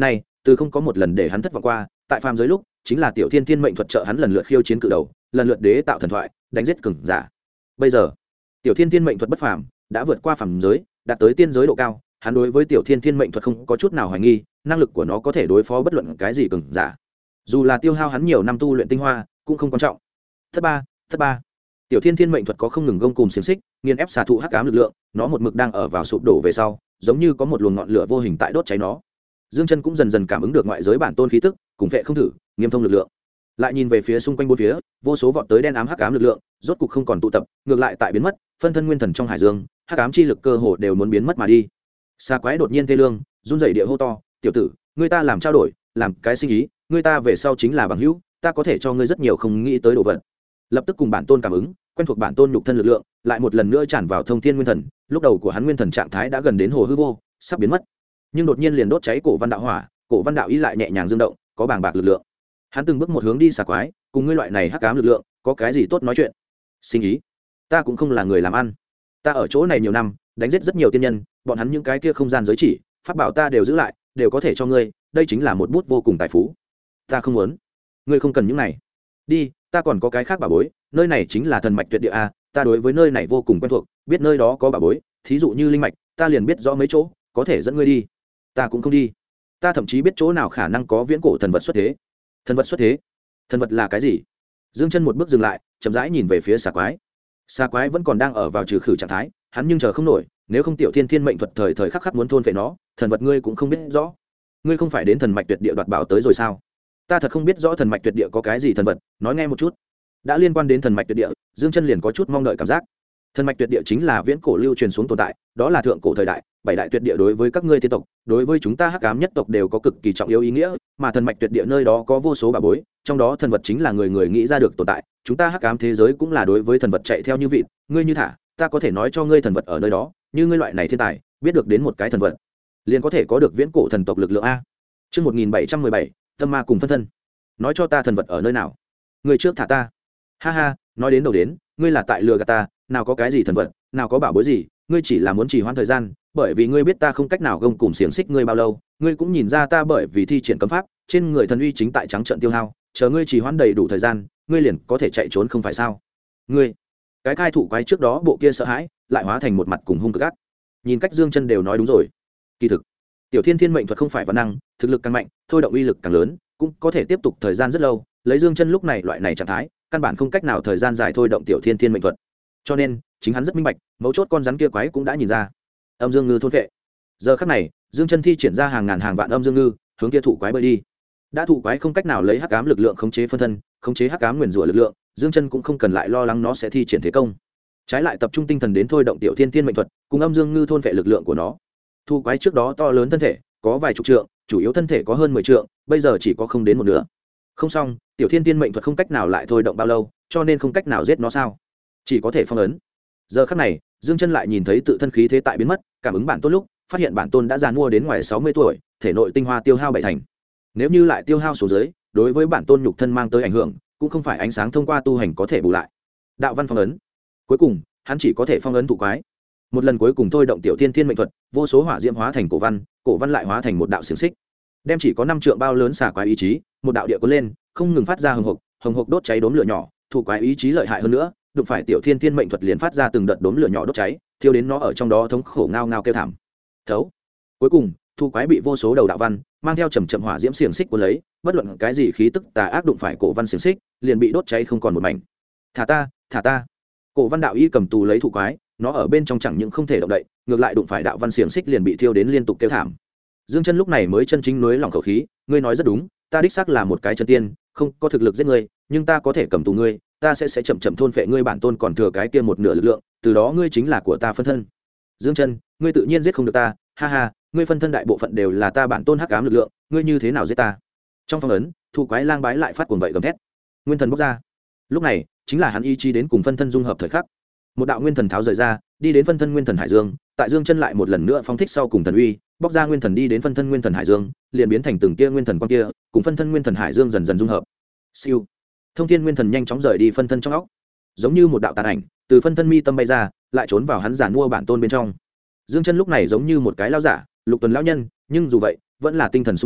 từ không có một lần để hắn thất vọng qua. Tại phàm giới lúc chính là tiểu thiên thiên mệnh thuật trợ hắn lần lượt khiêu chiến cự đầu, lần lượt đế tạo thần thoại, đánh giết cường giả. Bây giờ tiểu thiên thiên mệnh thuật bất phàm, đã vượt qua phàm giới, đạt tới tiên giới độ cao. Hắn đối với tiểu thiên thiên mệnh thuật không có chút nào hoài nghi, năng lực của nó có thể đối phó bất luận cái gì cường giả, dù là tiêu hao hắn nhiều năm tu luyện tinh hoa cũng không quan trọng. Thất ba tiểu thiên thiên mệnh thuật có không ngừng gông cùm xiềng xích, nghiền ép xà thụ hắc ám lực lượng, nó một mực đang ở vào sụp đổ về sau, giống như có một luồng ngọn lửa vô hình tại đốt cháy nó. Dương Chân cũng dần dần cảm ứng được ngoại giới bản tôn khí tức, cùng vệ không thử nghiêm thông lực lượng. Lại nhìn về phía xung quanh bốn phía, vô số vọt tới đen ám hắc ám lực lượng rốt cục không còn tụ tập, ngược lại tại biến mất, phân thân nguyên thần trong hải dương, hắc ám chi lực cơ hồ đều muốn biến mất mà đi. Xà quái đột nhiên thê lương, run rẩy địa hô to, tiểu tử, ngươi ta làm trao đổi, làm cái sinh ý, ngươi ta về sau chính là bằng hữu, ta có thể cho ngươi rất nhiều không nghĩ tới đồ vật. Lập tức cùng bản tôn cảm ứng, quen thuộc bản tôn nhục thân lực lượng, lại một lần nữa tràn vào thông thiên nguyên thần. Lúc đầu của hắn nguyên thần trạng thái đã gần đến hồ hư vô, sắp biến mất, nhưng đột nhiên liền đốt cháy cổ văn đạo hỏa, cổ văn đạo ý lại nhẹ nhàng dương động, có bàng bạc lực lượng. Hắn từng bước một hướng đi xà quái, cùng ngươi loại này hắc ám lực lượng, có cái gì tốt nói chuyện? Sinh ý, ta cũng không là người làm ăn, ta ở chỗ này nhiều năm, đánh giết rất nhiều tiên nhân, bọn hắn những cái kia không gian giới chỉ, pháp bảo ta đều giữ lại, đều có thể cho ngươi, đây chính là một bút vô cùng tài phú. Ta không muốn, ngươi không cần những này. Đi, ta còn có cái khác bảo bối, nơi này chính là thần mạch tuyệt địa a, ta đối với nơi này vô cùng quen thuộc, biết nơi đó có bảo bối, thí dụ như linh mạch, ta liền biết rõ mấy chỗ, có thể dẫn ngươi đi. Ta cũng không đi, ta thậm chí biết chỗ nào khả năng có viễn cổ thần vật xuất thế. Thần vật xuất thế? Thần vật là cái gì? Dương Chân một bước dừng lại, chậm rãi nhìn về phía xà quái. Xà quái vẫn còn đang ở vào trừ khử trạng thái, hắn nhưng chờ không nổi, nếu không tiểu thiên thiên mệnh thuật thời thời khắc khắc muốn thôn phệ nó, thần vật ngươi cũng không biết rõ. Ngươi không phải đến thần mạch tuyệt địa đoạt bảo tới rồi sao? Ta thật không biết rõ thần mạch tuyệt địa có cái gì thần vật, nói nghe một chút. Đã liên quan đến thần mạch tuyệt địa, Dương Chân liền có chút mong đợi cảm giác. Thần mạch tuyệt địa chính là viễn cổ lưu truyền xuống tồn tại, đó là thượng cổ thời đại, bảy đại tuyệt địa đối với các ngươi tiên tộc, đối với chúng ta hắc ám nhất tộc đều có cực kỳ trọng yếu ý nghĩa, mà thần mạch tuyệt địa nơi đó có vô số bảo bối, trong đó thần vật chính là người người nghĩ ra được tồn tại, chúng ta hắc ám thế giới cũng là đối với thần vật chạy theo như vịt, ngươi như thả, ta có thể nói cho ngươi thần vật ở nơi đó, như ngươi loại này thiên tài, biết được đến một cái thần vật, liền có thể có được viễn cổ thần tộc lực lượng a. Chương 1717, tâm ma cùng phân thân. Nói cho ta thần vật ở nơi nào? Ngươi trước thả ta. Ha ha, nói đến đầu đến, ngươi là tại lừa gạt ta, nào có cái gì thần vật, nào có bảo bối gì, ngươi chỉ là muốn trì hoãn thời gian, bởi vì ngươi biết ta không cách nào gông cùm xiềng xích ngươi bao lâu, ngươi cũng nhìn ra ta bởi vì thi triển cấm pháp, trên người thần uy chính tại trắng trợn tiêu hao, chờ ngươi trì hoãn đầy đủ thời gian, ngươi liền có thể chạy trốn không phải sao? Ngươi, cái khai thủ quái trước đó bộ kia sợ hãi, lại hóa thành một mặt cùng hung cực ác. Nhìn cách Dương Chân đều nói đúng rồi. Kỳ thực, tiểu thiên thiên mệnh thuật không phải văn năng, thực lực càng mạnh, thôi động uy lực càng lớn, cũng có thể tiếp tục thời gian rất lâu, lấy Dương Chân lúc này loại này trạng thái, căn bản không cách nào thời gian dài thôi động tiểu thiên thiên mệnh thuật. Cho nên chính hắn rất minh bạch, mấu chốt con rắn kia quái cũng đã nhìn ra. Âm dương ngư thôn vệ. Giờ khắc này, Dương Chân thi triển ra hàng ngàn hàng vạn âm dương ngư, hướng kia thụ quái bơi đi. Đã thụ quái không cách nào lấy hắc ám lực lượng khống chế phân thân, khống chế hắc ám nguyền rủa lực lượng, Dương Chân cũng không cần lại lo lắng nó sẽ thi triển thế công. Trái lại tập trung tinh thần đến thôi động tiểu thiên thiên mệnh thuật, cùng âm dương ngư thôn vệ lực lượng của nó. Thụ quái trước đó to lớn thân thể, có vài chục trượng, chủ yếu thân thể có hơn 10 trượng, bây giờ chỉ có không đến một nửa. Không xong, tiểu thiên thiên mệnh thuật không cách nào lại thôi động bao lâu, cho nên không cách nào giết nó sao? Chỉ có thể phong ấn. Giờ khắc này, Dương Chân lại nhìn thấy tự thân khí thế tại biến mất, cảm ứng bản tôn lúc, phát hiện bản tôn đã già mua đến ngoài 60 tuổi, thể nội tinh hoa tiêu hao bảy thành. Nếu như lại tiêu hao số dưới, đối với bản tôn nhục thân mang tới ảnh hưởng, cũng không phải ánh sáng thông qua tu hành có thể bù lại. Đạo văn phong ấn. Cuối cùng, hắn chỉ có thể phong ấn thụ quái. Một lần cuối cùng thôi động tiểu thiên thiên mệnh thuật, vô số hỏa diễm hóa thành cổ văn lại hóa thành một đạo xiềng xích. Đem chỉ có 5 trượng bao lớn xà quái ý chí, một đạo địa cuốn lên, không ngừng phát ra hồng hộc đốt cháy đốm lửa nhỏ, thụ quái ý chí lợi hại hơn nữa, đụng phải tiểu thiên thiên mệnh thuật liền phát ra từng đợt đốm lửa nhỏ đốt cháy, thiêu đến nó ở trong đó thống khổ ngao ngao kêu thảm. Thấu. Cuối cùng, thụ quái bị vô số đầu đạo văn mang theo chậm hỏa diễm xiềng xích cuốn lấy, bất luận cái gì khí tức tà ác đụng phải cổ văn xiềng xích, liền bị đốt cháy không còn một mảnh. Thả ta, thả ta. Cổ văn đạo y cầm tù lấy thụ quái, nó ở bên trong chẳng những không thể động đậy, ngược lại đụng phải đạo văn xiềng xích liền bị thiêu đến liên tục kêu thảm. Dương Chân lúc này mới chân chính nuối lòng khẩu khí, ngươi nói rất đúng, ta đích xác là một cái chân tiên, không có thực lực giết ngươi, nhưng ta có thể cầm tù ngươi, ta sẽ chậm thôn phệ ngươi bản tôn còn thừa cái kia một nửa lực lượng, từ đó ngươi chính là của ta phân thân. Dương Chân, ngươi tự nhiên giết không được ta, ha ha, ngươi phân thân đại bộ phận đều là ta bản tôn hắc ám lực lượng, ngươi như thế nào giết ta? Trong phong ấn, thụ quái lang bái lại phát cuồng vậy gầm thét. Nguyên thần bốc ra. Lúc này, chính là hắn ý chí đến cùng phân thân dung hợp thời khắc. Một đạo nguyên thần tháo rời ra, đi đến phân thân nguyên thần hải dương, tại Dương Chân lại một lần nữa phóng thích sau cùng thần uy, bóc ra nguyên thần đi đến phân thân nguyên thần hải dương, liền biến thành từng tia nguyên thần quang kia, cùng phân thân nguyên thần hải dương dần dần dung hợp. Siêu. Thông thiên nguyên thần nhanh chóng rời đi phân thân trong óc, giống như một đạo tàn ảnh, từ phân thân mi tâm bay ra, lại trốn vào hắn giản mua bản tôn bên trong. Dương Chân lúc này giống như một cái lão giả, lục tuần lão nhân, nhưng dù vậy, vẫn là tinh thần sung mãn,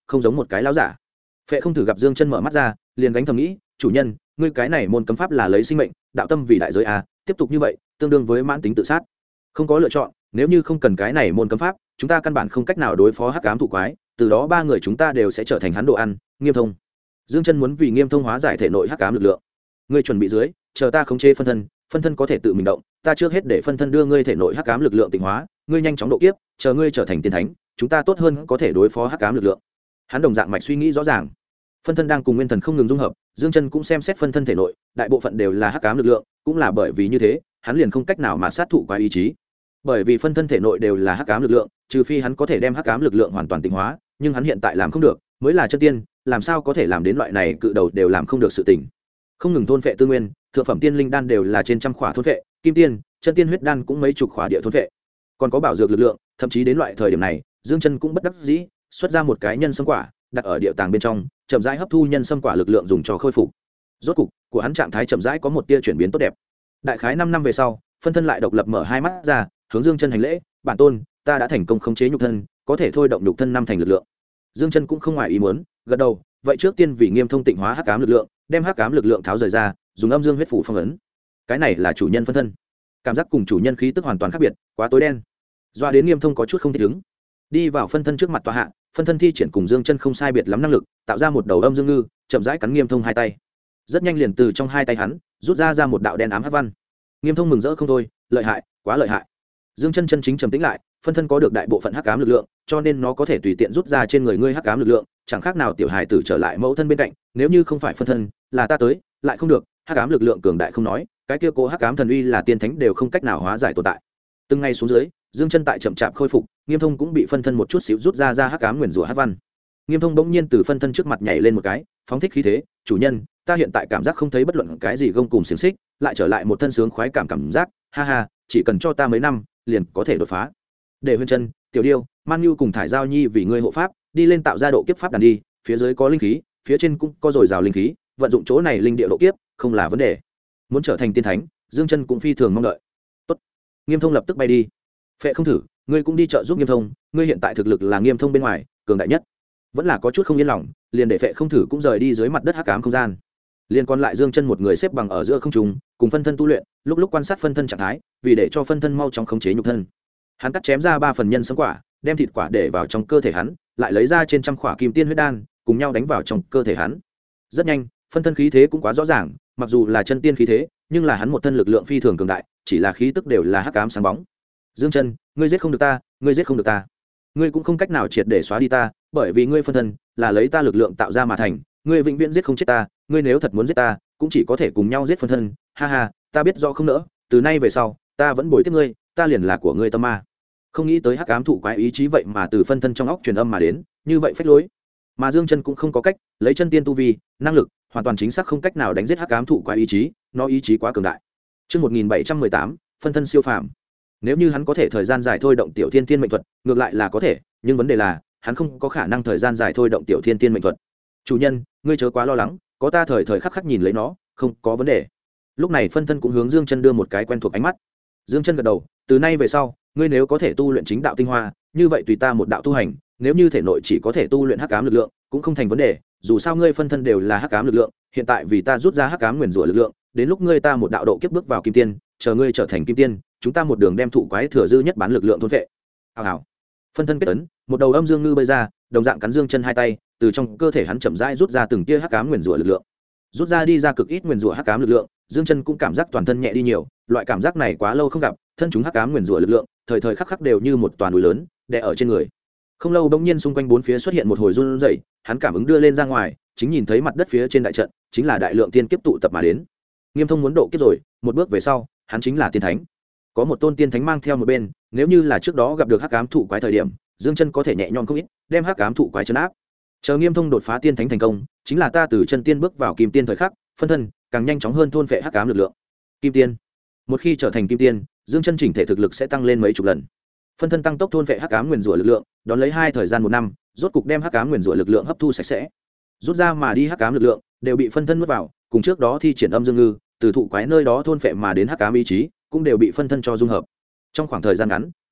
không giống một cái láo giả. Phệ không thử gặp Dương Chân mở mắt ra, liền gánh thầm nghĩ, chủ nhân, ngươi cái này môn cấm pháp là lấy sinh mệnh đạo tâm vì đại giới à, tiếp tục như vậy tương đương với mãn tính tự sát. Không có lựa chọn, nếu như không cần cái này môn cấm pháp, chúng ta căn bản không cách nào đối phó hắc ám thụ quái, từ đó ba người chúng ta đều sẽ trở thành hắn đồ ăn. Nghiêm Thông, Dương Chân muốn vì Nghiêm Thông hóa giải thể nội hắc ám lực lượng. Ngươi chuẩn bị dưới, chờ ta khống chế phân thân có thể tự mình động, ta trước hết để phân thân đưa ngươi thể nội hắc ám lực lượng tịnh hóa, ngươi nhanh chóng độ kiếp, chờ ngươi trở thành tiên thánh, chúng ta tốt hơn có thể đối phó hắc ám lực lượng. Hắn đồng dạng mạch suy nghĩ rõ ràng. Phân thân đang cùng nguyên thần không ngừng dung hợp, Dương Chân cũng xem xét phân thân thể nội, đại bộ phận đều là hắc ám lực lượng, cũng là bởi vì như thế, hắn liền không cách nào mà sát thụ quái ý chí. Bởi vì phân thân thể nội đều là hắc ám lực lượng, trừ phi hắn có thể đem hắc ám lực lượng hoàn toàn tịnh hóa, nhưng hắn hiện tại làm không được, mới là chân tiên, làm sao có thể làm đến loại này cự đầu đều làm không được sự tình. Không ngừng thôn phệ tư nguyên, thượng phẩm tiên linh đan đều là trên trăm khỏa thôn phệ, kim tiên, chân tiên huyết đan cũng mấy chục khỏa địa thôn phệ. Còn có bảo dược lực lượng, thậm chí đến loại thời điểm này, Dương Chân cũng bất đắc dĩ, xuất ra một cái nhân sâm quả, đặt ở địa tàng bên trong, chậm rãi hấp thu nhân sâm quả lực lượng dùng cho khôi phục. Rốt cục, của hắn trạng thái chậm rãi có một tia chuyển biến tốt đẹp. Đại khái 5 năm về sau, phân thân lại độc lập mở hai mắt ra, hướng Dương Chân hành lễ, "Bản tôn, ta đã thành công khống chế nhục thân, có thể thôi động nhục thân năm thành lực lượng." Dương Chân cũng không ngoài ý muốn, gật đầu, "Vậy trước tiên vì Nghiêm Thông tịnh hóa hắc ám lực lượng, đem hắc ám lực lượng tháo rời ra, dùng âm dương huyết phủ phong ấn." Cái này là chủ nhân phân thân. Cảm giác cùng chủ nhân khí tức hoàn toàn khác biệt, quá tối đen. Doa đến Nghiêm Thông có chút không thích ứng. Đi vào phân thân trước mặt tọa hạ, phân thân thi triển cùng Dương Chân không sai biệt lắm năng lực, tạo ra một đầu âm dương ngư, chậm rãi cắn Nghiêm Thông hai tay. Rất nhanh liền từ trong hai tay hắn rút ra một đạo đen ám hắc văn. Nghiêm Thông mừng rỡ không thôi, lợi hại, quá lợi hại. Dương Chân chân chính trầm tĩnh lại, phân thân có được đại bộ phận hắc ám lực lượng, cho nên nó có thể tùy tiện rút ra trên người ngươi hắc ám lực lượng, chẳng khác nào tiểu hài tử trở lại mẫu thân bên cạnh, nếu như không phải phân thân, là ta tới, lại không được, hắc ám lực lượng cường đại không nói, cái kia cố hắc ám thần uy là tiên thánh đều không cách nào hóa giải tồn tại. Từng ngày xuống dưới, Dương Chân tại chậm chạp khôi phục, Nghiêm Thông cũng bị phân thân một chút xíu rút ra hắc ám nguyên rủa hắc văn. Nghiêm Thông bỗng nhiên từ phân thân trước mặt nhảy lên một cái, phóng thích khí thế, "Chủ nhân, ta hiện tại cảm giác không thấy bất luận cái gì gông cùm xiềng xích, lại trở lại một thân sướng khoái cảm giác, ha ha, chỉ cần cho ta mấy năm, liền có thể đột phá." Để Huyền Chân, Tiểu Điêu, Man Nhu cùng Thải Giao Nhi vì ngươi hộ pháp, đi lên tạo ra độ kiếp pháp đàn đi, phía dưới có linh khí, phía trên cũng có dồi dào linh khí, vận dụng chỗ này linh địa độ kiếp, không là vấn đề. Muốn trở thành tiên thánh, Dương Chân cũng phi thường mong đợi. Tốt. Nghiêm Thông lập tức bay đi. Phệ không thử, ngươi cũng đi trợ giúp Nghiêm Thông, ngươi hiện tại thực lực là Nghiêm Thông bên ngoài cường đại nhất. Vẫn là có chút không yên lòng, liền để Phệ không thử cũng rời đi dưới mặt đất hắc ám không gian. Liên còn lại Dương Chân một người xếp bằng ở giữa không trung, cùng phân thân tu luyện, lúc lúc quan sát phân thân trạng thái, vì để cho phân thân mau chóng khống chế nhục thân. Hắn cắt chém ra 3 phần nhân sâm quả, đem thịt quả để vào trong cơ thể hắn, lại lấy ra trên trăm khỏa kim tiên huyết đan, cùng nhau đánh vào trong cơ thể hắn. Rất nhanh, phân thân khí thế cũng quá rõ ràng, mặc dù là chân tiên khí thế, nhưng là hắn một thân lực lượng phi thường cường đại, chỉ là khí tức đều là hắc ám sáng bóng. Dương Chân, ngươi giết không được ta, ngươi giết không được ta. Ngươi cũng không cách nào triệt để xóa đi ta, bởi vì ngươi phân thân là lấy ta lực lượng tạo ra mà thành, ngươi vĩnh viễn giết không chết ta, ngươi nếu thật muốn giết ta, cũng chỉ có thể cùng nhau giết phân thân, ha ha, ta biết rõ không nỡ, từ nay về sau, ta vẫn bồi tiếp ngươi, ta liền là của ngươi tâm ma. Không nghĩ tới hắc ám thụ quái ý chí vậy mà từ phân thân trong óc truyền âm mà đến, như vậy phách lối. Mà Dương Chân cũng không có cách, lấy chân tiên tu vi, năng lực, hoàn toàn chính xác không cách nào đánh giết hắc ám thụ quái ý chí, nó ý chí quá cường đại. Chương 1718, phân thân siêu phàm. Nếu như hắn có thể thời gian dài thôi động tiểu thiên tiên mệnh thuật, ngược lại là có thể, nhưng vấn đề là, hắn không có khả năng thời gian dài thôi động tiểu thiên tiên mệnh thuật. Chủ nhân, ngươi chớ quá lo lắng, có ta thời thời khắc khắc nhìn lấy nó, không có vấn đề. Lúc này phân thân cũng hướng Dương Chân đưa một cái quen thuộc ánh mắt. Dương Chân gật đầu, từ nay về sau, ngươi nếu có thể tu luyện chính đạo tinh hoa, như vậy tùy ta một đạo tu hành, nếu như thể nội chỉ có thể tu luyện hắc ám lực lượng, cũng không thành vấn đề, dù sao ngươi phân thân đều là hắc ám lực lượng, hiện tại vì ta rút ra hắc ám nguyên rủa lực lượng, đến lúc ngươi ta một đạo độ kiếp bước vào kim tiên, chờ ngươi trở thành kim tiên, chúng ta một đường đem thụ quái thừa dư nhất bán lực lượng thôn vệ. Hào hào. Phân thân kết ấn, một đầu âm dương ngư bơi ra, đồng dạng cắn Dương Chân hai tay, từ trong cơ thể hắn chậm rãi rút ra từng tia hắc ám nguyên rủa lực lượng. Rút ra đi ra cực ít nguyên rủa hắc ám lực lượng, Dương Chân cũng cảm giác toàn thân nhẹ đi nhiều, loại cảm giác này quá lâu không gặp, thân chúng hắc ám nguyên rủa lực lượng, thời thời khắc khắc đều như một toàn núi lớn, đè ở trên người. Không lâu bỗng nhiên xung quanh bốn phía xuất hiện một hồi run rẩy, hắn cảm ứng đưa lên ra ngoài, chính nhìn thấy mặt đất phía trên đại trận, chính là đại lượng tiên kiếp tụ tập mà đến. Nghiêm Thông muốn độ kiếp rồi, một bước về sau, hắn chính là tiên thánh. Có một tôn tiên thánh mang theo một bên, nếu như là trước đó gặp được hắc ám thụ quái thời điểm, Dương Chân có thể nhẹ nhõm không ít, đem hắc ám thụ quái trấn áp. Chờ Nghiêm Thông đột phá tiên thánh thành công, chính là ta từ chân tiên bước vào kim tiên thời khắc, phân thân càng nhanh chóng hơn thôn phệ hắc ám lực lượng. Kim tiên. Một khi trở thành kim tiên, Dương Chân chỉnh thể thực lực sẽ tăng lên mấy chục lần. Phân thân tăng tốc thôn phệ hắc ám nguyên rủa lực lượng, đón lấy thời gian 1 năm, rốt cục đem hắc ám nguyên rủa lực lượng hấp thu sạch sẽ. Rút ra mà đi hắc ám lực lượng đều bị phân thân nuốt vào, cùng trước đó thi triển âm dương ngư, từ thụ quái nơi đó thôn phệ mà đến hắc ám ý chí, cũng đều bị phân thân cho dung hợp. Trong khoảng thời gian ngắn,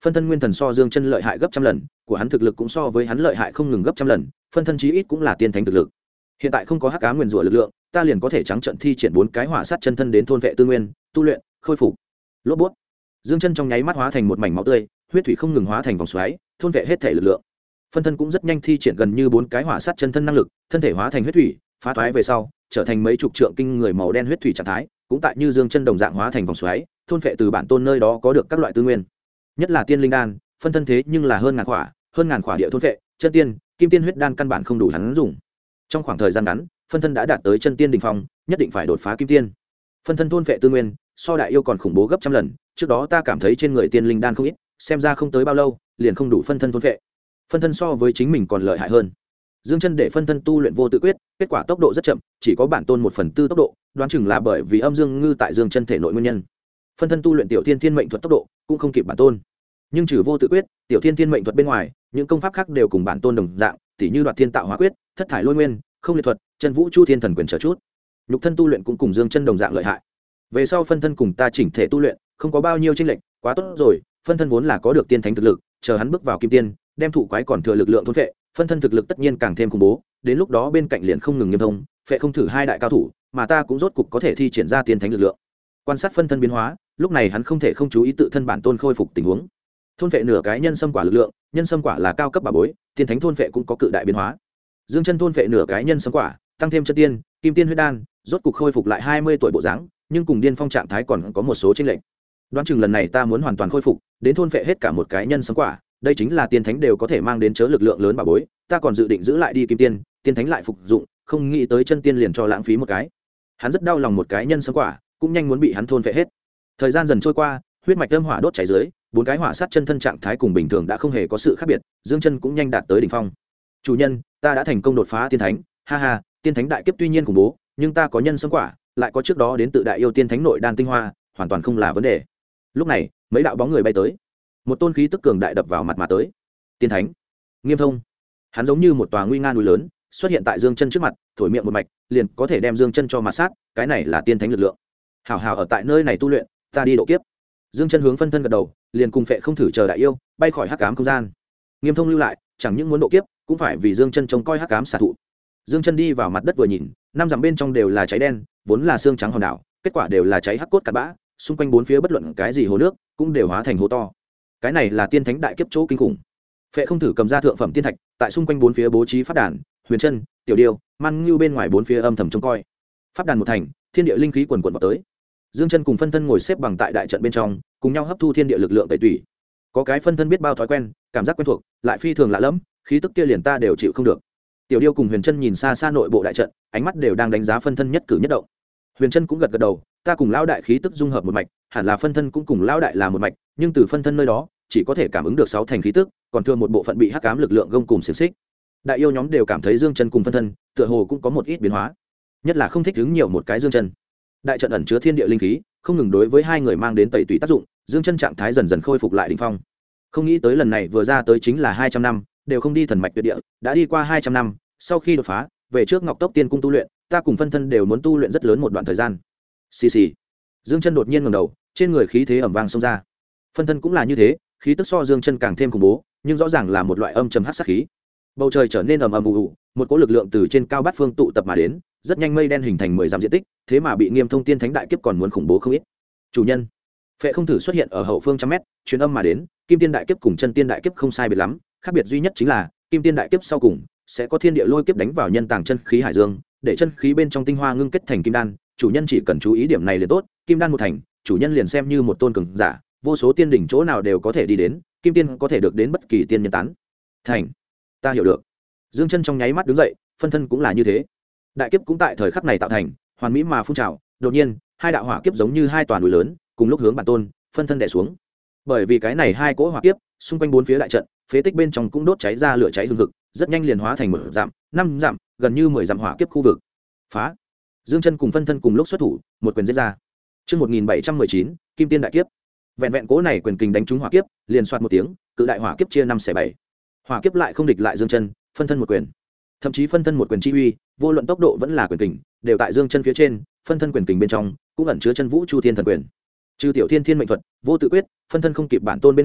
phân thân nguyên thần so dương chân lợi hại gấp trăm lần, của hắn thực lực cũng so với hắn lợi hại không ngừng gấp trăm lần, phân thân chí ít cũng là tiên thánh thực lực. Hiện tại không có hắc ám nguyên rủa lực lượng, ta liền có thể trắng trận thi triển 4 cái hỏa sát chân thân đến thôn vệ tư nguyên, tu luyện, khôi phục. Lốp bút. Dương chân trong nháy mắt hóa thành một mảnh máu tươi, huyết thủy không ngừng hóa thành vòng xoáy, thôn vệ hết thể lực lượng. Phân thân cũng rất nhanh thi triển gần như 4 cái hỏa sát chân thân năng lực, thân thể hóa thành huyết thủy, phá toái về sau, trở thành mấy chục trượng kinh người màu đen huyết thủy trạng thái, cũng tại như dương chân đồng dạng hóa thành vòng xoáy, thôn vệ từ bản tôn nơi đó có được các loại tư nguyên. Nhất là tiên linh đan, phân thân thế nhưng là hơn ngàn khỏa địa thôn vệ, chân tiên, kim tiên huyết đan căn bản không đủ hắn dùng. Trong khoảng thời gian ngắn, phân thân đã đạt tới chân tiên đỉnh phong, nhất định phải đột phá kim tiên. Phân thân thôn vệ tư nguyên, so đại yêu còn khủng bố gấp trăm lần, trước đó ta cảm thấy trên người tiên linh đan không ít, xem ra không tới bao lâu, liền không đủ phân thân thôn vệ. Phân thân so với chính mình còn lợi hại hơn. Dương chân để phân thân tu luyện vô tự quyết, kết quả tốc độ rất chậm, chỉ có bản tôn 1/4 tốc độ, đoán chừng là bởi vì âm dương ngư tại dương chân thể nội nguyên nhân. Phân thân tu luyện tiểu thiên thiên mệnh thuật tốc độ cũng không kịp bản tôn, nhưng trừ vô tự quyết, tiểu thiên thiên mệnh thuật bên ngoài, những công pháp khác đều cùng bản tôn đồng dạng, tỉ như đoạt thiên tạo hóa quyết, thất thải lôi nguyên, không liệt thuật, chân vũ chu thiên thần quyền trở chút. Nhục thân tu luyện cũng cùng dương chân đồng dạng lợi hại. Về sau phân thân cùng ta chỉnh thể tu luyện, không có bao nhiêu chênh lệch, quá tốt rồi, phân thân vốn là có được tiên thánh thực lực, chờ hắn bước vào kim tiên, đem thụ quái còn thừa lực lượng thôn phệ, phân thân thực lực tất nhiên càng thêm khủng bố, đến lúc đó bên cạnh liền không ngừng nghiêm thông, phệ không thử hai đại cao thủ, mà ta cũng rốt cục có thể thi triển ra tiên thánh lực lượng. Quan sát phân thân biến hóa, lúc này hắn không thể không chú ý tự thân bản tôn khôi phục tình huống. Thôn phệ nửa cái nhân sâm quả lực lượng, nhân sâm quả là cao cấp bảo bối, tiên thánh thôn phệ cũng có cự đại biến hóa. Dương chân thôn phệ nửa cái nhân sâm quả, tăng thêm chân tiên, kim tiên huyết đan, rốt cục khôi phục lại 20 tuổi bộ dáng, nhưng cùng điên phong trạng thái còn có một số chênh lệch. Đoán chừng lần này ta muốn hoàn toàn khôi phục, đến thôn phệ hết cả một cái nhân sâm quả, đây chính là tiên thánh đều có thể mang đến chớ lực lượng lớn bảo bối, ta còn dự định giữ lại đi kim tiên, tiên thánh lại phục dụng, không nghĩ tới chân tiên liền cho lãng phí một cái. Hắn rất đau lòng một cái nhân sâm quả, cũng nhanh muốn bị hắn thôn phệ hết. Thời gian dần trôi qua, huyết mạch âm hỏa đốt cháy dưới, 4 cái hỏa sát chân thân trạng thái cùng bình thường đã không hề có sự khác biệt, dương chân cũng nhanh đạt tới đỉnh phong. Chủ nhân, ta đã thành công đột phá tiên thánh, ha ha, tiên thánh đại kiếp tuy nhiên khủng bố, nhưng ta có nhân sâm quả, lại có trước đó đến tự đại yêu tiên thánh nội đan tinh hoa, hoàn toàn không là vấn đề. Lúc này, mấy đạo bóng người bay tới, một tôn khí tức cường đại đập vào mặt mà tới. Tiên thánh Nghiêm Thông, hắn giống như một tòa nguy nga núi lớn xuất hiện tại dương chân trước mặt, thổi miệng một mạch liền có thể đem dương chân cho mặt sát, cái này là tiên thánh lực lượng. Hảo hảo ở tại nơi này tu luyện, ta đi độ kiếp. Dương chân hướng phân thân gật đầu, liền cùng phệ không thử chờ đại yêu bay khỏi hắc ám không gian. Nghiêm Thông lưu lại, chẳng những muốn độ kiếp, cũng phải vì dương chân trông coi hắc ám xạ thụ. Dương chân đi vào mặt đất vừa nhìn, 5 dặm bên trong đều là cháy đen, vốn là xương trắng hòn đảo, kết quả đều là cháy hắc cốt cặn bã, xung quanh bốn phía bất luận cái gì hồ nước cũng đều hóa thành hố to. Cái này là tiên thánh đại kiếp chỗ kinh khủng. Phệ không thử cầm ra thượng phẩm tiên thạch, tại xung quanh bốn phía bố trí pháp đàn, huyền chân, tiểu điêu, man ngưu bên ngoài bốn phía âm thầm trông coi. Pháp đàn một thành, thiên địa linh khí quần quần vào tới. Dương chân cùng phân thân ngồi xếp bằng tại đại trận bên trong, cùng nhau hấp thu thiên địa lực lượng tẩy tủy. Có cái phân thân biết bao thói quen, cảm giác quen thuộc, lại phi thường lạ lẫm, khí tức kia liền ta đều chịu không được. Tiểu điêu cùng huyền chân nhìn xa xa nội bộ đại trận, ánh mắt đều đang đánh giá phân thân nhất cử nhất động. Huyền chân cũng gật gật đầu, ta cùng lão đại khí tức dung hợp một mạch, hẳn là phân thân cũng cùng lão đại là một mạch, nhưng từ phân thân nơi đó chỉ có thể cảm ứng được 6 thành khí tức, còn thừa một bộ phận bị hắc ám lực lượng gông cùng xiềng xích. Đại yêu nhóm đều cảm thấy dương chân cùng phân thân tựa hồ cũng có một ít biến hóa, nhất là không thích đứng nhiều một cái dương chân. Đại trận ẩn chứa thiên địa linh khí, không ngừng đối với hai người mang đến tẩy tủy tác dụng, dương chân trạng thái dần dần khôi phục lại đỉnh phong. Không nghĩ tới lần này vừa ra tới chính là 200 năm, đều không đi thần mạch tuyệt địa, đã đi qua 200 năm, sau khi đột phá, về trước Ngọc Tốc Tiên cung tu luyện, ta cùng phân thân đều muốn tu luyện rất lớn một đoạn thời gian. Xì xì. Dương chân đột nhiên ngẩng đầu, trên người khí thế ầm vang xông ra. Phân thân cũng là như thế, khí tức so Dương chân càng thêm khủng bố, nhưng rõ ràng là một loại âm trầm hắc sát khí. Bầu trời trở nên ầm ầm ù ù, một cỗ lực lượng từ trên cao bát phương tụ tập mà đến, rất nhanh mây đen hình thành 10 dặm diện tích, thế mà bị Nghiêm Thông tiên thánh đại kiếp còn muốn khủng bố không ít. Chủ nhân, Phệ không thử xuất hiện ở hậu phương trăm mét, truyền âm mà đến, Kim tiên đại kiếp cùng chân tiên đại kiếp không sai biệt lắm, khác biệt duy nhất chính là Kim tiên đại kiếp sau cùng sẽ có thiên địa lôi kiếp đánh vào nhân tàng chân khí hải dương, để chân khí bên trong tinh hoa ngưng kết thành kim đan, chủ nhân chỉ cần chú ý điểm này liền tốt, kim đan một thành, chủ nhân liền xem như một tôn cường giả, vô số tiên đỉnh chỗ nào đều có thể đi đến, kim tiên có thể được đến bất kỳ tiên nhân tán thành. Ta hiểu được. Dương chân trong nháy mắt đứng dậy, phân thân cũng là như thế. Đại kiếp cũng tại thời khắc này tạo thành, hoàn mỹ mà phun trào, đột nhiên, hai đạo hỏa kiếp giống như hai tòa núi lớn, cùng lúc hướng bản tôn, phân thân đè xuống. Bởi vì cái này hai cỗ hỏa kiếp, xung quanh bốn phía đại trận, phế tích bên trong cũng đốt cháy ra lửa cháy hừng hực, rất nhanh liền hóa thành 1 dặm, 5 dặm, gần như 10 dặm hỏa kiếp khu vực. Phá! Dương chân cùng phân thân cùng lúc xuất thủ, một quyền giết ra. Chương 1719, Kim Tiên đại kiếp. Vẹn vẹn cố này quyền kình đánh trúng hỏa kiếp, liền xoạt một tiếng, cự đại hỏa kiếp chia 5/7. Hỏa kiếp lại không địch lại Dương chân, phân thân một quyền. Thậm chí phân thân một quyền chi uy, vô luận tốc độ vẫn là quyền kình, đều tại Dương chân phía trên, phân thân quyền kình bên trong cũng ẩn chứa chân vũ chu thiên thần quyền. Trừ tiểu thiên thiên mệnh thuật, vô tự quyết, phân thân không kịp bản tôn bên ngoài,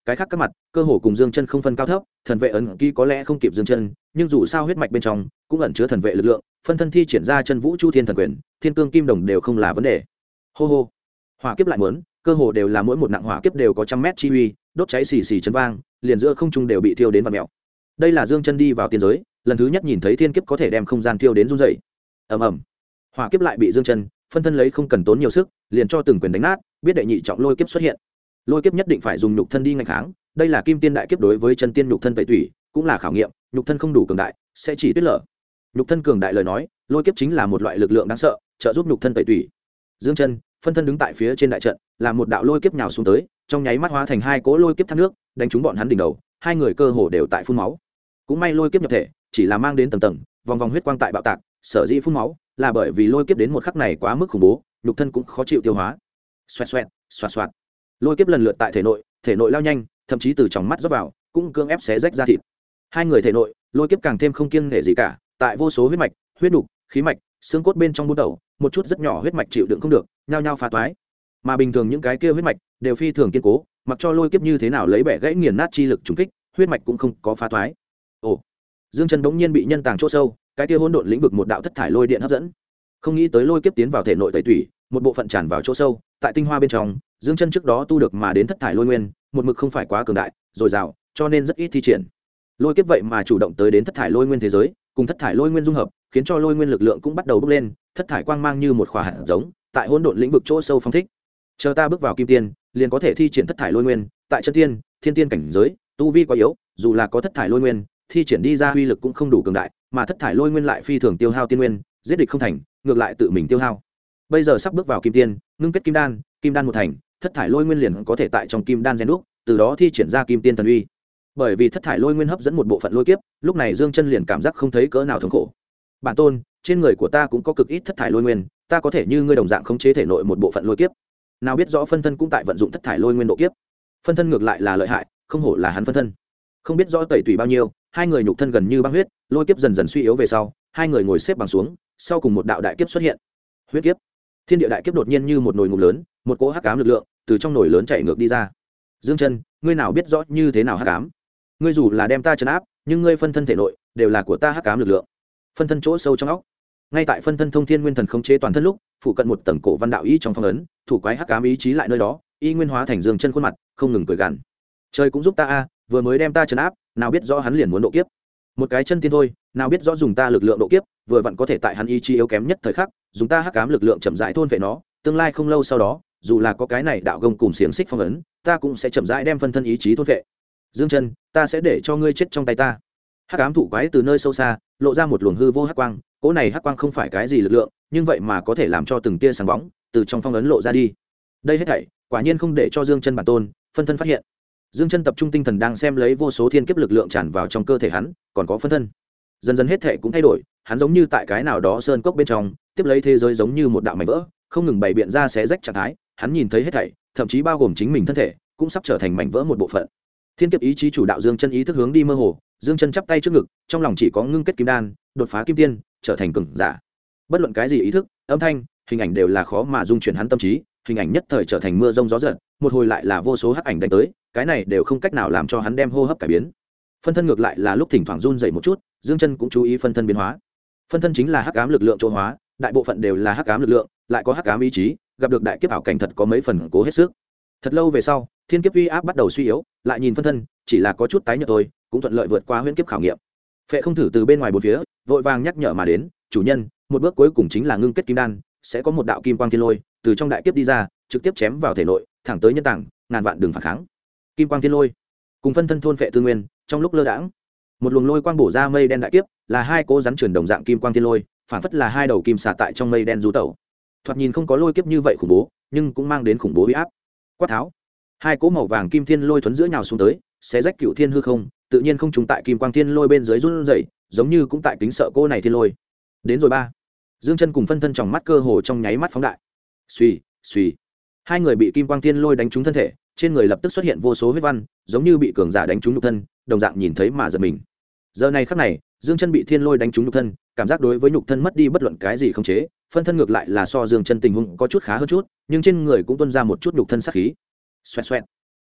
cái khác các mặt cơ hồ cùng dương chân không phân cao thấp, thần vệ ấn ký có lẽ không kịp dương chân, nhưng dù sao huyết mạch bên trong cũng ẩn chứa thần vệ lực lượng, phân thân thi triển ra chân vũ chu thiên thần quyền, thiên cương kim đồng đều không là vấn đề. Hô hô, hỏa kiếp lại muốn, cơ hồ đều là mỗi một nặng hỏa kiếp đều có trăm mét chi uy, đốt cháy xì xì chấn vang, liền giữa không trung đều bị thiêu đến vặn mèo. Đây là dương chân đi vào tiên giới lần thứ nhất nhìn thấy thiên kiếp có thể đem không gian thiêu đến run rẩy. Ầm ầm, hỏa kiếp lại bị dương chân phân thân lấy không cần tốn nhiều sức liền cho từng quyền đánh nát, biết đệ nhị trọng lôi kiếp xuất hiện. Lôi kiếp nhất định phải dùng nhục thân đi ngăn kháng, đây là kim tiên đại kiếp đối với chân tiên nhục thân tẩy tủy, cũng là khảo nghiệm, nhục thân không đủ cường đại sẽ chỉ tuyết lở. Nhục thân cường đại lời nói, lôi kiếp chính là một loại lực lượng đáng sợ, trợ giúp nhục thân tẩy tủy. Dương chân phân thân đứng tại phía trên đại trận, làm một đạo lôi kiếp nhào xuống tới, trong nháy mắt hóa thành hai cỗ lôi kiếp thác nước, đánh trúng bọn hắn đỉnh đầu, hai người cơ hồ đều tại phun máu. Cũng may lôi kiếp nhập thể, chỉ là mang đến tầng tầng, vòng vòng huyết quang tại bạo tạc, sở dĩ phun máu, là bởi vì lôi kiếp đến một khắc này quá mức khủng bố, nhục thân cũng khó chịu tiêu hóa. Xoẹt xoẹt, xoạt xoạt. Lôi kiếp lần lượt tại thể nội lao nhanh, thậm chí từ trong mắt rót vào, cũng cưỡng ép xé rách ra thịt. Hai người thể nội, lôi kiếp càng thêm không kiêng nể gì cả, tại vô số huyết mạch, huyết nục, khí mạch, xương cốt bên trong buôn đầu, một chút rất nhỏ huyết mạch chịu đựng không được, nhao nhao phá toái. Mà bình thường những cái kia huyết mạch đều phi thường kiên cố, mặc cho lôi kiếp như thế nào lấy bẻ gãy nghiền nát chi lực trùng kích, huyết mạch cũng không có phá toái. Ồ, Dương Chân bỗng nhiên bị nhân tàng chỗ sâu, cái kia hỗn độn lĩnh vực một đạo thất thải lôi điện hấp dẫn. Không nghĩ tới lôi kiếp tiến vào thể nội tẩy tủy, một bộ phận tràn vào chỗ sâu, tại tinh hoa bên trong, Dương Chân trước đó tu được mà đến thất thải lôi nguyên, một mực không phải quá cường đại, dồi dào, cho nên rất ít thi triển. Lôi kiếp vậy mà chủ động tới đến thất thải lôi nguyên thế giới, cùng thất thải lôi nguyên dung hợp, khiến cho lôi nguyên lực lượng cũng bắt đầu bốc lên, thất thải quang mang như một khỏa hạt giống, tại hỗn độn lĩnh vực chỗ sâu phong thích. Chờ ta bước vào kim tiên, liền có thể thi triển thất thải lôi nguyên, tại chân tiên, thiên tiên cảnh giới, tu vi quá yếu, dù là có thất thải lôi nguyên, thi triển đi ra uy lực cũng không đủ cường đại, mà thất thải lôi nguyên lại phi thường tiêu hao tiên nguyên, giết địch không thành, ngược lại tự mình tiêu hao. Bây giờ sắp bước vào kim tiên, ngưng kết kim đan một thành, thất thải lôi nguyên liền có thể tại trong kim đan rèn đúc, từ đó thi triển ra kim tiên thần uy. Bởi vì thất thải lôi nguyên hấp dẫn một bộ phận lôi kiếp, lúc này Dương Chân liền cảm giác không thấy cỡ nào thống khổ. Bản tôn, trên người của ta cũng có cực ít thất thải lôi nguyên, ta có thể như ngươi đồng dạng khống chế thể nội một bộ phận lôi kiếp. Nào biết rõ phân thân cũng tại vận dụng thất thải lôi nguyên độ kiếp. Phân thân ngược lại là lợi hại, không hổ là hắn phân thân. Không biết rõ tẩy tủy bao nhiêu, hai người nhục thân gần như băng huyết, lôi kiếp dần dần suy yếu về sau, hai người ngồi xếp bằng xuống, sau cùng một đạo đại kiếp xuất hiện. Huyết kiếp. Thiên địa đại kiếp đột nhiên như một nồi ngụm lớn, một cỗ hắc ám lực lượng từ trong nồi lớn chảy ngược đi ra. Dương Chân, ngươi nào biết rõ như thế nào hắc ám? Ngươi dù là đem ta trấn áp, nhưng ngươi phân thân thể nội đều là của ta hắc ám lực lượng. Phân thân chỗ sâu trong óc. Ngay tại phân thân thông thiên nguyên thần khống chế toàn thân lúc, phụ cận một tầng cổ văn đạo ý trong phong ấn, thủ quái hắc ám ý chí lại nơi đó, y nguyên hóa thành Dương Chân khuôn mặt, không ngừng cười gằn. Trời cũng giúp ta a, vừa mới đem ta trấn áp, nào biết rõ hắn liền muốn độ kiếp. Một cái chân tiên thôi, nào biết rõ dùng ta lực lượng độ kiếp, vừa vặn có thể tại hắn ý chí yếu kém nhất thời khắc, dùng ta hắc ám lực lượng chậm rãi thôn phệ nó, tương lai không lâu sau đó, dù là có cái này đạo gông cùng xiềng xích phong ấn, ta cũng sẽ chậm rãi đem phân thân ý chí thôn phệ. Dương Chân, ta sẽ để cho ngươi chết trong tay ta. Hắc ám thụ quái từ nơi sâu xa lộ ra một luồng hư vô hắc quang, cỗ này hắc quang không phải cái gì lực lượng, nhưng vậy mà có thể làm cho từng tia sáng bóng từ trong phong ấn lộ ra đi. Đây hết thảy quả nhiên không để cho Dương Chân bản tôn phân thân phát hiện. Dương Chân tập trung tinh thần đang xem lấy vô số thiên kiếp lực lượng tràn vào trong cơ thể hắn, còn có phân thân. Dần dần hết thảy cũng thay đổi, hắn giống như tại cái nào đó sơn cốc bên trong, tiếp lấy thế giới giống như một đạo mảnh vỡ, không ngừng bày biện ra xé rách trạng thái, hắn nhìn thấy hết thảy, thậm chí bao gồm chính mình thân thể, cũng sắp trở thành mảnh vỡ một bộ phận. Thiên kiếp ý chí chủ đạo Dương Chân ý thức hướng đi mơ hồ, Dương Chân chắp tay trước ngực, trong lòng chỉ có ngưng kết kim đan, đột phá kim tiên, trở thành cường giả. Bất luận cái gì ý thức, âm thanh, hình ảnh đều là khó mà dung chuyển hắn tâm trí, hình ảnh nhất thời trở thành mưa rông gió giật, một hồi lại là vô số hắc ảnh đánh tới, cái này đều không cách nào làm cho hắn đem hô hấp cải biến. Phân thân ngược lại là lúc thỉnh thoảng run rẩy một chút, Dương Chân cũng chú ý phân thân biến hóa. Phân thân chính là hắc ám lực lượng chỗ hóa, đại bộ phận đều là hắc ám lực lượng, lại có hắc ám ý chí, gặp được đại kiếp ảo cảnh thật có mấy phần cố hết sức. Thật lâu về sau, thiên kiếp uy áp bắt đầu suy yếu, lại nhìn phân thân, chỉ là có chút tái nhợt thôi, cũng thuận lợi vượt qua huyễn kiếp khảo nghiệm. Phệ không thử từ bên ngoài bốn phía, vội vàng nhắc nhở mà đến, chủ nhân, một bước cuối cùng chính là ngưng kết kim đan, sẽ có một đạo kim quang thiên lôi từ trong đại kiếp đi ra, trực tiếp chém vào thể nội, thẳng tới nhân tạng, ngàn vạn đường phản kháng. Kim quang thiên lôi, cùng phân thân thôn phệ tư nguyên, trong lúc lơ đãng, một luồng lôi quang bổ ra mây đen đại kiếp, là hai cỗ rắn chuyển đồng dạng kim quang thiên lôi, phản phất là hai đầu kim xà tại trong mây đen du tẩu. Thoạt nhìn không có lôi kiếp như vậy khủng bố, nhưng cũng mang đến khủng bố uy áp. Quát tháo, hai cỗ màu vàng kim thiên lôi thuấn giữa nhào xuống tới, xé rách cựu thiên hư không, tự nhiên không trùng tại kim quang thiên lôi bên dưới run rẩy, giống như cũng tại kính sợ cô này thiên lôi. Đến rồi ba. Dương Chân cùng phân thân trong mắt cơ hồ trong nháy mắt phóng đại. Xuy, xuy. Hai người bị kim quang thiên lôi đánh trúng thân thể, trên người lập tức xuất hiện vô số huyết văn, giống như bị cường giả đánh trúng nhục thân, đồng dạng nhìn thấy mà giật mình. Giờ này khắc này, Dương Chân bị thiên lôi đánh trúng nhục thân, cảm giác đối với nhục thân mất đi bất luận cái gì không chế, phân thân ngược lại là so Dương Chân tình huống có chút khá hơn chút, nhưng trên người cũng tuôn ra một chút nhục thân sát khí. Xoẹt xoẹt.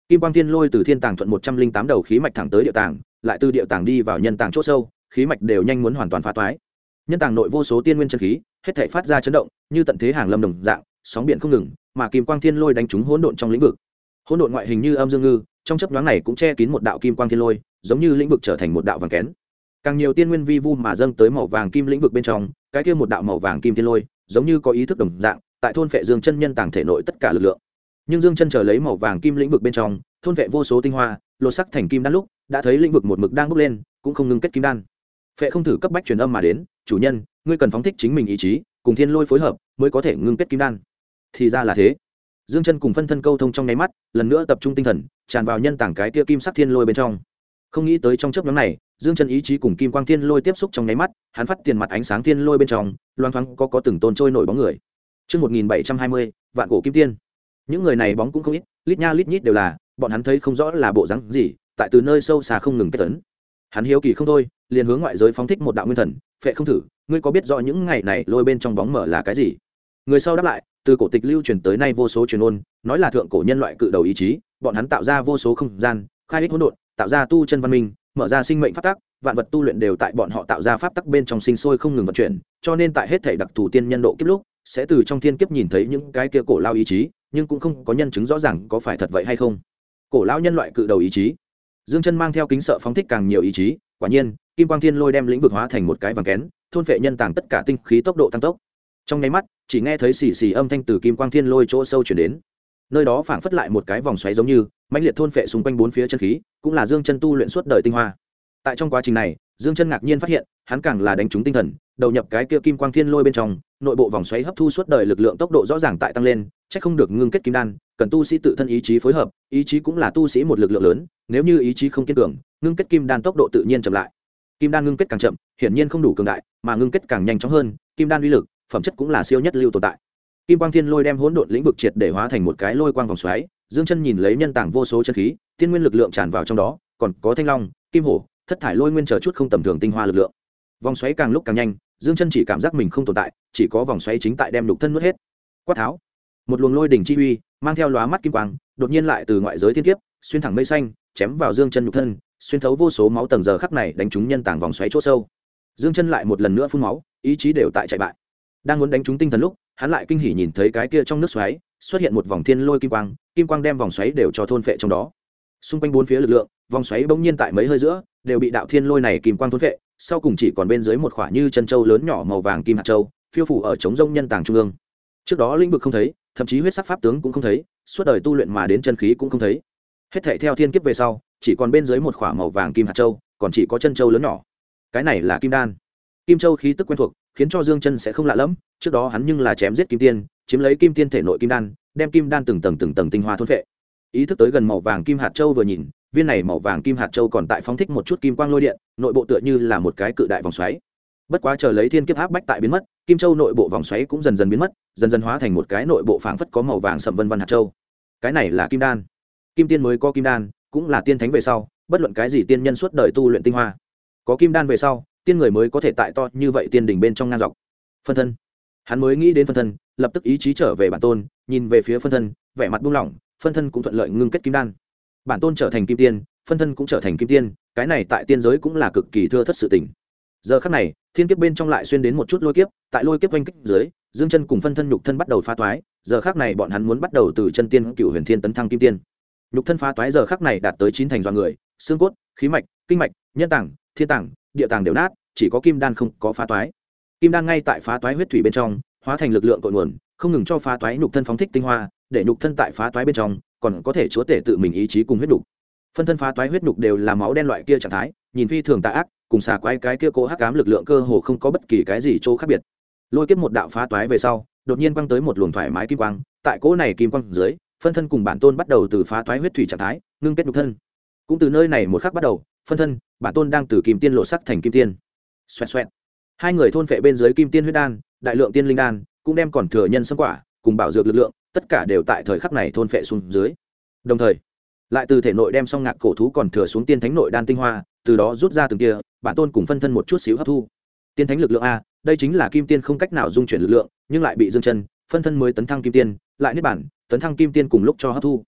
Kim quang thiên lôi từ thiên tàng thuận 108 đầu khí mạch thẳng tới địa tàng, lại từ địa tàng đi vào nhân tàng chỗ sâu, khí mạch đều nhanh muốn hoàn toàn phá toái. Nhân tàng nội vô số tiên nguyên chân khí, hết thảy phát ra chấn động, như tận thế hàng lâm đồng dạng, sóng biển không ngừng, mà kim quang thiên lôi đánh trúng hỗn độn trong lĩnh vực. Hỗn độn ngoại hình như âm dương ngư, trong chớp nhoáng này cũng che kín một đạo kim quang thiên lôi, giống như lĩnh vực trở thành một đạo vàng kén. Càng nhiều tiên nguyên vi vu mà dâng tới màu vàng kim lĩnh vực bên trong, cái kia một đạo màu vàng kim thiên lôi, giống như có ý thức đồng dạng, tại thôn phệ Dương Chân nhân tàng thể nội tất cả lực lượng. Nhưng Dương Chân chờ lấy màu vàng kim lĩnh vực bên trong, thôn phệ vô số tinh hoa, lột sắc thành kim đan lúc, đã thấy lĩnh vực một mực đang bốc lên, cũng không ngừng kết kim đan. Phệ không thử cấp bách truyền âm mà đến, "Chủ nhân, ngươi cần phóng thích chính mình ý chí, cùng thiên lôi phối hợp, mới có thể ngưng kết kim đan." Thì ra là thế. Dương Chân cùng phân thân câu thông trong nháy mắt, lần nữa tập trung tinh thần, tràn vào nhân tàng cái kia kim sắc thiên lôi bên trong. Không nghĩ tới trong chớp nhoáng này, Dương Chân ý chí cùng kim quang thiên lôi tiếp xúc trong nháy mắt, hắn phát tiền mặt ánh sáng thiên lôi bên trong, loang thoáng có từng tôn trôi nổi bóng người. Chương 1720, vạn cổ kim tiên. Những người này bóng cũng không ít, lít nha lít nhít đều là, bọn hắn thấy không rõ là bộ dáng gì, tại từ nơi sâu xa không ngừng kết tấn. Hắn hiếu kỳ không thôi, liền hướng ngoại giới phóng thích một đạo nguyên thần, phệ không thử, ngươi có biết rõ những ngày này lôi bên trong bóng mở là cái gì? Người sau đáp lại, từ cổ tịch lưu truyền tới nay vô số truyền ôn, nói là thượng cổ nhân loại cự đầu ý chí, bọn hắn tạo ra vô số không gian, khai ích hỗn độn, tạo ra tu chân văn minh, mở ra sinh mệnh pháp tắc, vạn vật tu luyện đều tại bọn họ tạo ra pháp tắc bên trong sinh sôi không ngừng vận chuyển, cho nên tại hết thảy đặc thù tiên nhân độ kiếp lúc, sẽ từ trong thiên kiếp nhìn thấy những cái kia cổ lao ý chí, nhưng cũng không có nhân chứng rõ ràng có phải thật vậy hay không. Cổ lao nhân loại cự đầu ý chí. Dương Chân mang theo kính sợ phóng thích càng nhiều ý chí, quả nhiên, kim quang thiên lôi đem lĩnh vực hóa thành một cái vàng kén, thôn phệ nhân tàng tất cả tinh khí tốc độ tăng tốc. Trong nháy mắt, chỉ nghe thấy xì xì âm thanh từ kim quang thiên lôi chỗ sâu truyền đến. Nơi đó phảng phất lại một cái vòng xoáy giống như, mãnh liệt thôn phệ xung quanh bốn phía chân khí, cũng là Dương Chân tu luyện suốt đời tinh hoa. Tại trong quá trình này, Dương Chân ngạc nhiên phát hiện, hắn càng là đánh trúng tinh thần, đầu nhập cái kia kim quang thiên lôi bên trong, nội bộ vòng xoáy hấp thu suốt đời lực lượng tốc độ rõ ràng tại tăng lên, chắc không được ngưng kết kim đan, cần tu sĩ tự thân ý chí phối hợp, ý chí cũng là tu sĩ một lực lượng lớn, nếu như ý chí không kiên cường, ngưng kết kim đan tốc độ tự nhiên chậm lại. Kim đan ngưng kết càng chậm, hiển nhiên không đủ cường đại, mà ngưng kết càng nhanh chóng hơn, kim đan uy lực, phẩm chất cũng là siêu nhất lưu tồn tại. Kim quang thiên lôi đem hỗn độn lĩnh vực triệt để hóa thành một cái lôi quang vòng xoáy, Dương Chân nhìn lấy nhân tàng vô số chân khí, tiên nguyên lực lượng tràn vào trong đó, còn có thanh long, kim hổ, thất thải lôi nguyên chờ chút không tầm thường tinh hoa lực lượng. Vòng xoáy càng lúc càng nhanh, Dương Chân chỉ cảm giác mình không tồn tại, chỉ có vòng xoáy chính tại đem nhục thân nuốt hết. Quát tháo, một luồng lôi đỉnh chi uy, mang theo lóa mắt kim quang, đột nhiên lại từ ngoại giới thiên kiếp, xuyên thẳng mây xanh, chém vào Dương Chân nhục thân, xuyên thấu vô số máu tầng giờ khắc này đánh trúng nhân tàng vòng xoáy chỗ sâu. Dương Chân lại một lần nữa phun máu, ý chí đều tại chạy bại. Đang muốn đánh trúng tinh thần lúc, hắn lại kinh hỉ nhìn thấy cái kia trong nước xoáy xuất hiện một vòng thiên lôi kim quang đem vòng xoáy đều cho thôn phệ trong đó. Xung quanh bốn phía lực lượng, vòng xoáy bỗng nhiên tại mấy hơi giữa đều bị đạo thiên lôi này kim quang thôn phệ, sau cùng chỉ còn bên dưới một khỏa như chân châu lớn nhỏ màu vàng kim hạt châu, phiêu phủ ở trống rông nhân tàng trung ương. Trước đó lĩnh vực không thấy, thậm chí huyết sắc pháp tướng cũng không thấy, suốt đời tu luyện mà đến chân khí cũng không thấy. Hết thảy theo thiên kiếp về sau, chỉ còn bên dưới một khỏa màu vàng kim hạt châu, còn chỉ có chân châu lớn nhỏ. Cái này là kim đan. Kim châu khí tức quen thuộc, khiến cho Dương Chân sẽ không lạ lẫm, trước đó hắn nhưng là chém giết kim tiên, chiếm lấy kim tiên thể nội kim đan, đem kim đan từng tầng tinh hoa thôn phệ. Ý thức tới gần màu vàng kim hạt châu vừa nhìn, viên này màu vàng kim hạt châu còn tại phóng thích một chút kim quang lôi điện, nội bộ tựa như là một cái cự đại vòng xoáy. Bất quá chờ lấy thiên kiếp áp bách tại biến mất, kim châu nội bộ vòng xoáy cũng dần dần biến mất, dần dần hóa thành một cái nội bộ phảng phất có màu vàng sẫm vân vân hạt châu. Cái này là kim đan. Kim tiên mới có kim đan, cũng là tiên thánh về sau, bất luận cái gì tiên nhân suốt đời tu luyện tinh hoa, có kim đan về sau, tiên người mới có thể tại to như vậy tiên đỉnh bên trong ngang dọc. Phân thân, hắn mới nghĩ đến phân thân, lập tức ý chí trở về bản tôn, nhìn về phía phân thân, vẻ mặt buông lỏng, phân thân cũng thuận lợi ngưng kết kim đan. Bản tôn trở thành kim tiên, phân thân cũng trở thành kim tiên, cái này tại tiên giới cũng là cực kỳ thưa thất sự tình. Giờ khắc này, thiên kiếp bên trong lại xuyên đến một chút lôi kiếp, tại lôi kiếp oanh kích dưới, Dương Chân cùng phân thân nhục thân bắt đầu phá toái, giờ khắc này bọn hắn muốn bắt đầu từ chân tiên cựu huyền thiên tấn thăng kim tiên. Nhục thân phá toái giờ khắc này đạt tới 9 thành do người, xương cốt, khí mạch, kinh mạch, nhân tạng, thiên tạng, địa tạng đều nát, chỉ có kim đan không có phá toái. Kim đan ngay tại phá toái huyết thủy bên trong, hóa thành lực lượng cội nguồn, không ngừng cho phá toái nhục thân phóng thích tinh hoa, để nhục thân tại phá toái bên trong, còn có thể chúa tể tự mình ý chí cùng huyết nhục. Phân thân phá toái huyết nhục đều là máu đen loại kia trạng thái, nhìn phi thường tà ác, cùng xà quái cái kia cố hắc ám lực lượng cơ hồ không có bất kỳ cái gì chỗ khác biệt. Lôi kiếp một đạo phá toái về sau, đột nhiên quang tới một luồng thoải mái kim quang, tại cỗ này kim quang dưới, phân thân cùng bản tôn bắt đầu từ phá toái huyết thủy trạng thái, ngưng kết nhục thân. Cũng từ nơi này một khắc bắt đầu, phân thân, bản tôn đang từ kim tiên lộ sắc thành kim tiên. Xoẹt xoẹt. Hai người thôn phệ bên dưới kim tiên huyết đan, đại lượng tiên linh đan, cũng đem còn thừa nhân sâm quả, cùng bảo dược lực lượng, tất cả đều tại thời khắc này thôn phệ xuống dưới. Đồng thời, lại từ thể nội đem song ngạc cổ thú còn thừa xuống tiên thánh nội đan tinh hoa, từ đó rút ra từng kia, bản tôn cùng phân thân một chút xíu hấp thu. Tiên thánh lực lượng a, đây chính là kim tiên không cách nào dung chuyển lực lượng, nhưng lại bị Dương Chân, phân thân mới tấn thăng kim tiên, lại niết bản, tấn thăng kim tiên cùng lúc cho hấp thu.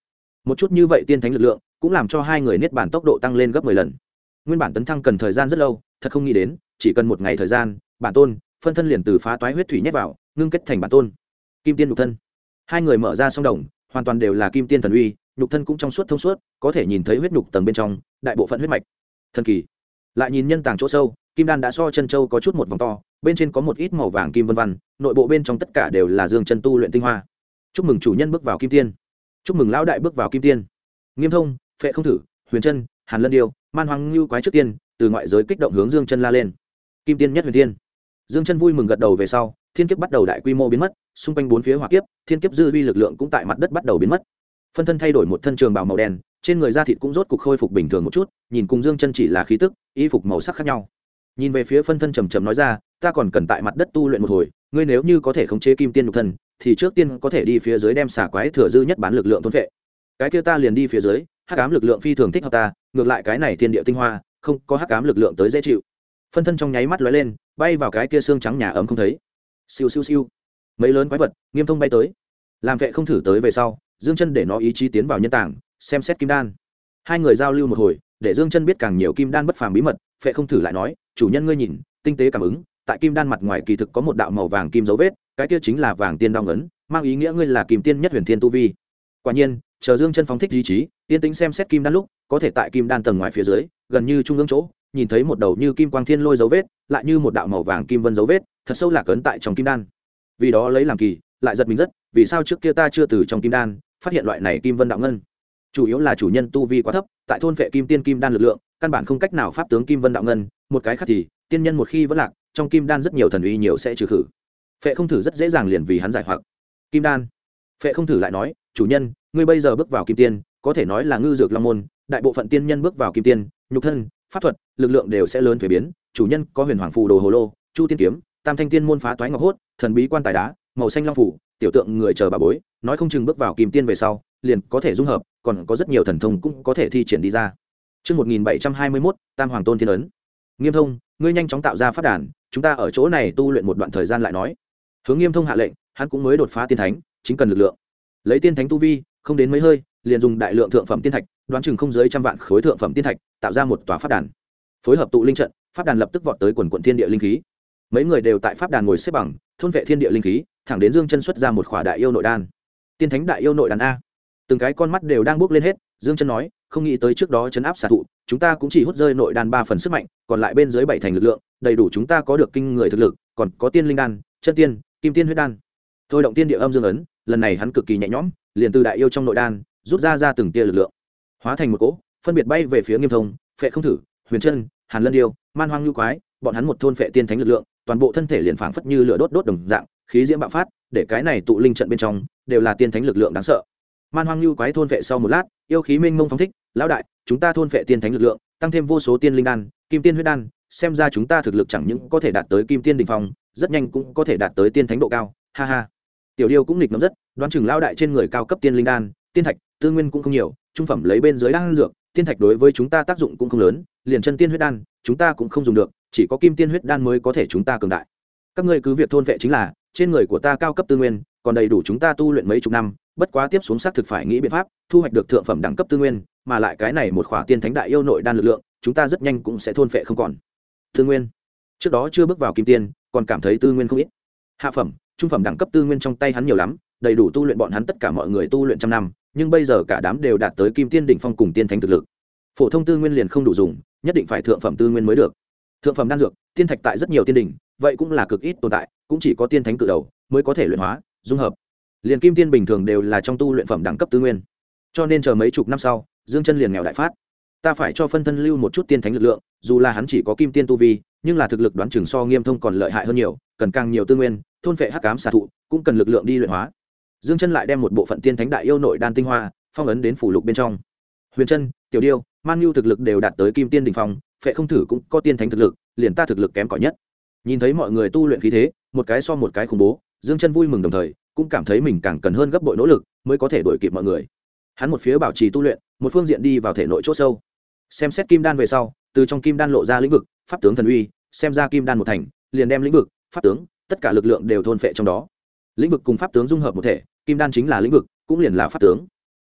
một chút như vậy tiên thánh lực lượng cũng làm cho hai người niết bàn tốc độ tăng lên gấp 10 lần. Nguyên bản tấn thăng cần thời gian rất lâu, thật không nghĩ đến chỉ cần một ngày thời gian, bản tôn phân thân liền từ phá toái huyết thủy nhét vào, ngưng kết thành bản tôn kim tiên nhục thân. Hai người mở ra song đồng, hoàn toàn đều là kim tiên thần uy, nhục thân cũng trong suốt thông suốt, có thể nhìn thấy huyết nhục tầng bên trong đại bộ phận huyết mạch. Thần kỳ. Lại nhìn nhân tàng chỗ sâu, kim đan đã so chân châu có chút một vòng to, bên trên có một ít màu vàng kim vân vân, nội bộ bên trong tất cả đều là dương chân tu luyện tinh hoa. Chúc mừng chủ nhân bước vào kim tiên, chúc mừng lão đại bước vào kim tiên. Nghiêm Thông, Phệ Không Thử, Huyền Chân, Hàn Lân Điêu, Man Hoang Lưu quái trước tiên từ ngoại giới kích động hướng Dương Chân la lên. Kim tiên nhất huyền tiên. Dương Chân vui mừng gật đầu về sau, thiên kiếp bắt đầu đại quy mô biến mất, xung quanh bốn phía hỏa kiếp, thiên kiếp dư uy lực lượng cũng tại mặt đất bắt đầu biến mất. Phân thân thay đổi một thân trường bào màu đen, trên người da thịt cũng rốt cục khôi phục bình thường một chút, nhìn cùng Dương Chân chỉ là khí tức, y phục màu sắc khác nhau. Nhìn về phía phân thân trầm trầm nói ra, ta còn cần tại mặt đất tu luyện một hồi, ngươi nếu như có thể khống chế kim tiên nhục thân, thì trước tiên có thể đi phía dưới đem xả quái thừa dư nhất bán lực lượng thôn vệ. Cái kia ta liền đi phía dưới, hắc ám lực lượng phi thường thích hợp ta, ngược lại cái này thiên địa tinh hoa, không có hắc ám lực lượng tới dễ chịu. Phân thân trong nháy mắt lóe lên, bay vào cái kia xương trắng nhà ấm không thấy. Siêu siêu siêu. Mấy lớn quái vật, Nghiêm Thông bay tới. Làm Vệ Không Thử tới về sau, Dương Chân để nó ý chí tiến vào nhân tảng, xem xét kim đan. Hai người giao lưu một hồi, để Dương Chân biết càng nhiều kim đan bất phàm bí mật. Vệ Không Thử lại nói, chủ nhân ngươi nhìn, tinh tế cảm ứng, tại kim đan mặt ngoài kỳ thực có một đạo màu vàng kim dấu vết, cái kia chính là vàng tiên đao ngấn, mang ý nghĩa ngươi là kim tiên nhất huyền thiên tu vi. Quả nhiên, chờ Dương Chân phóng thích ý chí, yên tĩnh xem xét kim đan lúc, có thể tại kim đan tầng ngoài phía dưới, gần như trung ương chỗ, nhìn thấy một đầu như kim quang thiên lôi dấu vết, lại như một đạo màu vàng kim vân dấu vết, thật sâu lạc ấn tại trong kim đan. Vì đó lấy làm kỳ, lại giật mình rất, vì sao trước kia ta chưa từ trong kim đan phát hiện loại này kim vân đạo ngân? Chủ yếu là chủ nhân tu vi quá thấp, tại thôn vệ kim tiên kim đan lực lượng, căn bản không cách nào pháp tướng kim vân đạo ngân, một cái khác thì, tiên nhân một khi vẫn lạc, trong kim đan rất nhiều thần uy nhiều sẽ trừ khử. Phệ Không Thử rất dễ dàng liền vì hắn giải hoặc. Kim đan. Phệ Không Thử lại nói, chủ nhân, ngươi bây giờ bước vào kim tiên, có thể nói là ngư dược long môn, đại bộ phận tiên nhân bước vào kim tiên, nhục thân, pháp thuật, lực lượng đều sẽ lớn thay biến, chủ nhân có huyền hoàng phù đồ hồ lô, chu tiên kiếm, tam thanh tiên môn phá toái ngọc hốt, thần bí quan tài đá, màu xanh long phủ, tiểu tượng người chờ bà bối, nói không chừng bước vào kim tiên về sau, liền có thể dung hợp, còn có rất nhiều thần thông cũng có thể thi triển đi ra. Chương 1721, Tam Hoàng Tôn Thiên ấn. Nghiêm Thông, ngươi nhanh chóng tạo ra pháp đàn, chúng ta ở chỗ này tu luyện một đoạn thời gian lại nói. Hướng Nghiêm Thông hạ lệnh, hắn cũng mới đột phá tiên thánh, chính cần lực lượng. Lấy tiên thánh tu vi, không đến mấy hơi, liền dùng đại lượng thượng phẩm tiên thạch, đoán chừng không dưới 100 vạn khối thượng phẩm tiên thạch, tạo ra một tòa pháp đàn. Phối hợp tụ linh trận, pháp đàn lập tức vọt tới quần quần thiên địa linh khí. Mấy người đều tại pháp đàn ngồi xếp bằng, thôn vệ thiên địa linh khí, thẳng đến Dương Chân xuất ra một khỏa đại yêu nội đan. Tiên thánh đại yêu nội đan a. Từng cái con mắt đều đang bước lên hết, Dương Chân nói, không nghĩ tới trước đó trấn áp xạ thụ, chúng ta cũng chỉ hút rơi nội đan 3 phần sức mạnh, còn lại bên dưới 7 thành lực lượng, đầy đủ chúng ta có được kinh người thực lực, còn có tiên linh đan, chân tiên, kim tiên huyết đan. Thôi động tiên địa âm dương ấn, lần này hắn cực kỳ nhẹ nhõm, liền từ đại yêu trong nội đan rút ra từng tia lực lượng, hóa thành một cỗ, phân biệt bay về phía Nghiêm Thông, Phệ Không Thử, Huyền Chân, Hàn Lân Điêu, Man Hoang Lưu quái, bọn hắn một thôn phệ tiên thánh lực lượng, toàn bộ thân thể liền phảng phất như lửa đốt đốt đồng dạng, khí diễm bạo phát, để cái này tụ linh trận bên trong đều là tiên thánh lực lượng đáng sợ. Man Hoang Lưu quái thôn phệ sau một lát, yêu khí mênh mông phóng thích, lão đại, chúng ta thôn phệ tiên thánh lực lượng, tăng thêm vô số tiên linh đan, kim tiên huyết đan, xem ra chúng ta thực lực chẳng những có thể đạt tới kim tiên đỉnh phong, rất nhanh cũng có thể đạt tới tiên thánh độ cao. Ha ha. Tiểu Điêu cũng nghịch ngợm rất, đoán chừng lão đại trên người cao cấp tiên linh đan, tiên thạch, tư nguyên cũng không nhiều, trung phẩm lấy bên dưới đan dược, tiên thạch đối với chúng ta tác dụng cũng không lớn, liền chân tiên huyết đan, chúng ta cũng không dùng được, chỉ có kim tiên huyết đan mới có thể chúng ta cường đại. Các ngươi cứ việc thôn vệ chính là, trên người của ta cao cấp tư nguyên, còn đầy đủ chúng ta tu luyện mấy chục năm, bất quá tiếp xuống xác thực phải nghĩ biện pháp, thu hoạch được thượng phẩm đẳng cấp tư nguyên, mà lại cái này một khỏa tiên thánh đại yêu nội đan lực lượng, chúng ta rất nhanh cũng sẽ thôn phệ không còn. Tư nguyên. Trước đó chưa bước vào kim tiên, còn cảm thấy tư nguyên không ít. Hạ phẩm, trung phẩm đẳng cấp tư nguyên trong tay hắn nhiều lắm, đầy đủ tu luyện bọn hắn tất cả mọi người tu luyện trăm năm, nhưng bây giờ cả đám đều đạt tới kim tiên đỉnh phong cùng tiên thánh thực lực. Phổ thông tư nguyên liền không đủ dùng, nhất định phải thượng phẩm tư nguyên mới được. Thượng phẩm đan dược, tiên thạch tại rất nhiều tiên đỉnh, vậy cũng là cực ít tồn tại, cũng chỉ có tiên thánh cự đầu mới có thể luyện hóa, dung hợp. Liền kim tiên bình thường đều là trong tu luyện phẩm đẳng cấp tư nguyên. Cho nên chờ mấy chục năm sau, Dương Chân liền nghèo đại phát. Ta phải cho phân thân lưu một chút tiên thánh lực lượng, dù là hắn chỉ có kim tiên tu vi, nhưng là thực lực đoán chừng so Nghiêm Thông còn lợi hại hơn nhiều, cần càng nhiều tư nguyên, thôn phệ hắc ám xà thụ, cũng cần lực lượng đi luyện hóa. Dương Chân lại đem một bộ phận tiên thánh đại yêu nội đan tinh hoa phong ấn đến phủ lục bên trong. Huyền Chân, Tiểu Điêu, Man Nhu thực lực đều đạt tới kim tiên đỉnh phong, Phệ Không Thử cũng có tiên thánh thực lực, liền ta thực lực kém cỏi nhất. Nhìn thấy mọi người tu luyện khí thế, một cái so một cái khủng bố, Dương Chân vui mừng đồng thời cũng cảm thấy mình càng cần hơn gấp bội nỗ lực mới có thể đuổi kịp mọi người. Hắn một phía bảo trì tu luyện, một phương diện đi vào thể nội chỗ sâu. Xem xét kim đan về sau, từ trong kim đan lộ ra lĩnh vực, pháp tướng thần uy, xem ra kim đan một thành, liền đem lĩnh vực, pháp tướng, tất cả lực lượng đều thôn phệ trong đó. Lĩnh vực cùng pháp tướng dung hợp một thể, kim đan chính là lĩnh vực, cũng liền là pháp tướng.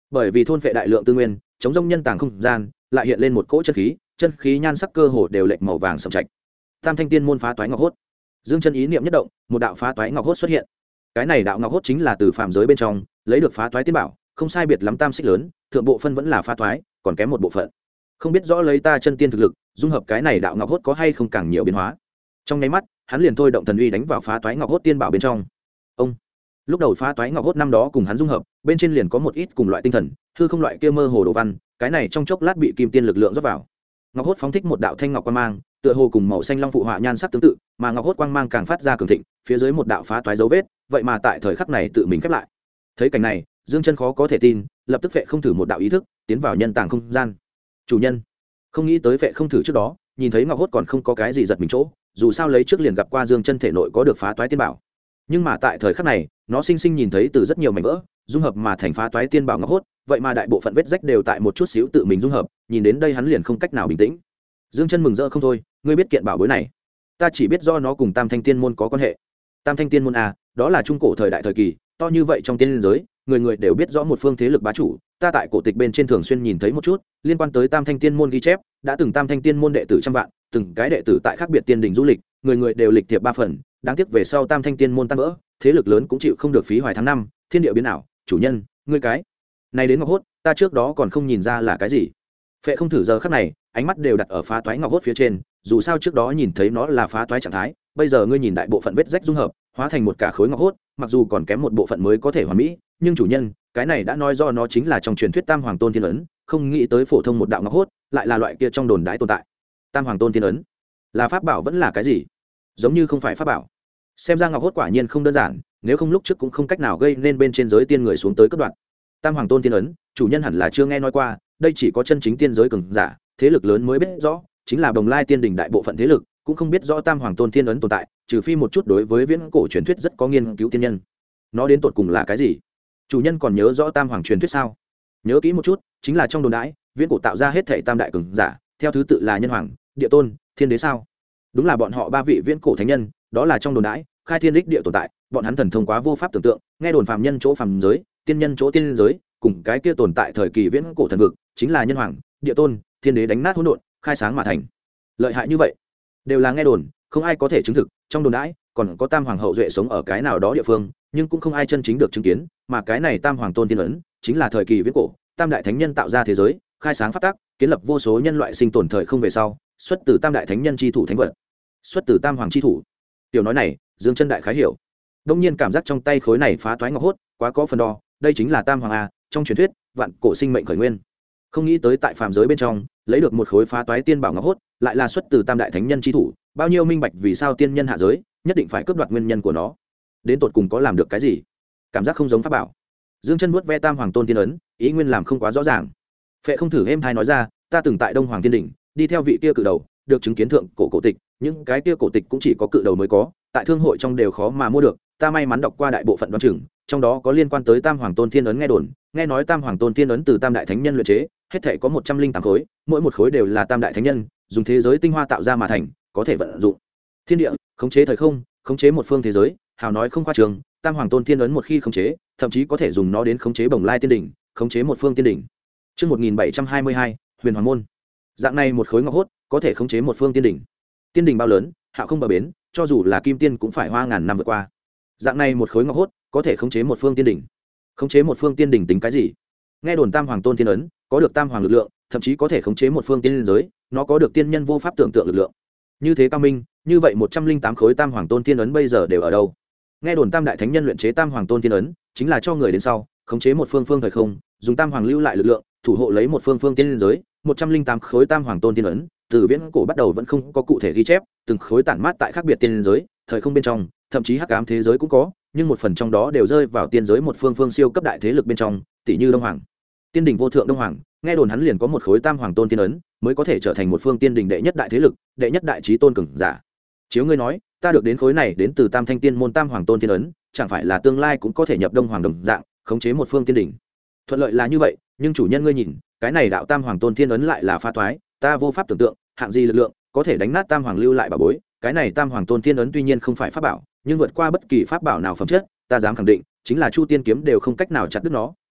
bởi vì thôn phệ đại lượng tư nguyên chống rông nhân tàng không gian lại hiện lên một cỗ chân khí nhan sắc cơ hồ đều lệch màu vàng sầm trạch. Tam thanh tiên môn phá toái ngọc hốt. Dương chân ý niệm nhất động, một đạo phá toái ngọc hốt xuất hiện. Cái này đạo ngọc hốt chính là từ phàm giới bên trong lấy được phá toái tiên bảo, không sai biệt lắm tam xích lớn, thượng bộ phân vẫn là phá toái, còn kém một bộ phận. Không biết rõ lấy ta chân tiên thực lực, dung hợp cái này đạo ngọc hốt có hay không càng nhiều biến hóa. Trong nháy mắt, hắn liền thôi động thần uy đánh vào phá toái ngọc hốt tiên bảo bên trong. Ông lúc đầu phá toái ngọc hốt năm đó cùng hắn dung hợp, bên trên liền có một ít cùng loại tinh thần, hư không loại kia mơ hồ đồ văn, cái này trong chốc lát bị kim tiên lực lượng rót vào. Ngọc hốt phóng thích một đạo thanh ngọc quang mang, tựa hồ cùng màu xanh long phụ họa nhan sắc tương tự, mà ngọc hốt quang mang càng phát ra cường thịnh, phía dưới một đạo phá toái dấu vết, vậy mà tại thời khắc này tự mình khép lại. Thấy cảnh này, Dương Chân khó có thể tin, lập tức phệ không thử một đạo ý thức, tiến vào nhân tàng không gian. Chủ nhân, không nghĩ tới phệ không thử trước đó, nhìn thấy ngọc hốt còn không có cái gì giật mình chỗ, dù sao lấy trước liền gặp qua Dương Chân thể nội có được phá toái tiên bảo. Nhưng mà tại thời khắc này, nó sinh sinh nhìn thấy từ rất nhiều mảnh vỡ, dung hợp mà thành phá toái tiên bảo ngọc hốt, vậy mà đại bộ phận vết rách đều tại một chút xíu tự mình dung hợp, nhìn đến đây hắn liền không cách nào bình tĩnh. Dương Chân mừng rỡ không thôi, ngươi biết kiện bảo bối này? Ta chỉ biết do nó cùng Tam Thanh Tiên môn có quan hệ. Tam Thanh Tiên môn a, đó là trung cổ thời đại thời kỳ, to như vậy trong tiên giới, người người đều biết rõ một phương thế lực bá chủ. Ta tại cổ tịch bên trên thường xuyên nhìn thấy một chút liên quan tới Tam Thanh Tiên môn ghi chép, đã từng Tam Thanh Tiên môn đệ tử trăm vạn, từng cái đệ tử tại khác biệt tiên đình du lịch, người người đều lịch thiệp 3 phần, đáng tiếc về sau Tam Thanh Tiên môn tan vỡ, thế lực lớn cũng chịu không được phí hoài tháng năm, thiên địa biến ảo, chủ nhân, ngươi cái này đến ngọc hốt, ta trước đó còn không nhìn ra là cái gì. Phệ không thử giờ khắc này, ánh mắt đều đặt ở phá toái ngọc hốt phía trên, dù sao trước đó nhìn thấy nó là phá toái trạng thái, bây giờ ngươi nhìn đại bộ phận vết rách dung hợp, hóa thành một cả khối ngọc hốt, mặc dù còn kém một bộ phận mới có thể hoàn mỹ, nhưng chủ nhân, cái này đã nói do nó chính là trong truyền thuyết Tam Hoàng Tôn Thiên ấn, không nghĩ tới phổ thông một đạo ngọc hốt, lại là loại kia trong đồn đãi tồn tại. Tam Hoàng Tôn Thiên ấn, là pháp bảo vẫn là cái gì? Giống như không phải pháp bảo. Xem ra ngọc hốt quả nhiên không đơn giản, nếu không lúc trước cũng không cách nào gây nên bên trên giới tiên người xuống tới cất đoạn. Tam Hoàng Tôn Thiên ấn, chủ nhân hẳn là chưa nghe nói qua, đây chỉ có chân chính tiên giới cường giả, thế lực lớn mới biết rõ, chính là Bồng Lai Tiên Đình đại bộ phận thế lực cũng không biết rõ Tam Hoàng Tôn Thiên ấn tồn tại, trừ phi một chút đối với viễn cổ truyền thuyết rất có nghiên cứu tiên nhân. Nó đến tột cùng là cái gì? Chủ nhân còn nhớ rõ Tam Hoàng truyền thuyết sao? Nhớ kỹ một chút, chính là trong đồn đãi, viễn cổ tạo ra hết thảy tam đại cường giả, theo thứ tự là Nhân Hoàng, Địa Tôn, Thiên Đế sao? Đúng là bọn họ ba vị viễn cổ thánh nhân, đó là trong đồn đãi, khai thiên đích địa tồn tại, bọn hắn thần thông quá vô pháp tưởng tượng, nghe đồn phàm nhân chỗ phàm giới, tiên nhân chỗ tiên giới, cùng cái kia tồn tại thời kỳ viễn cổ thần vực, chính là Nhân Hoàng, Địa Tôn, Thiên Đế đánh nát hỗn độn, khai sáng mà thành. Lợi hại như vậy, đều là nghe đồn, không ai có thể chứng thực. Trong đồn đãi, còn có Tam Hoàng hậu duệ sống ở cái nào đó địa phương, nhưng cũng không ai chân chính được chứng kiến, mà cái này Tam Hoàng Tôn Tiên ấn, chính là thời kỳ viễn cổ, tam đại thánh nhân tạo ra thế giới, khai sáng pháp tắc, kiến lập vô số nhân loại sinh tồn thời không về sau, xuất từ tam đại thánh nhân chi thủ thánh vật, xuất từ Tam Hoàng chi thủ. Tiểu nói này, Dương Chân đại khái hiểu. Đông nhiên cảm giác trong tay khối này phá toái ngọc hốt, quá có phần đo, đây chính là Tam Hoàng a, trong truyền thuyết, vạn cổ sinh mệnh khởi nguyên. Không nghĩ tới tại phàm giới bên trong, lấy được một khối phá toái tiên bảo ngọc hốt, lại là xuất từ tam đại thánh nhân chi thủ, bao nhiêu minh bạch vì sao tiên nhân hạ giới, nhất định phải cướp đoạt nguyên nhân của nó. Đến tột cùng có làm được cái gì? Cảm giác không giống pháp bảo. Dương Chân vuốt ve Tam Hoàng Tôn Tiên ấn, ý nguyên làm không quá rõ ràng. Phệ không thử êm thai nói ra, ta từng tại Đông Hoàng Thiên Đỉnh, đi theo vị kia cự đầu, được chứng kiến thượng cổ cổ tịch, những cái kia cổ tịch cũng chỉ có cự đầu mới có, tại thương hội trong đều khó mà mua được, ta may mắn đọc qua đại bộ phận đoán chừng, trong đó có liên quan tới Tam Hoàng Tôn Thiên ấn nghe đồn, nghe nói Tam Hoàng Tôn Thiên ấn từ tam đại thánh nhân luyện chế, hết thảy có 108 khối, mỗi một khối đều là tam đại thánh nhân dùng thế giới tinh hoa tạo ra mà thành, có thể vận dụng thiên địa, khống chế thời không, khống chế một phương thế giới, hào nói không khoa trương, Tam Hoàng Tôn Thiên ấn một khi khống chế, thậm chí có thể dùng nó đến khống chế Bồng Lai Tiên Đỉnh, khống chế một phương tiên đỉnh. Chương 1722, Huyền Hoàng môn. Dạng này một khối ngọc hốt, có thể khống chế một phương tiên đỉnh. Tiên đỉnh bao lớn, hạo không bờ bến, cho dù là kim tiên cũng phải hoa ngàn năm vượt qua. Dạng này một khối ngọc hốt, có thể khống chế một phương tiên đỉnh. Khống chế một phương tiên đỉnh tính cái gì? Nghe đồn Tam Hoàng Tôn Thiên ấn có được tam hoàng lực lượng, thậm chí có thể khống chế một phương tiên giới, nó có được tiên nhân vô pháp tưởng tượng lực lượng. Như thế cao minh, như vậy 108 khối Tam Hoàng Tôn Thiên ấn bây giờ đều ở đâu? Nghe đồn tam đại thánh nhân luyện chế Tam Hoàng Tôn Thiên ấn, chính là cho người đến sau, khống chế một phương phương thời không, dùng tam hoàng lưu lại lực lượng, thủ hộ lấy một phương phương tiên giới. 108 khối Tam Hoàng Tôn Thiên ấn, từ viễn cổ bắt đầu vẫn không có cụ thể ghi chép, từng khối tản mát tại khác biệt tiên giới, thời không bên trong, thậm chí hắc ám thế giới cũng có, nhưng một phần trong đó đều rơi vào tiên giới một phương phương siêu cấp đại thế lực bên trong, tỷ như Đông Hoàng Tiên Đình vô thượng Đông Hoàng, nghe đồn hắn liền có một khối Tam Hoàng Tôn Tiên ấn, mới có thể trở thành một phương tiên đình đệ nhất đại thế lực, đệ nhất đại chí tôn cường giả. Chiếu ngươi nói, ta được đến khối này đến từ Tam Thanh Tiên môn Tam Hoàng Tôn Tiên ấn, chẳng phải là tương lai cũng có thể nhập Đông Hoàng đồng dạng, khống chế một phương tiên đình. Thuận lợi là như vậy, nhưng chủ nhân ngươi nhìn, cái này đạo Tam Hoàng Tôn Tiên ấn lại là pha thoái, ta vô pháp tưởng tượng, hạng gì lực lượng có thể đánh nát Tam Hoàng lưu lại bảo bối, cái này Tam Hoàng Tôn Tiên ấn tuy nhiên không phải pháp bảo, nhưng vượt qua bất kỳ pháp bảo nào phẩm chất, ta dám khẳng định, chính là Chu Tiên kiếm đều không cách nào chặt đứt nó,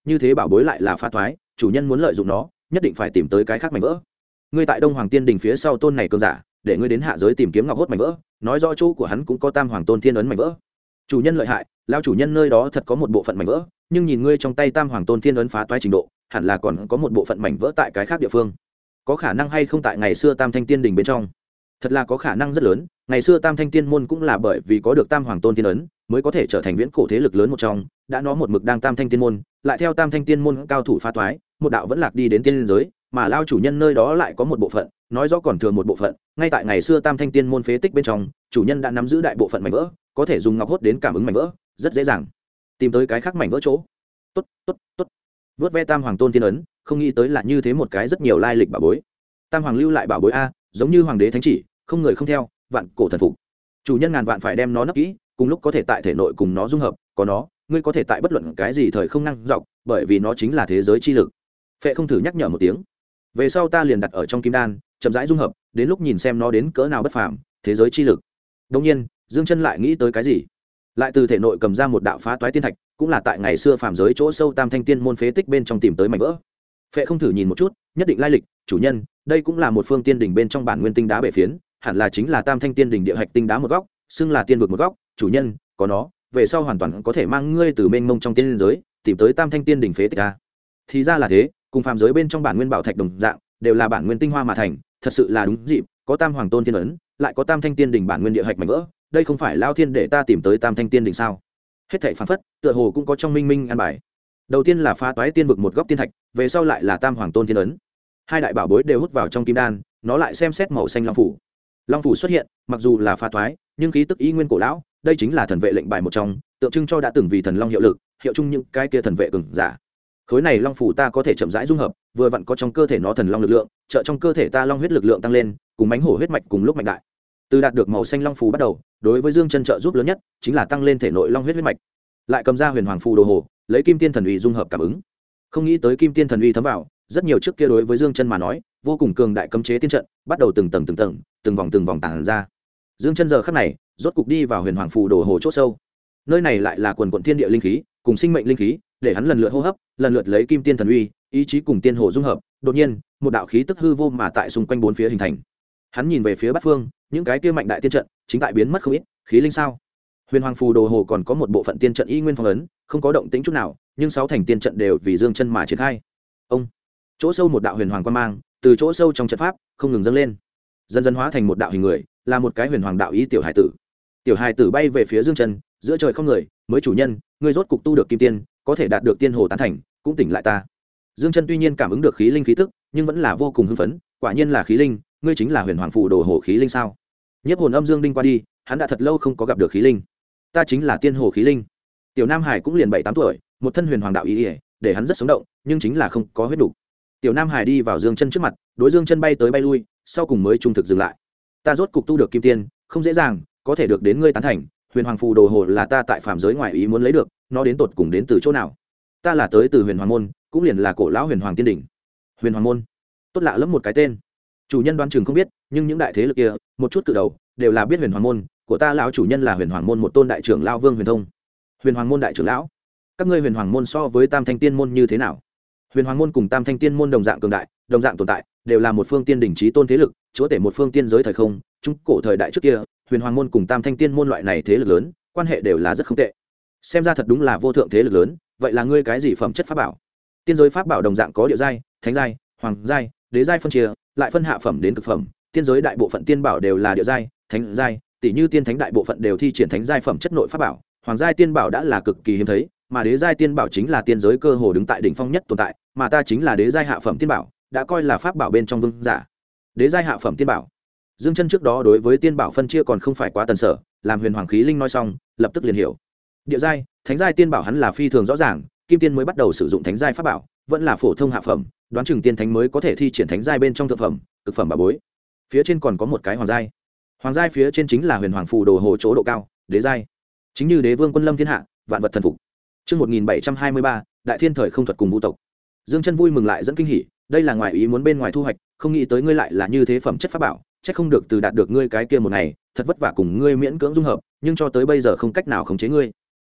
như thế bảo bối lại là phá thoái, chủ nhân muốn lợi dụng nó nhất định phải tìm tới cái khác mảnh vỡ. Ngươi tại Đông Hoàng Tiên Đình phía sau tôn này cường giả, để ngươi đến hạ giới tìm kiếm ngọc hốt mảnh vỡ, nói rõ chỗ của hắn cũng có Tam Hoàng Tôn Thiên ấn mảnh vỡ. Chủ nhân lợi hại, lao chủ nhân nơi đó thật có một bộ phận mảnh vỡ, nhưng nhìn ngươi trong tay Tam Hoàng Tôn Thiên ấn phá toái trình độ, hẳn là còn có một bộ phận mảnh vỡ tại cái khác địa phương. Có khả năng hay không tại ngày xưa Tam Thanh Tiên Đình bên trong? Thật là có khả năng rất lớn, ngày xưa Tam Thanh Tiên môn cũng là bởi vì có được Tam Hoàng Tôn Thiên ấn, mới có thể trở thành viễn cổ thế lực lớn một trong, đã nó một mực đang Tam Thanh Tiên môn, lại theo Tam Thanh Tiên môn cao thủ phá toái, một đạo vẫn lạc đi đến tiên giới, mà lao chủ nhân nơi đó lại có một bộ phận, nói rõ còn thừa một bộ phận, ngay tại ngày xưa Tam Thanh Tiên môn phế tích bên trong, chủ nhân đã nắm giữ đại bộ phận mảnh vỡ, có thể dùng ngọc hốt đến cảm ứng mảnh vỡ, rất dễ dàng tìm tới cái khác mảnh vỡ chỗ. Tốt, tốt, tốt. Vớt ve Tam Hoàng Tôn Thiên ấn, không nghĩ tới là như thế một cái rất nhiều lai lịch bảo bối. Tam Hoàng lưu lại bảo bối a, giống như hoàng đế thánh chỉ, không người không theo, vạn cổ thần phục. Chủ nhân ngàn vạn phải đem nó nấp kỹ, cùng lúc có thể tại thể nội cùng nó dung hợp, có nó, ngươi có thể tại bất luận cái gì thời không năng dọc, bởi vì nó chính là thế giới chi lực. Phệ không thử nhắc nhở một tiếng. Về sau ta liền đặt ở trong kim đan, chậm rãi dung hợp, đến lúc nhìn xem nó đến cỡ nào bất phàm, thế giới chi lực. Đương nhiên, Dương Chân lại nghĩ tới cái gì, lại từ thể nội cầm ra một đạo phá toái tiên thạch, cũng là tại ngày xưa phàm giới chỗ sâu Tam Thanh Tiên môn phế tích bên trong tìm tới mảnh vỡ. Phệ không thử nhìn một chút, nhất định lai lịch, chủ nhân, đây cũng là một phương tiên đỉnh bên trong bản nguyên tinh đá bể phiến, hẳn là chính là Tam Thanh Tiên đỉnh địa hạch tinh đá một góc, xưng là tiên vực một góc, chủ nhân, có nó, về sau hoàn toàn có thể mang ngươi từ mênh mông trong tiên giới, tìm tới Tam Thanh Tiên đỉnh phế tích a. Thì ra là thế, cùng phàm giới bên trong bản nguyên bảo thạch đồng dạng, đều là bản nguyên tinh hoa mà thành, thật sự là đúng dịp, có Tam Hoàng Tôn Thiên ấn, lại có Tam Thanh Tiên đỉnh bản nguyên địa hạch mảnh vỡ, đây không phải lao thiên để ta tìm tới Tam Thanh Tiên đỉnh sao? Hết thảy phản phất, tựa hồ cũng có trong minh minh an bài. Đầu tiên là phá toái tiên vực một góc tiên thạch, về sau lại là Tam Hoàng Tôn Thiên ấn. Hai đại bảo bối đều hút vào trong kim đan, nó lại xem xét màu xanh long phủ. Long phủ xuất hiện, mặc dù là phá toái, nhưng khí tức ý nguyên cổ lão, đây chính là thần vệ lệnh bài một trong, tượng trưng cho đã từng vì thần long hiệu lực, hiệu chung những cái kia thần vệ cường giả. Khối này long phủ ta có thể chậm rãi dung hợp, vừa vặn có trong cơ thể nó thần long lực lượng, trợ trong cơ thể ta long huyết lực lượng tăng lên, cùng mãnh hổ huyết mạch cùng lúc mạnh đại. Từ đạt được màu xanh long phù bắt đầu, đối với Dương Chân trợ giúp lớn nhất chính là tăng lên thể nội long huyết huyết mạch. Lại cầm ra huyền hoàng phù đồ hồ, lấy kim tiên thần uy dung hợp cảm ứng. Không nghĩ tới kim tiên thần uy thấm vào, rất nhiều trước kia đối với Dương Chân mà nói, vô cùng cường đại cấm chế tiên trận, bắt đầu từng tầng từng vòng tản ra. Dương Chân giờ khắc này, rốt cục đi vào huyền hoàng phù đồ hồ chỗ sâu. Nơi này lại là quần quần thiên địa linh khí, cùng sinh mệnh linh khí, để hắn lần lượt hô hấp, lần lượt lấy kim tiên thần uy, ý chí cùng tiên hồ dung hợp, đột nhiên, một đạo khí tức hư vô mà tại xung quanh bốn phía hình thành. Hắn nhìn về phía bát phương, những cái kia mạnh đại tiên trận chính tại biến mất không ít, khí linh sao? Huyền hoàng phù đồ hồ còn có một bộ phận tiên trận y nguyên phong ấn, không có động tĩnh chút nào, nhưng sáu thành tiên trận đều vì Dương Chân mà triển khai. Ông, chỗ sâu một đạo huyền hoàng quang mang, từ chỗ sâu trong trận pháp không ngừng dâng lên, dần dần hóa thành một đạo hình người, là một cái huyền hoàng đạo ý tiểu hải tử. Tiểu hải tử bay về phía Dương Chân, giữa trời không người, mới chủ nhân, ngươi rốt cục tu được kim tiên, có thể đạt được tiên hồ tán thành, cũng tỉnh lại ta. Dương Chân tuy nhiên cảm ứng được khí linh khí tức, nhưng vẫn là vô cùng hưng phấn, quả nhiên là khí linh, ngươi chính là huyền hoàng phù đồ hồ khí linh sao? Nhiếp hồn âm dương đinh qua đi, hắn đã thật lâu không có gặp được khí linh. Ta chính là tiên hồ khí linh. Tiểu Nam Hải cũng liền 7-8 tuổi, một thân huyền hoàng đạo ý, để hắn rất sống động, nhưng chính là không có huyết đủ. Tiểu Nam Hải đi vào Dương Chân trước mặt, đối Dương Chân bay tới bay lui, sau cùng mới trung thực dừng lại. Ta rốt cục tu được kim tiên, không dễ dàng, có thể được đến ngươi tán thành, huyền hoàng phù đồ hồ là ta tại phàm giới ngoài ý muốn lấy được, nó đến tột cùng đến từ chỗ nào? Ta là tới từ huyền hoàng môn, cũng liền là cổ lão huyền hoàng tiên đỉnh. Huyền hoàng môn, tốt lạ lắm một cái tên. Chủ nhân đoán chừng không biết, nhưng những đại thế lực kia, một chút cự đầu, đều là biết huyền hoàng môn, của ta lão chủ nhân là huyền hoàng môn một tôn đại trưởng lão Vương Huyền Thông. Huyền hoàng môn đại trưởng lão, các ngươi huyền hoàng môn so với Tam Thanh Tiên môn như thế nào? Huyền hoàng môn cùng Tam Thanh Tiên môn đồng dạng cường đại, đồng dạng tồn tại, đều là một phương tiên đỉnh chí tôn thế lực, chúa tể một phương tiên giới thời không, trung cổ thời đại trước kia, huyền hoàng môn cùng Tam Thanh Tiên môn loại này thế lực lớn, quan hệ đều là rất không tệ. Xem ra thật đúng là vô thượng thế lực lớn, vậy là ngươi cái gì phẩm chất pháp bảo? Tiên giới pháp bảo đồng dạng có địa giai, thánh giai, hoàng giai, đế giai phân chia, lại phân hạ phẩm đến cực phẩm. Tiên giới đại bộ phận tiên bảo đều là địa giai, thánh giai, tỷ như tiên thánh đại bộ phận đều thi triển thánh giai phẩm chất nội pháp bảo, hoàng giai tiên bảo đã là cực kỳ hiếm thấy, mà đế giai tiên bảo chính là tiên giới cơ hồ đứng tại đỉnh phong nhất tồn tại, mà ta chính là đế giai hạ phẩm tiên bảo, đã coi là pháp bảo bên trong vương giả. Đế giai hạ phẩm tiên bảo. Dương Chân trước đó đối với tiên bảo phân chia còn không phải quá tần sở, làm huyền hoàng khí linh nói xong, lập tức liền hiểu. Địa giai, thánh giai tiên bảo hắn là phi thường rõ ràng, kim tiên mới bắt đầu sử dụng thánh giai pháp bảo, vẫn là phổ thông hạ phẩm, đoán chừng tiên thánh mới có thể thi triển thánh giai bên trong thượng phẩm, cực phẩm bảo bối. Phía trên còn có một cái hoàng giai. Hoàng giai phía trên chính là huyền hoàng phù đồ hồ chỗ độ cao, đế giai. Chính như đế vương quân lâm thiên hạ, vạn vật thần phục. Chương 1723, đại thiên thời không thuật cùng vũ tộc. Dương Chân vui mừng lại dẫn kinh hỉ, đây là ngoài ý muốn bên ngoài thu hoạch, không nghĩ tới ngươi lại là như thế phẩm chất pháp bảo, chắc không được từ đạt được ngươi cái kia một ngày, thật vất vả cùng ngươi miễn cưỡng dung hợp, nhưng cho tới bây giờ không cách nào khống chế ngươi.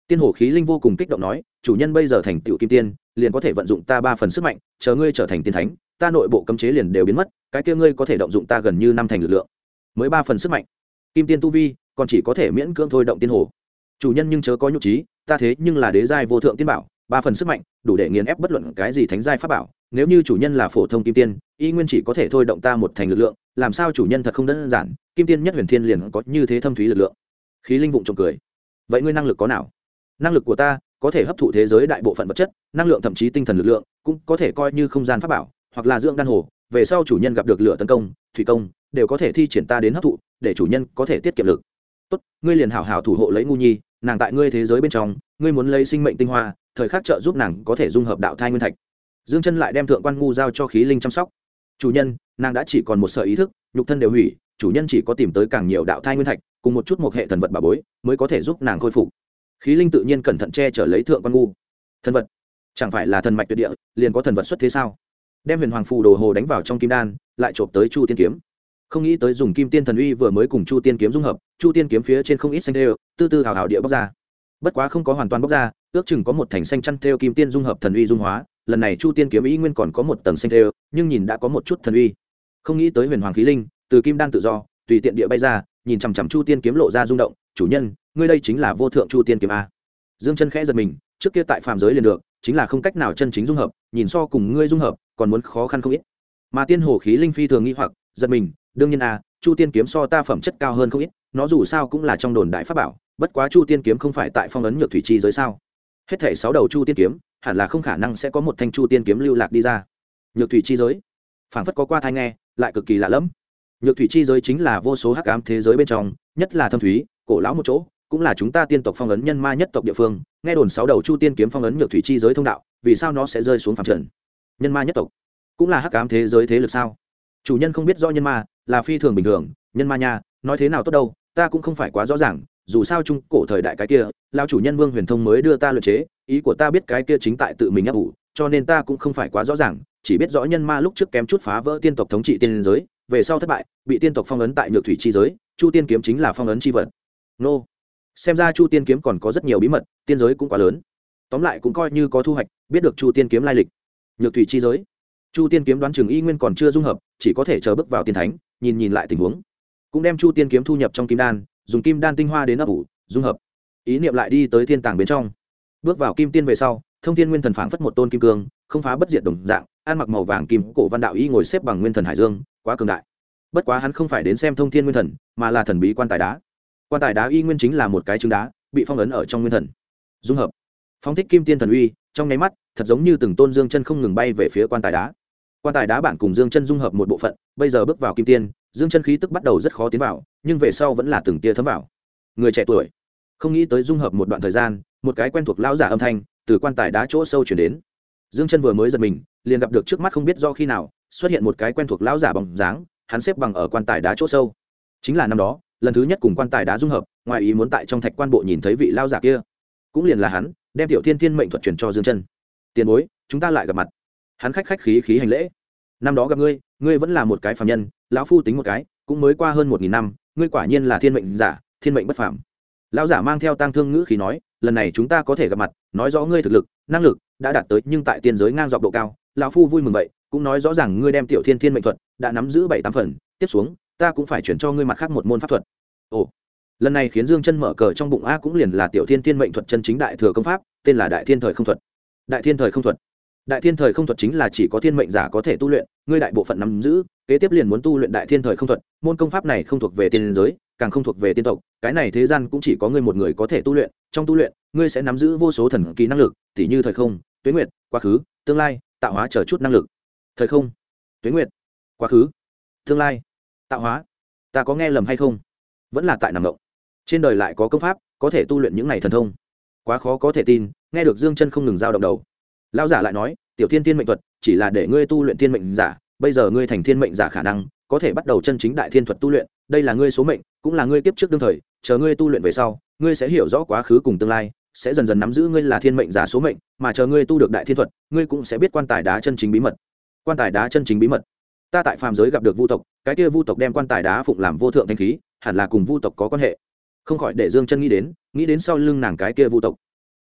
Tiên hồ khí linh vô cùng kích động nói, chủ nhân bây giờ thành tựu kim tiên, liền có thể vận dụng ta 3 phần sức mạnh, chờ ngươi trở thành tiên thánh, ta nội bộ cấm chế liền đều biến mất, cái kia ngươi có thể động dụng ta gần như 5 thành lực lượng. Mới 3 phần sức mạnh. Kim tiên tu vi, còn chỉ có thể miễn cưỡng thôi động tiên hồ. Chủ nhân nhưng chớ có nhục trí, ta thế nhưng là đế giai vô thượng tiên bảo, 3 phần sức mạnh, đủ để nghiền ép bất luận cái gì thánh giai pháp bảo, nếu như chủ nhân là phổ thông kim tiên, y nguyên chỉ có thể thôi động ta 1 thành lực lượng, làm sao chủ nhân thật không đơn giản, kim tiên nhất huyền thiên liền có như thế thâm thúy lực lượng. Khí linh vụng trộm cười. Vậy ngươi năng lực có nào? Năng lực của ta có thể hấp thụ thế giới đại bộ phận vật chất, năng lượng thậm chí tinh thần lực lượng, cũng có thể coi như không gian pháp bảo, hoặc là dưỡng đan hồ, về sau chủ nhân gặp được lửa tấn công, thủy công, đều có thể thi triển ta đến hấp thụ, để chủ nhân có thể tiết kiệm lực. Tốt, ngươi liền hảo hảo thủ hộ lấy ngu nhi, nàng tại ngươi thế giới bên trong, ngươi muốn lấy sinh mệnh tinh hoa, thời khắc trợ giúp nàng có thể dung hợp đạo thai nguyên thạch. Dương Chân lại đem thượng quan ngu giao cho khí linh chăm sóc. Chủ nhân, nàng đã chỉ còn một sợi ý thức, nhục thân đều hủy, chủ nhân chỉ có tìm tới càng nhiều đạo thai nguyên thạch, cùng một chút một hệ thần vật bảo bối, mới có thể giúp nàng khôi phục. Khí linh tự nhiên cẩn thận che chở lấy thượng quan ngu. Thần vật, chẳng phải là thần mạch tuyệt địa, liền có thần vật xuất thế sao? Đem huyền hoàng phù đồ hồ đánh vào trong kim đan, lại chộp tới chu tiên kiếm. Không nghĩ tới dùng kim tiên thần uy vừa mới cùng chu tiên kiếm dung hợp, chu tiên kiếm phía trên không ít xanh thêu, từ từ hào hào địa bóc ra. Bất quá không có hoàn toàn bóc ra, ước chừng có một thành xanh chăn thêu kim tiên dung hợp thần uy dung hóa, lần này chu tiên kiếm ý nguyên còn có một tầng xanh thêu, nhưng nhìn đã có một chút thần uy. Không nghĩ tới huyền hoàng khí linh từ kim đan tự do tùy tiện địa bay ra, nhìn chằm chằm chu tiên kiếm lộ ra rung động. Chủ nhân, ngươi đây chính là vô thượng chu tiên kiếm a? Dương Chân khẽ giật mình, trước kia tại phàm giới liền được, chính là không cách nào chân chính dung hợp, nhìn so cùng ngươi dung hợp còn muốn khó khăn không ít. Mà tiên hồ khí linh phi thường nghi hoặc, giật mình, đương nhiên a, chu tiên kiếm so ta phẩm chất cao hơn không ít, nó dù sao cũng là trong đồn đại pháp bảo, bất quá chu tiên kiếm không phải tại phong ấn nhược thủy chi giới sao? Hết thảy 6 đầu chu tiên kiếm, hẳn là không khả năng sẽ có một thanh chu tiên kiếm lưu lạc đi ra. Nhược thủy chi giới, phảng phất có qua thai nghe, lại cực kỳ lạ lẫm. Nhược thủy chi giới chính là vô số hắc ám thế giới bên trong, nhất là thâm thúy, cổ lão một chỗ, cũng là chúng ta tiên tộc phong ấn nhân ma nhất tộc địa phương. Nghe đồn 6 đầu chu tiên kiếm phong ấn nhược thủy chi giới thông đạo, vì sao nó sẽ rơi xuống phàm trần? Nhân ma nhất tộc cũng là hắc ám thế giới thế lực sao? Chủ nhân không biết rõ nhân ma là phi thường bình thường, nhân ma nha, nói thế nào tốt đâu, ta cũng không phải quá rõ ràng, dù sao trung cổ thời đại cái kia, lão chủ nhân Vương Huyền Thông mới đưa ta luyện chế, ý của ta biết cái kia chính tại tự mình ấp ủ, cho nên ta cũng không phải quá rõ ràng, chỉ biết rõ nhân ma lúc trước kém chút phá vỡ tiên tộc thống trị tiên giới, về sau thất bại, bị tiên tộc phong ấn tại nhược thủy chi giới, chu tiên kiếm chính là phong ấn chi vật. Nô, xem ra chu tiên kiếm còn có rất nhiều bí mật, tiên giới cũng quá lớn. Tóm lại cũng coi như có thu hoạch, biết được chu tiên kiếm lai lịch. Nhược thủy chi giới, chu tiên kiếm đoán chừng y nguyên còn chưa dung hợp, chỉ có thể chờ bước vào tiên thánh, nhìn lại tình huống, cũng đem chu tiên kiếm thu nhập trong kim đan, dùng kim đan tinh hoa đến ấp ủ dung hợp, ý niệm lại đi tới thiên tàng bên trong. Bước vào kim tiên về sau, thông thiên nguyên thần phảng phất một tôn kim cương, không phá bất diệt đồng dạng, ăn mặc màu vàng kim cổ văn đạo y ngồi xếp bằng nguyên thần hải dương, quá cường đại. Bất quá hắn không phải đến xem thông thiên nguyên thần, mà là thần bí quan tài đá. Quan tài đá y nguyên chính là một cái trứng đá, bị phong ấn ở trong nguyên thần. Dung hợp, phóng thích kim tiên thần uy, trong nháy mắt, thật giống như từng tôn dương chân không ngừng bay về phía quan tài đá. Quan tài đá bản cùng dương chân dung hợp một bộ phận, bây giờ bước vào kim tiên, dương chân khí tức bắt đầu rất khó tiến vào, nhưng về sau vẫn là từng tia thấm vào. Người trẻ tuổi không nghĩ tới dung hợp một đoạn thời gian, một cái quen thuộc lão giả âm thanh từ quan tài đá chỗ sâu chuyển đến. Dương chân vừa mới giật mình, liền gặp được trước mắt không biết do khi nào xuất hiện một cái quen thuộc lão giả bóng dáng, hắn xếp bằng ở quan tài đá chỗ sâu, chính là năm đó lần thứ nhất cùng quan tài đá dung hợp, ngoài ý muốn tại trong thạch quan bộ nhìn thấy vị lão giả kia, cũng liền là hắn đem tiểu thiên thiên mệnh thuật truyền cho Dương chân. Tiền bối, chúng ta lại gặp mặt. Hắn khách khí hành lễ. Năm đó gặp ngươi vẫn là một cái phàm nhân, lão phu tính một cái cũng mới qua hơn 1000 năm, ngươi quả nhiên là thiên mệnh giả, thiên mệnh bất phàm. Lão giả mang theo tang thương ngữ khí nói, lần này chúng ta có thể gặp mặt, nói rõ ngươi thực lực, năng lực đã đạt tới nhưng tại tiên giới ngang dọc độ cao, lão phu vui mừng vậy, cũng nói rõ ràng ngươi đem tiểu thiên thiên mệnh thuật đã nắm giữ 7-8 phần, tiếp xuống ta cũng phải chuyển cho ngươi mặt khác một môn pháp thuật. Ồ, lần này khiến Dương chân mở cờ trong bụng a cũng liền là tiểu thiên thiên mệnh thuật chân chính đại thừa công pháp, tên là đại thiên thời không thuật. Đại thiên thời không thuật, đại thiên thời không thuật chính là chỉ có thiên mệnh giả có thể tu luyện, ngươi đại bộ phận nắm giữ, kế tiếp liền muốn tu luyện đại thiên thời không thuật. Môn công pháp này không thuộc về tiên giới, càng không thuộc về tiên tộc, cái này thế gian cũng chỉ có ngươi một người có thể tu luyện. Trong tu luyện, ngươi sẽ nắm giữ vô số thần kỳ năng lực, tỉ như thời không, tuyết nguyệt, quá khứ, tương lai, tạo hóa chờ chút năng lực. Thời không, tuyết nguyệt, quá khứ, tương lai, tạo hóa, ta có nghe lầm hay không? Vẫn là tại nằm ngộng. Trên đời lại có công pháp có thể tu luyện những này thần thông, quá khó có thể tin. Nghe được Dương chân không ngừng dao động đầu. Lão giả lại nói, tiểu thiên tiên mệnh thuật chỉ là để ngươi tu luyện thiên mệnh giả, bây giờ ngươi thành thiên mệnh giả khả năng có thể bắt đầu chân chính đại thiên thuật tu luyện, đây là ngươi số mệnh, cũng là ngươi kiếp trước đương thời, chờ ngươi tu luyện về sau, ngươi sẽ hiểu rõ quá khứ cùng tương lai, sẽ dần dần nắm giữ ngươi là thiên mệnh giả số mệnh, mà chờ ngươi tu được đại thiên thuật, ngươi cũng sẽ biết quan tài đá chân chính bí mật. Quan tài đá chân chính bí mật. Ta tại phàm giới gặp được vu tộc, cái kia vu tộc đem quan tài đá phụng làm vô thượng thanh khí, hẳn là cùng vu tộc có quan hệ. Không khỏi để Dương chân nghĩ đến sau lưng nàng cái kia vu tộc.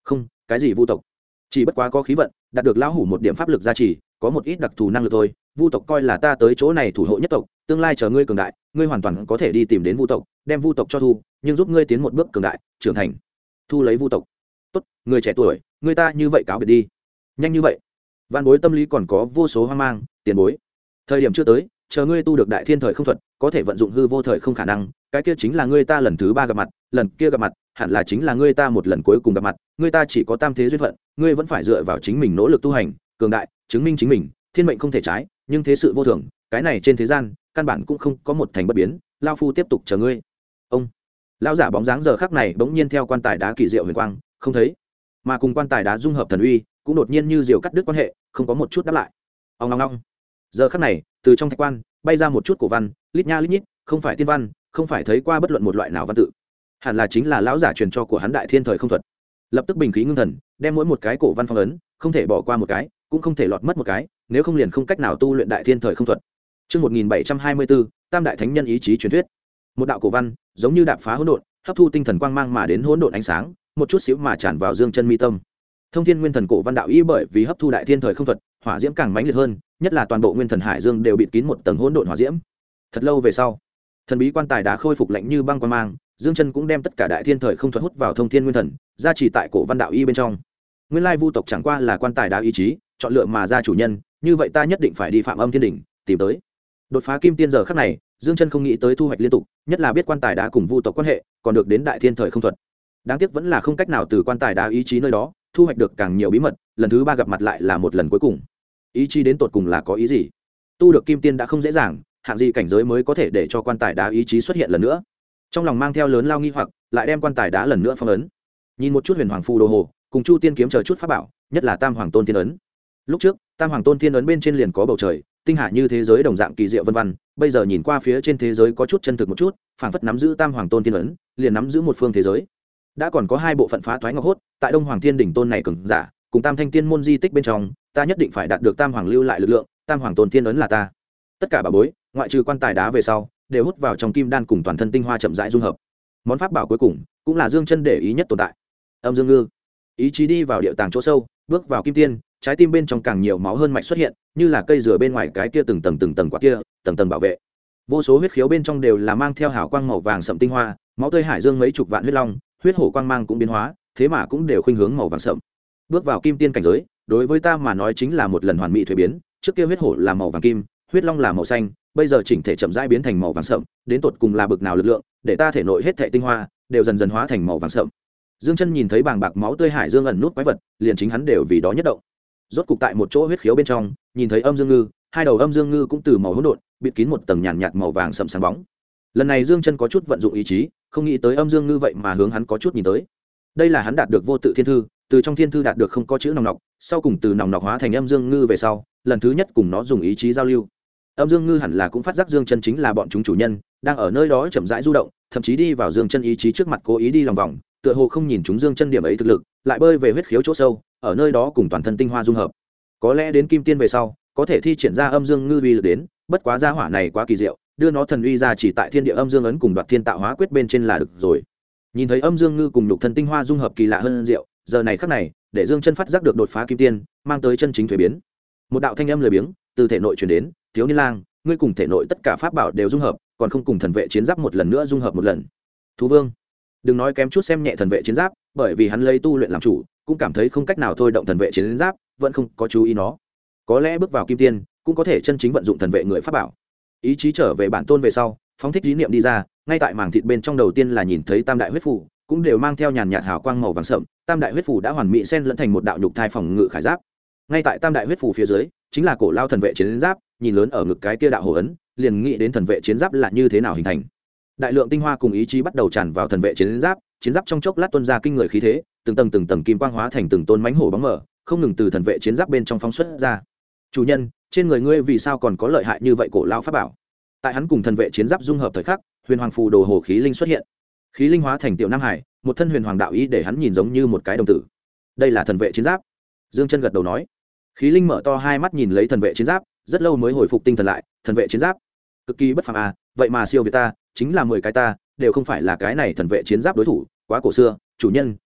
không, cái gì vu tộc, chỉ bất quá có khí vận, đạt được lão hủ một điểm pháp lực gia trì, có một ít đặc thù năng lực thôi. Vu tộc coi là ta tới chỗ này thủ hộ nhất tộc, tương lai chờ ngươi cường đại, ngươi hoàn toàn có thể đi tìm đến vu tộc, đem vu tộc cho thu, nhưng giúp ngươi tiến một bước cường đại trưởng thành, thu lấy vu tộc. Tốt, người trẻ tuổi, người ta như vậy cáo biệt đi. Nhanh như vậy? Vạn bối tâm lý còn có vô số hoang mang. Tiền bối, thời điểm chưa tới, chờ ngươi tu được đại thiên thời không thuật, có thể vận dụng hư vô thời không khả năng, cái kia chính là ngươi ta lần thứ 3 gặp mặt, lần kia gặp mặt hẳn là chính là ngươi ta một lần cuối cùng gặp mặt, ngươi ta chỉ có tam thế duyên phận, ngươi vẫn phải dựa vào chính mình nỗ lực tu hành cường đại, chứng minh chính mình, thiên mệnh không thể trái, nhưng thế sự vô thường, cái này trên thế gian căn bản cũng không có một thành bất biến, lao phu tiếp tục chờ ngươi. Ông lão giả bóng dáng giờ khắc này bỗng nhiên theo quan tài đá kỳ diệu huyền quang không thấy, mà cùng quan tài đá dung hợp thần uy cũng đột nhiên như diều cắt đứt quan hệ, không có một chút đáp lại. Ông long long, giờ khắc này từ trong thạch quan bay ra một chút cổ văn, lít nha lít nhít, không phải tiên văn, không phải thấy qua bất luận một loại nào văn tự, hẳn là chính là lão giả truyền cho của hắn đại thiên thời không thuật. Lập tức bình khí ngưng thần, đem mỗi một cái cổ văn phong ấn, không thể bỏ qua một cái, cũng không thể lọt mất một cái, nếu không liền không cách nào tu luyện đại thiên thời không thuật. Chương 1724, Tam đại thánh nhân ý chí truyền thuyết. Một đạo cổ văn, giống như đạp phá hỗn độn, hấp thu tinh thần quang mang mà đến hỗn độn ánh sáng, một chút xíu mà tràn vào Dương Chân mi tâm. Thông Thiên Nguyên Thần cổ văn đạo ý bởi vì hấp thu đại thiên thời không thuật, hỏa diễm càng mãnh liệt hơn, nhất là toàn bộ Nguyên Thần Hải Dương đều bịt kín một tầng hỗn độn hỏa diễm. Thật lâu về sau, thần bí quan tài đã khôi phục lạnh như băng quang mang, Dương Chân cũng đem tất cả đại thiên thời không thuật hút vào Thông Thiên Nguyên Thần, gia trì tại cổ văn đạo y bên trong. Nguyên lai vu tộc chẳng qua là quan tài đá ý chí chọn lựa mà ra chủ nhân, như vậy ta nhất định phải đi Phạm Âm Thiên đỉnh tìm tới. Đột phá kim tiên giờ khắc này, Dương Chân không nghĩ tới thu hoạch liên tục, nhất là biết quan tài đá cùng vu tộc quan hệ, còn được đến đại thiên thời không thuật. Đáng tiếc vẫn là không cách nào từ quan tài đá ý chí nơi đó thu hoạch được càng nhiều bí mật, lần thứ 3 gặp mặt lại là một lần cuối cùng. Ý chí đến tột cùng là có ý gì? Tu được kim tiên đã không dễ dàng, hạng gì cảnh giới mới có thể để cho quan tài đá ý chí xuất hiện lần nữa? Trong lòng mang theo lớn lao nghi hoặc, lại đem quan tài đá lần nữa phong ấn. Nhìn một chút huyền hoàng phù đồ hồ, cùng chu tiên kiếm chờ chút pháp bảo, nhất là tam hoàng tôn thiên ấn. Lúc trước tam hoàng tôn thiên ấn bên trên liền có bầu trời tinh hà như thế giới đồng dạng kỳ diệu vân vân, bây giờ nhìn qua phía trên thế giới có chút chân thực một chút, phảng phất nắm giữ tam hoàng tôn thiên ấn, liền nắm giữ một phương thế giới. Đã còn có 2 bộ phận phá thoái ngọc hốt tại Đông Hoàng Thiên đỉnh tôn này cường giả, cùng Tam Thanh Tiên môn di tích bên trong, ta nhất định phải đạt được tam hoàng lưu lại lực lượng, tam hoàng tôn thiên ấn là ta. Tất cả bảo bối, ngoại trừ quan tài đá về sau, đều hút vào trong kim đan cùng toàn thân tinh hoa chậm rãi dung hợp. Món pháp bảo cuối cùng cũng là Dương Chân để ý nhất tồn tại. Âm Dương Ngư, ý chí đi vào địa tàng chỗ sâu, bước vào kim tiên, trái tim bên trong càng nhiều máu hơn mạch xuất hiện, như là cây dừa bên ngoài cái kia từng tầng quả kia, tầng tầng bảo vệ. Vô số huyết khiếu bên trong đều là mang theo hào quang màu vàng sậm tinh hoa, máu tươi hải dương mấy chục vạn huyết long, huyết hổ quang mang cũng biến hóa, thế mà cũng đều khuynh hướng màu vàng sậm. Bước vào kim tiên cảnh giới, đối với ta mà nói chính là một lần hoàn mỹ thuế biến, trước kia huyết hổ là màu vàng kim, huyết long là màu xanh, bây giờ chỉnh thể chậm rãi biến thành màu vàng sậm, đến tột cùng là bực nào lực lượng, để ta thể nội hết thảy tinh hoa đều dần dần hóa thành màu vàng sậm. Dương Chân nhìn thấy bàng bạc máu tươi hải dương ẩn nút quái vật, liền chính hắn đều vì đó nhất động. Rốt cục tại một chỗ huyết khiếu bên trong, nhìn thấy âm dương ngư, 2 đầu âm dương ngư cũng từ màu hỗn độn, bịt kín một tầng nhàn nhạt màu vàng sậm sáng bóng. Lần này Dương Chân có chút vận dụng ý chí, không nghĩ tới âm dương ngư vậy mà hướng hắn có chút nhìn tới. Đây là hắn đạt được vô tự thiên thư, từ trong thiên thư đạt được không có chữ nòng nọc, sau cùng từ nòng nọc hóa thành âm dương ngư về sau, lần thứ nhất cùng nó dùng ý chí giao lưu. Âm dương ngư hẳn là cũng phát giác Dương Chân chính là bọn chúng chủ nhân, đang ở nơi đó chậm rãi du động, thậm chí đi vào Dương Chân ý chí trước mặt cố ý đi lòng vòng, tựa hồ không nhìn chúng Dương Chân điểm ấy thực lực, lại bơi về huyết khiếu chỗ sâu, ở nơi đó cùng toàn thân tinh hoa dung hợp. Có lẽ đến kim tiên về sau, có thể thi triển ra âm dương ngư uy lực đến, bất quá gia hỏa này quá kỳ diệu, đưa nó thần uy ra chỉ tại thiên địa âm dương ấn cùng đoạt thiên tạo hóa quyết bên trên là được rồi. Nhìn thấy âm dương ngư cùng lục thân tinh hoa dung hợp kỳ lạ hơn diệu, giờ này khắc này, để Dương Chân phát giác được đột phá kim tiên, mang tới chân chính thuế biến. Một đạo thanh âm lười biếng từ thể nội truyền đến, "Thiếu niên lang, ngươi cùng thể nội tất cả pháp bảo đều dung hợp, còn không cùng thần vệ chiến giáp một lần nữa dung hợp một lần." Thú Vương, đừng nói kém chút xem nhẹ thần vệ chiến giáp, bởi vì hắn lấy tu luyện làm chủ, cũng cảm thấy không cách nào thôi động thần vệ chiến giáp, vẫn không có chú ý nó. Có lẽ bước vào kim tiên, cũng có thể chân chính vận dụng thần vệ người pháp bảo. Ý chí trở về bản tôn về sau, phóng thích ý niệm đi ra, ngay tại màng thịt bên trong đầu tiên là nhìn thấy tam đại huyết phù, cũng đều mang theo nhàn nhạt hào quang màu vàng sậm, tam đại huyết phù đã hoàn mỹ xen lẫn thành một đạo nhục thai phòng ngự khải giáp. Ngay tại tam đại huyết phù phía dưới, chính là cổ lao thần vệ chiến giáp, nhìn lớn ở ngực cái kia đạo hồ ấn, liền nghĩ đến thần vệ chiến giáp là như thế nào hình thành. Đại lượng tinh hoa cùng ý chí bắt đầu tràn vào thần vệ chiến giáp trong chốc lát tuôn ra kinh người khí thế, từng tầng kim quang hóa thành từng tôn mãnh hổ bóng mở, không ngừng từ thần vệ chiến giáp bên trong phóng xuất ra. Chủ nhân, trên người ngươi vì sao còn có lợi hại như vậy cổ lao pháp bảo? Tại hắn cùng thần vệ chiến giáp dung hợp thời khắc, huyền hoàng phù đồ hồ khí linh xuất hiện, khí linh hóa thành tiểu nam hải, một thân huyền hoàng đạo ý để hắn nhìn giống như một cái đồng tử. Đây là thần vệ chiến giáp. Dương Chân gật đầu nói. Khí linh mở to hai mắt nhìn lấy thần vệ chiến giáp, rất lâu mới hồi phục tinh thần lại. Thần vệ chiến giáp cực kỳ bất phàm à, vậy mà siêu việt ta, chính là 10 cái ta đều không phải là cái này thần vệ chiến giáp đối thủ, quá cổ xưa. Chủ nhân,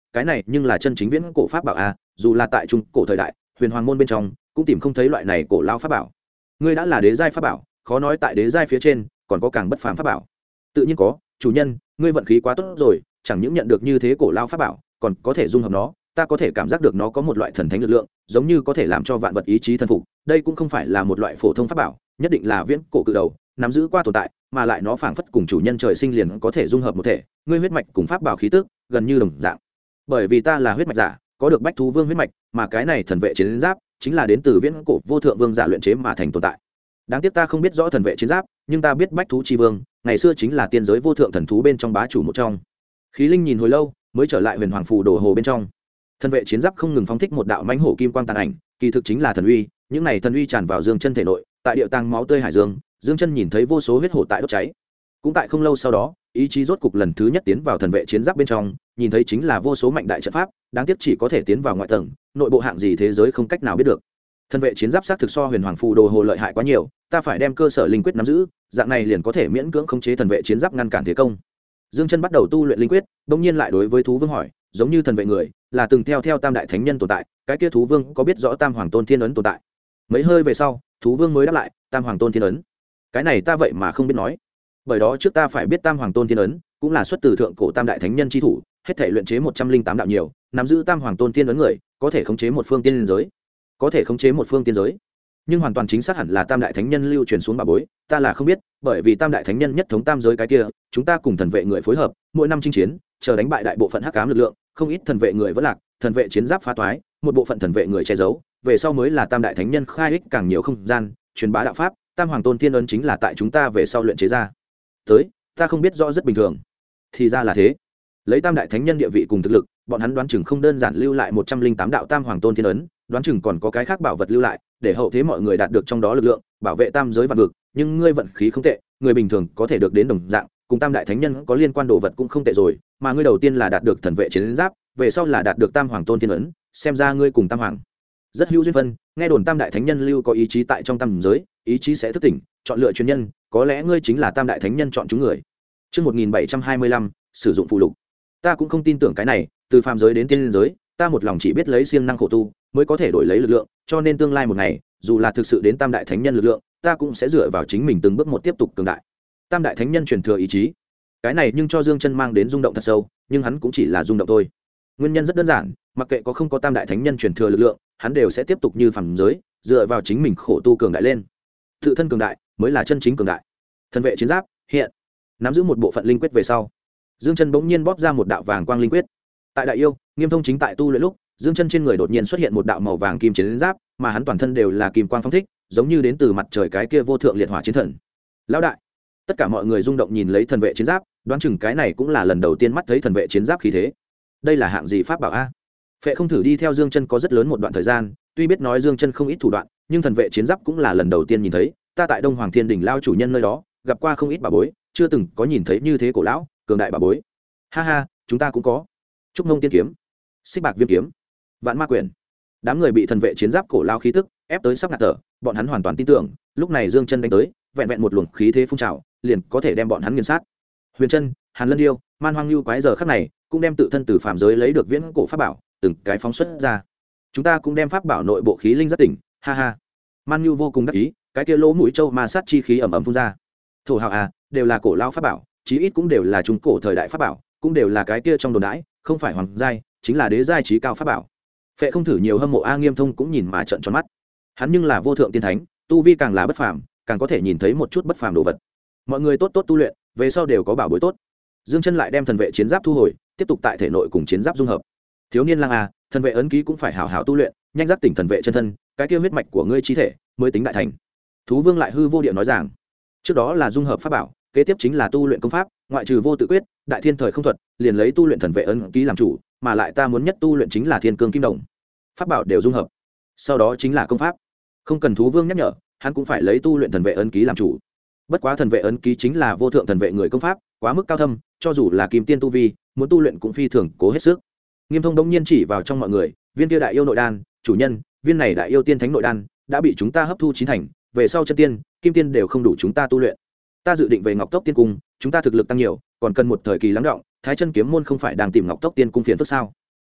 cái này nhưng là chân chính viễn cổ pháp bảo a, dù là tại trung cổ thời đại huyền hoàng môn bên trong cũng tìm không thấy loại này cổ lao pháp bảo. Ngươi đã là đế giai pháp bảo, khó nói tại đế giai phía trên còn có càng bất phàm pháp bảo. Tự nhiên có, chủ nhân, ngươi vận khí quá tốt rồi, chẳng những nhận được như thế cổ lao pháp bảo, còn có thể dung hợp nó, ta có thể cảm giác được nó có một loại thần thánh lực lượng, giống như có thể làm cho vạn vật ý chí thần phục. Đây cũng không phải là một loại phổ thông pháp bảo, nhất định là viễn cổ cự đầu nắm giữ qua tồn tại, mà lại nó phảng phất cùng chủ nhân trời sinh liền có thể dung hợp một thể. Ngươi huyết mạch cùng pháp bảo khí tức gần như đồng dạng. Bởi vì ta là huyết mạch giả, có được bách thú vương huyết mạch, mà cái này thần vệ chiến giáp chính là đến từ viễn cổ vô thượng vương giả luyện chế mà thành tồn tại. Đáng tiếc ta không biết rõ thần vệ chiến giáp, nhưng ta biết bách thú chi vương ngày xưa chính là tiên giới vô thượng thần thú bên trong bá chủ một trong. Khí Linh nhìn hồi lâu mới trở lại huyền hoàng phù đồ hồ bên trong. Thần vệ chiến giáp không ngừng phóng thích một đạo mãnh hổ kim quang tàn ảnh, kỳ thực chính là thần uy. Những này thần uy tràn vào Dương Chân thể nội, tại địa tàng máu tươi hải dương, Dương Chân nhìn thấy vô số huyết hổ tại đốt cháy. Cũng tại không lâu sau đó, ý chí rốt cục lần thứ nhất tiến vào thần vệ chiến giáp bên trong, nhìn thấy chính là vô số mạnh đại trận pháp, đáng tiếc chỉ có thể tiến vào ngoại tầng, nội bộ hạng gì thế giới không cách nào biết được. Thần vệ chiến giáp xác thực so huyền hoàng phù đồ hồ lợi hại quá nhiều, ta phải đem cơ sở linh quyết nắm giữ, dạng này liền có thể miễn cưỡng khống chế thần vệ chiến giáp ngăn cản thế công. Dương Chân bắt đầu tu luyện linh quyết, bỗng nhiên lại đối với thú vương hỏi, giống như thần vệ người là từng theo tam đại thánh nhân tồn tại, cái kia thú vương có biết rõ tam hoàng tôn thiên ấn tồn tại? Mấy hơi về sau, thú vương mới đáp lại, tam hoàng tôn thiên ấn, cái này ta vậy mà không biết nói. Bởi đó trước ta phải biết tam hoàng tôn thiên ấn cũng là xuất từ thượng cổ tam đại thánh nhân chi thủ, hết thể luyện chế 108 đạo nhiều, nắm giữ tam hoàng tôn thiên ấn người có thể khống chế một phương tiên giới, có thể khống chế một phương tiên giới. Nhưng hoàn toàn chính xác hẳn là tam đại thánh nhân lưu truyền xuống bà bối, ta là không biết, bởi vì tam đại thánh nhân nhất thống tam giới cái kia, chúng ta cùng thần vệ người phối hợp, mỗi năm chinh chiến, chờ đánh bại đại bộ phận hắc ám lực lượng, không ít thần vệ người vẫn lạc, thần vệ chiến giáp phá toái, một bộ phận thần vệ người che giấu, về sau mới là tam đại thánh nhân khai ích càng nhiều không gian, truyền bá đạo pháp, tam hoàng tôn thiên ấn chính là tại chúng ta về sau luyện chế ra. Tới, ta không biết rõ rất bình thường. Thì ra là thế. Lấy tam đại thánh nhân địa vị cùng thực lực, bọn hắn đoán chừng không đơn giản lưu lại 108 đạo tam hoàng tôn thiên ấn, đoán chừng còn có cái khác bảo vật lưu lại, để hậu thế mọi người đạt được trong đó lực lượng, bảo vệ tam giới vạn vực. Nhưng ngươi vận khí không tệ, người bình thường có thể được đến đồng dạng, cùng tam đại thánh nhân có liên quan đồ vật cũng không tệ rồi, mà ngươi đầu tiên là đạt được thần vệ chiến giáp, về sau là đạt được tam hoàng tôn thiên ấn, xem ra ngươi cùng tam hoàng rất hữu duyên phân. Nghe đồn tam đại thánh nhân lưu có ý chí tại trong tam giới, ý chí sẽ thức tỉnh, chọn lựa chuyên nhân, có lẽ ngươi chính là tam đại thánh nhân chọn chúng người. Chương 1725, sử dụng phụ lục. Ta cũng không tin tưởng cái này, từ phàm giới đến tiên giới, ta một lòng chỉ biết lấy siêng năng khổ tu mới có thể đổi lấy lực lượng, cho nên tương lai một ngày, dù là thực sự đến tam đại thánh nhân lực lượng, ta cũng sẽ dựa vào chính mình từng bước một tiếp tục cường đại. Tam đại thánh nhân truyền thừa ý chí, cái này nhưng cho Dương Chân mang đến rung động thật sâu, nhưng hắn cũng chỉ là rung động thôi. Nguyên nhân rất đơn giản, mặc kệ có không có tam đại thánh nhân truyền thừa lực lượng, hắn đều sẽ tiếp tục như phàm giới, dựa vào chính mình khổ tu cường đại lên. Tự thân cường đại mới là chân chính cường đại. Thần vệ chiến giáp hiện nắm giữ một bộ phận linh quyết về sau, Dương Chân bỗng nhiên bóp ra một đạo vàng quang linh quyết. Tại đại yêu Nghiêm Thông chính tại tu luyện lúc, Dương Chân trên người đột nhiên xuất hiện một đạo màu vàng kim chiến giáp, mà hắn toàn thân đều là kim quang phóng thích, giống như đến từ mặt trời cái kia vô thượng liệt hỏa chiến thần. Lão đại! Tất cả mọi người rung động nhìn lấy thần vệ chiến giáp, đoán chừng cái này cũng là lần đầu tiên mắt thấy thần vệ chiến giáp khí thế. Đây là hạng gì pháp bảo a? Phệ Không thử đi theo Dương Chân có rất lớn một đoạn thời gian, tuy biết nói Dương Chân không ít thủ đoạn, nhưng thần vệ chiến giáp cũng là lần đầu tiên nhìn thấy. Ta tại Đông Hoàng Thiên Đỉnh lao chủ nhân nơi đó, gặp qua không ít bảo bối, chưa từng có nhìn thấy như thế cổ lão cường đại bảo bối. Ha ha, chúng ta cũng có. Trúc Mông Tiên kiếm, Xích Bạc Viêm kiếm, Vạn Ma Quyển. Đám người bị thần vệ chiến giáp cổ lão khí tức ép tới sắp ngạt thở, bọn hắn hoàn toàn tin tưởng, lúc này Dương Chân đánh tới, vẹn vẹn một luồng khí thế phun trào, liền có thể đem bọn hắn nghiền sát. Huyền Chân, Hàn Lân Điêu, Man Hoang Lưu quái giờ khắc này, cũng đem tự thân từ phàm giới lấy được viễn cổ pháp bảo, từng cái phóng xuất ra. Chúng ta cũng đem pháp bảo nội bộ khí linh rất tỉnh, ha ha. Man Nhu vô cùng đắc ý, cái kia lỗ mũi châu ma sát chi khí ầm ầm phun ra. Thổ hào à, đều là cổ lao pháp bảo, chí ít cũng đều là trung cổ thời đại pháp bảo, cũng đều là cái kia trong đồn đãi, không phải hoàng giai, chính là đế giai chí cao pháp bảo. Phệ Không thử nhiều hâm mộ A Nghiêm Thông cũng nhìn mà trợn tròn mắt. Hắn nhưng là vô thượng tiên thánh, tu vi càng là bất phàm, càng có thể nhìn thấy một chút bất phàm đồ vật. Mọi người tốt tốt tu luyện, về sau đều có bảo bối tốt. Dương Chân lại đem thần vệ chiến giáp thu hồi, tiếp tục tại thể nội cùng chiến giáp dung hợp. Thiếu niên lang a, thần vệ ấn ký cũng phải hảo hảo tu luyện, nhanh giác tỉnh thần vệ chân thân, cái kia huyết mạch của ngươi chi thể mới tính đại thành. Thú Vương lại hư vô địa nói rằng, trước đó là dung hợp pháp bảo, kế tiếp chính là tu luyện công pháp, ngoại trừ vô tự quyết, đại thiên thời không thuật, liền lấy tu luyện thần vệ ấn ký làm chủ, mà lại ta muốn nhất tu luyện chính là thiên cương kim đồng. Pháp bảo đều dung hợp, sau đó chính là công pháp. Không cần Thú Vương nhắc nhở, hắn cũng phải lấy tu luyện thần vệ ấn ký làm chủ. Bất quá thần vệ ấn ký chính là vô thượng thần vệ người công pháp, quá mức cao thâm, cho dù là kim tiên tu vi, muốn tu luyện cũng phi thường cố hết sức. Nghiêm Thông đống nhiên chỉ vào trong mọi người, viên kia đại yêu nội đan, chủ nhân, viên này đại yêu tiên thánh nội đan đã bị chúng ta hấp thu chín thành, về sau chân tiên, kim tiên đều không đủ chúng ta tu luyện. Ta dự định về Ngọc Tốc Tiên Cung, chúng ta thực lực tăng nhiều, còn cần một thời kỳ lắng đọng, Thái Chân kiếm môn không phải đang tìm Ngọc Tốc Tiên Cung phiền phức sao?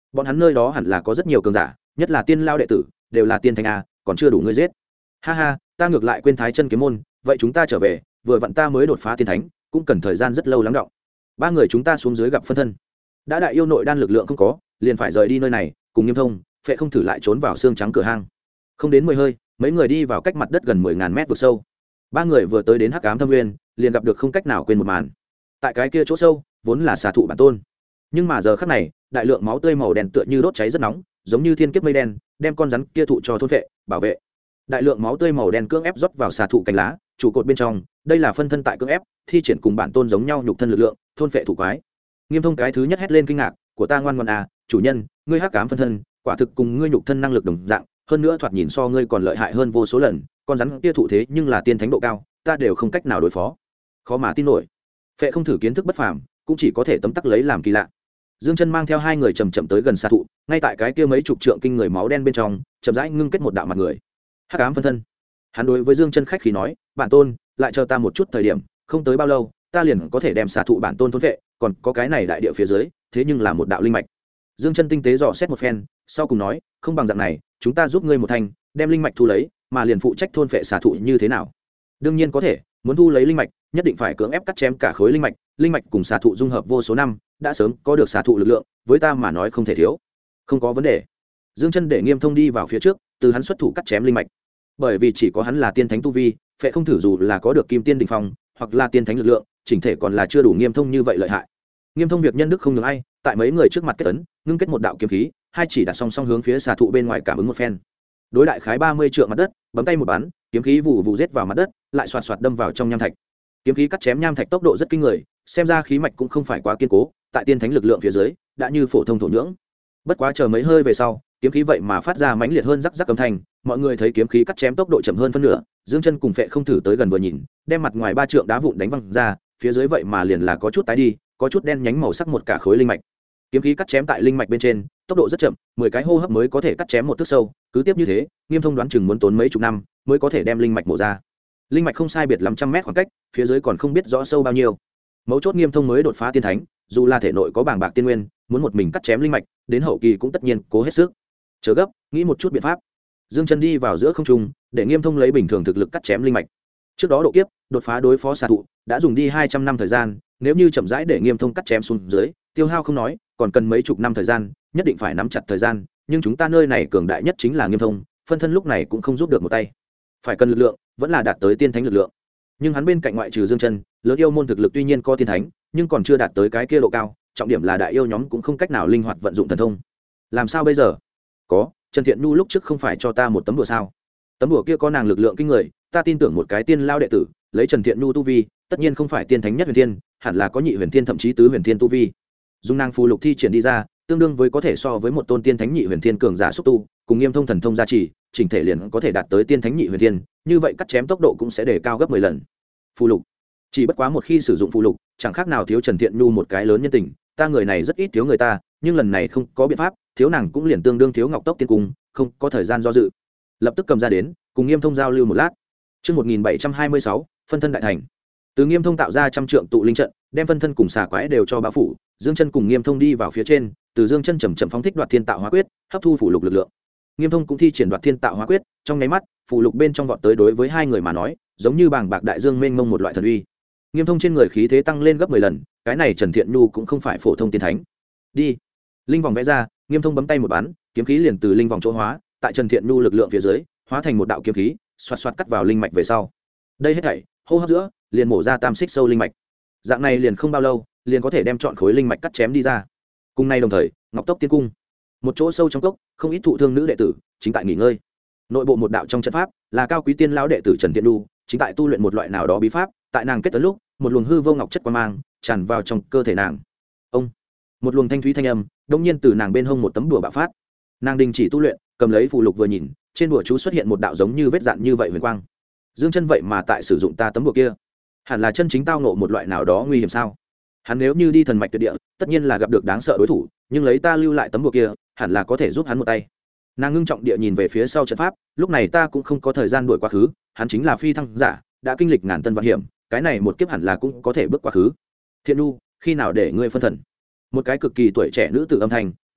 bọn hắn nơi đó hẳn là có rất nhiều cường giả, nhất là tiên lao đệ tử đều là tiên thánh a, còn chưa đủ ngươi giết. Ha ha, ta ngược lại quên thái chân kiếm môn, vậy chúng ta trở về, vừa vặn ta mới đột phá tiên thánh, cũng cần thời gian rất lâu lắng đọng. Ba người chúng ta xuống dưới gặp phân thân, đã đại yêu nội đan lực lượng không có, liền phải rời đi nơi này, cùng Nghiêm Thông Phệ không thử lại trốn vào xương trắng cửa hang. Không đến 10 hơi, mấy người đi vào cách mặt đất gần 10.000 mét vực sâu. Ba người vừa tới đến hắc ám thâm nguyên, liền gặp được không cách nào quên một màn. Tại cái kia chỗ sâu vốn là xà thụ bản tôn, nhưng mà giờ khắc này đại lượng máu tươi màu đen tựa như đốt cháy rất nóng, giống như thiên kiếp mây đen đem con rắn kia thụ cho thôn vệ bảo vệ. Đại lượng máu tươi màu đen cưỡng ép rót vào xà thụ cành lá trụ cột bên trong, đây là phân thân tại cưỡng ép thi triển cùng bản tôn giống nhau nhục thân lực lượng thôn vệ thủ quái. Nghiêm Thông cái thứ nhất hét lên kinh ngạc, của ta ngoan ngoãn à, chủ nhân, ngươi hắc ám phân thân quả thực cùng ngươi nhục thân năng lực đồng dạng, hơn nữa thoạt nhìn so ngươi còn lợi hại hơn vô số lần, con rắn kia thụ thế nhưng là tiên thánh độ cao, ta đều không cách nào đối phó, khó mà tin nổi. Phệ không thử kiến thức bất phàm, cũng chỉ có thể tấm tắc lấy làm kỳ lạ. Dương Chân mang theo hai người chậm chậm tới gần xà thụ, ngay tại cái kia mấy chục trượng kinh người máu đen bên trong, chậm rãi ngưng kết một đạo mặt người. Hắc ám phân thân. Hắn đối với Dương Chân khách khí nói, bản tôn, lại chờ ta một chút thời điểm, không tới bao lâu, ta liền có thể đem xà thụ bản tôn thôn vệ, còn có cái này đại địa phía dưới, thế nhưng là một đạo linh mạch. Dương Chân tinh tế dò xét một phen, sau cùng nói, không bằng dạng này, chúng ta giúp ngươi một thành, đem linh mạch thu lấy, mà liền phụ trách thôn vệ xà thụ như thế nào? Đương nhiên có thể, muốn thu lấy linh mạch, nhất định phải cưỡng ép cắt chém cả khối linh mạch cùng xà thụ dung hợp vô số năm, đã sớm có được xà thụ lực lượng, với ta mà nói không thể thiếu. Không có vấn đề. Dương Chân để Nghiêm Thông đi vào phía trước, từ hắn xuất thủ cắt chém linh mạch. Bởi vì chỉ có hắn là tiên thánh tu vi, Phệ không thử dù là có được kim tiên đỉnh phong, hoặc là tiên thánh lực lượng, chỉnh thể còn là chưa đủ Nghiêm Thông như vậy lợi hại. Nghiêm Thông việc nhân đức không nhường ai, tại mấy người trước mặt kết tấn, ngưng kết một đạo kiếm khí, hai chỉ đặt song song hướng phía xà thụ bên ngoài cảm ứng một phen. Đối đại khái 30 trượng mặt đất, bấm tay một bắn, kiếm khí vụ vụ giết vào mặt đất, lại xoạt xoạt đâm vào trong nham thạch. Kiếm khí cắt chém nham thạch tốc độ rất kinh người, xem ra khí mạch cũng không phải quá kiên cố, tại tiên thánh lực lượng phía dưới, đã như phổ thông thổ nhưỡng. Bất quá chờ mấy hơi về sau, kiếm khí vậy mà phát ra mãnh liệt hơn rắc rắc âm thanh, mọi người thấy kiếm khí cắt chém tốc độ chậm hơn phân nửa, Dương Chân cùng Phệ không thử tới gần vừa nhìn, đem mặt ngoài 3 trượng đá vụn đánh văng ra, phía dưới vậy mà liền là có chút tái đi, có chút đen nhánh màu sắc một cả khối linh mạch. Kiếm khí cắt chém tại linh mạch bên trên, tốc độ rất chậm, 10 cái hô hấp mới có thể cắt chém một thước sâu, cứ tiếp như thế, Nghiêm Thông đoán chừng muốn tốn mấy chục năm mới có thể đem linh mạch mổ ra. Linh mạch không sai biệt lắm trăm mét khoảng cách, phía dưới còn không biết rõ sâu bao nhiêu. Mấu chốt Nghiêm Thông mới đột phá tiên thánh, dù là thể nội có bảng bạc tiên nguyên, muốn một mình cắt chém linh mạch, đến hậu kỳ cũng tất nhiên cố hết sức. Chớ gấp, nghĩ một chút biện pháp. Dương Chân đi vào giữa không trung, để Nghiêm Thông lấy bình thường thực lực cắt chém linh mạch. Trước đó độ kiếp, đột phá đối phó xà thụ, đã dùng đi 200 năm thời gian, nếu như chậm rãi để Nghiêm Thông cắt chém xuống dưới, tiêu hao không nói, còn cần mấy chục năm thời gian, nhất định phải nắm chặt thời gian, nhưng chúng ta nơi này cường đại nhất chính là Nghiêm Thông, phân thân lúc này cũng không giúp được một tay. Phải cần lực lượng, vẫn là đạt tới tiên thánh lực lượng. Nhưng hắn bên cạnh ngoại trừ Dương Chân, lớn yêu môn thực lực tuy nhiên có tiên thánh, nhưng còn chưa đạt tới cái kia độ cao, trọng điểm là đại yêu nhóm cũng không cách nào linh hoạt vận dụng thần thông. Làm sao bây giờ? Có, Trần Thiện Nhu lúc trước không phải cho ta một tấm đùa sao? Tấm đùa kia có nàng lực lượng kinh người, ta tin tưởng một cái tiên lao đệ tử, lấy Trần Thiện Nhu tu vi, tất nhiên không phải tiên thánh nhất huyền thiên, hẳn là có nhị huyền thiên thậm chí tứ huyền thiên tu vi. Dung nàng phù lục thi triển đi ra, tương đương với có thể so với một tôn tiên thánh nhị huyền thiên cường giả xúc tu, cùng Nghiêm Thông thần thông gia trì, chỉnh thể liền có thể đạt tới tiên thánh nhị huyền thiên, như vậy cắt chém tốc độ cũng sẽ đề cao gấp 10 lần. Phù lục, chỉ bất quá một khi sử dụng phù lục, chẳng khác nào thiếu Trần Thiện Nhu một cái lớn nhân tình, ta người này rất ít thiếu người ta, nhưng lần này không có biện pháp, thiếu nàng cũng liền tương đương thiếu Ngọc Tốc tiên cung, không có thời gian do dự. Lập tức cầm ra đến, cùng Nghiêm Thông giao lưu một lát. Chương 1726, phân thân đại thành. Từ Nghiêm Thông tạo ra trăm trượng tụ linh trận, đem phân thân cùng xà quái đều cho bao phủ, Dương Chân cùng Nghiêm Thông đi vào phía trên, từ Dương Chân chậm chậm phóng thích Đoạt Thiên Tạo Hóa Quyết, hấp thu phù lục lực lượng. Nghiêm Thông cũng thi triển Đoạt Thiên Tạo Hóa Quyết, trong nháy mắt, phù lục bên trong vọt tới đối với hai người mà nói, giống như bàng bạc đại dương mênh mông một loại thần uy. Nghiêm Thông trên người khí thế tăng lên gấp 10 lần, cái này Trần Thiện Nhu cũng không phải phổ thông tiên thánh. Đi. Linh vòng vẽ ra, Nghiêm Thông bấm tay một bắn, kiếm khí liền từ linh vòng chỗ hóa, tại Trần Thiện Nhu lực lượng phía dưới, hóa thành một đạo kiếm khí, xoạt xoạt cắt vào linh mạch về sau. Đây hết thảy, hô hấp giữa, liền mổ ra tam xích sâu linh mạch. Dạng này liền không bao lâu, liền có thể đem chọn khối linh mạch cắt chém đi ra. Cùng nay đồng thời, Ngọc Tốc tiên cung, một chỗ sâu trong cốc, không ít thụ thương nữ đệ tử chính tại nghỉ ngơi. Nội bộ một đạo trong trận pháp, là cao quý tiên lão đệ tử Trần Thiện Nhu, chính tại tu luyện một loại nào đó bí pháp, tại nàng kết tấn lúc, một luồng hư vô ngọc chất quang mang tràn vào trong cơ thể nàng. Ông, một luồng thanh thúy thanh âm, đột nhiên từ nàng bên hông một tấm đùa bạo phát. Nàng đình chỉ tu luyện, cầm lấy phù lục vừa nhìn, trên đùa chú xuất hiện một đạo giống như vết dạn như vậy huyền quang. Dương Chân vậy mà tại sử dụng ta tấm đùa kia, hẳn là chân chính tao ngộ một loại nào đó nguy hiểm sao? Hắn nếu như đi thần mạch tuyệt địa, tất nhiên là gặp được đáng sợ đối thủ, nhưng lấy ta lưu lại tấm đùa kia, hẳn là có thể giúp hắn một tay. Nàng ngưng trọng địa nhìn về phía sau trận pháp, lúc này ta cũng không có thời gian đuổi quá khứ, hắn chính là phi thăng giả, đã kinh lịch ngàn tân vạn hiểm, cái này một kiếp hẳn là cũng có thể bước quá khứ. Thiện Nhu, khi nào để ngươi phân thần? Một cái cực kỳ tuổi trẻ nữ tử âm thanh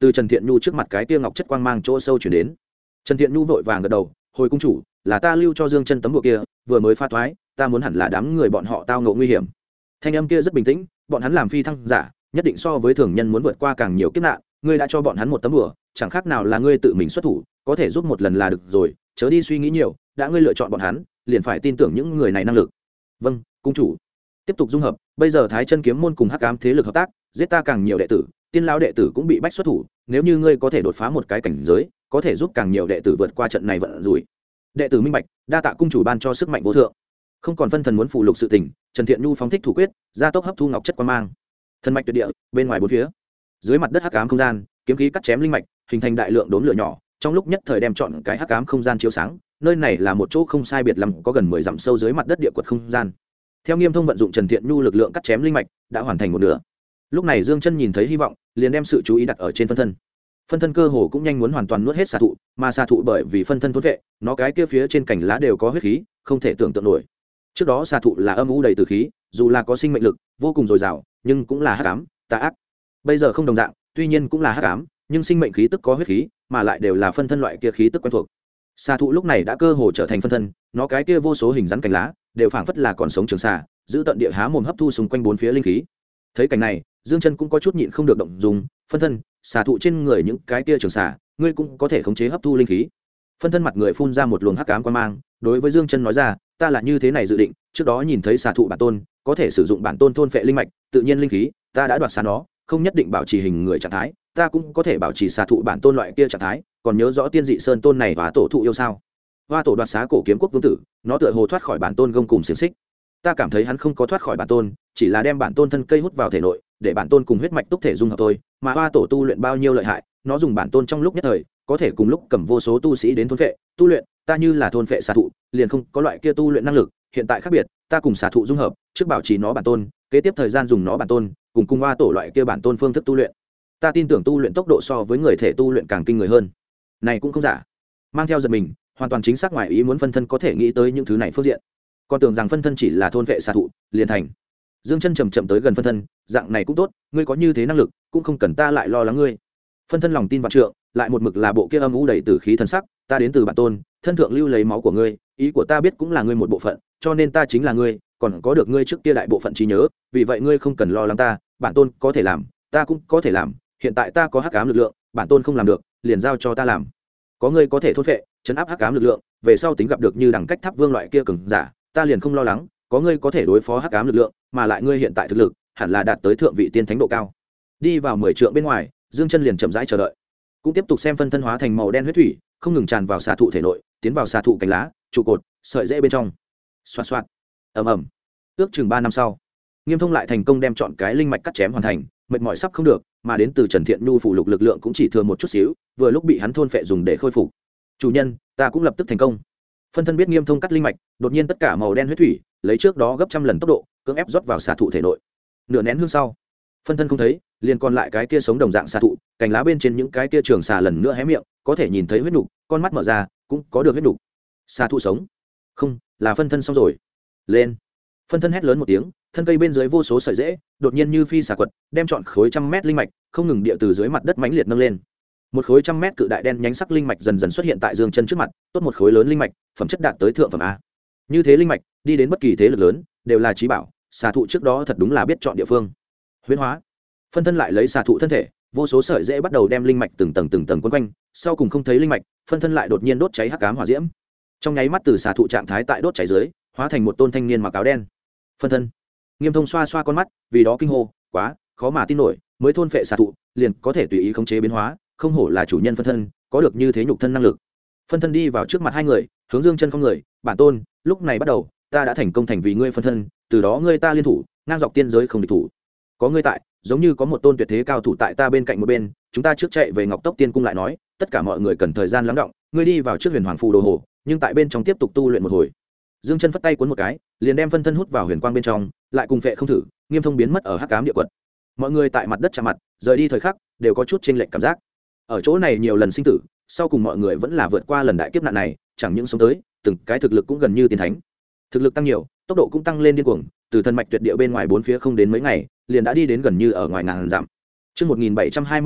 từ Trần Thiện Nhu trước mặt cái kia ngọc chất quang mang chỗ sâu chuyển đến. Trần Thiện Nhu vội vàng gật đầu, hồi cung chủ, là ta lưu cho Dương Chân tấm bùa kia vừa mới phá thoái, ta muốn hẳn là đám người bọn họ tao ngộ nguy hiểm. Thanh âm kia rất bình tĩnh, bọn hắn làm phi thăng giả nhất định so với thường nhân muốn vượt qua càng nhiều kiếp nạn, ngươi đã cho bọn hắn một tấm bùa, chẳng khác nào là ngươi tự mình xuất thủ, có thể giúp một lần là được rồi, chớ đi suy nghĩ nhiều, đã ngươi lựa chọn bọn hắn liền phải tin tưởng những người này năng lực. Vâng, cung chủ. Tiếp tục dung hợp, bây giờ Thái Chân kiếm môn cùng Hắc Ám thế lực hợp tác, giết ta càng nhiều đệ tử, Tiên lão đệ tử cũng bị bách xuất thủ, nếu như ngươi có thể đột phá một cái cảnh giới, có thể giúp càng nhiều đệ tử vượt qua trận này vận rủi. Đệ tử minh bạch, đa tạ cung chủ ban cho sức mạnh vô thượng. Không còn phân thần muốn phụ lục sự tình, Trần Thiện Nhu phóng thích thủ quyết, gia tốc hấp thu ngọc chất quang mang. Thần mạch tuyệt địa, bên ngoài bốn phía, dưới mặt đất hắc ám không gian, kiếm khí cắt chém linh mạch, hình thành đại lượng đốm lửa nhỏ, trong lúc nhất thời đem chọn cái hắc ám không gian chiếu sáng. Nơi này là một chỗ không sai biệt lắm, có gần 10 dặm sâu dưới mặt đất địa quật không gian. Theo Nghiêm Thông vận dụng Trần Thiện Nhu lực lượng cắt chém linh mạch, đã hoàn thành một nửa. Lúc này Dương Chân nhìn thấy hy vọng, liền đem sự chú ý đặt ở trên phân thân. Phân thân cơ hồ cũng nhanh muốn hoàn toàn nuốt hết xà thụ, mà xà thụ bởi vì phân thân thôn vệ, nó cái kia phía trên cành lá đều có huyết khí, không thể tưởng tượng nổi. Trước đó xà thụ là âm u đầy tử khí, dù là có sinh mệnh lực vô cùng dồi dào, nhưng cũng là hắc ám, tà ác. Bây giờ không đồng dạng, tuy nhiên cũng là hắc ám, nhưng sinh mệnh khí tức có huyết khí, mà lại đều là phân thân loại kia khí tức quen thuộc. Xà thụ lúc này đã cơ hồ trở thành phân thân, nó cái kia vô số hình rắn cành lá, đều phảng phất là còn sống trường xà, giữ tận địa há mồm hấp thu xung quanh bốn phía linh khí. Thấy cảnh này, Dương Chân cũng có chút nhịn không được động dung, phân thân, xà thụ trên người những cái kia trường xà, ngươi cũng có thể khống chế hấp thu linh khí. Phân thân mặt người phun ra một luồng hắc ám quang mang, đối với Dương Chân nói ra, ta là như thế này dự định, trước đó nhìn thấy xà thụ bản tôn, có thể sử dụng bản tôn thôn phệ linh mạch, tự nhiên linh khí, ta đã đoạt xá nó, không nhất định bảo trì hình người trạng thái, ta cũng có thể bảo trì xà thụ bản tôn loại kia trạng thái, còn nhớ rõ tiên dị sơn tôn này và tổ thụ yêu sao? Hoa tổ đoạt xá cổ kiếm quốc vương tử, nó tựa hồ thoát khỏi bản tôn gông cùng xiềng xích. Ta cảm thấy hắn không có thoát khỏi bản tôn, chỉ là đem bản tôn thân cây hút vào thể nội, để bản tôn cùng huyết mạch túc thể dung hợp thôi, mà hoa tổ tu luyện bao nhiêu lợi hại, nó dùng bản tôn trong lúc nhất thời, có thể cùng lúc cầm vô số tu sĩ đến thôn phệ, tu luyện, ta như là thôn phệ xà thụ, liền không có loại kia tu luyện năng lực, hiện tại khác biệt, ta cùng xà thụ dung hợp, trước bảo trì nó bản tôn, kế tiếp thời gian dùng nó bản tôn, cùng hoa tổ loại kia bản tôn phương thức tu luyện. Ta tin tưởng tu luyện tốc độ so với người thể tu luyện càng kinh người hơn. Này cũng không giả. Mang theo giật mình, hoàn toàn chính xác ngoài ý muốn phân thân có thể nghĩ tới những thứ này phương diện. Còn tưởng rằng phân thân chỉ là thôn vệ xà thụ, liền thành. Dương Chân chậm chậm tới gần phân thân, dạng này cũng tốt, ngươi có như thế năng lực, cũng không cần ta lại lo lắng ngươi. Phân thân lòng tin vạn trượng, lại một mực là bộ kia âm u đầy tử khí thần sắc, ta đến từ bản tôn, thân thượng lưu lấy máu của ngươi, ý của ta biết cũng là ngươi một bộ phận, cho nên ta chính là ngươi, còn có được ngươi trước kia đại bộ phận trí nhớ, vì vậy ngươi không cần lo lắng ta, bản tôn có thể làm, ta cũng có thể làm, hiện tại ta có hắc ám lực lượng, bản tôn không làm được, liền giao cho ta làm. Có ngươi có thể thôn phệ, chấn áp hắc ám lực lượng, về sau tính gặp được như đẳng cách tháp vương loại kia cường giả, ta liền không lo lắng, có ngươi có thể đối phó hắc ám lực lượng, mà lại ngươi hiện tại thực lực hẳn là đạt tới thượng vị tiên thánh độ cao. Đi vào 10 trượng bên ngoài, Dương Chân liền chậm rãi chờ đợi, cũng tiếp tục xem phân thân hóa thành màu đen huyết thủy, không ngừng tràn vào xà thụ thể nội, tiến vào xà thụ cành lá, trụ cột, sợi rễ bên trong. Xoạt xoạt, ầm ầm. Ước chừng 3 năm sau, Nghiêm Thông lại thành công đem chọn cái linh mạch cắt chém hoàn thành, mệt mỏi sắp không được, mà đến từ Trần Thiện Nhu phủ lục lực lượng cũng chỉ thừa một chút xíu, vừa lúc bị hắn thôn phệ dùng để khôi phục. Chủ nhân, ta cũng lập tức thành công. Phân thân biết Nghiêm Thông cắt linh mạch, đột nhiên tất cả màu đen huyết thủy, lấy trước đó gấp trăm lần tốc độ, cưỡng ép rót vào xà thụ thể nội. Nửa nén hương sau, phân thân không thấy, liền còn lại cái kia sống đồng dạng xà thụ, cành lá bên trên những cái kia trường xà lần nữa hé miệng, có thể nhìn thấy huyết nục, con mắt mở ra, cũng có được huyết nục. Xà thụ sống? Không, là phân thân xong rồi. Lên. Phân thân hét lớn một tiếng, thân cây bên dưới vô số sợi rễ, đột nhiên như phi xà quật, đem trọn khối trăm mét linh mạch, không ngừng địa từ dưới mặt đất mãnh liệt nâng lên. Một khối trăm mét cự đại đen nhánh sắc linh mạch dần dần xuất hiện tại Dương Chân trước mặt, tốt một khối lớn linh mạch, phẩm chất đạt tới thượng phẩm a. Như thế linh mạch, đi đến bất kỳ thế lực lớn, đều là chí bảo, xà thụ trước đó thật đúng là biết chọn địa phương. Huyễn hóa. Phân thân lại lấy xà thụ thân thể, vô số sợi rễ bắt đầu đem linh mạch từng tầng quấn quanh, sau cùng không thấy linh mạch, phân thân lại đột nhiên đốt cháy hắc ám hỏa diễm. Trong nháy mắt từ xà thụ trạng thái tại đốt cháy dưới, hóa thành một tôn thanh niên mặc áo đen. Phân thân. Nghiêm Thông xoa xoa con mắt, vì đó kinh hô, quá khó mà tin nổi, mới thôn phệ xà thụ, liền có thể tùy ý khống chế biến hóa, không hổ là chủ nhân phân thân, có được như thế nhục thân năng lực. Phân thân đi vào trước mặt hai người, hướng Dương Chân không người, bản tôn, lúc này bắt đầu, ta đã thành công thành vì ngươi phân thân, từ đó ngươi ta liên thủ, ngang dọc tiên giới không địch thủ. Có ngươi tại, giống như có một tôn tuyệt thế cao thủ tại ta bên cạnh một bên, chúng ta trước chạy về Ngọc Tốc Tiên cung lại nói, tất cả mọi người cần thời gian lắng đọng, ngươi đi vào trước Huyền Hoàng phù đồ hồ, nhưng tại bên trong tiếp tục tu luyện một hồi. Dương Chân phất tay cuốn một cái, liền đem phân thân hút vào huyền quang bên trong, lại cùng vệ không thử, Nghiêm Thông biến mất ở hắc ám địa quật. Mọi người tại mặt đất chạm mặt, rời đi thời khắc, đều có chút chênh lệch cảm giác. Ở chỗ này nhiều lần sinh tử, sau cùng mọi người vẫn là vượt qua lần đại kiếp nạn này, chẳng những sống tới, từng cái thực lực cũng gần như tiên thánh. Thực lực tăng nhiều, tốc độ cũng tăng lên điên cuồng, từ thân mạch tuyệt địa bên ngoài bốn phía không đến mấy ngày, liền đã đi đến gần như ở ngoài ngàn dặm. Chương 1727,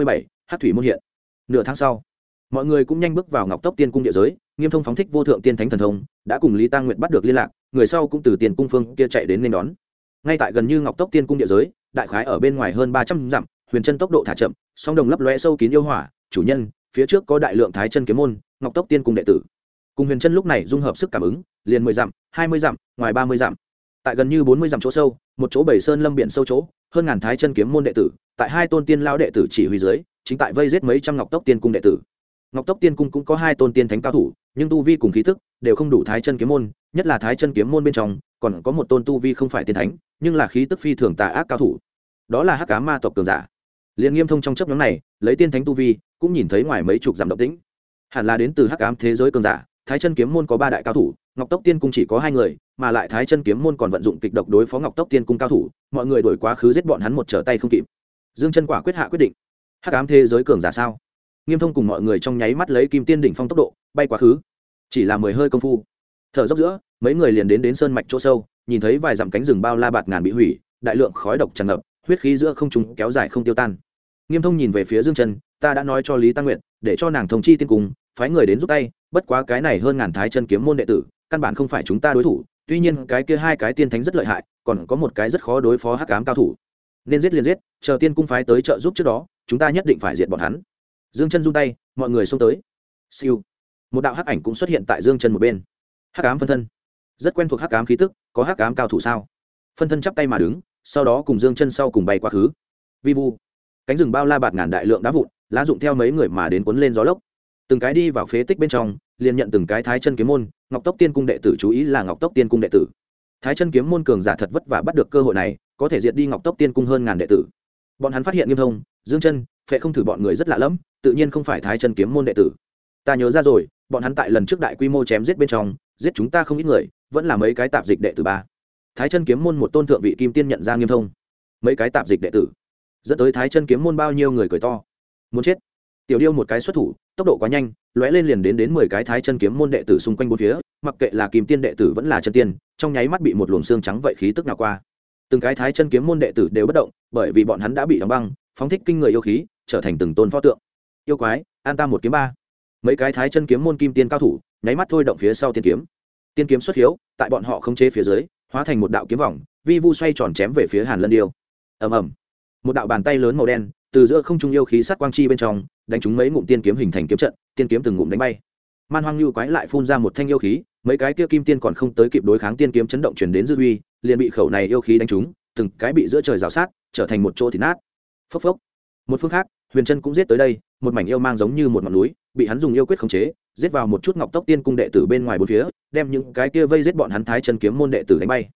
hắc thủy môn hiện. Nửa tháng sau, mọi người cũng nhanh bước vào Ngọc Tốc Tiên cung địa giới. Nghiêm Thông phóng thích vô thượng tiên thánh thần thông, đã cùng Lý Tăng Nguyệt bắt được liên lạc, người sau cũng từ Tiên cung phương kia chạy đến nên đón. Ngay tại gần như Ngọc Tốc Tiên cung địa giới, đại khái ở bên ngoài hơn 300 dặm, Huyền Chân tốc độ thả chậm, song đồng lấp lóe sâu kín yêu hỏa, chủ nhân, phía trước có đại lượng Thái Chân kiếm môn, Ngọc Tốc Tiên cung đệ tử. Cùng Huyền Chân lúc này dung hợp sức cảm ứng, liền 10 dặm, 20 dặm, ngoài 30 dặm. Tại gần như 40 dặm chỗ sâu, một chỗ bảy sơn lâm biển sâu chỗ, hơn ngàn Thái Chân kiếm môn đệ tử, tại hai tôn tiên lão đệ tử chỉ huy dưới, chính tại vây giết mấy trăm Ngọc Tốc Tiên cung đệ tử. Ngọc Tốc Tiên cung cũng có hai tôn tiên thánh cao thủ, nhưng tu vi cùng khí tức đều không đủ Thái Chân kiếm môn, nhất là Thái Chân kiếm môn bên trong, còn có một tôn tu vi không phải tiên thánh, nhưng là khí tức phi thường tà ác cao thủ. Đó là Hắc Ám ma tộc cường giả. Liên Nghiêm Thông trong chớp nhoáng này, lấy tiên thánh tu vi, cũng nhìn thấy ngoài mấy chục dặm động tĩnh. Hẳn là đến từ Hắc Ám thế giới cường giả. Thái Chân kiếm môn có 3 đại cao thủ, Ngọc Tốc Tiên cung chỉ có 2 người, mà lại Thái Chân kiếm môn còn vận dụng kịch độc đối phó Ngọc Tốc Tiên cung cao thủ, mọi người đuổi quá khứ giết bọn hắn một trở tay không kịp. Dương Chân quả quyết hạ quyết định. Hắc Ám thế giới cường giả sao? Nghiêm Thông cùng mọi người trong nháy mắt lấy kim tiên đỉnh phong tốc độ bay quá khứ, chỉ là 10 hơi công phu, thở dốc giữa, mấy người liền đến sơn mạch chỗ sâu, nhìn thấy vài dặm cánh rừng bao la bạt ngàn bị hủy, đại lượng khói độc tràn ngập, huyết khí giữa không trung kéo dài không tiêu tan. Nghiêm Thông nhìn về phía Dương Chân, ta đã nói cho Lý Tăng Nguyệt, để cho nàng thông chi tiên cung, phái người đến giúp tay, bất quá cái này hơn ngàn Thái Chân kiếm môn đệ tử, căn bản không phải chúng ta đối thủ, tuy nhiên cái kia 2 cái tiên thánh rất lợi hại, còn có một cái rất khó đối phó Hắc Ám cao thủ. Nên giết liền giết, chờ tiên cung phái tới trợ giúp trước đó, chúng ta nhất định phải diệt bọn hắn. Dương Chân run tay, mọi người xông tới. Siêu. Một đạo hắc ảnh cũng xuất hiện tại Dương Chân một bên. Hắc Ám phân thân. Rất quen thuộc Hắc Ám khí tức, có Hắc Ám cao thủ sao? Phân thân chắp tay mà đứng, sau đó cùng Dương Chân sau cùng bay qua khứ. Vi vu. Cánh rừng bao la bạt ngàn đại lượng đá vụn, lá dụng theo mấy người mà đến cuốn lên gió lốc. Từng cái đi vào phế tích bên trong, liền nhận từng cái Thái Chân kiếm môn, Ngọc Tốc Tiên cung đệ tử chú ý là Ngọc Tốc Tiên cung đệ tử. Thái Chân kiếm môn cường giả thật vất vả bắt được cơ hội này, có thể diệt đi Ngọc Tốc Tiên cung hơn ngàn đệ tử. Bọn hắn phát hiện Nghiêm Thông, Dương Chân, Phệ Không Thử bọn người rất lạ lẫm, tự nhiên không phải Thái Chân kiếm môn đệ tử. Ta nhớ ra rồi, bọn hắn tại lần trước đại quy mô chém giết bên trong, giết chúng ta không ít người, vẫn là mấy cái tạp dịch đệ tử ba. Thái Chân kiếm môn một tôn thượng vị kim tiên nhận ra Nghiêm Thông, mấy cái tạp dịch đệ tử, dẫn tới Thái Chân kiếm môn bao nhiêu người cười to, muốn chết. Tiểu Điêu một cái xuất thủ, tốc độ quá nhanh, lóe lên liền đến 10 cái Thái Chân kiếm môn đệ tử xung quanh bốn phía, mặc kệ là kim tiên đệ tử vẫn là chân tiên, trong nháy mắt bị một luồng xương trắng vậy khí tức nào qua. Từng cái Thái Chân kiếm môn đệ tử đều bất động, bởi vì bọn hắn đã bị đóng băng, phóng thích kinh người yêu khí, trở thành từng tôn pho tượng. Yêu quái, an ta một kiếm ba. Mấy cái Thái Chân kiếm môn kim tiên cao thủ, nháy mắt thôi động phía sau tiên kiếm. Tiên kiếm xuất hiếu, tại bọn họ khống chế phía dưới, hóa thành một đạo kiếm vòng, vi vu xoay tròn chém về phía Hàn Lân Điêu. Ầm ầm. Một đạo bàn tay lớn màu đen, từ giữa không trung yêu khí sát quang chi bên trong, đánh trúng mấy ngụm tiên kiếm hình thành kiếm trận, tiên kiếm từng ngụm đánh bay. Man Hoang Nhu quái lại phun ra một thanh yêu khí, mấy cái kia kim tiên còn không tới kịp đối kháng tiên kiếm chấn động truyền đến dư uy, liền bị khẩu này yêu khí đánh trúng, từng cái bị giữa trời rào sát, trở thành một chỗ thịt nát. Phốc phốc. Một phương khác, Huyền Chân cũng giết tới đây, một mảnh yêu mang giống như một ngọn núi, bị hắn dùng yêu quyết khống chế, giết vào một chút Ngọc Tốc Tiên cung đệ tử bên ngoài bốn phía, đem những cái kia vây giết bọn hắn Thái Chân kiếm môn đệ tử đánh bay.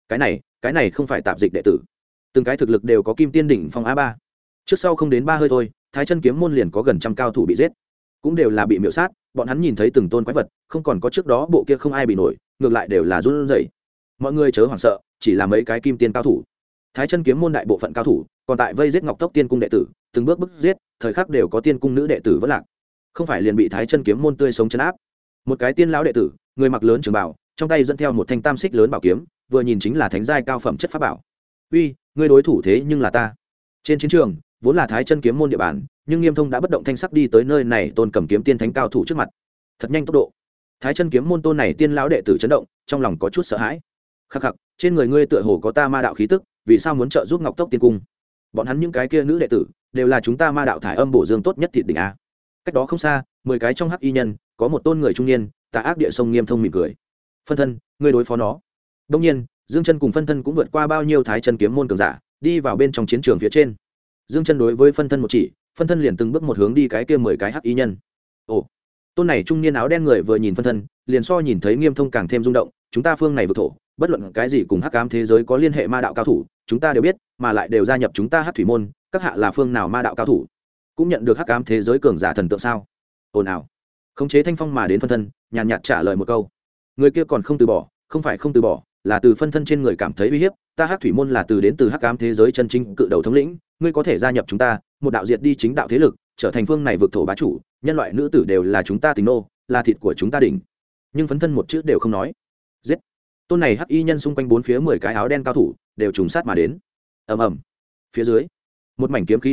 Cái này không phải tạp dịch đệ tử, từng cái thực lực đều có kim tiên đỉnh phong A3. Trước sau không đến 3 hơi thôi, Thái Chân kiếm môn liền có gần trăm cao thủ bị giết, cũng đều là bị miểu sát. Bọn hắn nhìn thấy từng tôn quái vật, không còn có trước đó bộ kia không ai bị nổi, ngược lại đều là run rẩy. Mọi người chớ hoảng sợ, chỉ là mấy cái kim tiên cao thủ. Thái Chân kiếm môn đại bộ phận cao thủ, còn tại vây giết Ngọc Tốc Tiên cung đệ tử, từng bước bức giết, thời khắc đều có tiên cung nữ đệ tử vỡ lạc, không phải liền bị Thái Chân kiếm môn tươi sống chấn áp. Một cái tiên lão đệ tử, người mặc lớn trường bào, trong tay dẫn theo một thanh tam xích lớn bảo kiếm, vừa nhìn chính là thánh giai cao phẩm chất pháp bảo. Uy, ngươi đối thủ thế nhưng là ta. Trên chiến trường, vốn là Thái Chân kiếm môn địa bàn, nhưng Nghiêm Thông đã bất động thanh sắc đi tới nơi này, tôn cầm kiếm tiên thánh cao thủ trước mặt. Thật nhanh tốc độ. Thái Chân kiếm môn tôn này tiên lão đệ tử chấn động, trong lòng có chút sợ hãi. Khắc khắc, trên người ngươi tựa hồ có ta ma đạo khí tức, vì sao muốn trợ giúp Ngọc Tốc Tiên cung? Bọn hắn những cái kia nữ đệ tử, đều là chúng ta ma đạo thải âm bổ dương tốt nhất thịt đỉnh a. Cách đó không xa, 10 cái trong hắc y nhân, có một tôn người trung niên, tà ác địa sông Nghiêm Thông mỉm cười. Phân thân, ngươi đối phó nó. Đương nhiên, Dương Chân cùng phân thân cũng vượt qua bao nhiêu Thái Chân kiếm môn cường giả, đi vào bên trong chiến trường phía trên. Dương Chân đối với phân thân một chỉ, phân thân liền từng bước một hướng đi cái kia 10 cái hắc y nhân. Ồ, tôn này trung niên áo đen người vừa nhìn phân thân, liền so nhìn thấy Nghiêm Thông càng thêm rung động. Chúng ta phương này vực thổ, bất luận cái gì cùng hắc ám thế giới có liên hệ ma đạo cao thủ, chúng ta đều biết, mà lại đều gia nhập chúng ta Hắc thủy môn. Các hạ là phương nào ma đạo cao thủ, cũng nhận được hắc ám thế giới cường giả thần tượng sao? Ồn ào. Khống chế thanh phong mà đến phân thân, nhàn nhạt trả lời một câu. Người kia còn không từ bỏ, không phải không từ bỏ, là từ phân thân trên người cảm thấy uy hiếp. Ta Hắc thủy môn là từ đến từ hắc ám thế giới chân chính cự đầu thống lĩnh, ngươi có thể gia nhập chúng ta, một đạo diệt đi chính đạo thế lực, trở thành phương này vực thổ bá chủ, nhân loại nữ tử đều là chúng ta tình nô, là thịt của chúng ta đỉnh. Nhưng phân thân một chữ đều không nói. Giết. Tôn này hắc y nhân xung quanh bốn phía 10 cái áo đen cao thủ đều trùng sát mà đến. Ầm ầm. Phía dưới, một mảnh kiếm khí đánh tới,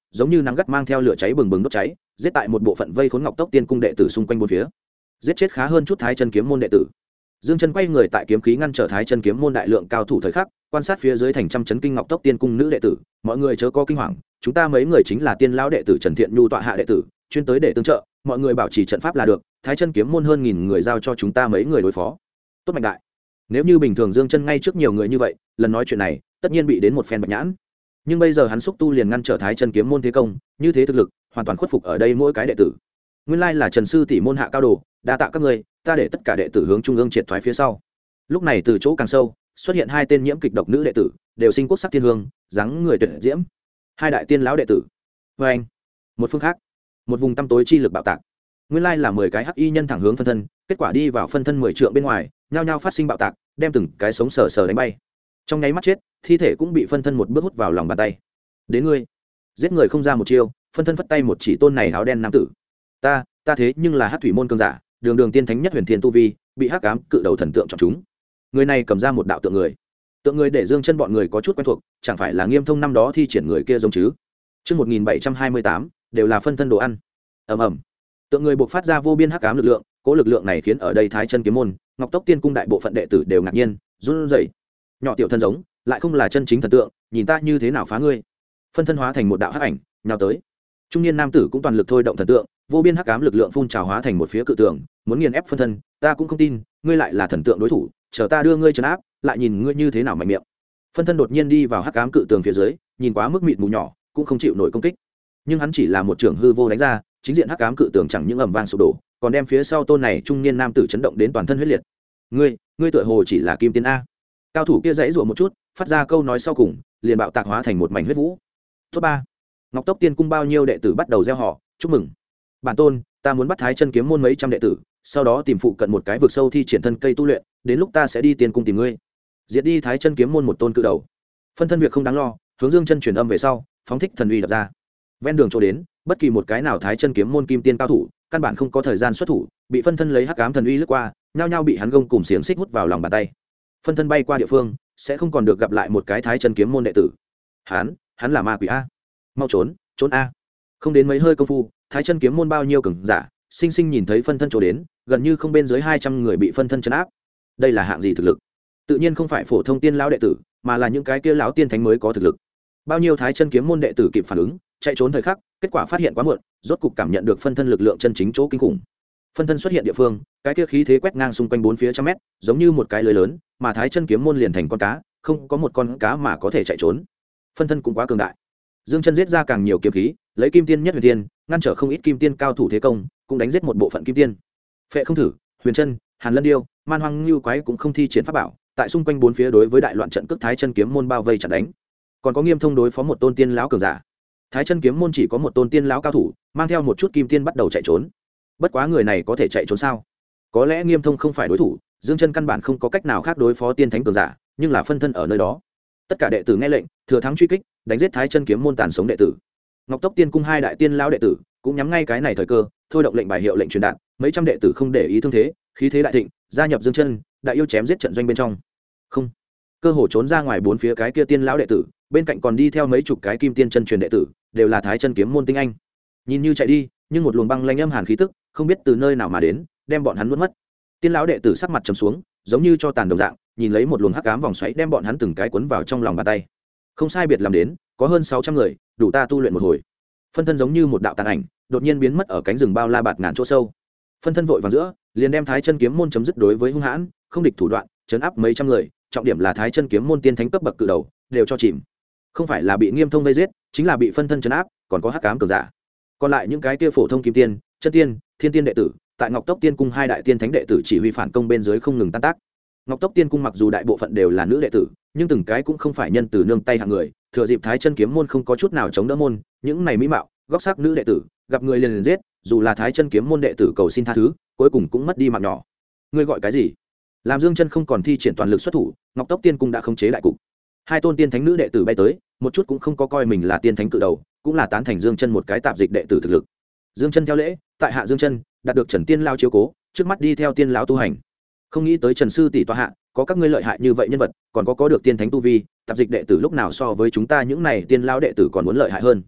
giống như nắng gắt mang theo lửa cháy bừng bừng đốt cháy, giết tại một bộ phận vây khốn Ngọc Tốc Tiên cung đệ tử xung quanh bốn phía, giết chết khá hơn chút Thái Chân kiếm môn đệ tử. Dương Chân quay người tại kiếm khí ngăn trở Thái Chân kiếm môn đại lượng cao thủ thời khắc, quan sát phía dưới thành trăm chấn kinh Ngọc Tốc Tiên cung nữ đệ tử, mọi người chớ có kinh hoàng, chúng ta mấy người chính là Tiên lão đệ tử Trần Thiện Nhu tọa hạ đệ tử, chuyên tới để tương trợ, mọi người bảo trì trận pháp là được, Thái Chân kiếm môn hơn 1000 người giao cho chúng ta mấy người đối phó. Tốt mạnh đại. Nếu như bình thường Dương Chân ngay trước nhiều người như vậy, lần nói chuyện này, tất nhiên bị đến một phen bạch nhãn. Nhưng bây giờ hắn xúc tu liền ngăn trở Thái Chân kiếm môn thế công, như thế thực lực, hoàn toàn khuất phục ở đây mỗi cái đệ tử. Nguyên lai là Trần sư tỷ môn hạ cao đồ, đa tạ các ngươi, ta để tất cả đệ tử hướng trung ương triệt thoái phía sau. Lúc này từ chỗ càng sâu, xuất hiện hai tên nhiễm kịch độc nữ đệ tử, đều sinh quốc sắc thiên hương, dáng người tuyệt diễm. Hai đại tiên lão đệ tử. Và anh, một phương khác, một vùng tăm tối chi lực bạo tạc. Nguyên lai là 10 cái hắc y nhân thẳng hướng phân thân, kết quả đi vào phân thân 10 trượng bên ngoài, nhao nhao phát sinh bạo tạc, đem từng cái sống sờ sờ đánh bay. Trong nháy mắt chết, thi thể cũng bị phân thân một bước hút vào lòng bàn tay. Đến ngươi, giết người không ra một chiêu, phân thân phất tay một chỉ tôn này áo đen nam tử. Ta thế nhưng là hắc thủy môn cường giả, đường đường tiên thánh nhất huyền thiên tu vi, bị hắc ám cự đầu thần tượng chọn chúng. Người này cầm ra một đạo tượng người để Dương Chân bọn người có chút quen thuộc, chẳng phải là Nghiêm Thông năm đó thi triển người kia giống chứ? Chương 1728, đều là phân thân đồ ăn. Ầm ầm. Tượng người buộc phát ra vô biên hắc ám lực lượng, cố lực lượng này khiến ở đây Thái Chân kiếm môn, Ngọc Tốc Tiên cung đại bộ phận đệ tử đều ngạc nhiên, run rẩy. Nhỏ tiểu thân giống, lại không là chân chính thần tượng, nhìn ta như thế nào phá ngươi? Phân thân hóa thành một đạo hắc ảnh, nhào tới. Trung niên nam tử cũng toàn lực thôi động thần tượng, vô biên hắc ám lực lượng phun trào hóa thành một phía cự tượng, muốn nghiền ép phân thân, ta cũng không tin, ngươi lại là thần tượng đối thủ, chờ ta đưa ngươi trấn áp, lại nhìn ngươi như thế nào mạnh miệng. Phân thân đột nhiên đi vào hắc ám cự tường phía dưới, nhìn quá mức mịt mù nhỏ, cũng không chịu nổi công kích. Nhưng hắn chỉ là một trưởng hư vô đánh ra, chính diện hắc ám cự tường chẳng những ầm vang sụp đổ, còn đem phía sau tôn này trung niên nam tử chấn động đến toàn thân huyết liệt. Ngươi tựa hồ chỉ là kim tiên a. Cao thủ kia giãy giụa một chút, phát ra câu nói sau cùng, liền bạo tạc hóa thành một mảnh huyết vũ. Top 3. Ngọc Tốc Tiên cung bao nhiêu đệ tử bắt đầu reo hò, chúc mừng. Bản tôn, ta muốn bắt Thái Chân kiếm môn mấy trăm đệ tử, sau đó tìm phụ cận một cái vực sâu thi triển thân cây tu luyện, đến lúc ta sẽ đi tiên cung tìm ngươi. Diệt đi Thái Chân kiếm môn một tôn cự đầu. Phân thân việc không đáng lo, hướng Dương Chân truyền âm về sau, phóng thích thần uy đập ra. Ven đường chỗ đến, bất kỳ một cái nào Thái Chân kiếm môn kim tiên cao thủ, căn bản không có thời gian xuất thủ, bị phân thân lấy hắc ám thần uy lướt qua, nhao nhao bị hắn gông cùng xiềng xích hút vào lòng bàn tay. Phân thân bay qua địa phương, sẽ không còn được gặp lại một cái Thái Chân kiếm môn đệ tử. Hắn là ma quỷ a. Mau trốn a. Không đến mấy hơi công phu, Thái Chân kiếm môn bao nhiêu cường giả, sinh sinh nhìn thấy phân thân chỗ đến, gần như không bên dưới 200 người bị phân thân trấn áp. Đây là hạng gì thực lực? Tự nhiên không phải phổ thông tiên lão đệ tử, mà là những cái kia lão tiên thánh mới có thực lực. Bao nhiêu Thái Chân kiếm môn đệ tử kịp phản ứng, chạy trốn thời khắc, kết quả phát hiện quá muộn, rốt cục cảm nhận được phân thân lực lượng chân chính chỗ kinh khủng. Phân thân xuất hiện địa phương, cái kia khí thế quét ngang xung quanh bốn phía trăm mét, giống như một cái lưới lớn, mà Thái Chân kiếm môn liền thành con cá, không có một con cá mà có thể chạy trốn. Phân thân cũng quá cường đại. Dương Chân giết ra càng nhiều kiếm khí, lấy kim tiên nhất huyền tiên, ngăn trở không ít kim tiên cao thủ thế công, cũng đánh giết một bộ phận kim tiên. Phệ không thử, huyền chân, hàn lân điêu, man hoang lưu quái cũng không thi triển pháp bảo, tại xung quanh bốn phía đối với đại loạn trận cước Thái Chân kiếm môn bao vây chặn đánh. Còn có Nghiêm Thông đối phó một tôn tiên lão cường giả. Thái Chân kiếm môn chỉ có một tôn tiên lão cao thủ, mang theo một chút kim tiên bắt đầu chạy trốn. Bất quá người này có thể chạy trốn sao? Có lẽ Nghiêm Thông không phải đối thủ, Dương Chân căn bản không có cách nào khác đối phó tiên thánh cường giả, nhưng là phân thân ở nơi đó. Tất cả đệ tử nghe lệnh, thừa thắng truy kích, đánh giết Thái Chân kiếm môn tàn sống đệ tử. Ngọc Tốc Tiên cung hai đại tiên lão đệ tử cũng nhắm ngay cái này thời cơ, thôi động lệnh bài hiệu lệnh truyền đạt, mấy trăm đệ tử không để ý thương thế, khí thế đại thịnh, gia nhập Dương Chân, đại yêu chém giết trận doanh bên trong. Không, cơ hồ trốn ra ngoài bốn phía cái kia tiên lão đệ tử, bên cạnh còn đi theo mấy chục cái kim tiên chân truyền đệ tử, đều là Thái Chân kiếm môn tinh anh. Nhìn như chạy đi, nhưng một luồng băng lanh âm hàn khí tức, không biết từ nơi nào mà đến, đem bọn hắn nuốt mất. Tiên lão đệ tử sắc mặt trầm xuống, giống như cho tàn đồng dạng, nhìn lấy một luồng hắc ám vòng xoáy đem bọn hắn từng cái cuốn vào trong lòng bàn tay. Không sai biệt làm đến, có hơn 600 người, đủ ta tu luyện một hồi. Phân thân giống như một đạo tàn ảnh, đột nhiên biến mất ở cánh rừng bao la bạt ngàn chỗ sâu. Phân thân vội vàng giữa, liền đem Thái Chân kiếm môn chấm dứt đối với hung hãn, không địch thủ đoạn, trấn áp mấy trăm người, trọng điểm là Thái Chân kiếm môn tiên thánh cấp bậc cự đầu, đều cho chìm. Không phải là bị Nghiêm Thông vây giết, chính là bị phân thân trấn áp, còn có hắc ám cường giả. Còn lại những cái kia phổ thông kim tiên, chân tiên, thiên tiên đệ tử, tại Ngọc Tốc Tiên cung hai đại tiên thánh đệ tử chỉ huy phản công bên dưới không ngừng tan tác. Ngọc Tốc Tiên cung mặc dù đại bộ phận đều là nữ đệ tử, nhưng từng cái cũng không phải nhân từ nương tay hạng người, thừa dịp Thái Chân kiếm môn không có chút nào chống đỡ môn, những này mỹ mạo, góc sắc nữ đệ tử, gặp người liền giết, dù là Thái Chân kiếm môn đệ tử cầu xin tha thứ, cuối cùng cũng mất đi mạng nhỏ. Ngươi gọi cái gì? Làm Dương Chân không còn thi triển toàn lực xuất thủ, Ngọc Tốc Tiên cung đã khống chế đại cục. Hai tôn tiên thánh nữ đệ tử bay tới, một chút cũng không có coi mình là tiên thánh cự đầu, cũng là tán thành Dương Chân một cái tạp dịch đệ tử thực lực. Dương Chân theo lễ, tại hạ Dương Chân, đạt được Trần Tiên lão chiếu cố, trước mắt đi theo tiên lão tu hành. Không nghĩ tới Trần sư tỷ tọa hạ, có các ngươi lợi hại như vậy nhân vật, còn có được tiên thánh tu vi, tạp dịch đệ tử lúc nào so với chúng ta những này tiên lão đệ tử còn muốn lợi hại hơn.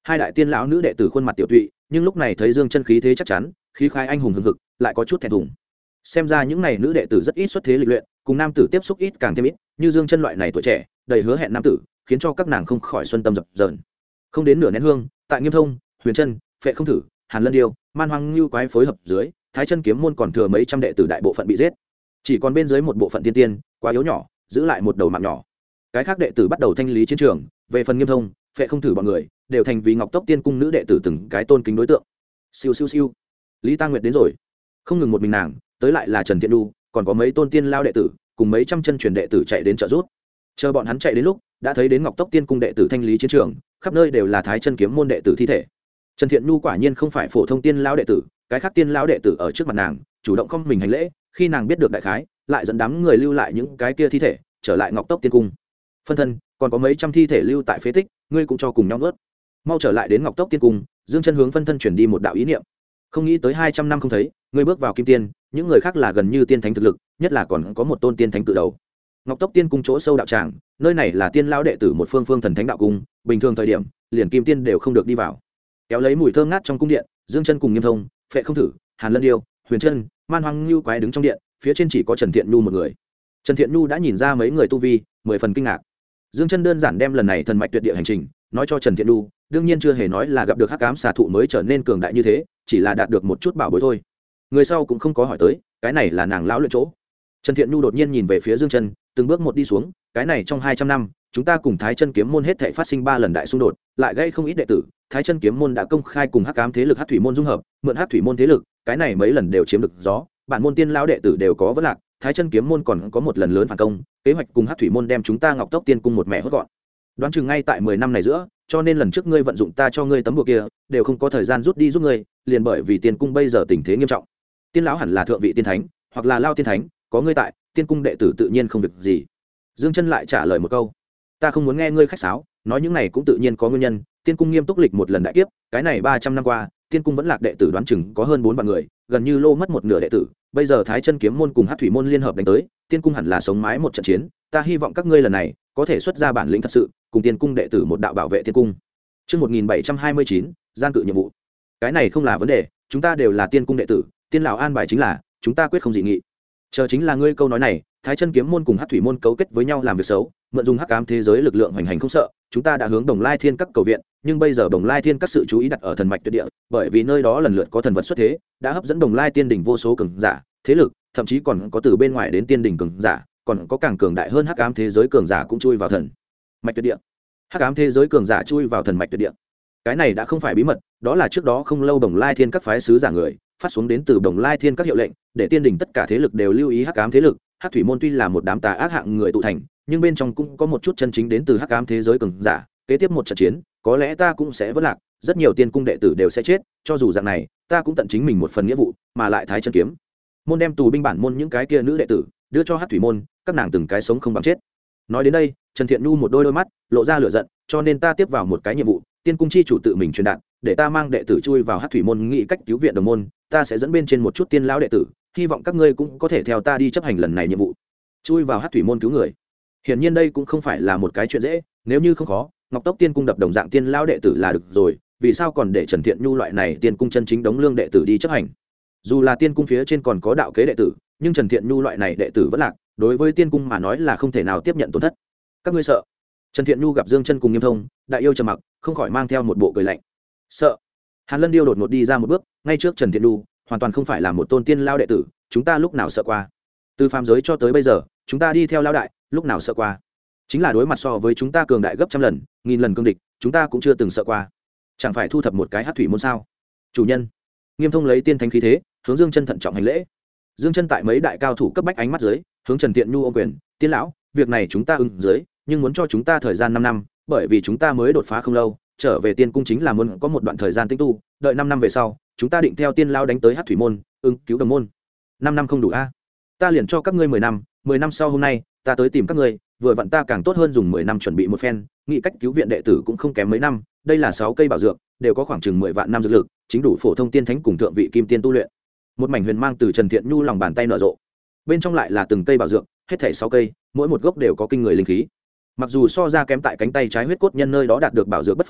hai đại tiên lão nữ đệ tử khuôn mặt tiểu tụy, nhưng lúc này thấy Dương Chân khí thế chắc chắn, khí khai anh hùng hừng hực, lại có chút thẹn thùng. Xem ra những này nữ đệ tử rất ít xuất thế lịch luyện, cùng nam tử tiếp xúc ít càng thêm ít, như Dương Chân loại này tuổi trẻ, đầy hứa hẹn nam tử, khiến cho các nàng không khỏi xuân tâm dập dờn. Không đến nửa nén hương, tại Nghiêm Thông, Huyền Chân, Phệ Không Thử, Hàn Lân Điêu, Man Hoang Lưu quái phối hợp dưới, Thái Chân kiếm môn còn thừa mấy trăm đệ tử đại bộ phận bị giết, chỉ còn bên dưới một bộ phận tiên tiên, quá yếu nhỏ, giữ lại một đầu mạng nhỏ. Cái khác đệ tử bắt đầu thanh lý chiến trường, về phần Nghiêm Thông, Phệ Không Thử bọn người, đều thành vì Ngọc Tốc Tiên cung nữ đệ tử từng cái tôn kính đối tượng. Siêu siêu siêu, Lý Tăng Nguyệt đến rồi. Không ngừng một mình nàng, tới lại là Trần Thiện Đu, còn có mấy tôn tiên lao đệ tử, cùng mấy trăm chân truyền đệ tử chạy đến trợ giúp. Chờ bọn hắn chạy đến lúc, đã thấy đến Ngọc Tốc Tiên cung đệ tử thanh lý chiến trường, khắp nơi đều là Thái Chân kiếm môn đệ tử thi thể. Trần Thiện Nhu quả nhiên không phải phổ thông tiên lão đệ tử, cái khác tiên lão đệ tử ở trước mặt nàng, chủ động không mình hành lễ, khi nàng biết được đại khái, lại dẫn đám người lưu lại những cái kia thi thể, trở lại Ngọc Tốc Tiên cung. Phân thân, còn có mấy trăm thi thể lưu tại phế tích, ngươi cũng cho cùng nhau nuốt. Mau trở lại đến Ngọc Tốc Tiên cung, Dương Chân hướng phân thân chuyển đi một đạo ý niệm. Không nghĩ tới 200 năm không thấy, ngươi bước vào kim tiên, những người khác là gần như tiên thánh thực lực, nhất là còn có một tôn tiên thánh cự đầu. Ngọc Tốc Tiên cung chỗ sâu đạo tràng, nơi này là tiên lão đệ tử một phương phương thần thánh đạo cung, bình thường thời điểm, liền kim tiên đều không được đi vào. Kéo lấy mùi thơm ngát trong cung điện, Dương Chân cùng Nghiêm Thông, Phệ Không Thử, Hàn Lân Điêu, Huyền Chân, Man Hoang Lưu quái đứng trong điện, phía trên chỉ có Trần Thiện Nhu một người. Trần Thiện Nhu đã nhìn ra mấy người tu vi, 10 phần kinh ngạc. Dương Chân đơn giản đem lần này thần mạch tuyệt địa hành trình nói cho Trần Thiện Nhu, đương nhiên chưa hề nói là gặp được hắc ám xà thụ mới trở nên cường đại như thế, chỉ là đạt được một chút bảo bối thôi. Người sau cũng không có hỏi tới, cái này là nàng lão luyện chỗ. Trần Thiện Nhu đột nhiên nhìn về phía Dương Chân, từng bước một đi xuống, cái này trong 200 năm, chúng ta cùng Thái Chân kiếm môn hết thảy phát sinh 3 lần đại xung đột, lại gây không ít đệ tử, Thái Chân kiếm môn đã công khai cùng hắc ám thế lực hắc thủy môn dung hợp, mượn hắc thủy môn thế lực, cái này mấy lần đều chiếm được gió, bản môn tiên lão đệ tử đều có vấn lạc, Thái Chân kiếm môn còn có một lần lớn phản công, kế hoạch cùng hắc thủy môn đem chúng ta Ngọc Tốc Tiên cung một mẹ hốt gọn. Đoán chừng ngay tại 10 năm này giữa, cho nên lần trước ngươi vận dụng ta cho ngươi tấm bùa kia, đều không có thời gian rút đi giúp ngươi, liền bởi vì tiên cung bây giờ tình thế nghiêm trọng. Tiên lão hẳn là thượng vị tiên thánh, hoặc là lao tiên thánh, có ngươi tại, tiên cung đệ tử tự nhiên không việc gì. Dương Chân lại trả lời một câu, ta không muốn nghe ngươi khách sáo, nói những này cũng tự nhiên có nguyên nhân, tiên cung nghiêm túc lịch một lần đại kiếp, cái này 300 năm qua, tiên cung vẫn lạc đệ tử đoán chừng có hơn 4 vạn người, gần như lô mất một nửa đệ tử, bây giờ Thái Chân kiếm môn cùng hắc thủy môn liên hợp đánh tới, tiên cung hẳn là sống mái một trận chiến, ta hy vọng các ngươi lần này có thể xuất ra bản lĩnh thật sự, cùng tiên cung đệ tử một đạo bảo vệ tiên cung. Chương 1729, gian cự nhiệm vụ. Cái này không là vấn đề, chúng ta đều là tiên cung đệ tử, tiên lão an bài chính là, chúng ta quyết không dị nghị. Chờ chính là ngươi câu nói này, Thái Chân kiếm môn cùng hắc thủy môn cấu kết với nhau làm việc xấu, mượn dùng hắc ám thế giới lực lượng hoành hành không sợ, chúng ta đã hướng Đồng Lai Thiên Các cầu viện, nhưng bây giờ Đồng Lai Thiên Các sự chú ý đặt ở thần mạch tuyệt địa, bởi vì nơi đó lần lượt có thần vật xuất thế, đã hấp dẫn Đồng Lai Tiên đỉnh vô số cường giả, thế lực, thậm chí còn có từ bên ngoài đến tiên đỉnh cường giả, còn có càng cường đại hơn hắc ám thế giới cường giả cũng chui vào thần mạch tuyệt địa. Hắc ám thế giới cường giả chui vào thần mạch tuyệt địa, cái này đã không phải bí mật, đó là trước đó không lâu Đồng Lai Thiên Các phái sứ giả người phát xuống đến từ Đồng Lai Thiên Các hiệu lệnh, để tiên đỉnh tất cả thế lực đều lưu ý hắc ám thế lực. Hắc thủy môn tuy là một đám tà ác hạng người tụ thành, nhưng bên trong cũng có một chút chân chính đến từ hắc ám thế giới cường giả, kế tiếp một trận chiến, có lẽ ta cũng sẽ vất lạc, rất nhiều tiên cung đệ tử đều sẽ chết, cho dù dạng này, ta cũng tận chính mình một phần nghĩa vụ, mà lại Thái Chân kiếm môn đem tù binh bản môn những cái kia nữ đệ tử đưa cho hắc thủy môn, các nàng từng cái sống không bằng chết. Nói đến đây, Trần Thiện Nhu một đôi mắt lộ ra lửa giận, cho nên ta tiếp vào một cái nhiệm vụ, tiên cung chi chủ tự mình truyền đạt, để ta mang đệ tử chui vào hắc thủy môn nghĩ cách cứu viện đồng môn, ta sẽ dẫn bên trên một chút tiên lão đệ tử, hy vọng các ngươi cũng có thể theo ta đi chấp hành lần này nhiệm vụ, chui vào hắc thủy môn cứu người. Hiển nhiên đây cũng không phải là một cái chuyện dễ, nếu như không khó, Ngọc Tốc Tiên cung đập đồng dạng tiên lão đệ tử là được rồi, vì sao còn để Trần Thiện Nhu loại này tiên cung chân chính đống lương đệ tử đi chấp hành? Dù là tiên cung phía trên còn có đạo kế đệ tử, nhưng Trần Thiện Nhu loại này đệ tử vẫn lạc, đối với tiên cung mà nói là không thể nào tiếp nhận tổn thất. Các ngươi sợ? Trần Thiện Nhu gặp Dương Chân cùng Nghiêm Thông, đại yêu trầm mặc, không khỏi mang theo một bộ cười lạnh. Sợ? Hàn Lân Điêu đột ngột đi ra một bước, ngay trước Trần Thiện Nhu, hoàn toàn không phải là một tôn tiên lao đệ tử, chúng ta lúc nào sợ qua? Từ phàm giới cho tới bây giờ, chúng ta đi theo lao đại, lúc nào sợ qua? Chính là đối mặt so với chúng ta cường đại gấp trăm lần, nghìn lần cương địch, chúng ta cũng chưa từng sợ qua. Chẳng phải thu thập một cái hắc thủy môn sao? Chủ nhân. Nghiêm Thông lấy tiên thánh khí thế, hướng Dương Chân thận trọng hành lễ. Dương Chân tại mấy đại cao thủ cấp bách ánh mắt dưới, hướng Trần Thiện Nhu ôm quyền, tiên lão, việc này chúng ta dưới, nhưng muốn cho chúng ta thời gian 5 năm, bởi vì chúng ta mới đột phá không lâu, trở về tiên cung chính là muốn có một đoạn thời gian tĩnh tu, đợi 5 năm về sau, chúng ta định theo tiên lão đánh tới hắc thủy môn, cứu đồng môn. 5 năm không đủ a? Ta liền cho các ngươi 10 năm, 10 năm sau hôm nay, ta tới tìm các ngươi, vừa vặn ta càng tốt hơn dùng 10 năm chuẩn bị một phen, nghĩ cách cứu viện đệ tử cũng không kém mấy năm, đây là 6 cây bảo dược, đều có khoảng chừng 10 vạn năm dược lực, chính đủ phổ thông tiên thánh cùng thượng vị kim tiên tu luyện. Một mảnh huyền mang từ Trần Thiện Nhu lòng bàn tay nở rộ. Bên trong lại là từng cây bảo dược, hết thảy 6 cây, mỗi một gốc đều có kinh người linh khí. Mặc dù so ra kém tại cánh tay trái huyết cốt nhân nơi đó đạt được bảo dược bất phàm,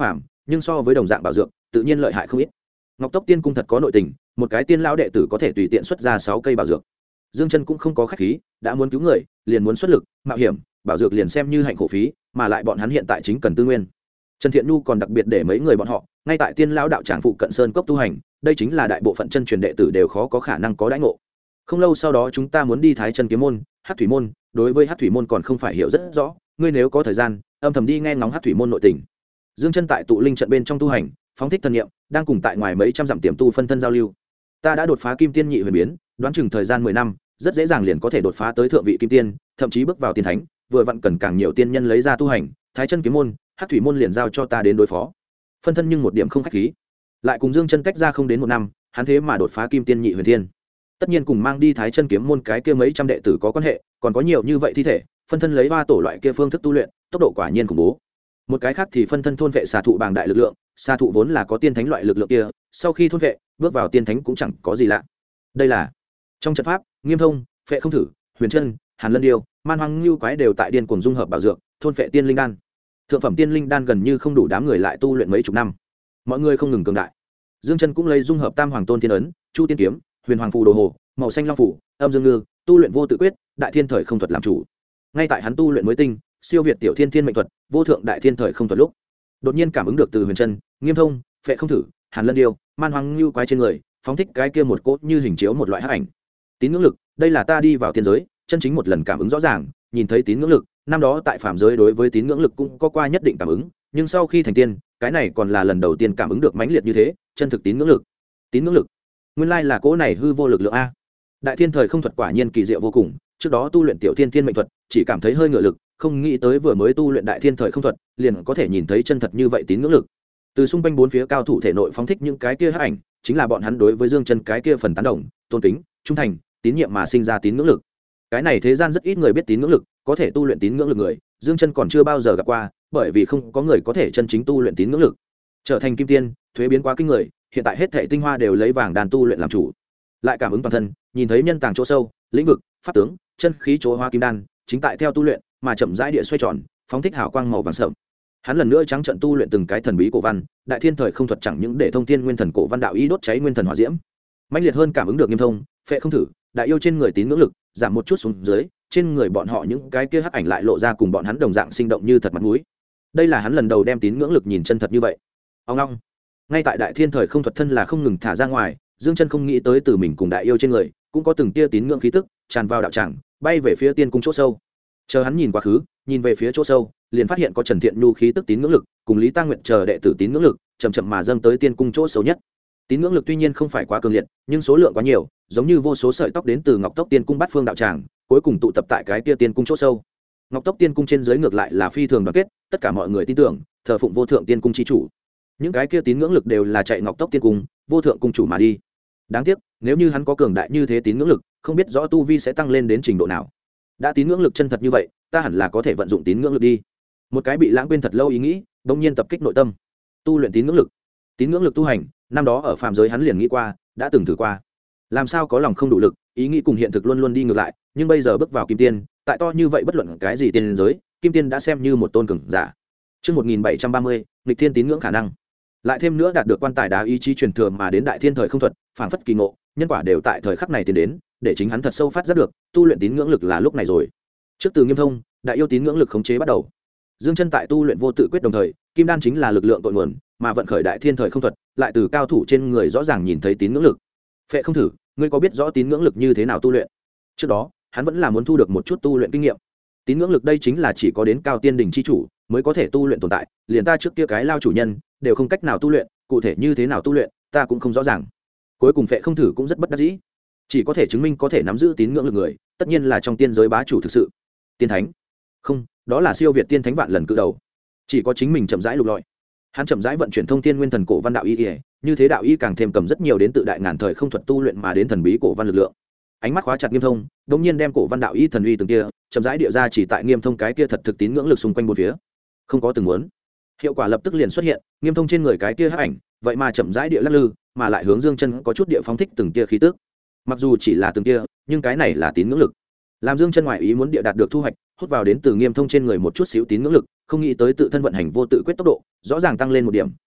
nhưng so với đồng dạng bảo dược tự nhiên lợi hại không ít. Ngọc Tốc Tiên cung thật có nội tình, một cái tiên lão đệ tử có thể tùy tiện xuất ra 6 cây bảo dược. Dương Chân cũng không có khách khí, đã muốn cứu người liền muốn xuất lực mạo hiểm, bảo dược liền xem như hạnh khổ phí, mà lại bọn hắn hiện tại chính cần tư nguyên. Trần Thiện Nhu còn đặc biệt để mấy người bọn họ ngay tại tiên lão đạo tràng phụ cận sơn cốc tu hành, đây chính là đại bộ phận chân truyền đệ tử đều khó có khả năng có đãi ngộ. Không lâu sau đó chúng ta muốn đi Thái Chân kiếm môn, Hắc thủy môn, đối với Hắc thủy môn còn không phải hiểu rất rõ, ngươi nếu có thời gian, âm thầm đi nghe ngóng Hắc thủy môn nội tình. Dương Chân tại tụ linh trận bên trong tu hành, phóng thích thần niệm, đang cùng tại ngoài mấy trăm dặm tiềm tu phân thân giao lưu. Ta đã đột phá kim tiên nhị huyền biến, đoán chừng thời gian 10 năm, rất dễ dàng liền có thể đột phá tới thượng vị kim tiên, thậm chí bước vào tiên thánh, vừa vặn cần càng nhiều tiên nhân lấy ra tu hành, Thái Chân kiếm môn, Hắc thủy môn liền giao cho ta đến đối phó. Phân thân nhưng một điểm không khách khí, lại cùng Dương Chân tách ra không đến 1 năm, hắn thế mà đột phá kim tiên nhị huyền thiên. Tất nhiên cùng mang đi Thái Chân kiếm môn cái kia mấy trăm đệ tử có quan hệ, còn có nhiều như vậy thi thể, phân thân lấy ba tổ loại kia phương thức tu luyện, tốc độ quả nhiên khủng bố. Một cái khác thì phân thân thôn vệ xà thụ bàng đại lực lượng, xà thụ vốn là có tiên thánh loại lực lượng kia, sau khi thôn vệ, bước vào tiên thánh cũng chẳng có gì lạ. Đây là trong trận pháp, Nghiêm Thông, Phệ Không Thử, Huyền Trân, Hàn Lân Điêu, Man Hoang Lưu quái đều tại điên cuồng dung hợp bảo dược, thôn vệ tiên linh đan. Thượng phẩm tiên linh đan gần như không đủ đám người lại tu luyện mấy chục năm. Mọi người không ngừng cường đại. Dương Chân cũng lấy dung hợp Tam Hoàng Tôn Thiên ấn, Chu Tiên kiếm, Huyền Hoàng phù đồ hồ, Màu xanh long phủ, Âm Dương Ngư, tu luyện vô tự quyết, Đại Thiên thời không thuật làm chủ. Ngay tại hắn tu luyện mới tinh, siêu việt tiểu thiên thiên mệnh thuật, vô thượng đại thiên thời không thuật lúc, đột nhiên cảm ứng được từ Huyền Trân, Nghiêm Thông, Phệ Không Thử, Hàn Lân Điêu, Man Hoang Lưu quái trên người, phóng thích cái kia một cốt như hình chiếu một loại hắc ảnh. Tín ngưỡng lực, đây là ta đi vào tiên giới, chân chính một lần cảm ứng rõ ràng, nhìn thấy tín ngưỡng lực, năm đó tại phàm giới đối với tín ngưỡng lực cũng có qua nhất định cảm ứng, nhưng sau khi thành tiên, cái này còn là lần đầu tiên cảm ứng được mãnh liệt như thế, chân thực tín ngưỡng lực. Tín ngưỡng lực, nguyên lai là cỗ này hư vô lực lượng a. Đại thiên thời không thuật quả nhiên kỳ diệu vô cùng, trước đó tu luyện tiểu thiên thiên mệnh thuật, chỉ cảm thấy hơi ngựa lực, không nghĩ tới vừa mới tu luyện đại thiên thời không thuật, liền có thể nhìn thấy chân thật như vậy tín ngưỡng lực. Từ xung quanh bốn phía cao thủ thể nội phóng thích những cái kia hắc ảnh, chính là bọn hắn đối với Dương Chân cái kia phần tán đồng, tôn kính, trung thành, tín nhiệm mà sinh ra tín ngưỡng lực. Cái này thế gian rất ít người biết tín ngưỡng lực, có thể tu luyện tín ngưỡng lực người, Dương Chân còn chưa bao giờ gặp qua, bởi vì không có người có thể chân chính tu luyện tín ngưỡng lực. Trở thành kim tiên, thuế biến quá kinh người, hiện tại hết thảy tinh hoa đều lấy vàng đàn tu luyện làm chủ. Lại cảm ứng toàn thân, nhìn thấy nhân tàng chỗ sâu, lĩnh vực, pháp tướng, chân khí chỗ hoa kim đan, chính tại theo tu luyện, mà chậm rãi địa xoay tròn, phóng thích hào quang màu vàng sẫm. Hắn lần nữa trắng trận tu luyện từng cái thần bí cổ văn, đại thiên thời không thuật chẳng những để thông thiên nguyên thần cổ văn đạo ý đốt cháy nguyên thần hỏa diễm, mãnh liệt hơn cảm ứng được Nghiêm Thông, Phệ Không Thử, đại yêu trên người tín ngưỡng lực giảm một chút xuống dưới, trên người bọn họ những cái kia hắc ảnh lại lộ ra cùng bọn hắn đồng dạng sinh động như thật mặt mũi. Đây là hắn lần đầu đem tín ngưỡng lực nhìn chân thật như vậy. Ông long, ngay tại đại thiên thời không thuật thân là không ngừng thả ra ngoài, Dương Chân không nghĩ tới từ mình cùng đại yêu trên người cũng có từng tia tín ngưỡng khí tức tràn vào đạo tràng, bay về phía tiên cung chỗ sâu. Chờ hắn nhìn quá khứ, nhìn về phía chỗ sâu, liền phát hiện có Trần Thiện Nhu khí tức tín ngưỡng lực, cùng Lý Tăng Nguyệt chờ đệ tử tín ngưỡng lực, chậm chậm mà dâng tới tiên cung chỗ sâu nhất. Tín ngưỡng lực tuy nhiên không phải quá cường liệt, nhưng số lượng quá nhiều, giống như vô số sợi tóc đến từ Ngọc Tốc Tiên cung bát phương đạo tràng, cuối cùng tụ tập tại cái kia tiên cung chỗ sâu. Ngọc Tốc Tiên cung trên dưới ngược lại là phi thường đoàn kết, tất cả mọi người tin tưởng, thờ phụng vô thượng tiên cung chi chủ. Những cái kia tín ngưỡng lực đều là chạy Ngọc Tốc Tiên cung, vô thượng cung chủ mà đi. Đáng tiếc, nếu như hắn có cường đại như thế tín ngưỡng lực, không biết rõ tu vi sẽ tăng lên đến trình độ nào. Đã tín ngưỡng lực chân thật như vậy, ta hẳn là có thể vận dụng tín ngưỡng lực đi. Một cái bị lãng quên thật lâu ý nghĩ, bỗng nhiên tập kích nội tâm. Tu luyện tín ngưỡng lực. Tín ngưỡng lực tu hành, năm đó ở phàm giới hắn liền nghĩ qua, đã từng thử qua. Làm sao có lòng không đủ lực, ý nghĩ cùng hiện thực luôn luôn đi ngược lại, nhưng bây giờ bước vào kim tiên, tại to như vậy bất luận cái gì tiên giới, kim tiên đã xem như một tôn cường giả. Chương 1730, nghịch thiên tín ngưỡng khả năng. Lại thêm nữa đạt được quan tài đá ý chí truyền thừa mà đến đại thiên thời không thuật, phảng phất kỳ ngộ, nhân quả đều tại thời khắc này tiến đến, để chính hắn thật sâu phát giác được, tu luyện tín ngưỡng lực là lúc này rồi. Trước từ Nghiêm Thông, đại yêu tín ngưỡng lực khống chế bắt đầu. Dương Chân tại tu luyện vô tự quyết đồng thời, kim đan chính là lực lượng cội nguồn, mà vận khởi đại thiên thời không thuật, lại từ cao thủ trên người rõ ràng nhìn thấy tín ngưỡng lực. Phệ Không Thử, ngươi có biết rõ tín ngưỡng lực như thế nào tu luyện? Trước đó, hắn vẫn là muốn thu được một chút tu luyện kinh nghiệm. Tín ngưỡng lực đây chính là chỉ có đến cao tiên đỉnh chi chủ mới có thể tu luyện tồn tại, liền ta trước kia cái lao chủ nhân đều không cách nào tu luyện, cụ thể như thế nào tu luyện, ta cũng không rõ ràng. Cuối cùng Phệ Không Thử cũng rất bất đắc dĩ, chỉ có thể chứng minh có thể nắm giữ tín ngưỡng lực người, tất nhiên là trong tiên giới bá chủ thực sự. Tiên thánh? Không, đó là siêu việt tiên thánh vạn lần cự đầu. Chỉ có chính mình chậm rãi lục lọi. Hắn chậm rãi vận chuyển thông thiên nguyên thần cổ văn đạo y, như thế đạo y càng thêm cầm rất nhiều đến tự đại ngàn thời không thuật tu luyện mà đến thần bí cổ văn lực lượng. Ánh mắt khóa chặt Nghiêm Thông, đột nhiên đem cổ văn đạo y thần uy từng kia, chậm rãi địa ra chỉ tại Nghiêm Thông cái kia thật thực tín ngưỡng lực xung quanh bốn phía. Không có từng muốn, hiệu quả lập tức liền xuất hiện, Nghiêm Thông trên người cái kia hắc ảnh, vậy mà chậm rãi địa lắc lư, mà lại hướng Dương Chân có chút địa phóng thích từng tia khí tức. Mặc dù chỉ là từng tia, nhưng cái này là tín ngưỡng lực. Làm Dương Chân ngoại ý muốn địa đạt được thu hoạch, hút vào đến từ Nghiêm Thông trên người một chút xíu tín ngưỡng lực, không nghĩ tới tự thân vận hành vô tự quyết tốc độ rõ ràng tăng lên một điểm,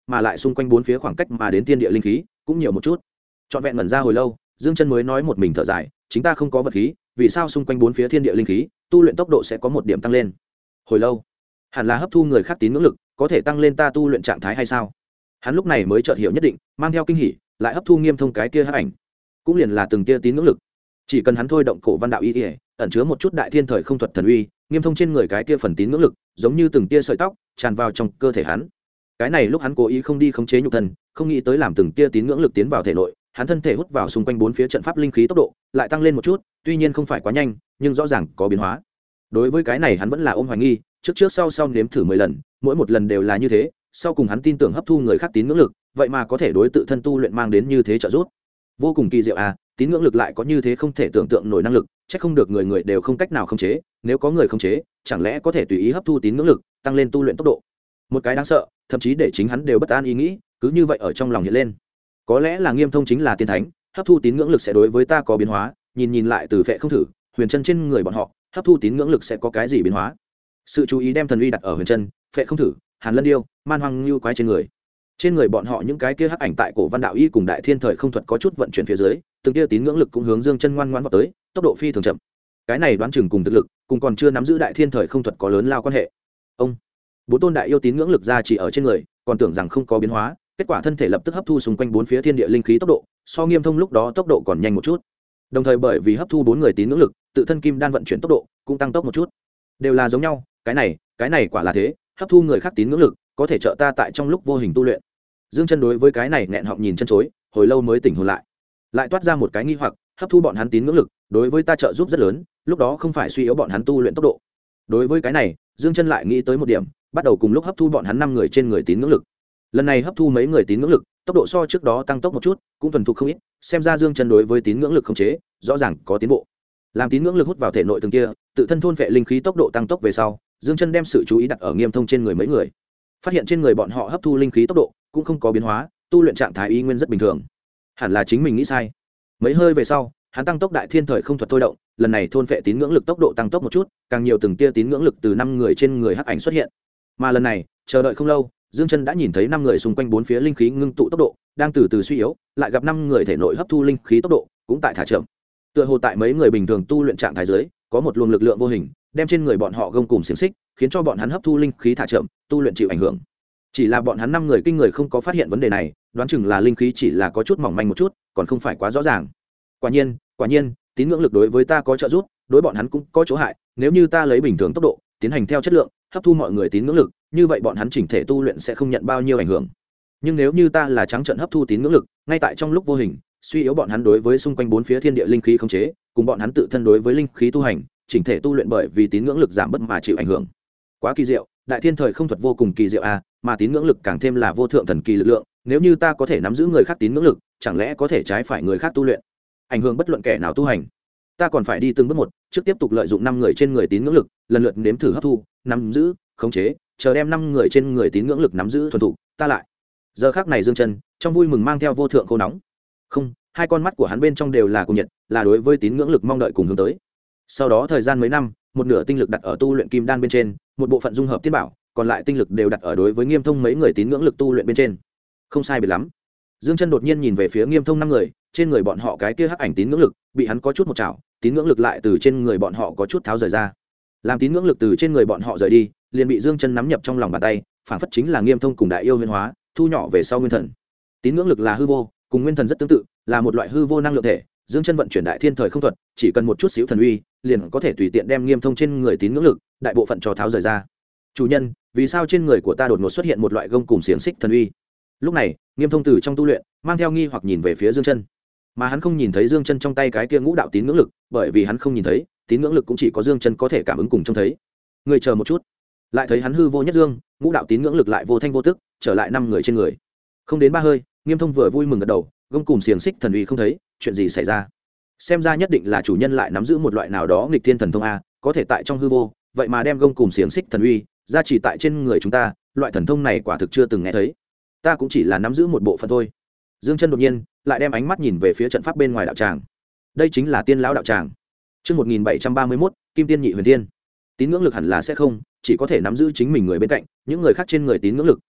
mà lại xung quanh bốn phía khoảng cách mà đến thiên địa linh khí cũng nhiều một chút. Trọn vẹn ngẩn ra hồi lâu, Dương Chân mới nói một mình thở dài, chính ta không có vật khí, vì sao xung quanh bốn phía thiên địa linh khí tu luyện tốc độ sẽ có một điểm tăng lên? Hồi lâu, hẳn là hấp thu người khác tín ngưỡng lực có thể tăng lên ta tu luyện trạng thái hay sao? Hắn lúc này mới chợt hiểu nhất định, mang theo kinh hỉ lại hấp thu Nghiêm Thông cái kia hắc ảnh, cũng liền là từng tia tín ngưỡng lực. Chỉ cần hắn thôi động cổ văn đạo y, ẩn chứa một chút đại thiên thời không thuật thần uy, Nghiêm Thông trên người cái kia phần tín ngưỡng lực giống như từng tia sợi tóc tràn vào trong cơ thể hắn. Cái này lúc hắn cố ý không đi khống chế nhục thân, không nghĩ tới làm từng tia tín ngưỡng lực tiến vào thể nội, hắn thân thể hút vào xung quanh bốn phía trận pháp linh khí tốc độ lại tăng lên một chút, tuy nhiên không phải quá nhanh, nhưng rõ ràng có biến hóa. Đối với cái này hắn vẫn là ôm hoài nghi, trước sau nếm thử 10 lần, mỗi một lần đều là như thế, sau cùng hắn tin tưởng hấp thu người khác tín ngưỡng lực, vậy mà có thể đối tự thân tu luyện mang đến như thế trợ giúp. Vô cùng kỳ diệu à, tín ngưỡng lực lại có như thế không thể tưởng tượng nổi năng lực, chắc không được người người đều không cách nào khống chế, nếu có người khống chế, chẳng lẽ có thể tùy ý hấp thu tín ngưỡng lực, tăng lên tu luyện tốc độ. Một cái đáng sợ, thậm chí để chính hắn đều bất an ý nghĩ, cứ như vậy ở trong lòng hiện lên. Có lẽ là Nghiêm Thông chính là tiên thánh, hấp thu tín ngưỡng lực sẽ đối với ta có biến hóa, nhìn lại từ Vệ không thử, Huyền Chân trên người bọn họ, hấp thu tín ngưỡng lực sẽ có cái gì biến hóa. Sự chú ý đem thần uy đặt ở Huyền Chân, Vệ không thử, Hàn Lân Điêu, Man Hoang Lưu quái trên người bọn họ những cái kia hắc ảnh tại cổ văn đạo y cùng đại thiên thời không thuật có chút vận chuyển phía dưới, từng kia tín ngưỡng lực cũng hướng Dương Chân ngoan ngoãn vào tới, tốc độ phi thường chậm. Cái này đoán chừng cùng thực lực, cùng còn chưa nắm giữ đại thiên thời không thuật có lớn lao quan hệ. Ông bốn tôn đại yêu tín ngưỡng lực ra chỉ ở trên người, còn tưởng rằng không có biến hóa, kết quả thân thể lập tức hấp thu xung quanh bốn phía thiên địa linh khí tốc độ so Nghiêm Thông lúc đó tốc độ còn nhanh một chút. Đồng thời bởi vì hấp thu bốn người tín ngưỡng lực, tự thân kim đan vận chuyển tốc độ cũng tăng tốc một chút. Đều là giống nhau, cái này quả là thế, hấp thu người khác tín ngưỡng lực có thể trợ ta tại trong lúc vô hình tu luyện. Dương Chân đối với cái này nghẹn họng nhìn chân chối, hồi lâu mới tỉnh hồn lại toát ra một cái nghi hoặc, hấp thu bọn hắn tín ngưỡng lực đối với ta trợ giúp rất lớn, lúc đó không phải suy yếu bọn hắn tu luyện tốc độ. Đối với cái này, Dương Chân lại nghĩ tới một điểm, bắt đầu cùng lúc hấp thu bọn hắn 5 người trên người tín ngưỡng lực. Lần này hấp thu mấy người tín ngưỡng lực, tốc độ so trước đó tăng tốc một chút, cũng thuần thục không ít, xem ra Dương Chân đối với tín ngưỡng lực khống chế rõ ràng có tiến bộ. Làm tín ngưỡng lực hút vào thể nội từng kia, tự thân thôn phệ linh khí tốc độ tăng tốc về sau, Dương Chân đem sự chú ý đặt ở Nghiêm Thông trên người mấy người. Phát hiện trên người bọn họ hấp thu linh khí tốc độ cũng không có biến hóa, tu luyện trạng thái y nguyên rất bình thường. Hẳn là chính mình nghĩ sai. Mấy hơi về sau, hắn tăng tốc đại thiên thời không thuật thôi động, lần này thôn phệ tín ngưỡng lực tốc độ tăng tốc một chút, càng nhiều từng tia tín ngưỡng lực từ 5 người trên người hắc ảnh xuất hiện. Mà lần này, chờ đợi không lâu, Dương Chân đã nhìn thấy 5 người xung quanh bốn phía linh khí ngưng tụ tốc độ đang từ từ suy yếu, lại gặp 5 người thể nội hấp thu linh khí tốc độ cũng tại thả chậm. Tựa hồ tại mấy người bình thường tu luyện trạng thái dưới, có một luồng lực lượng vô hình đem trên người bọn họ gông cùm xiềng xích, khiến cho bọn hắn hấp thu linh khí thả chậm, tu luyện chịu ảnh hưởng. Chỉ là bọn hắn 5 người kinh người không có phát hiện vấn đề này, đoán chừng là linh khí chỉ là có chút mỏng manh một chút, còn không phải quá rõ ràng. Quả nhiên, tín ngưỡng lực đối với ta có trợ giúp, đối bọn hắn cũng có chỗ hại, nếu như ta lấy bình thường tốc độ, tiến hành theo chất lượng, hấp thu mọi người tín ngưỡng lực, như vậy bọn hắn chỉnh thể tu luyện sẽ không nhận bao nhiêu ảnh hưởng. Nhưng nếu như ta là trắng trợn hấp thu tín ngưỡng lực, ngay tại trong lúc vô hình, suy yếu bọn hắn đối với xung quanh bốn phía thiên địa linh khí khống chế, cùng bọn hắn tự thân đối với linh khí tu hành, chỉnh thể tu luyện bởi vì tín ngưỡng lực giảm bớt mà chịu ảnh hưởng. Quá kỳ diệu, đại thiên thời không thuật vô cùng kỳ diệu a, mà tín ngưỡng lực càng thêm là vô thượng thần kỳ lực lượng, nếu như ta có thể nắm giữ người khác tín ngưỡng lực, chẳng lẽ có thể trái phải người khác tu luyện, ảnh hưởng bất luận kẻ nào tu hành. Ta còn phải đi từng bước một, trước tiếp tục lợi dụng 5 người trên người tín ngưỡng lực, lần lượt nếm thử hấp thu, nắm giữ, khống chế, chờ đem 5 người trên người tín ngưỡng lực nắm giữ thuần thục, ta lại. Giờ khắc này Dương Chân trong vui mừng mang theo vô thượng khô nóng. Không, hai con mắt của hắn bên trong đều là cuồng nhiệt, là đối với tín ngưỡng lực mong đợi cùng hướng tới. Sau đó thời gian mấy năm, một nửa tinh lực đặt ở tu luyện kim đan bên trên, một bộ phận dung hợp tiên bảo, còn lại tinh lực đều đặt ở đối với Nghiêm Thông mấy người tín ngưỡng lực tu luyện bên trên. Không sai biệt lắm. Dương Chân đột nhiên nhìn về phía Nghiêm Thông 5 người, trên người bọn họ cái kia hắc ảnh tín ngưỡng lực, bị hắn có chút một chảo, tín ngưỡng lực lại từ trên người bọn họ có chút tháo rời ra. Làm tín ngưỡng lực từ trên người bọn họ rời đi, liền bị Dương Chân nắm nhập trong lòng bàn tay, phảng phất chính là Nghiêm Thông cùng đại yêu nguyên hóa, thu nhỏ về sau nguyên thần. Tín ngưỡng lực là hư vô, cùng nguyên thần rất tương tự, là một loại hư vô năng lượng thể. Dương Chân vận chuyển đại thiên thời không thuật, chỉ cần một chút xíu thần uy, liền có thể tùy tiện đem Nghiêm Thông trên người tín ngưỡng lực, đại bộ phận cho tháo rời ra. Chủ nhân, vì sao trên người của ta đột ngột xuất hiện một loại gông cùm xiềng xích thần uy? Lúc này, Nghiêm Thông từ trong tu luyện, mang theo nghi hoặc nhìn về phía Dương Chân. Mà hắn không nhìn thấy Dương Chân trong tay cái kia ngũ đạo tín ngưỡng lực, bởi vì hắn không nhìn thấy, tín ngưỡng lực cũng chỉ có Dương Chân có thể cảm ứng cùng trông thấy. Người chờ một chút. Lại thấy hắn hư vô nhất dương, ngũ đạo tín ngưỡng lực lại vô thanh vô tức, trở lại 5 người trên người. Không đến 3 hơi, Nghiêm Thông vừa vui mừng gật đầu, gông cùm xiềng xích thần uy không thấy, chuyện gì xảy ra? Xem ra nhất định là chủ nhân lại nắm giữ một loại nào đó nghịch thiên thần thông a, có thể tại trong hư vô, vậy mà đem gông cùm xiềng xích thần uy gia trì tại trên người chúng ta, loại thần thông này quả thực chưa từng nghe thấy. Ta cũng chỉ là nắm giữ một bộ phận thôi. Dương Chân đột nhiên lại đem ánh mắt nhìn về phía trận pháp bên ngoài đạo tràng. Đây chính là Tiên lão đạo tràng. Chương 1731, Kim Tiên Nhị Huyền Tiên. Tín ngưỡng lực hẳn là sẽ không, chỉ có thể nắm giữ chính mình người bên cạnh, những người khác trên người tín ngưỡng lực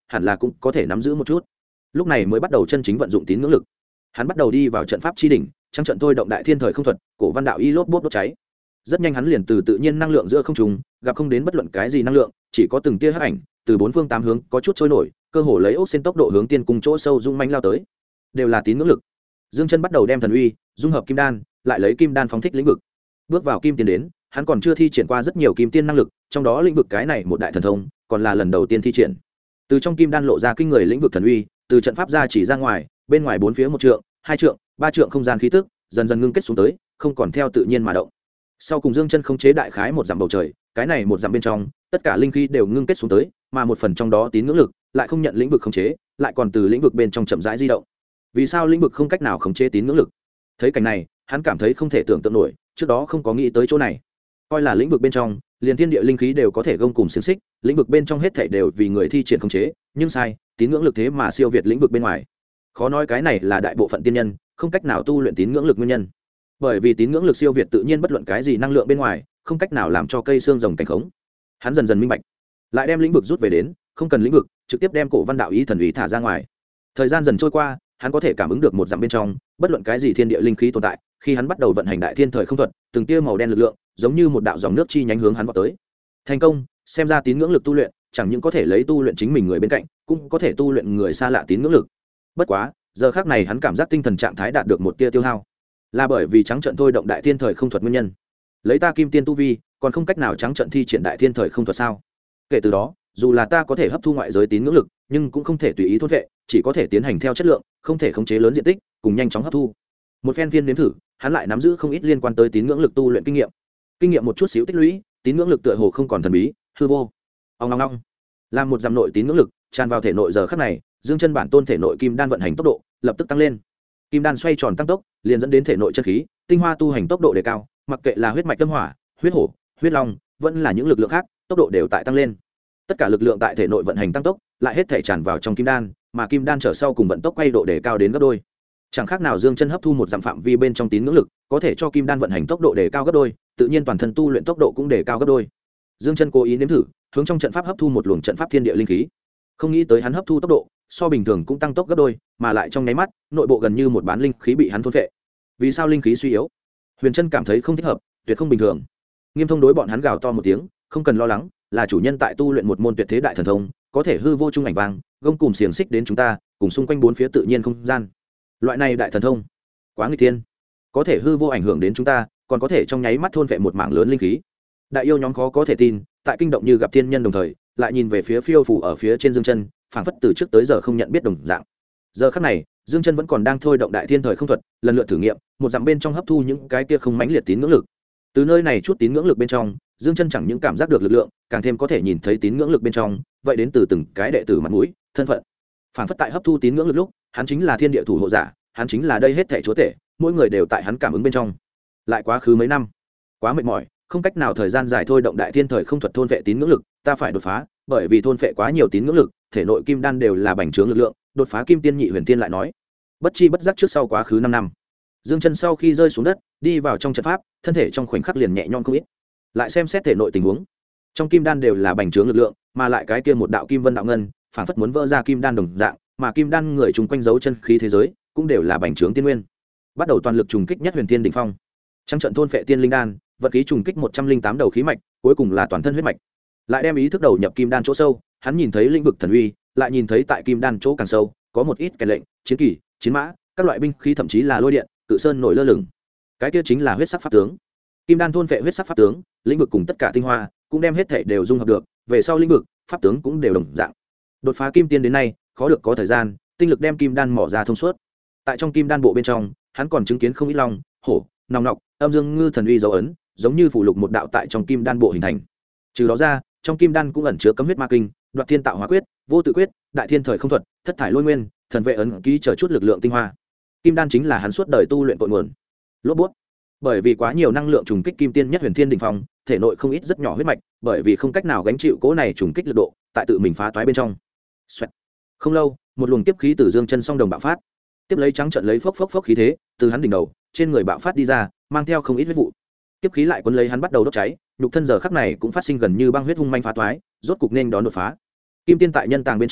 hẳn là cũng có thể nắm giữ một chút. Lúc này mới bắt đầu chân chính vận dụng tín ngưỡng lực. Hắn bắt đầu đi vào trận pháp chi đỉnh, trắng trận thôi động đại thiên thời không thuật, cổ văn đạo y lốp bốp đốt cháy. Rất nhanh hắn liền từ tự nhiên năng lượng giữa không trung gặp không đến bất luận cái gì năng lượng, chỉ có từng tia hắc ảnh từ bốn phương tám hướng có chút trôi nổi, cơ hồ lấy ốc xin tốc độ hướng tiên cung chỗ sâu dung manh lao tới. Đều là tín ngưỡng lực. Dương Chân bắt đầu đem thần uy dung hợp kim đan, lại lấy kim đan phóng thích lĩnh vực. Bước vào kim tiên đến, hắn còn chưa thi triển qua rất nhiều kim tiên năng lực, trong đó lĩnh vực cái này một đại thần thông, còn là lần đầu tiên thi triển. Từ trong kim đan lộ ra kinh người lĩnh vực thần uy, từ trận pháp ra chỉ ra ngoài, bên ngoài bốn phía một trượng, hai trượng, ba trượng không gian khí tức, dần dần ngưng kết xuống tới, không còn theo tự nhiên mà động. Sau cùng Dương Chân không chế đại khái một dặm bầu trời, cái này một dặm bên trong, tất cả linh khí đều ngưng kết xuống tới, mà một phần trong đó tín ngưỡng lực lại không nhận lĩnh vực khống chế, lại còn từ lĩnh vực bên trong chậm rãi di động. Vì sao lĩnh vực không cách nào khống chế tín ngưỡng lực? Thấy cảnh này, hắn cảm thấy không thể tưởng tượng nổi, trước đó không có nghĩ tới chỗ này. Coi là lĩnh vực bên trong, liền thiên địa linh khí đều có thể gông cùng xiềng xích, lĩnh vực bên trong hết thảy đều vì người thi triển khống chế, nhưng sai, tín ngưỡng lực thế mà siêu việt lĩnh vực bên ngoài. Khó nói cái này là đại bộ phận tiên nhân không cách nào tu luyện tín ngưỡng lực nguyên nhân. Bởi vì tín ngưỡng lực siêu việt tự nhiên bất luận cái gì năng lượng bên ngoài, không cách nào làm cho cây xương rồng cảnh khống. Hắn dần dần minh bạch, lại đem lĩnh vực rút về đến, không cần lĩnh vực, trực tiếp đem cổ văn đạo ý thần ý thả ra ngoài. Thời gian dần trôi qua, hắn có thể cảm ứng được một dặm bên trong bất luận cái gì thiên địa linh khí tồn tại. Khi hắn bắt đầu vận hành đại thiên thời không thuật, từng tia màu đen lực lượng giống như một đạo dòng nước chi nhánh hướng hắn vọt tới. Thành công, xem ra tín ngưỡng lực tu luyện chẳng những có thể lấy tu luyện chính mình người bên cạnh, cũng có thể tu luyện người xa lạ tín ngưỡng lực. Bất quá, giờ khắc này hắn cảm giác tinh thần trạng thái đạt được một tia tiêu hao, là bởi vì trắng trận thôi động đại thiên thời không thuật nguyên nhân. Lấy ta kim tiên tu vi, còn không cách nào trắng trận thi triển đại thiên thời không thuật sao? Kể từ đó, dù là ta có thể hấp thu ngoại giới tín ngưỡng lực, nhưng cũng không thể tùy ý thôn vệ, chỉ có thể tiến hành theo chất lượng, không thể khống chế lớn diện tích, cùng nhanh chóng hấp thu. Một phen viên nếm thử, hắn lại nắm giữ không ít liên quan tới tín ngưỡng lực tu luyện kinh nghiệm một chút xíu tích lũy, tín ngưỡng lực tựa hồ không còn thần bí, hư vô. Ong ong ong. Làm một dặm nội tín ngưỡng lực tràn vào thể nội, giờ khắc này, Dương Chân bản tôn thể nội kim đan vận hành tốc độ lập tức tăng lên. Kim đan xoay tròn tăng tốc, liền dẫn đến thể nội chân khí, tinh hoa tu hành tốc độ đề cao, mặc kệ là huyết mạch tâm hỏa, huyết hổ, huyết long, vẫn là những lực lượng khác, tốc độ đều tại tăng lên. Tất cả lực lượng tại thể nội vận hành tăng tốc, lại hết thể tràn vào trong kim đan, mà kim đan trở sau cùng vận tốc quay độ đề cao đến gấp đôi. Chẳng khác nào Dương Chân hấp thu một dặm phạm vi bên trong tín ngưỡng lực, có thể cho kim đan vận hành tốc độ đề cao gấp đôi, tự nhiên toàn thân tu luyện tốc độ cũng đề cao gấp đôi. Dương Chân cố ý nếm thử, hướng trong trận pháp hấp thu một luồng trận pháp thiên địa linh khí. Không nghĩ tới hắn hấp thu tốc độ so bình thường cũng tăng tốc gấp đôi, mà lại trong nháy mắt, nội bộ gần như một bán linh khí bị hắn thôn phệ. Vì sao linh khí suy yếu? Huyền Trân cảm thấy không thích hợp, tuyệt không bình thường. Nghiêm Thông đối bọn hắn gào to một tiếng, không cần lo lắng, là chủ nhân tại tu luyện một môn tuyệt thế đại thần thông, có thể hư vô trung ảnh vang, gông cùng xiềng xích đến chúng ta, cùng xung quanh bốn phía tự nhiên không gian. Loại này đại thần thông, quá nguy thiên, có thể hư vô ảnh hưởng đến chúng ta, còn có thể trong nháy mắt thôn phệ một mảng lớn linh khí. Đại yêu nhóm khó có thể tin, tại kinh động như gặp thiên nhân đồng thời, lại nhìn về phía phiêu phù ở phía trên Dương Chân, phảng phất từ trước tới giờ không nhận biết đồng dạng. Giờ khắc này, Dương Chân vẫn còn đang thôi động đại thiên thời không thuật, lần lượt thử nghiệm, một dặm bên trong hấp thu những cái kia không mãnh liệt tín ngưỡng lực. Từ nơi này chút tín ngưỡng lực bên trong, Dương Chân chẳng những cảm giác được lực lượng, càng thêm có thể nhìn thấy tín ngưỡng lực bên trong, vậy đến từ từng cái đệ tử mặt mũi, thân phận. Phảng phất tại hấp thu tín ngưỡng lực lúc, hắn chính là thiên địa thủ hộ giả, hắn chính là đây hết thảy chúa tể, mỗi người đều tại hắn cảm ứng bên trong. Lại quá khứ mấy năm, quá mệt mỏi, không cách nào thời gian dài thôi động đại thiên thời không thuật thôn vệ tín ngưỡng lực, ta phải đột phá, bởi vì thôn vệ quá nhiều tín ngưỡng lực, thể nội kim đan đều là bành trướng lực lượng, đột phá kim tiên nhị huyền tiên lại nói. Bất chi bất giác trước sau quá khứ 5 năm. Dương Chân sau khi rơi xuống đất, đi vào trong trận pháp, thân thể trong khoảnh khắc liền nhẹ nhõm không ít. Lại xem xét thể nội tình huống, trong kim đan đều là bành trướng lực lượng, mà lại cái kia một đạo kim vân đạo ngân, phảng phất muốn vỡ ra kim đan đồng dạng, mà kim đan người trùng quanh giấu chân khí thế giới, cũng đều là bành trướng tiên nguyên. Bắt đầu toàn lực trùng kích nhất huyền tiên đỉnh phong. Trong trận thôn phệ tiên linh đan, vật khí trùng kích 108 đầu khí mạch, cuối cùng là toàn thân huyết mạch. Lại đem ý thức đầu nhập kim đan chỗ sâu, hắn nhìn thấy lĩnh vực thần uy, lại nhìn thấy tại kim đan chỗ càng sâu, có một ít kèn lệnh, chiến kỳ, chiến mã, các loại binh khí, thậm chí là lôi điện, cự sơn nổi lơ lửng. Cái kia chính là huyết sắc pháp tướng. Kim đan thôn phệ huyết sắc pháp tướng, lĩnh vực cùng tất cả tinh hoa, cũng đem hết thể đều dung hợp được, về sau lĩnh vực, pháp tướng cũng đều đồng dạng. Đột phá kim tiên đến nay, khó được có thời gian, tinh lực đem kim đan mỏ ra thông suốt. Tại trong kim đan bộ bên trong, hắn còn chứng kiến không ít long, hổ, nòng nọc, âm dương ngư thần uy dấu ấn, giống như phủ lục một đạo tại trong kim đan bộ hình thành. Trừ đó ra, trong kim đan cũng ẩn chứa cấm huyết ma kinh, đoạt thiên tạo hóa quyết, vô tự quyết, đại thiên thời không thuật, thất thải lôi nguyên, thần vệ ấn ký chờ chút lực lượng tinh hoa. Kim đan chính là hắn suốt đời tu luyện cội nguồn. Lốp bút. Bởi vì quá nhiều năng lượng trùng kích kim tiên nhất huyền thiên đỉnh phong, thể nội không ít rất nhỏ huyết mạch, bởi vì không cách nào gánh chịu cố này trùng kích lực độ, tại tự mình phá toái bên trong. Xoẹt. Không lâu, một luồng tiếp khí từ Dương Chân song đồng bạo phát. Tiếp lấy trắng trận lấy phốc phốc phốc khí thế, từ hắn đỉnh đầu, trên người bạo phát đi ra, mang theo không ít huyết vụ. Tiếp khí lại cuốn lấy hắn bắt đầu đốt cháy, nhục thân giờ khắc này cũng phát sinh gần như băng huyết hung manh phá toái, rốt cục nên đón đột phá. Kim tiên tại nhân tàng bên trong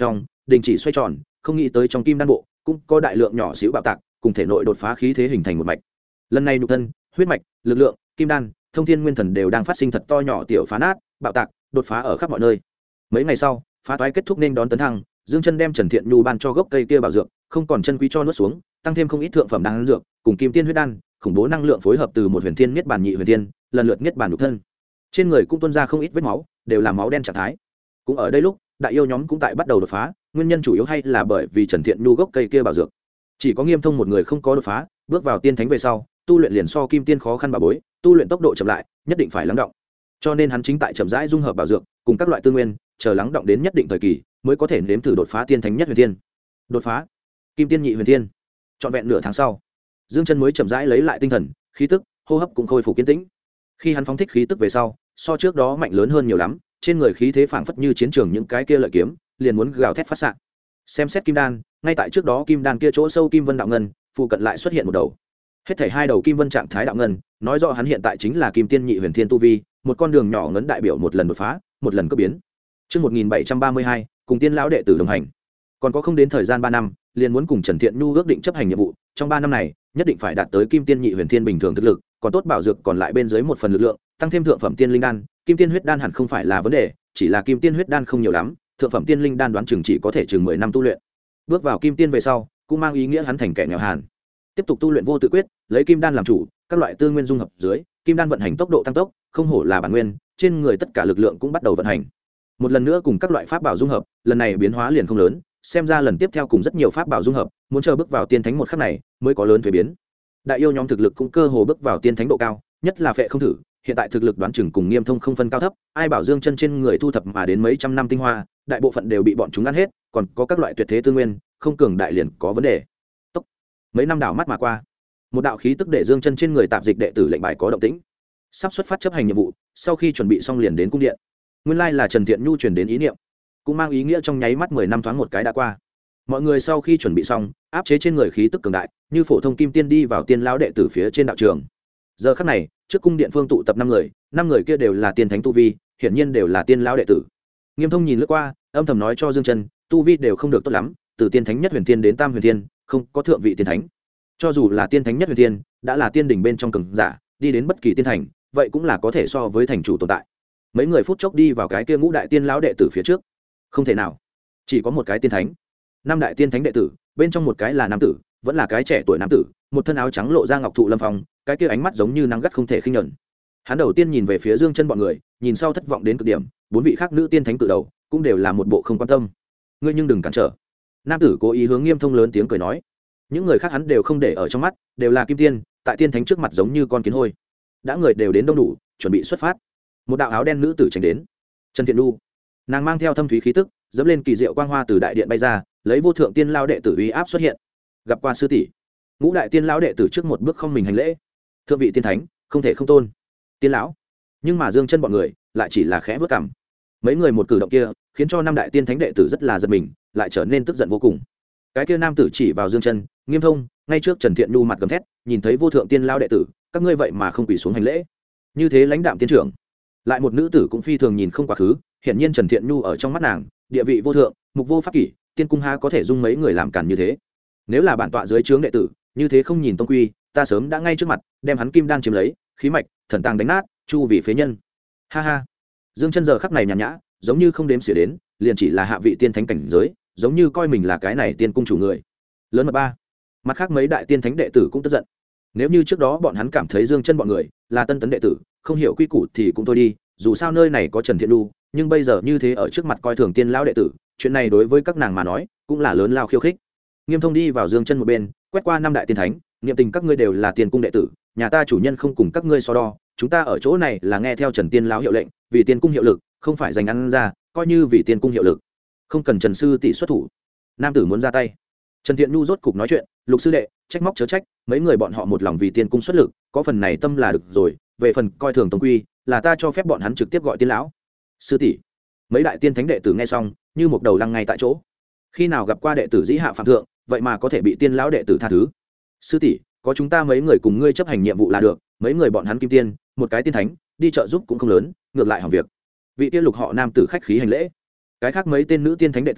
đình chỉ xoay tròn, không nghĩ tới trong kim đan bộ cũng có đại lượng nhỏ xíu bạo tạc, cùng thể nội đột phá khí thế hình thành một mạch. Lần này nhục thân, huyết mạch, lực lượng, kim đan, thông thiên nguyên thần đều đang phát sinh thật to nhỏ tiểu phá nát, bạo tạc, đột phá ở khắp mọi nơi. Mấy ngày sau, phá toái kết thúc nên đón tấn thăng, Dương Chân đem Trần Thiện Nhu ban cho gốc cây kia bảo dược, không còn chân quý cho nuốt xuống, tăng thêm không ít thượng phẩm đan dược, cùng kim tiên huyết đan, khủng bố năng lượng phối hợp từ một huyền thiên niết bàn nhị huyền thiên, lần lượt niết bàn nhục thân. Trên người cũng tuôn ra không ít vết máu, đều là máu đen trạng thái. Cũng ở đây lúc, đại yêu nhóm cũng tại bắt đầu đột phá, nguyên nhân chủ yếu hay là bởi vì Trần Thiện Nhu gốc cây kia bảo dược. Chỉ có Nghiêm Thông một người không có đột phá, bước vào tiên thánh về sau, tu luyện liền so kim tiên khó khăn bà bối, tu luyện tốc độ chậm lại, nhất định phải lắng động. Cho nên hắn chính tại chậm rãi dung hợp bảo dược, cùng các loại tư nguyên, chờ lắng động đến nhất định thời kỳ, mới có thể nếm thử đột phá tiên thánh nhất huyền thiên. Đột phá kim tiên nhị huyền thiên. Trọn vẹn nửa tháng sau, Dương Chân mới chậm rãi lấy lại tinh thần, khí tức, hô hấp cũng khôi phục kiên tĩnh. Khi hắn phóng thích khí tức về sau, so trước đó mạnh lớn hơn nhiều lắm, trên người khí thế phảng phất như chiến trường những cái kia lợi kiếm, liền muốn gào thét phát xạ. Xem xét kim đan, ngay tại trước đó kim đan kia chỗ sâu kim vân đạo ngân, phụ cận lại xuất hiện một đầu. Hết thảy hai đầu kim vân trạng thái đạo ngân, nói rõ hắn hiện tại chính là kim tiên nhị huyền thiên tu vi, một con đường nhỏ ngấn đại biểu một lần đột phá, một lần cấp biến. Chương 1732, cùng tiên lão đệ tử đồng hành. Còn có không đến thời gian 3 năm, liền muốn cùng Trần Thiện Nhu ước định chấp hành nhiệm vụ, trong 3 năm này, nhất định phải đạt tới kim tiên nhị huyền thiên bình thường thực lực, còn tốt bảo dược còn lại bên dưới một phần lực lượng, tăng thêm thượng phẩm tiên linh đan, kim tiên huyết đan hẳn không phải là vấn đề, chỉ là kim tiên huyết đan không nhiều lắm, thượng phẩm tiên linh đan đoán chừng chỉ có thể chừng 10 năm tu luyện. Bước vào kim tiên về sau, cũng mang ý nghĩa hắn thành kẻ nghèo hàn. Tiếp tục tu luyện vô tự quyết, lấy kim đan làm chủ, các loại tư nguyên dung hợp dưới, kim đan vận hành tốc độ tăng tốc, không hổ là bản nguyên, trên người tất cả lực lượng cũng bắt đầu vận hành. Một lần nữa cùng các loại pháp bảo dung hợp, lần này biến hóa liền không lớn, xem ra lần tiếp theo cùng rất nhiều pháp bảo dung hợp, muốn chờ bước vào tiên thánh một khắc này mới có lớn thay biến. Đại yêu nhóm thực lực cũng cơ hồ bước vào tiên thánh độ cao, nhất là Phệ Không Thử, hiện tại thực lực đoán chừng cùng Nghiêm Thông không phân cao thấp, ai bảo Dương Chân trên người thu thập mà đến mấy trăm năm tinh hoa, đại bộ phận đều bị bọn chúng ăn hết, còn có các loại tuyệt thế tư nguyên, không cường đại liền có vấn đề. Tốc. Mấy năm đảo mắt mà qua, một đạo khí tức để Dương Chân trên người tạp dịch đệ tử lệnh bài có động tĩnh, sắp xuất phát chấp hành nhiệm vụ, sau khi chuẩn bị xong liền đến cung điện. Nguyên lai là Trần Thiện Nhu truyền đến ý niệm, cũng mang ý nghĩa trong nháy mắt 10 năm thoáng một cái đã qua. Mọi người sau khi chuẩn bị xong, áp chế trên người khí tức cường đại, như phổ thông kim tiên đi vào tiên lão đệ tử phía trên đạo trường. Giờ khắc này, trước cung điện phương tụ tập 5 người, 5 người kia đều là tiên thánh tu vi, hiển nhiên đều là tiên lão đệ tử. Nghiêm Thông nhìn lướt qua, âm thầm nói cho Dương Chân, tu vi đều không được tốt lắm, từ tiên thánh nhất huyền tiên đến tam huyền tiên, không có thượng vị tiên thánh. Cho dù là tiên thánh nhất huyền tiên, đã là tiên đỉnh bên trong cường giả, đi đến bất kỳ tiên thành, vậy cũng là có thể so với thành chủ tồn tại. Mấy người phút chốc đi vào cái kia ngũ đại tiên lão đệ tử phía trước. Không thể nào, chỉ có một cái tiên thánh. 5 đại tiên thánh đệ tử, bên trong một cái là nam tử, vẫn là cái trẻ tuổi nam tử, một thân áo trắng lộ ra ngọc thụ lâm phong, cái kia ánh mắt giống như nắng gắt không thể khinh nhẫn. Hắn đầu tiên nhìn về phía Dương Chân bọn người, nhìn sau thất vọng đến cực điểm, 4 vị khác nữ tiên thánh cự đầu, cũng đều là một bộ không quan tâm. Ngươi nhưng đừng cản trở. Nam tử cố ý hướng Nghiêm Thông lớn tiếng cười nói. Những người khác hắn đều không để ở trong mắt, đều là kim tiên, tại tiên thánh trước mặt giống như con kiến hôi. Đã người đều đến đông đủ, chuẩn bị xuất phát. Một đạo áo đen nữ tử tránh đến. Trần Thiện Nhu, nàng mang theo thâm thúy khí tức, dẫm lên kỳ diệu quang hoa từ đại điện bay ra, lấy vô thượng tiên lao đệ tử uy áp xuất hiện. Gặp qua sư tỷ. Ngũ đại tiên lão đệ tử trước một bước không mình hành lễ. Thượng vị tiên thánh, không thể không tôn. Tiên lão. Nhưng mà Dương Chân bọn người lại chỉ là khẽ vớt cằm. Mấy người một cử động kia, khiến cho 5 đại tiên thánh đệ tử rất là giật mình, lại trở nên tức giận vô cùng. Cái kia nam tử chỉ vào Dương Chân, Nghiêm Thông, ngay trước Trần Thiện Nhu mặt gầm thét, nhìn thấy vô thượng tiên lão đệ tử, các ngươi vậy mà không quỳ xuống hành lễ. Như thế lãnh đạm tiên trưởng. Lại một nữ tử cũng phi thường nhìn không quá khứ, hiển nhiên Trần Thiện Nhu ở trong mắt nàng, địa vị vô thượng, mục vô pháp kỷ, tiên cung ha có thể dung mấy người làm cản như thế. Nếu là bản tọa dưới trướng đệ tử, như thế không nhìn tông quy, ta sớm đã ngay trước mặt đem hắn kim đan chiếm lấy, khí mạch, thần tàng đánh nát, chu vì phế nhân. Ha ha. Dương Chân giờ khắc này nhàn nhã, giống như không đếm xỉa đến, liền chỉ là hạ vị tiên thánh cảnh giới, giống như coi mình là cái này tiên cung chủ người. Lớn mật ba. Mặt khác mấy đại tiên thánh đệ tử cũng tức giận. Nếu như trước đó bọn hắn cảm thấy Dương Chân bọn người là tân tấn đệ tử, không hiểu quy củ thì cũng thôi đi, dù sao nơi này có Trần Thiện Nhu, nhưng bây giờ như thế ở trước mặt coi thường tiên lão đệ tử, chuyện này đối với các nàng mà nói cũng là lớn lao khiêu khích. Nghiêm Thông đi vào Dương Chân một bên, quét qua 5 đại tiên thánh, niệm tình các ngươi đều là tiên cung đệ tử, nhà ta chủ nhân không cùng các ngươi so đo, chúng ta ở chỗ này là nghe theo Trần tiên lão hiệu lệnh, vì tiên cung hiệu lực, không phải dành ăn ra, coi như vì tiên cung hiệu lực, không cần Trần sư tỷ xuất thủ. Nam tử muốn ra tay. Trần Thiện Nhu rốt cục nói chuyện, Lục sư đệ, trách móc chớ trách, mấy người bọn họ một lòng vì tiên cung xuất lực, có phần này tâm là được rồi, về phần coi thường tông quy, là ta cho phép bọn hắn trực tiếp gọi tiên lão. Sư tỷ. Mấy đại tiên thánh đệ tử nghe xong, như một đầu lăng ngay tại chỗ. Khi nào gặp qua đệ tử dĩ hạ phạm thượng, vậy mà có thể bị tiên lão đệ tử tha thứ. Sư tỷ, có chúng ta mấy người cùng ngươi chấp hành nhiệm vụ là được, mấy người bọn hắn kim tiên, một cái tiên thánh, đi trợ giúp cũng không lớn, ngược lại hỏng việc. Vị tiên lục họ nam tử khách khí hành lễ. Cái khác mấy tên nữ tiên thánh đệ tử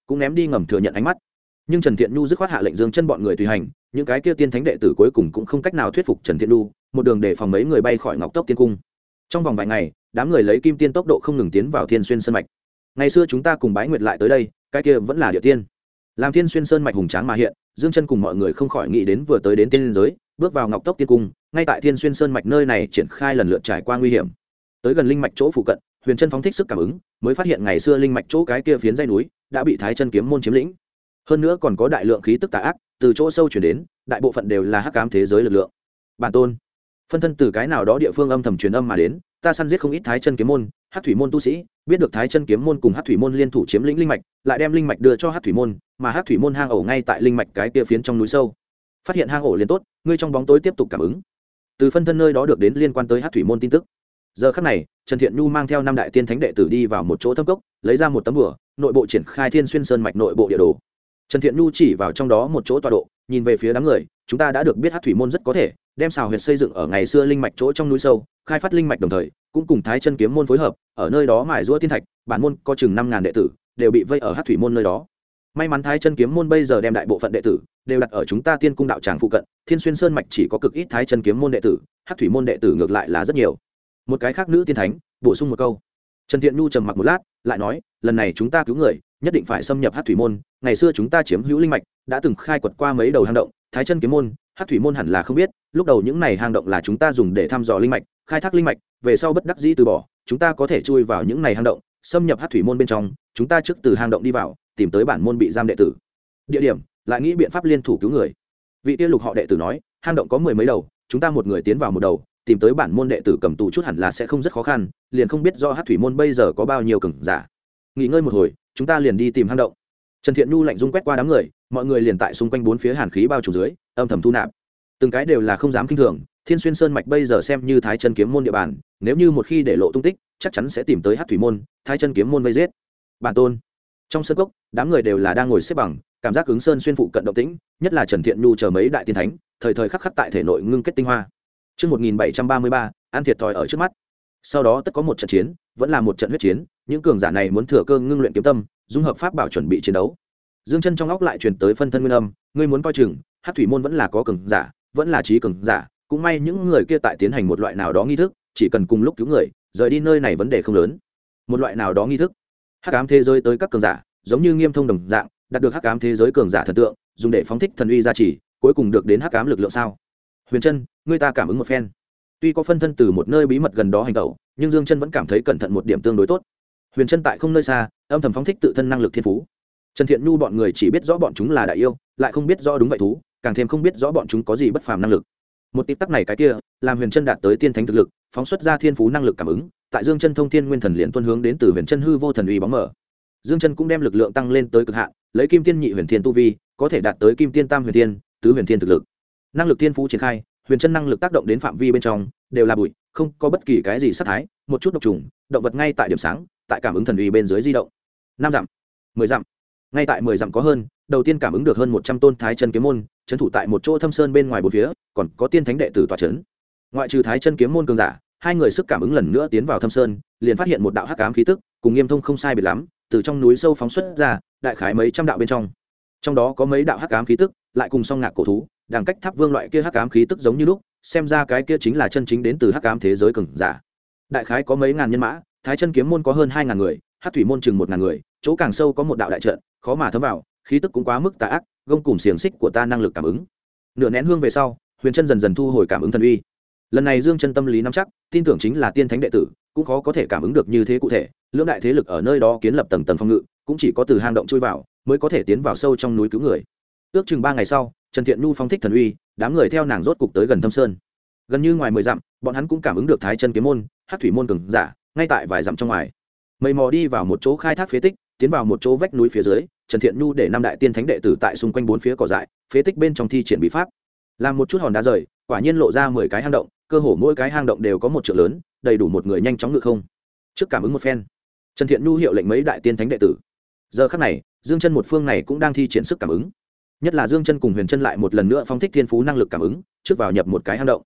cũng ném đi ngầm thừa nhận ánh mắt. Nhưng Trần Thiện Nhu dứt khoát hạ lệnh Dương Chân bọn người tùy hành, những cái kia tiên thánh đệ tử cuối cùng cũng không cách nào thuyết phục Trần Thiện Nhu, một đường để phòng mấy người bay khỏi Ngọc Tốc Tiên cung. Trong vòng vài ngày, đám người lấy kim tiên tốc độ không ngừng tiến vào Thiên Xuyên sơn mạch. Ngày xưa chúng ta cùng Bái Nguyệt lại tới đây, cái kia vẫn là địa tiên. Làm Thiên Xuyên sơn mạch hùng tráng mà hiện, Dương Chân cùng mọi người không khỏi nghĩ đến vừa tới đến tiên giới, bước vào Ngọc Tốc Tiên cung, ngay tại Thiên Xuyên sơn mạch nơi này triển khai lần lượt trải qua nguy hiểm. Tới gần linh mạch chỗ phụ cận, Huyền Chân phóng thích sức cảm ứng, mới phát hiện ngày xưa linh mạch chỗ cái kia phiến dãy núi đã bị Thái Chân kiếm môn chiếm lĩnh. Hơn nữa còn có đại lượng khí tức tà ác từ chỗ sâu chuyển đến, đại bộ phận đều là hắc ám thế giới lực lượng. Bản tôn phân thân từ cái nào đó địa phương âm thầm truyền âm mà đến, ta săn giết không ít Thái Chân kiếm môn, Hắc thủy môn tu sĩ, biết được Thái Chân kiếm môn cùng Hắc thủy môn liên thủ chiếm lĩnh linh mạch, lại đem linh mạch đưa cho Hắc thủy môn, mà Hắc thủy môn hang ổ ngay tại linh mạch cái kia phiến trong núi sâu. Phát hiện hang ổ liền tốt, ngươi trong bóng tối tiếp tục cảm ứng. Từ phân thân nơi đó được đến liên quan tới Hắc thủy môn tin tức. Giờ khắc này, Trần Thiện Nhu mang theo 5 đại tiên thánh đệ tử đi vào một chỗ thâm cốc, lấy ra một tấm bùa, nội bộ triển khai Thiên Xuyên sơn mạch nội bộ địa đồ. Trần Thiện Nhu chỉ vào trong đó một chỗ tọa độ, nhìn về phía đám người, chúng ta đã được biết Hắc thủy môn rất có thể đem xào huyệt xây dựng ở ngày xưa linh mạch chỗ trong núi sâu, khai phát linh mạch đồng thời, cũng cùng Thái Chân kiếm môn phối hợp, ở nơi đó mài giũa tiên thạch, bản môn có chừng 5000 đệ tử, đều bị vây ở Hắc thủy môn nơi đó. May mắn Thái Chân kiếm môn bây giờ đem đại bộ phận đệ tử đều đặt ở chúng ta Tiên cung đạo tràng phụ cận, Thiên Xuyên sơn mạch chỉ có cực ít Thái Chân kiếm môn đệ tử, Hắc thủy môn đệ tử ngược lại là rất nhiều. Một cái khác nữ tiên thánh bổ sung một câu. Trần Thiện Nhu trầm mặc một lát, lại nói, lần này chúng ta cứu người, nhất định phải xâm nhập Hắc thủy môn, ngày xưa chúng ta chiếm hữu linh mạch, đã từng khai quật qua mấy đầu hang động, Thái Chân kiếm môn, Hắc thủy môn hẳn là không biết, lúc đầu những này hang động là chúng ta dùng để thăm dò linh mạch, khai thác linh mạch, về sau bất đắc dĩ từ bỏ, chúng ta có thể chui vào những này hang động, xâm nhập Hắc thủy môn bên trong, chúng ta trước từ hang động đi vào, tìm tới bản môn bị giam đệ tử. Địa điểm, lại nghĩ biện pháp liên thủ cứu người. Vị tiên lục họ đệ tử nói, hang động có 10 mấy đầu, chúng ta một người tiến vào một đầu, tìm tới bản môn đệ tử cầm tù chút hẳn là sẽ không rất khó khăn, liền không biết do Hắc thủy môn bây giờ có bao nhiêu cường giả. Nghỉ ngơi một hồi, chúng ta liền đi tìm hang động. Trần Thiện Nhu lạnh dung quét qua đám người, mọi người liền tại xung quanh bốn phía hàn khí bao trùm dưới, âm thầm thu nạp. Từng cái đều là không dám kinh thường, Thiên Xuyên sơn mạch bây giờ xem như Thái Chân kiếm môn địa bàn, nếu như một khi để lộ tung tích, chắc chắn sẽ tìm tới Hắc thủy môn, Thái Chân kiếm môn vây giết. Bản tôn. Trong sân cốc, đám người đều là đang ngồi xếp bằng, cảm giác ứng sơn xuyên phụ cận động tĩnh, nhất là Trần Thiện Nhu chờ mấy đại tiên thánh, thời thời khắc khắc tại thể nội ngưng kết tinh hoa. Chương 1733, ăn thiệt thòi ở trước mắt. Sau đó tất có một trận chiến, vẫn là một trận huyết chiến, những cường giả này muốn thừa cơ ngưng luyện kiếm tâm, dung hợp pháp bảo chuẩn bị chiến đấu. Dương Chân trong óc lại truyền tới phân thân nguyên âm, ngươi muốn coi chừng, Hắc thủy môn vẫn là có cường giả, vẫn là trí cường giả, cũng may những người kia tại tiến hành một loại nào đó nghi thức, chỉ cần cùng lúc cứu người, rời đi nơi này vấn đề không lớn. Một loại nào đó nghi thức. Hắc ám thế giới tới các cường giả, giống như Nghiêm Thông đồng dạng, đạt được hắc ám thế giới cường giả thần tượng, dùng để phóng thích thần uy gia trì, cuối cùng được đến hắc ám lực lượng sao? Huyền Chân, ngươi ta cảm ứng một phen. Tuy có phân thân từ một nơi bí mật gần đó hành tẩu, nhưng Dương Chân vẫn cảm thấy cẩn thận một điểm tương đối tốt. Huyền Chân tại không nơi xa, âm thầm phóng thích tự thân năng lực thiên phú. Trần Thiện Nhu bọn người chỉ biết rõ bọn chúng là đại yêu, lại không biết rõ đúng vậy thú, càng thêm không biết rõ bọn chúng có gì bất phàm năng lực. Một tịp tắc này cái kia, làm Huyền Chân đạt tới tiên thánh thực lực, phóng xuất ra thiên phú năng lực cảm ứng, tại Dương Chân thông thiên nguyên thần liền tuôn hướng đến từ Huyền Chân hư vô thần uy bóng mở. Dương Chân cũng đem lực lượng tăng lên tới cực hạn, lấy kim tiên nhị huyền thiên tu vi, có thể đạt tới kim tiên tam huyền thiên, tứ huyền thiên thực lực. Năng lực thiên phú triển khai, Huyền Chân năng lực tác động đến phạm vi bên trong đều là bụi, không có bất kỳ cái gì sát thái, một chút độc trùng, động vật ngay tại điểm sáng, tại cảm ứng thần uy bên dưới di động. 5 dặm, 10 dặm. Ngay tại 10 dặm có hơn, đầu tiên cảm ứng được hơn 100 tôn Thái Chân kiếm môn, trấn thủ tại một chỗ thâm sơn bên ngoài bốn phía, còn có tiên thánh đệ tử tọa trấn. Ngoại trừ Thái Chân kiếm môn cường giả, hai người sức cảm ứng lần nữa tiến vào thâm sơn, liền phát hiện một đạo hắc ám khí tức, cùng Nghiêm Thông không sai biệt lắm, từ trong núi sâu phóng xuất ra, đại khái mấy trăm đạo bên trong. Trong đó có mấy đạo hắc ám khí tức, lại cùng song ngạc cổ thú, đằng cách tháp vương loại kia hắc ám khí tức giống như lúc, xem ra cái kia chính là chân chính đến từ hắc ám thế giới cường giả. Đại khái có mấy ngàn nhân mã, Thái Chân kiếm môn có hơn 2000 người, Hắc thủy môn chừng 1000 người, chỗ càng sâu có một đạo đại trận, khó mà thấm vào, khí tức cũng quá mức tà ác, gông cùm xiềng xích của ta năng lực cảm ứng. Nửa nén hương về sau, Huyền Chân dần dần thu hồi cảm ứng thần uy. Lần này Dương Chân tâm lý nắm chắc, tin tưởng chính là tiên thánh đệ tử, cũng khó có thể cảm ứng được như thế cụ thể, lưỡng đại thế lực ở nơi đó kiến lập tầng tầng phòng ngự, cũng chỉ có từ hang động chui vào, mới có thể tiến vào sâu trong núi cứu người. Ước chừng 3 ngày sau, Trần Thiện Nhu phóng thích thần uy, đám người theo nàng rốt cục tới gần Thâm Sơn. Gần như ngoài 10 dặm, bọn hắn cũng cảm ứng được Thái Chân kiếm môn, Hắc thủy môn cường giả, ngay tại vài dặm trong ngoài. Mây mò đi vào một chỗ khai thác phế tích, tiến vào một chỗ vách núi phía dưới, Trần Thiện Nhu để 5 đại tiên thánh đệ tử tại xung quanh bốn phía cỏ dại, phế tích bên trong thi triển bí pháp. Làm một chút hòn đá rời, quả nhiên lộ ra 10 cái hang động, cơ hồ mỗi cái hang động đều có một trượng lớn, đầy đủ một người nhanh chóng ngự không. Trước cảm ứng một phen, Trần Thiện Nhu hiệu lệnh mấy đại tiên thánh đệ tử. Giờ khắc này, Dương Chân một phương này cũng đang thi triển sức cảm ứng. Nhất là Dương Chân cùng Huyền Chân lại một lần nữa phóng thích thiên phú năng lực cảm ứng, trước vào nhập một cái hang động.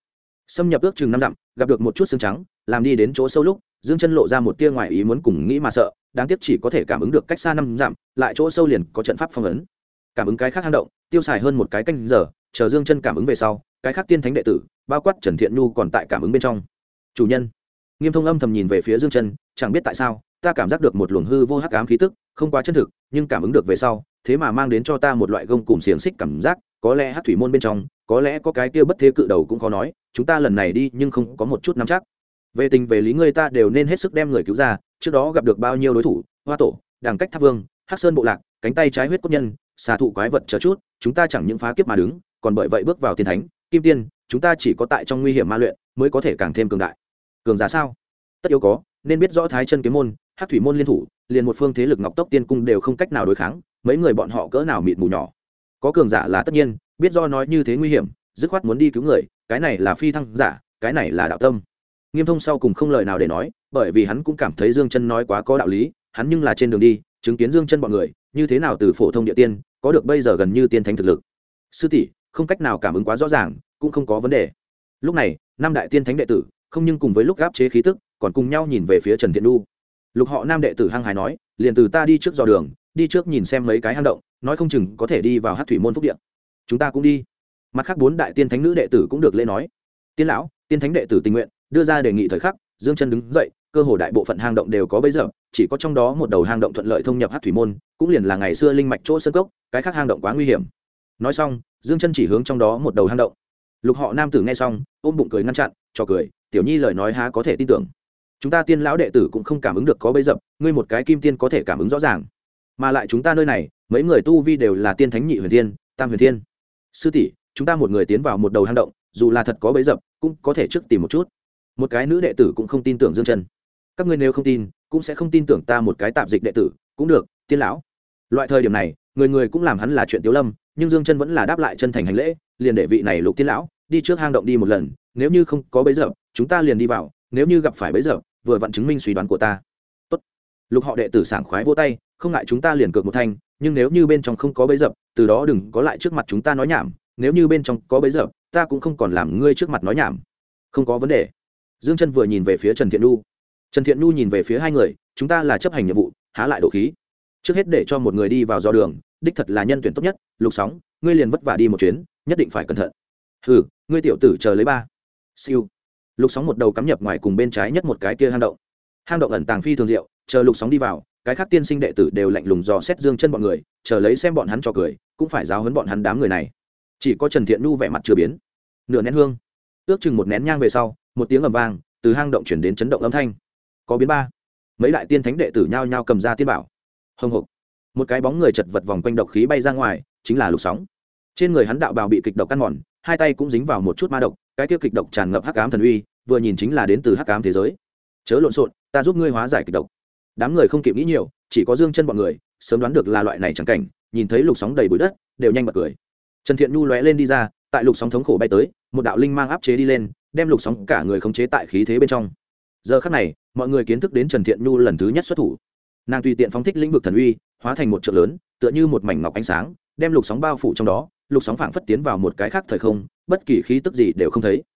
xâm nhập ước chừng 5 dặm, gặp được một chút xương trắng, làm đi đến chỗ sâu lúc Dương Chân lộ ra một tia ngoài ý muốn cùng nghĩ mà sợ, đáng tiếc chỉ có thể cảm ứng được cách xa 5 dặm, lại chỗ sâu liền có trận pháp phong ấn. Cảm ứng cái khác hang động, tiêu xài hơn một cái canh giờ, chờ Dương Chân cảm ứng về sau, cái khác tiên thánh đệ tử, bao quát Trần Thiện Nhu còn tại cảm ứng bên trong. Chủ nhân. Nghiêm Thông âm thầm nhìn về phía Dương Chân, chẳng biết tại sao, ta cảm giác được một luồng hư vô hắc ám khí tức, không quá chân thực, nhưng cảm ứng được về sau, thế mà mang đến cho ta một loại gông cùm xiềng xích cảm giác, có lẽ hắc thủy môn bên trong, có lẽ có cái kia bất thế cự đầu cũng khó nói, chúng ta lần này đi nhưng không có một chút nắm chắc. Về tình về lý người ta đều nên hết sức đem người cứu ra, trước đó gặp được bao nhiêu đối thủ, Hoa Tổ, Đằng Cách Tháp Vương, Hắc Sơn bộ lạc, cánh tay trái huyết cốt nhân, xà thụ quái vật chờ chút, chúng ta chẳng những phá kiếp mà đứng, còn bởi vậy bước vào tiên thánh, kim tiên, chúng ta chỉ có tại trong nguy hiểm ma luyện, mới có thể càng thêm cường đại. Cường giả sao? Tất yếu có, nên biết rõ Thái Chân kiếm môn, Hắc thủy môn liên thủ, liền một phương thế lực Ngọc Tốc Tiên cung đều không cách nào đối kháng, mấy người bọn họ cỡ nào mịt mù nhỏ. Có cường giả là tất nhiên, biết do nói như thế nguy hiểm, dứt khoát muốn đi cứu người, cái này là phi thăng giả, cái này là đạo tâm. Nghiêm Thông sau cùng không lời nào để nói, bởi vì hắn cũng cảm thấy Dương Chân nói quá có đạo lý, hắn nhưng là trên đường đi, chứng kiến Dương Chân bọn người, như thế nào từ phổ thông địa tiên, có được bây giờ gần như tiên thánh thực lực. Sư tỷ, không cách nào cảm ứng quá rõ ràng, cũng không có vấn đề. Lúc này, năm đại tiên thánh đệ tử, không nhưng cùng với lúc áp chế khí tức, còn cùng nhau nhìn về phía Trần Thiện Nhu. Lục họ nam đệ tử hăng hái nói, liền từ ta đi trước dò đường, đi trước nhìn xem mấy cái hang động, nói không chừng có thể đi vào Hắc thủy môn phúc địa. Chúng ta cũng đi. Mặt khác 4 đại tiên thánh nữ đệ tử cũng được lễ nói. Tiên lão, tiên thánh đệ tử tình nguyện, đưa ra đề nghị thời khắc, Dương Chân đứng dậy, cơ hồ đại bộ phận hang động đều có bấy giờ, chỉ có trong đó một đầu hang động thuận lợi thông nhập Hắc thủy môn, cũng liền là ngày xưa linh mạch chỗ sơn cốc, cái khác hang động quá nguy hiểm. Nói xong, Dương Chân chỉ hướng trong đó một đầu hang động. Lục họ nam tử nghe xong, ôm bụng cười ngăn chặn, cho cười, tiểu nhi lời nói há có thể tin tưởng. Chúng ta tiên lão đệ tử cũng không cảm ứng được có bấy dập, ngươi một cái kim tiên có thể cảm ứng rõ ràng. Mà lại chúng ta nơi này, mấy người tu vi đều là tiên thánh nhị huyền thiên, tam huyền thiên. Sư tỷ, chúng ta một người tiến vào một đầu hang động, dù là thật có bấy dập, cũng có thể trước tìm một chút. Một cái nữ đệ tử cũng không tin tưởng Dương Chân. Các ngươi nếu không tin, cũng sẽ không tin tưởng ta một cái tạp dịch đệ tử, cũng được, tiên lão. Loại thời điểm này, người người cũng làm hắn là chuyện tiếu lâm, nhưng Dương Chân vẫn là đáp lại chân thành hành lễ, liền để vị này Lục tiên lão đi trước hang động đi một lần, nếu như không có bấy dập, chúng ta liền đi vào, nếu như gặp phải bấy dập, vừa vặn chứng minh suy đoán của ta. Tốt. Lục họ đệ tử sảng khoái vỗ tay, không ngại chúng ta liền cược một thanh, nhưng nếu như bên trong không có bấy dập, từ đó đừng có lại trước mặt chúng ta nói nhảm, nếu như bên trong có bấy dập, ta cũng không còn làm ngươi trước mặt nói nhảm. Không có vấn đề. Dương Chân vừa nhìn về phía Trần Thiện Nhu. Trần Thiện Nhu nhìn về phía hai người, chúng ta là chấp hành nhiệm vụ, há lại độ khí. Trước hết để cho một người đi vào dò đường, đích thật là nhân tuyển tốt nhất, Lục Sóng, ngươi liền vất vả đi một chuyến, nhất định phải cẩn thận. Hừ, ngươi tiểu tử chờ lấy ba. Siêu. Lục Sóng một đầu cắm nhập ngoài cùng bên trái nhất một cái kia hang động. Hang động ẩn tàng phi thường diệu, chờ Lục Sóng đi vào, cái khác tiên sinh đệ tử đều lạnh lùng dò xét Dương Chân bọn người, chờ lấy xem bọn hắn trò cười, cũng phải giáo huấn bọn hắn đám người này. Chỉ có Trần Thiện Nhu vẻ mặt chưa biến. Nửa nén hương, ước chừng một nén nhang về sau, một tiếng ầm vang từ hang động chuyển đến chấn động âm thanh. Có biến ba. Mấy đại tiên thánh đệ tử nhao nhao cầm ra tiên bảo. Hồng hộc. Một cái bóng người chật vật vòng quanh độc khí bay ra ngoài, chính là Lục Sóng. Trên người hắn đạo bào bị kịch độc căn mòn, hai tay cũng dính vào một chút ma độc, cái kia kịch độc tràn ngập hắc ám thần uy, vừa nhìn chính là đến từ hắc ám thế giới. Chớ lộn xộn, ta giúp ngươi hóa giải kịch độc. Đám người không kịp nghĩ nhiều, chỉ có Dương Chân bọn người sớm đoán được là loại này chẳng cảnh, nhìn thấy Lục Sóng đầy bụi đất, đều nhanh bật cười. Trần Thiện Nhu lóe lên đi ra, tại Lục Sóng thống khổ bay tới, một đạo linh mang áp chế đi lên, đem Lục Sóng cả người khống chế tại khí thế bên trong. Giờ khắc này, mọi người kiến thức đến Trần Thiện Nhu lần thứ nhất xuất thủ. Nàng tùy tiện phóng thích lĩnh vực thần uy, hóa thành một trượng lớn, tựa như một mảnh ngọc ánh sáng, đem Lục Sóng bao phủ trong đó. Lục Sóng phảng phất tiến vào một cái khác thời không, bất kỳ khí tức gì đều không thấy.